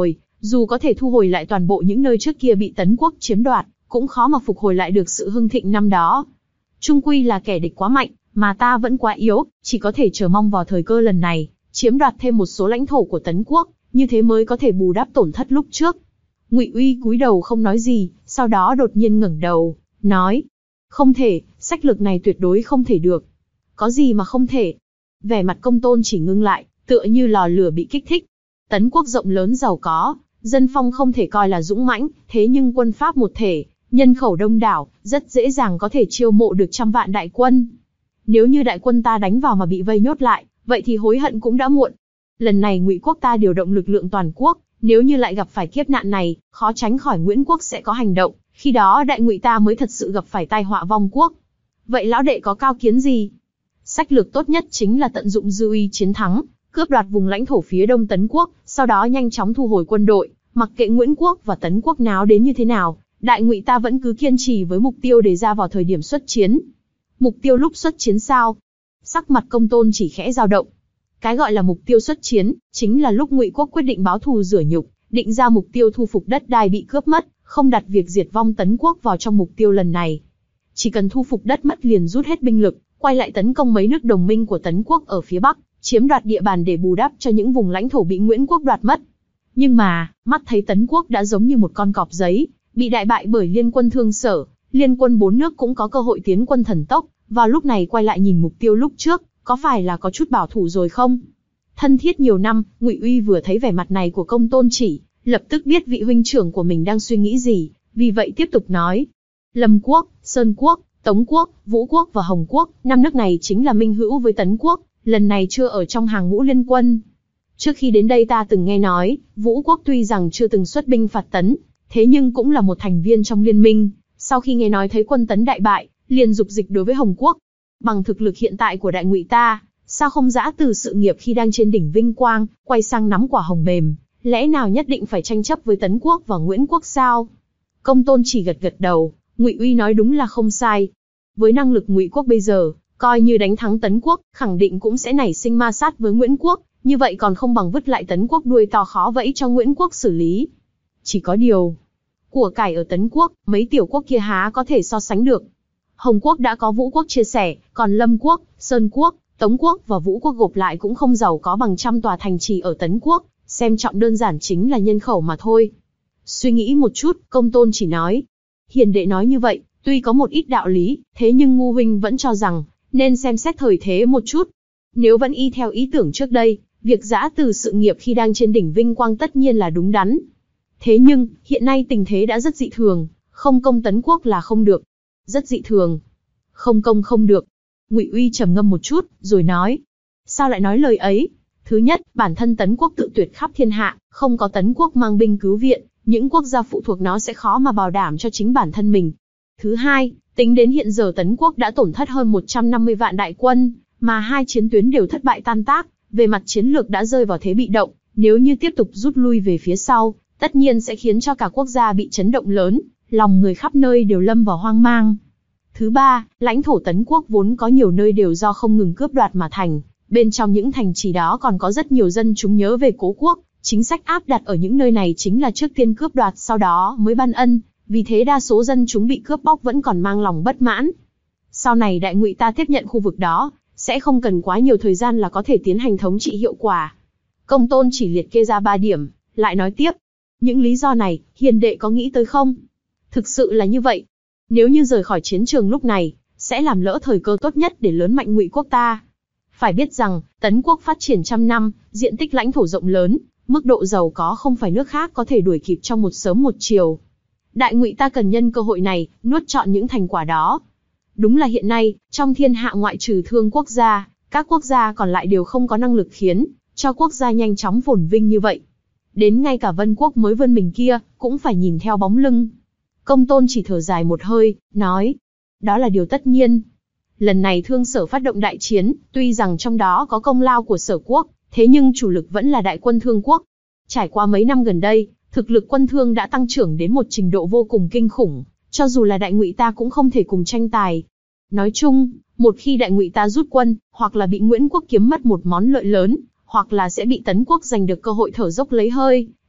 Dù có thể thu hồi lại toàn bộ những nơi trước kia bị Tấn quốc chiếm đoạt, cũng khó mà phục hồi lại được sự hưng thịnh năm đó. Chung quy là kẻ địch quá mạnh, mà ta vẫn quá yếu, chỉ có thể chờ mong vào thời cơ lần này, chiếm đoạt thêm một số lãnh thổ của Tấn quốc, như thế mới có thể bù đắp tổn thất lúc trước. Ngụy Uy cúi đầu không nói gì, sau đó đột nhiên ngẩng đầu, nói: không thể, sách lược này tuyệt đối không thể được. Có gì mà không thể? Vẻ mặt Công Tôn chỉ ngưng lại, tựa như lò lửa bị kích thích. Tấn quốc rộng lớn giàu có, dân phong không thể coi là dũng mãnh, thế nhưng quân pháp một thể, nhân khẩu đông đảo, rất dễ dàng có thể chiêu mộ được trăm vạn đại quân. Nếu như đại quân ta đánh vào mà bị vây nhốt lại, vậy thì hối hận cũng đã muộn. Lần này Ngụy quốc ta điều động lực lượng toàn quốc, nếu như lại gặp phải kiếp nạn này, khó tránh khỏi Nguyễn quốc sẽ có hành động, khi đó đại Ngụy ta mới thật sự gặp phải tai họa vong quốc. Vậy lão đệ có cao kiến gì? Sách lược tốt nhất chính là tận dụng dư uy chiến thắng, cướp đoạt vùng lãnh thổ phía đông Tấn quốc, sau đó nhanh chóng thu hồi quân đội, mặc kệ Nguyễn quốc và Tấn quốc náo đến như thế nào, đại Ngụy ta vẫn cứ kiên trì với mục tiêu đề ra vào thời điểm xuất chiến. Mục tiêu lúc xuất chiến sao? Sắc mặt Công Tôn chỉ khẽ dao động. Cái gọi là mục tiêu xuất chiến, chính là lúc Ngụy quốc quyết định báo thù rửa nhục, định ra mục tiêu thu phục đất đai bị cướp mất, không đặt việc diệt vong Tấn quốc vào trong mục tiêu lần này. Chỉ cần thu phục đất mất liền rút hết binh lực, quay lại tấn công mấy nước đồng minh của Tấn quốc ở phía Bắc, chiếm đoạt địa bàn để bù đắp cho những vùng lãnh thổ bị Nguyễn quốc đoạt mất. Nhưng mà, mắt thấy Tấn quốc đã giống như một con cọp giấy, bị đại bại bởi liên quân Thương Sở, liên quân bốn nước cũng có cơ hội tiến quân thần tốc, vào lúc này quay lại nhìn mục tiêu lúc trước, có phải là có chút bảo thủ rồi không? Thân thiết nhiều năm, Ngụy Uy vừa thấy vẻ mặt này của Công Tôn Chỉ, lập tức biết vị huynh trưởng của mình đang suy nghĩ gì, vì vậy tiếp tục nói: Lâm quốc, Sơn quốc, Tống quốc, Vũ quốc và Hồng quốc, năm nước này chính là minh hữu với Tấn quốc, lần này chưa ở trong hàng ngũ liên quân. Trước khi đến đây ta từng nghe nói, Vũ quốc tuy rằng chưa từng xuất binh phạt Tấn, thế nhưng cũng là một thành viên trong liên minh. Sau khi nghe nói thấy quân Tấn đại bại, liền dục dịch đối với Hồng quốc. Bằng thực lực hiện tại của đại Ngụy ta, sao không giã từ sự nghiệp khi đang trên đỉnh vinh quang, quay sang nắm quả hồng mềm? Lẽ nào nhất định phải tranh chấp với Tấn quốc và Nguyễn quốc sao? Công Tôn chỉ gật gật đầu, Ngụy Uy nói đúng là không sai. Với năng lực Ngụy quốc bây giờ, coi như đánh thắng Tấn quốc, khẳng định cũng sẽ nảy sinh ma sát với Nguyễn quốc, như vậy còn không bằng vứt lại Tấn quốc đuôi to khó vẫy cho Nguyễn quốc xử lý. Chỉ có điều, của cải ở Tấn quốc, mấy tiểu quốc kia há có thể so sánh được. Hồng quốc đã có Vũ quốc chia sẻ, còn Lâm quốc, Sơn quốc, Tống quốc và Vũ quốc gộp lại cũng không giàu có bằng trăm tòa thành trì ở Tấn quốc, xem trọng đơn giản chính là nhân khẩu mà thôi. Suy nghĩ một chút, Công Tôn chỉ nói: Hiền đệ nói như vậy, tuy có một ít đạo lý, thế nhưng ngu huynh vẫn cho rằng, nên xem xét thời thế một chút. Nếu vẫn y theo ý tưởng trước đây, việc giã từ sự nghiệp khi đang trên đỉnh vinh quang tất nhiên là đúng đắn. Thế nhưng, hiện nay tình thế đã rất dị thường, không công Tấn quốc là không được. Rất dị thường. Không công không được. Ngụy Uy trầm ngâm một chút, rồi nói: Sao lại nói lời ấy? Thứ nhất, bản thân Tấn quốc tự tuyệt khắp thiên hạ, không có Tấn quốc mang binh cứu viện, những quốc gia phụ thuộc nó sẽ khó mà bảo đảm cho chính bản thân mình. Thứ hai, tính đến hiện giờ Tấn quốc đã tổn thất hơn một trăm năm mươi vạn đại quân, mà hai chiến tuyến đều thất bại tan tác, về mặt chiến lược đã rơi vào thế bị động, nếu như tiếp tục rút lui về phía sau, tất nhiên sẽ khiến cho cả quốc gia bị chấn động lớn, lòng người khắp nơi đều lâm vào hoang mang. Thứ ba, lãnh thổ Tấn quốc vốn có nhiều nơi đều do không ngừng cướp đoạt mà thành, bên trong những thành trì đó còn có rất nhiều dân chúng nhớ về cố quốc, chính sách áp đặt ở những nơi này chính là trước tiên cướp đoạt sau đó mới ban ân, vì thế đa số dân chúng bị cướp bóc vẫn còn mang lòng bất mãn. Sau này đại Ngụy ta tiếp nhận khu vực đó, sẽ không cần quá nhiều thời gian là có thể tiến hành thống trị hiệu quả. Công Tôn chỉ liệt kê ra ba điểm, lại nói tiếp: Những lý do này, hiền đệ có nghĩ tới không? Thực sự là như vậy. Nếu như rời khỏi chiến trường lúc này, sẽ làm lỡ thời cơ tốt nhất để lớn mạnh Ngụy quốc ta. Phải biết rằng, Tấn quốc phát triển trăm năm, diện tích lãnh thổ rộng lớn, mức độ giàu có không phải nước khác có thể đuổi kịp trong một sớm một chiều. Đại Ngụy ta cần nhân cơ hội này, nuốt trọn những thành quả đó. Đúng là hiện nay, trong thiên hạ ngoại trừ Thương quốc gia, các quốc gia còn lại đều không có năng lực khiến cho quốc gia nhanh chóng phồn vinh như vậy. Đến ngay cả Vân quốc mới vươn mình kia, cũng phải nhìn theo bóng lưng. Công Tôn chỉ thở dài một hơi, nói: Đó là điều tất nhiên. Lần này Thương Sở phát động đại chiến, tuy rằng trong đó có công lao của Sở quốc, thế nhưng chủ lực vẫn là đại quân Thương quốc. Trải qua mấy năm gần đây, thực lực quân Thương đã tăng trưởng đến một trình độ vô cùng kinh khủng, cho dù là đại Ngụy ta cũng không thể cùng tranh tài. Nói chung, một khi đại Ngụy ta rút quân, hoặc là bị Nguyễn quốc kiếm mất một món lợi lớn, hoặc là sẽ bị Tấn quốc giành được cơ hội thở dốc lấy hơi,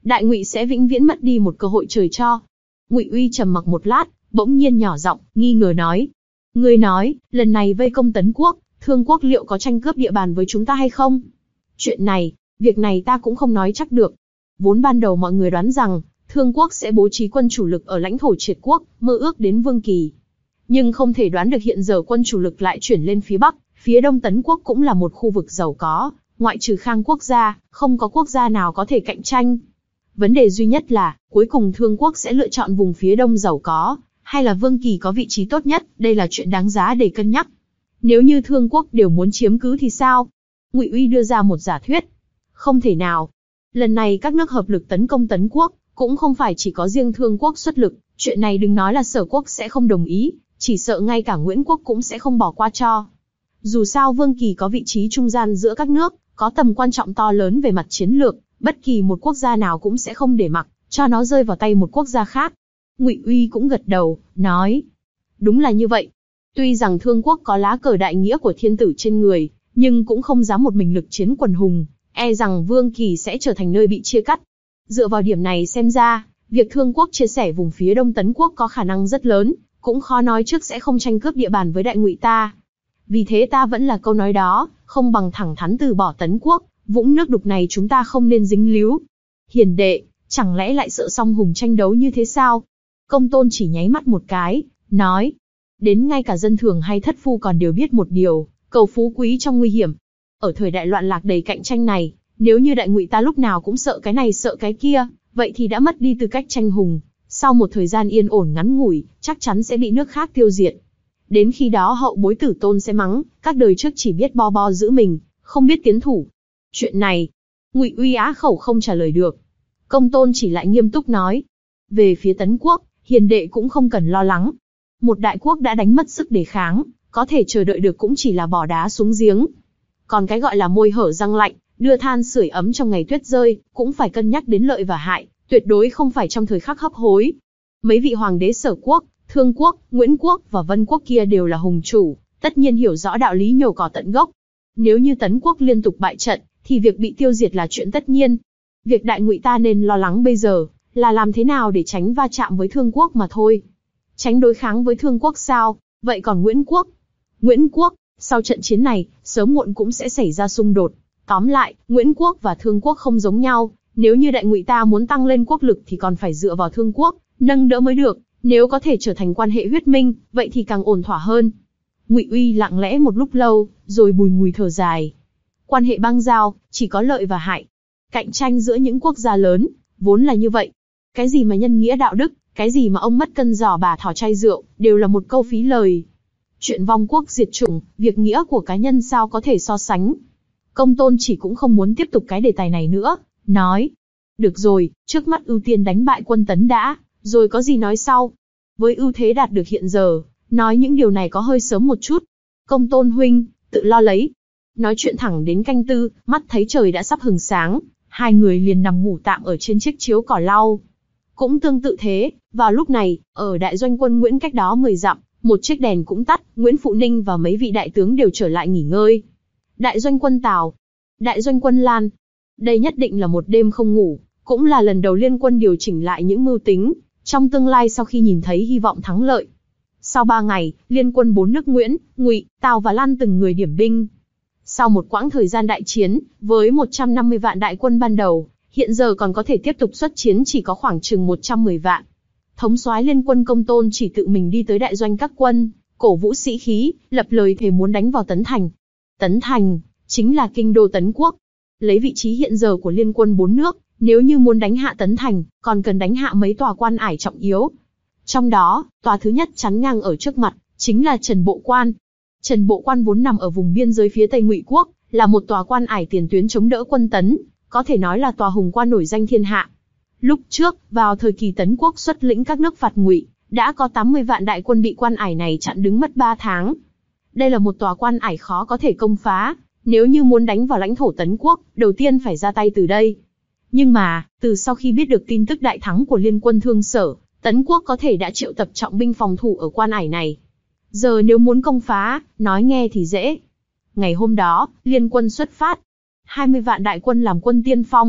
Đại Ngụy sẽ vĩnh viễn mất đi một cơ hội trời cho. Ngụy Uy trầm mặc một lát, bỗng nhiên nhỏ giọng, nghi ngờ nói. Ngươi nói, lần này vây công Tấn Quốc, Thương Quốc liệu có tranh cướp địa bàn với chúng ta hay không? Chuyện này, việc này ta cũng không nói chắc được. Vốn ban đầu mọi người đoán rằng, Thương Quốc sẽ bố trí quân chủ lực ở lãnh thổ Triệt Quốc, mơ ước đến Vương Kỳ. Nhưng không thể đoán được hiện giờ quân chủ lực lại chuyển lên phía Bắc, phía Đông Tấn Quốc cũng là một khu vực giàu có, ngoại trừ Khang quốc gia, không có quốc gia nào có thể cạnh tranh. Vấn đề duy nhất là, cuối cùng Thương Quốc sẽ lựa chọn vùng phía Đông giàu có, hay là Vương Kỳ có vị trí tốt nhất, đây là chuyện đáng giá để cân nhắc. Nếu như Thương Quốc đều muốn chiếm cứ thì sao? Ngụy Uy đưa ra một giả thuyết. Không thể nào. Lần này các nước hợp lực tấn công Tấn Quốc, cũng không phải chỉ có riêng Thương Quốc xuất lực, chuyện này đừng nói là Sở Quốc sẽ không đồng ý, chỉ sợ ngay cả Nguyễn Quốc cũng sẽ không bỏ qua cho. Dù sao Vương Kỳ có vị trí trung gian giữa các nước, có tầm quan trọng to lớn về mặt chiến lược, bất kỳ một quốc gia nào cũng sẽ không để mặc cho nó rơi vào tay một quốc gia khác. Ngụy Uy cũng gật đầu, nói: đúng là như vậy. Tuy rằng Thương Quốc có lá cờ đại nghĩa của thiên tử trên người, nhưng cũng không dám một mình lực chiến quần hùng, e rằng Vương Kỳ sẽ trở thành nơi bị chia cắt. Dựa vào điểm này xem ra, việc Thương Quốc chia sẻ vùng phía Đông Tấn Quốc có khả năng rất lớn, cũng khó nói trước sẽ không tranh cướp địa bàn với Đại Ngụy ta. Vì thế ta vẫn là câu nói đó, không bằng thẳng thắn từ bỏ Tấn Quốc, vũng nước đục này chúng ta không nên dính líu. Hiền đệ, chẳng lẽ lại sợ song hùng tranh đấu như thế sao? Công Tôn chỉ nháy mắt một cái, nói: đến ngay cả dân thường hay thất phu còn đều biết một điều, cầu phú quý trong nguy hiểm. Ở thời đại loạn lạc đầy cạnh tranh này, nếu như Đại Ngụy ta lúc nào cũng sợ cái này sợ cái kia, vậy thì đã mất đi tư cách tranh hùng. Sau một thời gian yên ổn ngắn ngủi, chắc chắn sẽ bị nước khác tiêu diệt. Đến khi đó hậu bối tử tôn sẽ mắng, các đời trước chỉ biết bo bo giữ mình, không biết tiến thủ. Chuyện này, Ngụy Uy á khẩu không trả lời được. Công Tôn chỉ lại nghiêm túc nói: về phía Tấn Quốc, hiền đệ cũng không cần lo lắng. Một đại quốc đã đánh mất sức đề kháng, có thể chờ đợi được cũng chỉ là bỏ đá xuống giếng. Còn cái gọi là môi hở răng lạnh, đưa than sưởi ấm trong ngày tuyết rơi, cũng phải cân nhắc đến lợi và hại, tuyệt đối không phải trong thời khắc hấp hối. Mấy vị hoàng đế Sở Quốc, Thương Quốc, Nguyễn Quốc và Vân Quốc kia đều là hùng chủ, tất nhiên hiểu rõ đạo lý nhổ cỏ tận gốc. Nếu như Tấn Quốc liên tục bại trận, thì việc bị tiêu diệt là chuyện tất nhiên. Việc Đại Ngụy ta nên lo lắng bây giờ, là làm thế nào để tránh va chạm với Thương Quốc mà thôi. Tránh đối kháng với Thương Quốc sao? Vậy còn Nguyễn Quốc? Nguyễn Quốc, sau trận chiến này, sớm muộn cũng sẽ xảy ra xung đột. Tóm lại, Nguyễn Quốc và Thương Quốc không giống nhau. Nếu như Đại Ngụy ta muốn tăng lên quốc lực thì còn phải dựa vào Thương Quốc, nâng đỡ mới được. Nếu có thể trở thành quan hệ huyết minh, vậy thì càng ổn thỏa hơn. Ngụy Uy lặng lẽ một lúc lâu, rồi bùi ngùi thở dài. Quan hệ băng giao, chỉ có lợi và hại. Cạnh tranh giữa những quốc gia lớn, vốn là như vậy. Cái gì mà nhân nghĩa đạo đức, cái gì mà ông mất cân giò bà thỏ chai rượu, đều là một câu phí lời. Chuyện vong quốc diệt chủng, việc nghĩa của cá nhân sao có thể so sánh. Công Tôn chỉ cũng không muốn tiếp tục cái đề tài này nữa, nói: được rồi, trước mắt ưu tiên đánh bại quân Tấn đã, rồi có gì nói sau. Với ưu thế đạt được hiện giờ, nói những điều này có hơi sớm một chút. Công Tôn huynh, tự lo lấy. Nói chuyện thẳng đến canh tư, mắt thấy trời đã sắp hừng sáng, hai người liền nằm ngủ tạm ở trên chiếc chiếu cỏ lau. Cũng tương tự thế, vào lúc này, ở đại doanh quân Nguyễn cách đó mười dặm, một chiếc đèn cũng tắt, Nguyễn Phụ Ninh và mấy vị đại tướng đều trở lại nghỉ ngơi. Đại doanh quân Tào, đại doanh quân Lan. Đây nhất định là một đêm không ngủ, cũng là lần đầu liên quân điều chỉnh lại những mưu tính, trong tương lai sau khi nhìn thấy hy vọng thắng lợi. Sau ba ngày, liên quân bốn nước Nguyễn, Ngụy, Tào và Lan từng người điểm binh. Sau một quãng thời gian đại chiến, với một trăm năm mươi vạn đại quân ban đầu, hiện giờ còn có thể tiếp tục xuất chiến chỉ có khoảng chừng một trăm mười vạn. Thống soái liên quân Công Tôn chỉ tự mình đi tới đại doanh các quân, cổ vũ sĩ khí, lập lời thề muốn đánh vào Tấn Thành. Tấn Thành, chính là kinh đô Tấn Quốc. Lấy vị trí hiện giờ của liên quân bốn nước, nếu như muốn đánh hạ Tấn Thành, còn cần đánh hạ mấy tòa quan ải trọng yếu. Trong đó, tòa thứ nhất chắn ngang ở trước mặt, chính là Trần Bộ Quan. Trần Bộ Quan vốn nằm ở vùng biên giới phía Tây Ngụy Quốc, là một tòa quan ải tiền tuyến chống đỡ quân Tấn, có thể nói là tòa hùng quan nổi danh thiên hạ. Lúc trước, vào thời kỳ Tấn Quốc xuất lĩnh các nước phạt Ngụy, đã có tám mươi vạn đại quân bị quan ải này chặn đứng mất ba tháng. Đây là một tòa quan ải khó có thể công phá, nếu như muốn đánh vào lãnh thổ Tấn Quốc, đầu tiên phải ra tay từ đây. Nhưng mà, từ sau khi biết được tin tức đại thắng của liên quân Thương Sở, Tấn Quốc có thể đã triệu tập trọng binh phòng thủ ở quan ải này. Giờ nếu muốn công phá, nói nghe thì dễ. Ngày hôm đó, liên quân xuất phát. hai mươi vạn đại quân làm quân tiên phong,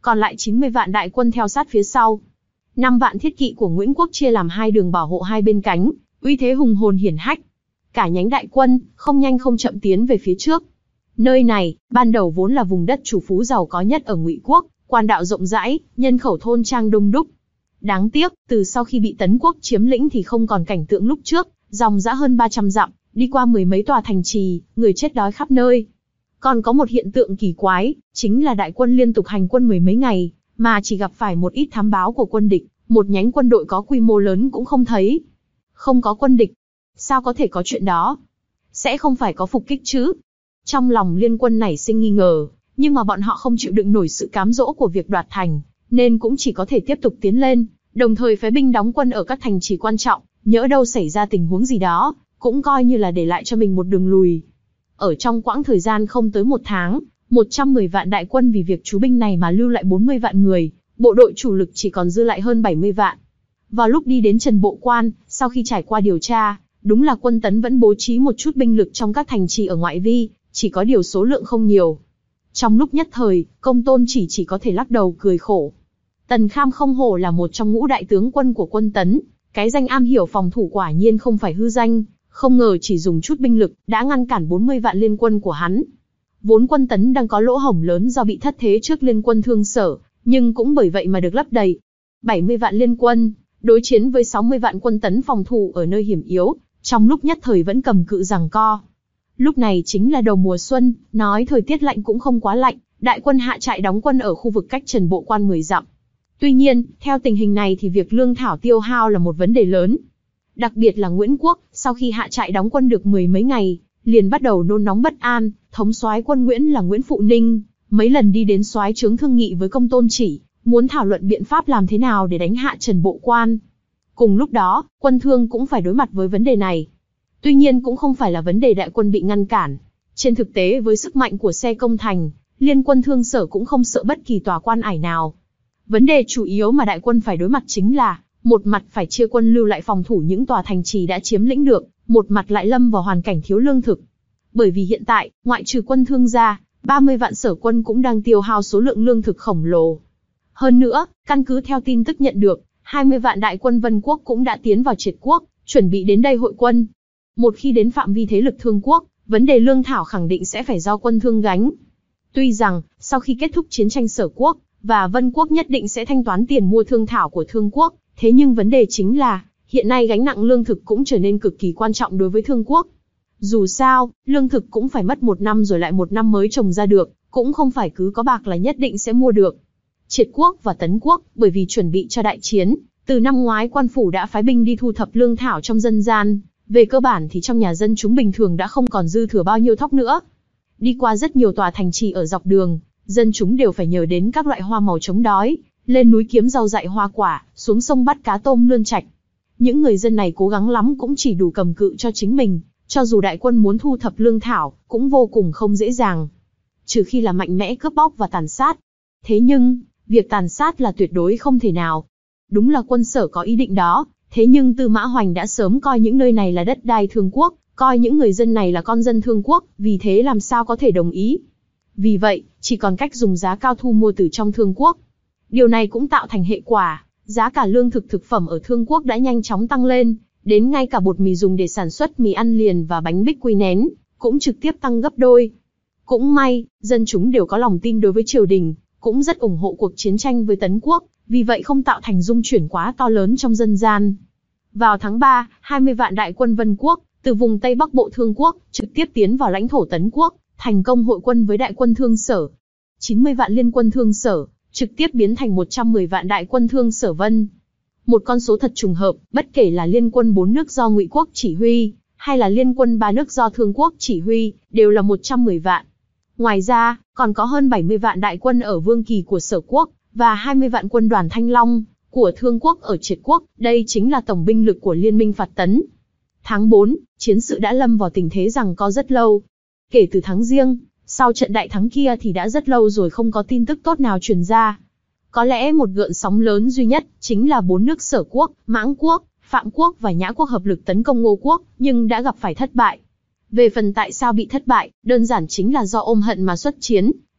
còn lại chín mươi vạn đại quân theo sát phía sau. năm vạn thiết kỵ của Nguyễn Quốc chia làm hai đường bảo hộ hai bên cánh, uy thế hùng hồn hiển hách. Cả nhánh đại quân, không nhanh không chậm tiến về phía trước. Nơi này, ban đầu vốn là vùng đất chủ phú giàu có nhất ở Ngụy Quốc, quan đạo rộng rãi, nhân khẩu thôn trang đông đúc. Đáng tiếc, từ sau khi bị Tấn Quốc chiếm lĩnh thì không còn cảnh tượng lúc trước, dòng dã hơn ba trăm dặm, đi qua mười mấy tòa thành trì, người chết đói khắp nơi. Còn có một hiện tượng kỳ quái, chính là đại quân liên tục hành quân mười mấy ngày, mà chỉ gặp phải một ít thám báo của quân địch, một nhánh quân đội có quy mô lớn cũng không thấy. Không có quân địch, sao có thể có chuyện đó? Sẽ không phải có phục kích chứ? Trong lòng liên quân nảy sinh nghi ngờ, nhưng mà bọn họ không chịu đựng nổi sự cám dỗ của việc đoạt thành, nên cũng chỉ có thể tiếp tục tiến lên, đồng thời phái binh đóng quân ở các thành trì quan trọng, nhỡ đâu xảy ra tình huống gì đó, cũng coi như là để lại cho mình một đường lùi. Ở trong quãng thời gian không tới một tháng, một trăm mười vạn đại quân vì việc trú binh này mà lưu lại bốn mươi vạn người, bộ đội chủ lực chỉ còn dư lại hơn bảy mươi vạn. Vào lúc đi đến Trần Bộ Quan, sau khi trải qua điều tra, đúng là quân Tấn vẫn bố trí một chút binh lực trong các thành trì ở ngoại vi, chỉ có điều số lượng không nhiều. Trong lúc nhất thời, Công Tôn chỉ chỉ có thể lắc đầu cười khổ. Tần Kham không hổ là một trong ngũ đại tướng quân của quân Tấn, cái danh am hiểu phòng thủ quả nhiên không phải hư danh, không ngờ chỉ dùng chút binh lực đã ngăn cản bốn mươi vạn liên quân của hắn. Vốn quân Tấn đang có lỗ hổng lớn do bị thất thế trước liên quân Thương Sở, nhưng cũng bởi vậy mà được lấp đầy. bảy mươi vạn liên quân, đối chiến với sáu mươi vạn quân Tấn phòng thủ ở nơi hiểm yếu, trong lúc nhất thời vẫn cầm cự giằng co. Lúc này chính là đầu mùa xuân, nói thời tiết lạnh cũng không quá lạnh, đại quân hạ trại đóng quân ở khu vực cách Trần Bộ Quan mười dặm. Tuy nhiên, theo tình hình này thì việc lương thảo tiêu hao là một vấn đề lớn. Đặc biệt là Nguyễn Quốc, sau khi hạ trại đóng quân được mười mấy ngày, liền bắt đầu nôn nóng bất an. Thống soái quân Nguyễn là Nguyễn Phụ Ninh, mấy lần đi đến soái trướng thương nghị với Công Tôn Chỉ, muốn thảo luận biện pháp làm thế nào để đánh hạ Trần Bộ Quan. Cùng lúc đó, quân Thương cũng phải đối mặt với vấn đề này. Tuy nhiên cũng không phải là vấn đề đại quân bị ngăn cản. Trên thực tế với sức mạnh của xe công thành, liên quân Thương Sở cũng không sợ bất kỳ tòa quan ải nào. Vấn đề chủ yếu mà đại quân phải đối mặt chính là, một mặt phải chia quân lưu lại phòng thủ những tòa thành trì đã chiếm lĩnh được, một mặt lại lâm vào hoàn cảnh thiếu lương thực. Bởi vì hiện tại, ngoại trừ quân Thương ra, ba mươi vạn Sở quân cũng đang tiêu hao số lượng lương thực khổng lồ. Hơn nữa, căn cứ theo tin tức nhận được, hai mươi vạn đại quân Vân Quốc cũng đã tiến vào Triệt Quốc, chuẩn bị đến đây hội quân. Một khi đến phạm vi thế lực Thương Quốc, vấn đề lương thảo khẳng định sẽ phải do quân Thương gánh. Tuy rằng, sau khi kết thúc chiến tranh Sở Quốc, và Vân Quốc nhất định sẽ thanh toán tiền mua thương thảo của Thương Quốc, thế nhưng vấn đề chính là, hiện nay gánh nặng lương thực cũng trở nên cực kỳ quan trọng đối với Thương Quốc. Dù sao, lương thực cũng phải mất một năm rồi lại một năm mới trồng ra được, cũng không phải cứ có bạc là nhất định sẽ mua được. Triệt Quốc và Tấn Quốc, bởi vì chuẩn bị cho đại chiến, từ năm ngoái quan phủ đã phái binh đi thu thập lương thảo trong dân gian, về cơ bản thì trong nhà dân chúng bình thường đã không còn dư thừa bao nhiêu thóc nữa. Đi qua rất nhiều tòa thành trì ở dọc đường, dân chúng đều phải nhờ đến các loại hoa màu chống đói, lên núi kiếm rau dại hoa quả, xuống sông bắt cá tôm lươn trạch. Những người dân này cố gắng lắm cũng chỉ đủ cầm cự cho chính mình, cho dù đại quân muốn thu thập lương thảo, cũng vô cùng không dễ dàng. Trừ khi là mạnh mẽ cướp bóc và tàn sát. Thế nhưng, việc tàn sát là tuyệt đối không thể nào. Đúng là quân Sở có ý định đó, thế nhưng Tư Mã Hoành đã sớm coi những nơi này là đất đai Thương Quốc, coi những người dân này là con dân Thương Quốc, vì thế làm sao có thể đồng ý. Vì vậy, chỉ còn cách dùng giá cao thu mua từ trong Thương Quốc. Điều này cũng tạo thành hệ quả, giá cả lương thực thực phẩm ở Thương Quốc đã nhanh chóng tăng lên, đến ngay cả bột mì dùng để sản xuất mì ăn liền và bánh bích quy nén, cũng trực tiếp tăng gấp đôi. Cũng may, dân chúng đều có lòng tin đối với triều đình, cũng rất ủng hộ cuộc chiến tranh với Tấn Quốc, vì vậy không tạo thành dung chuyển quá to lớn trong dân gian. Vào tháng ba, hai mươi vạn đại quân Vân Quốc, từ vùng Tây Bắc Bộ Thương Quốc, trực tiếp tiến vào lãnh thổ Tấn Quốc, thành công hội quân với đại quân Thương Sở. chín mươi vạn liên quân Thương Sở, trực tiếp biến thành một trăm mười vạn đại quân Thương Sở Vân. Một con số thật trùng hợp, bất kể là liên quân bốn nước do Ngụy Quốc chỉ huy, hay là liên quân ba nước do Thương Quốc chỉ huy, đều là một trăm mười vạn. Ngoài ra, còn có hơn bảy mươi vạn đại quân ở Vương Kỳ của Sở Quốc, và hai mươi vạn quân đoàn Thanh Long của Thương Quốc ở Triệt Quốc, đây chính là tổng binh lực của liên minh phạt Tấn. Tháng tư, chiến sự đã lâm vào tình thế giằng co rất lâu. Kể từ tháng Giêng, sau trận đại thắng kia thì đã rất lâu rồi không có tin tức tốt nào truyền ra. Có lẽ một gợn sóng lớn duy nhất chính là bốn nước Sở Quốc, Mãng Quốc, Phạm Quốc và Nhã Quốc hợp lực tấn công Ngô Quốc, nhưng đã gặp phải thất bại. Về phần tại sao bị thất bại, đơn giản chính là do ôm hận mà xuất chiến,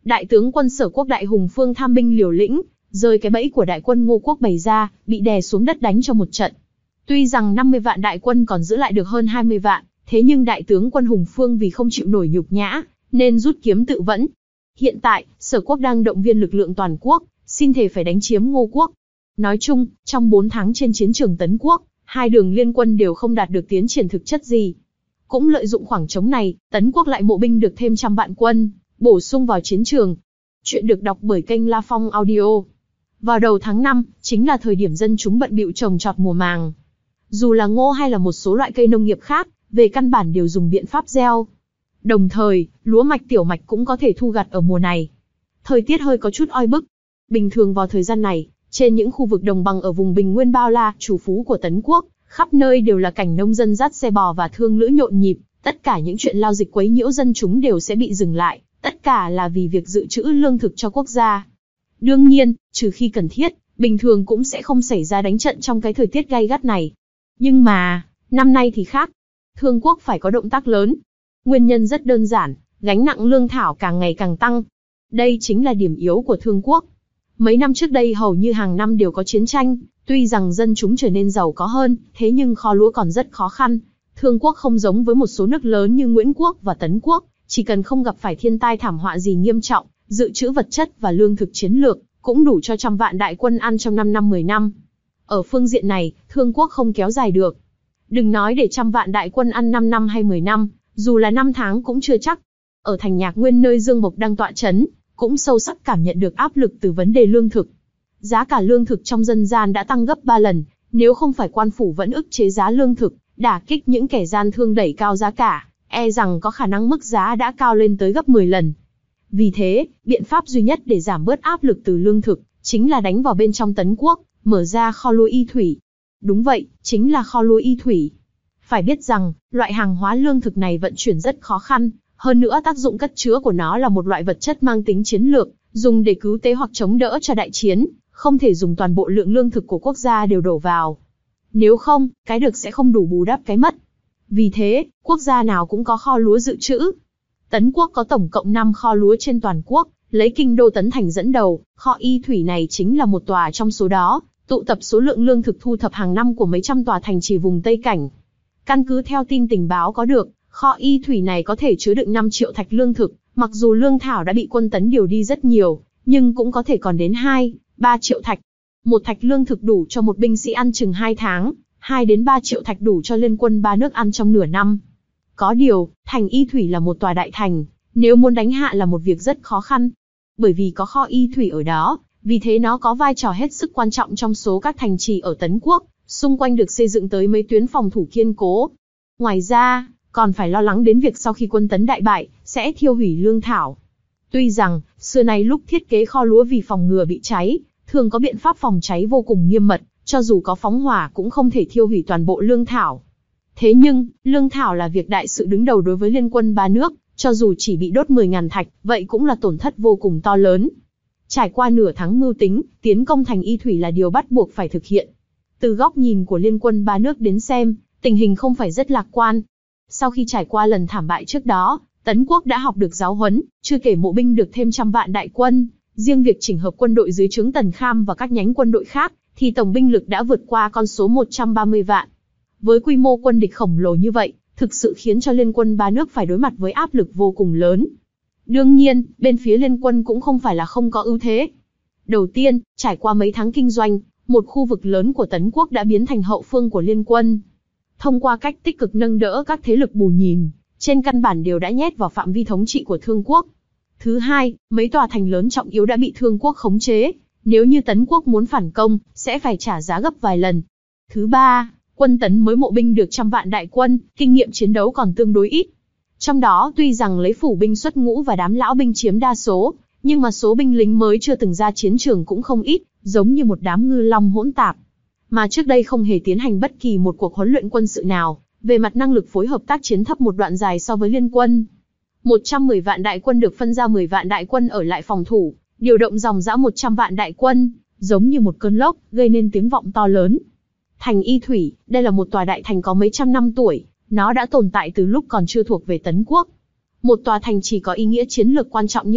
Đại tướng quân Sở Quốc Đại Hùng Phương tham binh liều lĩnh, rơi cái bẫy của đại quân Ngô Quốc bày ra, bị đè xuống đất đánh cho một trận. Tuy rằng năm mươi vạn đại quân còn giữ lại được hơn hai mươi vạn, thế nhưng đại tướng quân Hùng Phương vì không chịu nổi nhục nhã, nên rút kiếm tự vẫn. Hiện tại, Sở Quốc đang động viên lực lượng toàn quốc, xin thề phải đánh chiếm Ngô Quốc. Nói chung, trong bốn tháng trên chiến trường Tấn Quốc, hai đường liên quân đều không đạt được tiến triển thực chất gì. Cũng lợi dụng khoảng trống này, Tấn Quốc lại mộ binh được thêm trăm vạn quân, bổ sung vào chiến trường. Chuyện được đọc bởi kênh La Phong Audio. Vào đầu tháng năm, chính là thời điểm dân chúng bận bịu trồng trọt mùa màng. Dù là ngô hay là một số loại cây nông nghiệp khác, về căn bản đều dùng biện pháp gieo. Đồng thời, lúa mạch tiểu mạch cũng có thể thu gặt ở mùa này. Thời tiết hơi có chút oi bức. Bình thường vào thời gian này, trên những khu vực đồng bằng ở vùng Bình Nguyên bao la, chủ phú của Tấn Quốc, khắp nơi đều là cảnh nông dân dắt xe bò và thương lữ nhộn nhịp, tất cả những chuyện lao dịch quấy nhiễu dân chúng đều sẽ bị dừng lại, tất cả là vì việc dự trữ lương thực cho quốc gia. Đương nhiên, trừ khi cần thiết, bình thường cũng sẽ không xảy ra đánh trận trong cái thời tiết gay gắt này. Nhưng mà, năm nay thì khác. Thương quốc phải có động tác lớn. Nguyên nhân rất đơn giản, gánh nặng lương thảo càng ngày càng tăng. Đây chính là điểm yếu của thương quốc. Mấy năm trước đây hầu như hàng năm đều có chiến tranh, tuy rằng dân chúng trở nên giàu có hơn, thế nhưng kho lúa còn rất khó khăn. Thương quốc không giống với một số nước lớn như Nguyễn Quốc và Tấn Quốc, chỉ cần không gặp phải thiên tai thảm họa gì nghiêm trọng, dự trữ vật chất và lương thực chiến lược, cũng đủ cho trăm vạn đại quân ăn trong năm năm mười năm. Ở phương diện này, Thương quốc không kéo dài được. Đừng nói để trăm vạn đại quân ăn năm năm hay mười năm, dù là năm tháng cũng chưa chắc. Ở thành Nhạc Nguyên nơi Dương Mộc đang tọa chấn, cũng sâu sắc cảm nhận được áp lực từ vấn đề lương thực. Giá cả lương thực trong dân gian đã tăng gấp ba lần, nếu không phải quan phủ vẫn ức chế giá lương thực, đả kích những kẻ gian thương đẩy cao giá cả, e rằng có khả năng mức giá đã cao lên tới gấp mười lần. Vì thế, biện pháp duy nhất để giảm bớt áp lực từ lương thực, chính là đánh vào bên trong Tấn Quốc, mở ra kho lúa y thủy. Đúng vậy, chính là kho lúa y thủy. Phải biết rằng, loại hàng hóa lương thực này vận chuyển rất khó khăn, hơn nữa tác dụng cất chứa của nó là một loại vật chất mang tính chiến lược, dùng để cứu tế hoặc chống đỡ cho đại chiến, không thể dùng toàn bộ lượng lương thực của quốc gia đều đổ vào. Nếu không, cái được sẽ không đủ bù đắp cái mất. Vì thế, quốc gia nào cũng có kho lúa dự trữ. Tấn Quốc có tổng cộng năm kho lúa trên toàn quốc, lấy kinh đô Tấn Thành dẫn đầu, kho y thủy này chính là một tòa trong số đó, tụ tập số lượng lương thực thu thập hàng năm của mấy trăm tòa thành trì vùng Tây Cảnh. Căn cứ theo tin tình báo có được, kho y thủy này có thể chứa đựng năm triệu thạch lương thực, mặc dù lương thảo đã bị quân Tấn điều đi rất nhiều, nhưng cũng có thể còn đến hai, ba triệu thạch. Một thạch lương thực đủ cho một binh sĩ ăn chừng hai tháng, hai đến ba triệu thạch đủ cho liên quân ba nước ăn trong nửa năm. Có điều, thành y thủy là một tòa đại thành, nếu muốn đánh hạ là một việc rất khó khăn. Bởi vì có kho y thủy ở đó, vì thế nó có vai trò hết sức quan trọng trong số các thành trì ở Tấn Quốc, xung quanh được xây dựng tới mấy tuyến phòng thủ kiên cố. Ngoài ra, còn phải lo lắng đến việc sau khi quân Tấn đại bại, sẽ thiêu hủy lương thảo. Tuy rằng, xưa nay lúc thiết kế kho lúa vì phòng ngừa bị cháy, thường có biện pháp phòng cháy vô cùng nghiêm mật, cho dù có phóng hỏa cũng không thể thiêu hủy toàn bộ lương thảo. Thế nhưng, lương thảo là việc đại sự đứng đầu đối với liên quân ba nước, cho dù chỉ bị đốt mười nghìn thạch, vậy cũng là tổn thất vô cùng to lớn. Trải qua nửa tháng mưu tính, tiến công thành y thủy là điều bắt buộc phải thực hiện. Từ góc nhìn của liên quân ba nước đến xem, tình hình không phải rất lạc quan. Sau khi trải qua lần thảm bại trước đó, Tấn Quốc đã học được giáo huấn, chưa kể mộ binh được thêm trăm vạn đại quân, riêng việc chỉnh hợp quân đội dưới trướng Tần Kham và các nhánh quân đội khác, thì tổng binh lực đã vượt qua con số một trăm ba mươi vạn. Với quy mô quân địch khổng lồ như vậy, thực sự khiến cho liên quân ba nước phải đối mặt với áp lực vô cùng lớn. Đương nhiên, bên phía liên quân cũng không phải là không có ưu thế. Đầu tiên, trải qua mấy tháng kinh doanh, một khu vực lớn của Tấn Quốc đã biến thành hậu phương của liên quân. Thông qua cách tích cực nâng đỡ các thế lực bù nhìn, trên căn bản đều đã nhét vào phạm vi thống trị của Thương Quốc. Thứ hai, mấy tòa thành lớn trọng yếu đã bị Thương Quốc khống chế, nếu như Tấn Quốc muốn phản công, sẽ phải trả giá gấp vài lần. Thứ ba, quân Tấn mới mộ binh được trăm vạn đại quân, kinh nghiệm chiến đấu còn tương đối ít. Trong đó tuy rằng lấy phủ binh xuất ngũ và đám lão binh chiếm đa số, nhưng mà số binh lính mới chưa từng ra chiến trường cũng không ít, giống như một đám ngư long hỗn tạp. Mà trước đây không hề tiến hành bất kỳ một cuộc huấn luyện quân sự nào, về mặt năng lực phối hợp tác chiến thấp một đoạn dài so với liên quân. một trăm mười vạn đại quân được phân ra mười vạn đại quân ở lại phòng thủ, điều động dòng dã một trăm vạn đại quân, giống như một cơn lốc, gây nên tiếng vọng to lớn. Thành Y Thủy, đây là một tòa đại thành có mấy trăm năm tuổi, nó đã tồn tại từ lúc còn chưa thuộc về Tấn Quốc. Một tòa thành chỉ có ý nghĩa chiến lược quan trọng như vậy,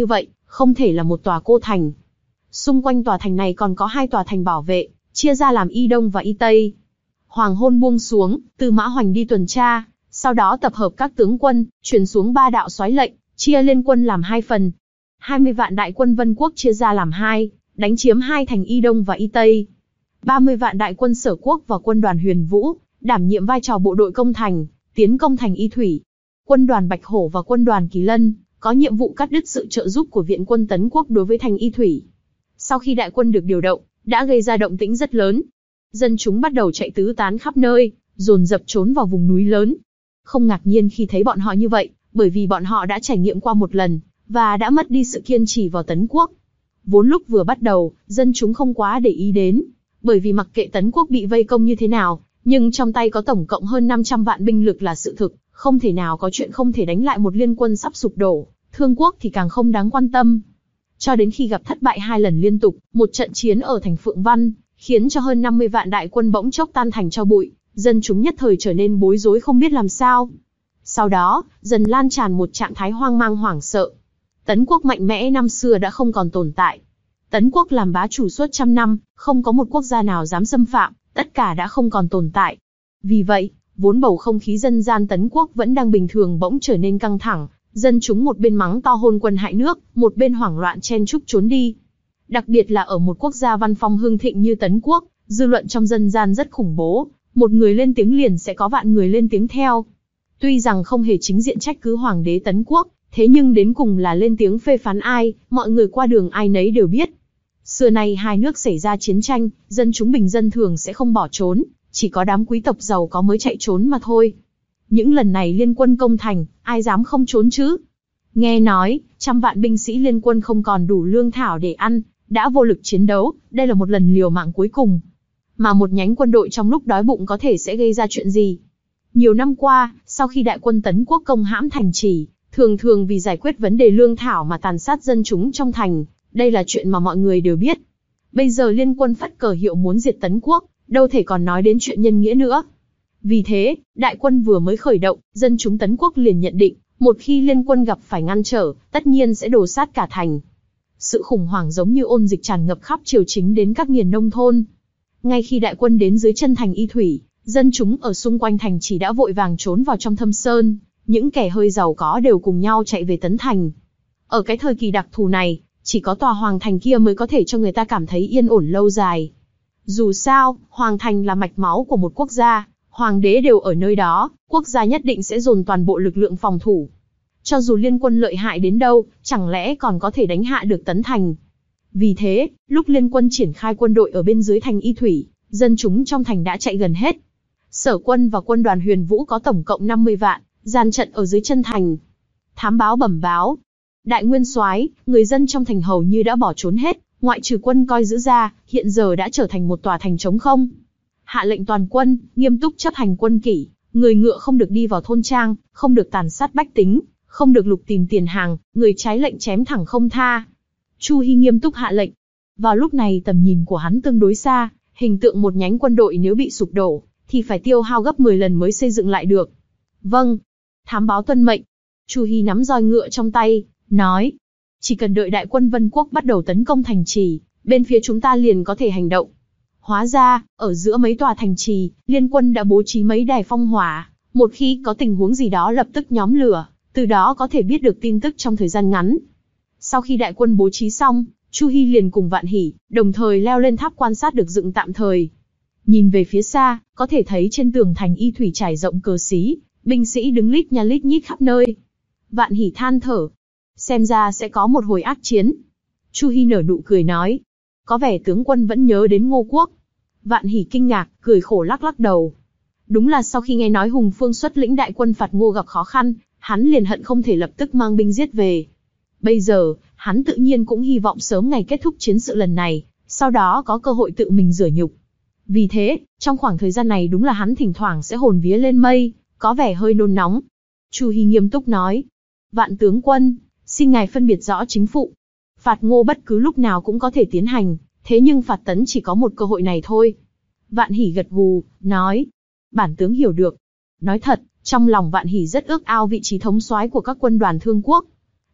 không thể là một tòa cô thành. Xung quanh tòa thành này còn có hai tòa thành bảo vệ, chia ra làm Y Đông và Y Tây. Hoàng hôn buông xuống, Tư Mã Hoành đi tuần tra, sau đó tập hợp các tướng quân, truyền xuống ba đạo soái lệnh, chia liên quân làm hai phần. hai mươi vạn đại quân Vân Quốc chia ra làm hai, đánh chiếm hai thành Y Đông và Y Tây. ba mươi vạn đại quân Sở Quốc và quân đoàn Huyền Vũ, đảm nhiệm vai trò bộ đội công thành, tiến công thành Y Thủy. Quân đoàn Bạch Hổ và quân đoàn Kỳ Lân, có nhiệm vụ cắt đứt sự trợ giúp của viện quân Tấn Quốc đối với thành Y Thủy. Sau khi đại quân được điều động, đã gây ra động tĩnh rất lớn. Dân chúng bắt đầu chạy tứ tán khắp nơi, dồn dập trốn vào vùng núi lớn. Không ngạc nhiên khi thấy bọn họ như vậy, bởi vì bọn họ đã trải nghiệm qua một lần, và đã mất đi sự kiên trì vào Tấn Quốc. Vốn lúc vừa bắt đầu, dân chúng không quá để ý đến, bởi vì mặc kệ Tấn Quốc bị vây công như thế nào, nhưng trong tay có tổng cộng hơn năm trăm vạn binh lực là sự thực, không thể nào có chuyện không thể đánh lại một liên quân sắp sụp đổ. Thương Quốc thì càng không đáng quan tâm. Cho đến khi gặp thất bại hai lần liên tục, một trận chiến ở thành Phượng Văn, khiến cho hơn năm mươi vạn đại quân bỗng chốc tan thành tro bụi, dân chúng nhất thời trở nên bối rối không biết làm sao. Sau đó, dần lan tràn một trạng thái hoang mang hoảng sợ. Tấn Quốc mạnh mẽ năm xưa đã không còn tồn tại. Tấn Quốc làm bá chủ suốt trăm năm, không có một quốc gia nào dám xâm phạm, tất cả đã không còn tồn tại. Vì vậy, vốn bầu không khí dân gian Tấn Quốc vẫn đang bình thường bỗng trở nên căng thẳng, dân chúng một bên mắng to hôn quân hại nước, một bên hoảng loạn chen chúc trốn đi. Đặc biệt là ở một quốc gia văn phong hưng thịnh như Tấn Quốc, dư luận trong dân gian rất khủng bố, một người lên tiếng liền sẽ có vạn người lên tiếng theo. Tuy rằng không hề chính diện trách cứ hoàng đế Tấn Quốc, thế nhưng đến cùng là lên tiếng phê phán ai, mọi người qua đường ai nấy đều biết. Xưa nay hai nước xảy ra chiến tranh, dân chúng bình dân thường sẽ không bỏ trốn, chỉ có đám quý tộc giàu có mới chạy trốn mà thôi. Những lần này liên quân công thành, ai dám không trốn chứ? Nghe nói, trăm vạn binh sĩ liên quân không còn đủ lương thảo để ăn, đã vô lực chiến đấu, đây là một lần liều mạng cuối cùng. Mà một nhánh quân đội trong lúc đói bụng có thể sẽ gây ra chuyện gì? Nhiều năm qua, sau khi đại quân Tấn Quốc công hãm thành trì, thường thường vì giải quyết vấn đề lương thảo mà tàn sát dân chúng trong thành, đây là chuyện mà mọi người đều biết. Bây giờ liên quân phất cờ hiệu muốn diệt Tấn Quốc, đâu thể còn nói đến chuyện nhân nghĩa nữa. Vì thế, đại quân vừa mới khởi động, dân chúng Tấn Quốc liền nhận định, một khi liên quân gặp phải ngăn trở, tất nhiên sẽ đổ sát cả thành. Sự khủng hoảng giống như ôn dịch tràn ngập khắp triều chính đến các miền nông thôn. Ngay khi đại quân đến dưới chân thành Y Thủy, dân chúng ở xung quanh thành chỉ đã vội vàng trốn vào trong thâm sơn, những kẻ hơi giàu có đều cùng nhau chạy về Tấn Thành. Ở cái thời kỳ đặc thù này, chỉ có tòa hoàng thành kia mới có thể cho người ta cảm thấy yên ổn lâu dài. Dù sao, hoàng thành là mạch máu của một quốc gia, hoàng đế đều ở nơi đó, quốc gia nhất định sẽ dồn toàn bộ lực lượng phòng thủ. Cho dù liên quân lợi hại đến đâu, chẳng lẽ còn có thể đánh hạ được Tấn Thành. Vì thế, lúc liên quân triển khai quân đội ở bên dưới thành Y Thủy, dân chúng trong thành đã chạy gần hết. Sở quân và quân đoàn Huyền Vũ có tổng cộng năm mươi vạn, dàn trận ở dưới chân thành. Thám báo bẩm báo, đại nguyên soái, người dân trong thành hầu như đã bỏ trốn hết, ngoại trừ quân coi giữ ra, hiện giờ đã trở thành một tòa thành trống không. Hạ lệnh toàn quân, nghiêm túc chấp hành quân kỷ, người ngựa không được đi vào thôn trang, không được tàn sát bách tính, không được lục tìm tiền hàng, người trái lệnh chém thẳng không tha. Chu Hi nghiêm túc hạ lệnh. Vào lúc này tầm nhìn của hắn tương đối xa, hình tượng một nhánh quân đội nếu bị sụp đổ, thì phải tiêu hao gấp mười lần mới xây dựng lại được. Vâng. Thám báo tuân mệnh. Chu Hi nắm roi ngựa trong tay, nói. Chỉ cần đợi đại quân Vân Quốc bắt đầu tấn công thành trì, bên phía chúng ta liền có thể hành động. Hóa ra, ở giữa mấy tòa thành trì, liên quân đã bố trí mấy đài phong hỏa, một khi có tình huống gì đó lập tức nhóm lửa, từ đó có thể biết được tin tức trong thời gian ngắn. Sau khi đại quân bố trí xong, Chu Hi liền cùng Vạn Hỉ, đồng thời leo lên tháp quan sát được dựng tạm thời. Nhìn về phía xa, có thể thấy trên tường thành Y Thủy trải rộng cờ xí, binh sĩ đứng lít nha lít nhít khắp nơi. Vạn Hỉ than thở, xem ra sẽ có một hồi ác chiến. Chu Hi nở nụ cười nói, có vẻ tướng quân vẫn nhớ đến Ngô Quốc. Vạn Hỉ kinh ngạc, cười khổ lắc lắc đầu. Đúng là sau khi nghe nói Hùng Phương xuất lĩnh đại quân phạt Ngô gặp khó khăn, hắn liền hận không thể lập tức mang binh giết về. Bây giờ, hắn tự nhiên cũng hy vọng sớm ngày kết thúc chiến sự lần này, sau đó có cơ hội tự mình rửa nhục. Vì thế, trong khoảng thời gian này đúng là hắn thỉnh thoảng sẽ hồn vía lên mây, có vẻ hơi nôn nóng. Chu Hi nghiêm túc nói, Vạn tướng quân, xin ngài phân biệt rõ chính phụ. Phạt Ngô bất cứ lúc nào cũng có thể tiến hành, thế nhưng phạt Tấn chỉ có một cơ hội này thôi. Vạn Hỉ gật gù, nói, bản tướng hiểu được. Nói thật, trong lòng Vạn Hỉ rất ước ao vị trí thống soái của các quân đoàn Thương Quốc.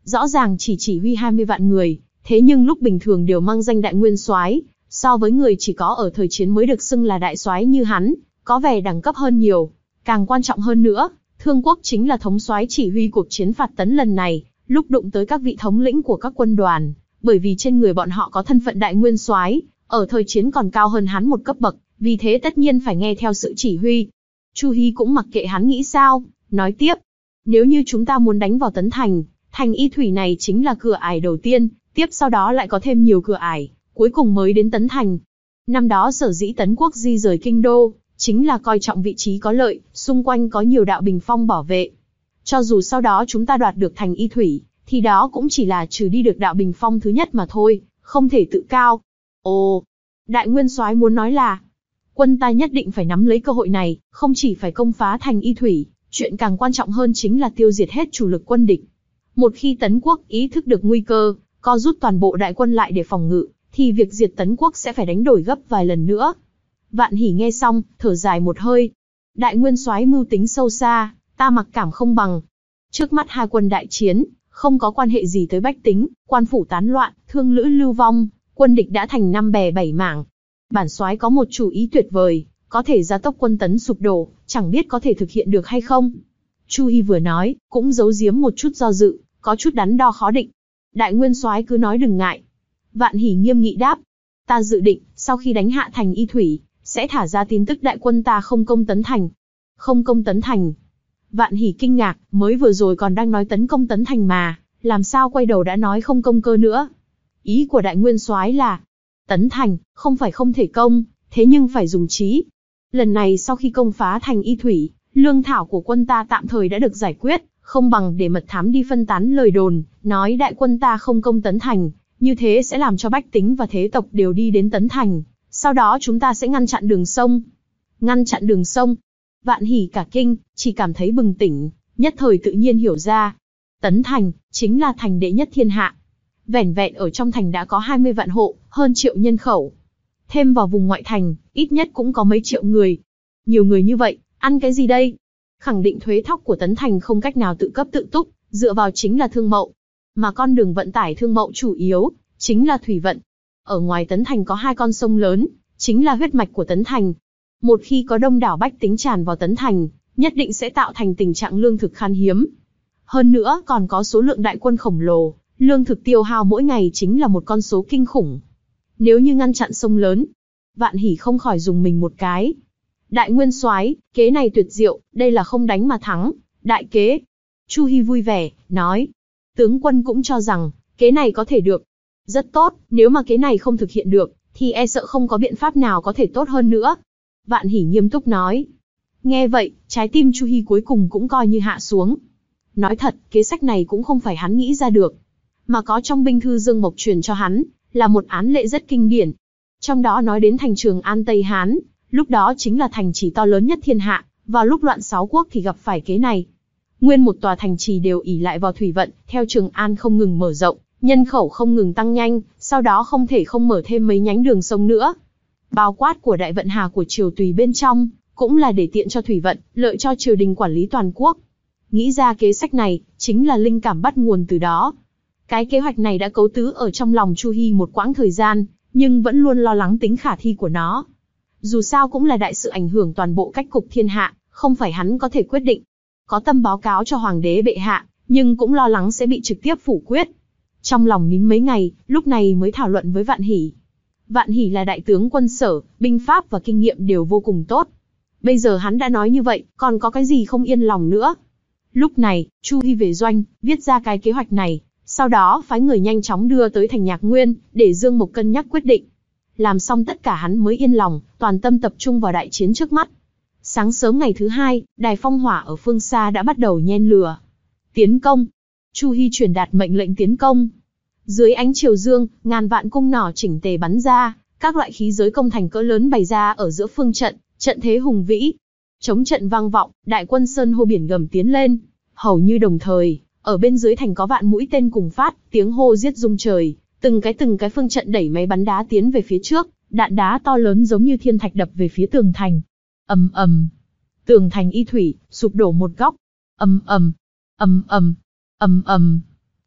Rõ ràng chỉ chỉ huy hai mươi vạn người, thế nhưng lúc bình thường đều mang danh đại nguyên soái, so với người chỉ có ở thời chiến mới được xưng là đại soái như hắn, có vẻ đẳng cấp hơn nhiều. Càng quan trọng hơn nữa, Thương Quốc chính là thống soái chỉ huy cuộc chiến phạt tấn lần này, lúc đụng tới các vị thống lĩnh của các quân đoàn, bởi vì trên người bọn họ có thân phận đại nguyên soái, ở thời chiến còn cao hơn hắn một cấp bậc, vì thế tất nhiên phải nghe theo sự chỉ huy. Chu Hi cũng mặc kệ hắn nghĩ sao, nói tiếp, nếu như chúng ta muốn đánh vào Tấn Thành, thành Y Thủy này chính là cửa ải đầu tiên, tiếp sau đó lại có thêm nhiều cửa ải, cuối cùng mới đến Tấn Thành. Năm đó sở dĩ Tấn Quốc di rời kinh đô, chính là coi trọng vị trí có lợi, xung quanh có nhiều đạo bình phong bảo vệ. Cho dù sau đó chúng ta đoạt được thành Y Thủy, thì đó cũng chỉ là trừ đi được đạo bình phong thứ nhất mà thôi, không thể tự cao. Ồ, đại nguyên soái muốn nói là, quân ta nhất định phải nắm lấy cơ hội này, không chỉ phải công phá thành Y Thủy, chuyện càng quan trọng hơn chính là tiêu diệt hết chủ lực quân địch. Một khi Tấn Quốc ý thức được nguy cơ, co rút toàn bộ đại quân lại để phòng ngự, thì việc diệt Tấn Quốc sẽ phải đánh đổi gấp vài lần nữa. Vạn Hỉ nghe xong, thở dài một hơi. Đại nguyên soái mưu tính sâu xa, ta mặc cảm không bằng. Trước mắt hai quân đại chiến, không có quan hệ gì tới bách tính, quan phủ tán loạn, thương lữ lưu vong, quân địch đã thành năm bè bảy mảng. Bản soái có một chủ ý tuyệt vời, có thể gia tốc quân Tấn sụp đổ, chẳng biết có thể thực hiện được hay không. Chu Hi vừa nói, cũng giấu giếm một chút do dự, có chút đắn đo khó định. Đại nguyên soái cứ nói đừng ngại. Vạn Hỉ nghiêm nghị đáp, ta dự định, sau khi đánh hạ thành Y Thủy, sẽ thả ra tin tức đại quân ta không công Tấn Thành. Không công Tấn Thành. Vạn Hỉ kinh ngạc, mới vừa rồi còn đang nói tấn công Tấn Thành mà, làm sao quay đầu đã nói không công cơ nữa. Ý của đại nguyên soái là, Tấn Thành, không phải không thể công, thế nhưng phải dùng trí. Lần này sau khi công phá thành Y Thủy, lương thảo của quân ta tạm thời đã được giải quyết, không bằng để mật thám đi phân tán lời đồn, nói đại quân ta không công Tấn Thành, như thế sẽ làm cho bách tính và thế tộc đều đi đến Tấn Thành, sau đó chúng ta sẽ ngăn chặn đường sông. Ngăn chặn đường sông. Vạn Hỉ cả kinh, chỉ cảm thấy bừng tỉnh, nhất thời tự nhiên hiểu ra. Tấn Thành, chính là thành đệ nhất thiên hạ. Vẻn vẹn ở trong thành đã có hai mươi vạn hộ, hơn triệu nhân khẩu. Thêm vào vùng ngoại thành, ít nhất cũng có mấy triệu người. Nhiều người như vậy, ăn cái gì đây? Khẳng định thuế thóc của Tấn Thành không cách nào tự cấp tự túc, dựa vào chính là thương mậu. Mà con đường vận tải thương mậu chủ yếu, chính là thủy vận. Ở ngoài Tấn Thành có hai con sông lớn, chính là huyết mạch của Tấn Thành. Một khi có đông đảo bách tính tràn vào Tấn Thành, nhất định sẽ tạo thành tình trạng lương thực khan hiếm. Hơn nữa còn có số lượng đại quân khổng lồ, lương thực tiêu hao mỗi ngày chính là một con số kinh khủng. Nếu như ngăn chặn sông lớn, Vạn Hỉ không khỏi dùng mình một cái. Đại nguyên soái, kế này tuyệt diệu, đây là không đánh mà thắng, đại kế. Chu Hi vui vẻ, nói, tướng quân cũng cho rằng, kế này có thể được. Rất tốt, nếu mà kế này không thực hiện được, thì e sợ không có biện pháp nào có thể tốt hơn nữa. Vạn Hỉ nghiêm túc nói. Nghe vậy, trái tim Chu Hi cuối cùng cũng coi như hạ xuống. Nói thật, kế sách này cũng không phải hắn nghĩ ra được, mà có trong binh thư Dương Mộc truyền cho hắn, là một án lệ rất kinh điển. Trong đó nói đến thành Trường An Tây Hán, lúc đó chính là thành trì to lớn nhất thiên hạ, vào lúc loạn sáu quốc thì gặp phải kế này. Nguyên một tòa thành trì đều ỷ lại vào thủy vận, theo Trường An không ngừng mở rộng, nhân khẩu không ngừng tăng nhanh, sau đó không thể không mở thêm mấy nhánh đường sông nữa. Bao quát của đại vận hà của triều tùy bên trong, cũng là để tiện cho thủy vận, lợi cho triều đình quản lý toàn quốc. Nghĩ ra kế sách này, chính là linh cảm bắt nguồn từ đó. Cái kế hoạch này đã cấu tứ ở trong lòng Chu Hi một quãng thời gian, nhưng vẫn luôn lo lắng tính khả thi của nó. Dù sao cũng là đại sự ảnh hưởng toàn bộ cách cục thiên hạ, không phải hắn có thể quyết định. Có tâm báo cáo cho hoàng đế bệ hạ, nhưng cũng lo lắng sẽ bị trực tiếp phủ quyết. Trong lòng nín mấy ngày, lúc này mới thảo luận với Vạn Hỉ. Vạn Hỉ là đại tướng quân sở, binh pháp và kinh nghiệm đều vô cùng tốt. Bây giờ hắn đã nói như vậy, còn có cái gì không yên lòng nữa. Lúc này, Chu Hi về doanh, viết ra cái kế hoạch này, sau đó phái người nhanh chóng đưa tới thành Nhạc Nguyên, để Dương Mộc cân nhắc quyết định. Làm xong tất cả hắn mới yên lòng, toàn tâm tập trung vào đại chiến trước mắt. Sáng sớm ngày thứ hai, đài phong hỏa ở phương xa đã bắt đầu nhen lửa. Tiến công. Chu Hi truyền đạt mệnh lệnh tiến công. Dưới ánh chiều dương, ngàn vạn cung nỏ chỉnh tề bắn ra, các loại khí giới công thành cỡ lớn bày ra ở giữa phương trận, trận thế hùng vĩ. Chống trận vang vọng, đại quân sơn hô biển gầm tiến lên. Hầu như đồng thời, ở bên dưới thành có vạn mũi tên cùng phát, tiếng hô giết rung trời, từng cái từng cái phương trận đẩy máy bắn đá tiến về phía trước, đạn đá to lớn giống như thiên thạch đập về phía tường thành. Ầm ầm, tường thành Y Thủy sụp đổ một góc. Ầm ầm, ầm ầm, ầm ầm.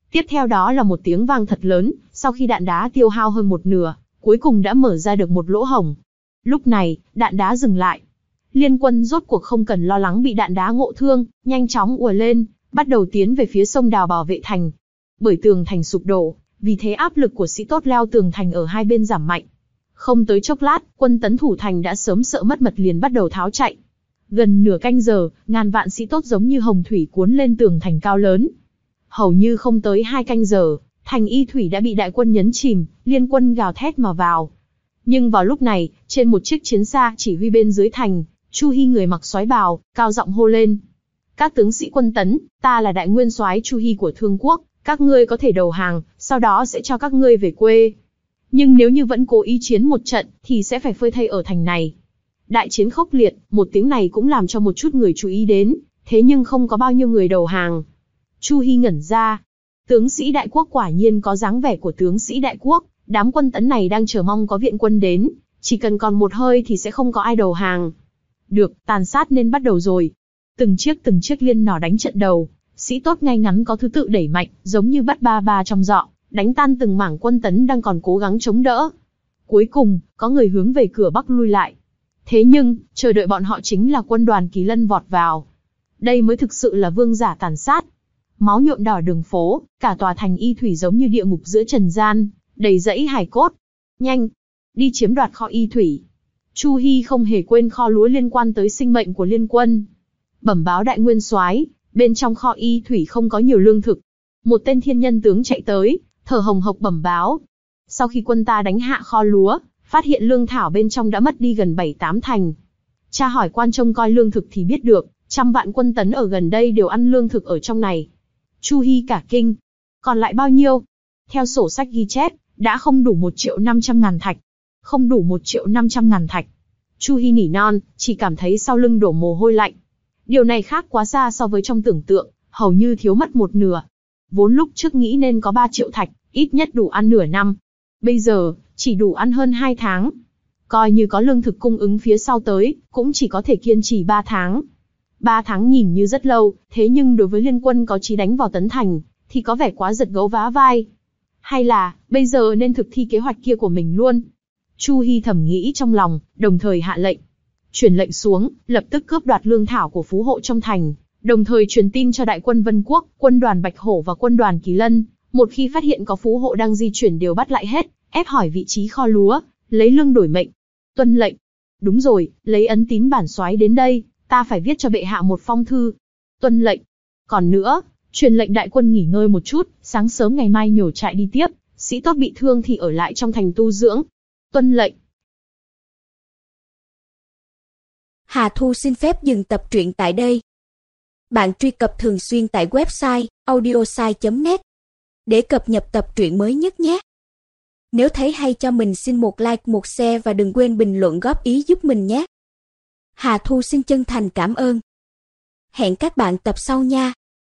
Tiếp theo đó là một tiếng vang thật lớn, sau khi đạn đá tiêu hao hơn một nửa, cuối cùng đã mở ra được một lỗ hổng. Lúc này, đạn đá dừng lại. Liên quân rốt cuộc không cần lo lắng bị đạn đá ngộ thương, nhanh chóng ùa lên, bắt đầu tiến về phía sông đào bảo vệ thành. Bởi tường thành sụp đổ, vì thế áp lực của sĩ tốt leo tường thành ở hai bên giảm mạnh. Không tới chốc lát, quân tấn thủ thành đã sớm sợ mất mật liền bắt đầu tháo chạy. Gần nửa canh giờ, ngàn vạn sĩ tốt giống như hồng thủy cuốn lên tường thành cao lớn. Hầu như không tới hai canh giờ, thành Y Thủy đã bị đại quân nhấn chìm, liên quân gào thét mà vào. Nhưng vào lúc này, trên một chiếc chiến xa chỉ huy bên dưới thành, Chu Hi người mặc soái bào, cao giọng hô lên: "Các tướng sĩ quân tấn, ta là đại nguyên soái Chu Hi của Thương Quốc, các ngươi có thể đầu hàng, sau đó sẽ cho các ngươi về quê. Nhưng nếu như vẫn cố ý chiến một trận, thì sẽ phải phơi thây ở thành này." Đại chiến khốc liệt, một tiếng này cũng làm cho một chút người chú ý đến, thế nhưng không có bao nhiêu người đầu hàng. Chu Hi ngẩn ra. Tướng sĩ đại quốc quả nhiên có dáng vẻ của tướng sĩ đại quốc, đám quân tấn này đang chờ mong có viện quân đến, chỉ cần còn một hơi thì sẽ không có ai đầu hàng. Được, tàn sát nên bắt đầu rồi. Từng chiếc từng chiếc liên nỏ đánh trận đầu, sĩ tốt ngay ngắn có thứ tự đẩy mạnh, giống như bắt ba ba trong giọ, đánh tan từng mảng quân tấn đang còn cố gắng chống đỡ. Cuối cùng, có người hướng về cửa bắc lui lại. Thế nhưng, chờ đợi bọn họ chính là quân đoàn Kỳ Lân vọt vào. Đây mới thực sự là vương giả tàn sát. Máu nhuộm đỏ đường phố, cả tòa thành Y Thủy giống như địa ngục giữa trần gian, đầy rẫy hài cốt. Nhanh, đi chiếm đoạt kho Y Thủy. Chu Hi không hề quên kho lúa liên quan tới sinh mệnh của liên quân. Bẩm báo đại nguyên soái, bên trong kho Y Thủy không có nhiều lương thực. Một tên thiên nhân tướng chạy tới, thở hồng hộc bẩm báo. Sau khi quân ta đánh hạ kho lúa, phát hiện lương thảo bên trong đã mất đi gần bảy tám thành. Cha hỏi quan trông coi lương thực thì biết được, trăm vạn quân tấn ở gần đây đều ăn lương thực ở trong này. Chu Hi cả kinh. Còn lại bao nhiêu? Theo sổ sách ghi chép, đã không đủ một triệu năm trăm ngàn thạch. Không đủ một triệu năm trăm ngàn thạch. Chu Hi nỉ non, chỉ cảm thấy sau lưng đổ mồ hôi lạnh. Điều này khác quá xa so với trong tưởng tượng, hầu như thiếu mất một nửa. Vốn lúc trước nghĩ nên có ba triệu thạch, ít nhất đủ ăn nửa năm. Bây giờ, chỉ đủ ăn hơn hai tháng. Coi như có lương thực cung ứng phía sau tới, cũng chỉ có thể kiên trì ba tháng. ba tháng nhìn như rất lâu, thế nhưng đối với liên quân có chí đánh vào tấn thành, thì có vẻ quá giật gấu vá vai. Hay là, bây giờ nên thực thi kế hoạch kia của mình luôn? Chu Hi thầm nghĩ trong lòng, đồng thời hạ lệnh. Truyền lệnh xuống, lập tức cướp đoạt lương thảo của phú hộ trong thành, đồng thời truyền tin cho đại quân Vân Quốc, quân đoàn Bạch Hổ và quân đoàn Kỳ Lân, một khi phát hiện có phú hộ đang di chuyển đều bắt lại hết, ép hỏi vị trí kho lúa, lấy lương đổi mệnh. Tuân lệnh. Đúng rồi, lấy ấn tín bản soái đến đây, ta phải viết cho bệ hạ một phong thư. Tuân lệnh. Còn nữa, truyền lệnh đại quân nghỉ ngơi một chút, sáng sớm ngày mai nhổ trại đi tiếp, sĩ tốt bị thương thì ở lại trong thành tu dưỡng. Tuân lệnh. Hà Thu xin phép dừng tập truyện tại đây. Bạn truy cập thường xuyên tại website audiosai chấm net để cập nhật tập truyện mới nhất nhé. Nếu thấy hay cho mình xin một like, một share và đừng quên bình luận góp ý giúp mình nhé. Hà Thu xin chân thành cảm ơn. Hẹn các bạn tập sau nha.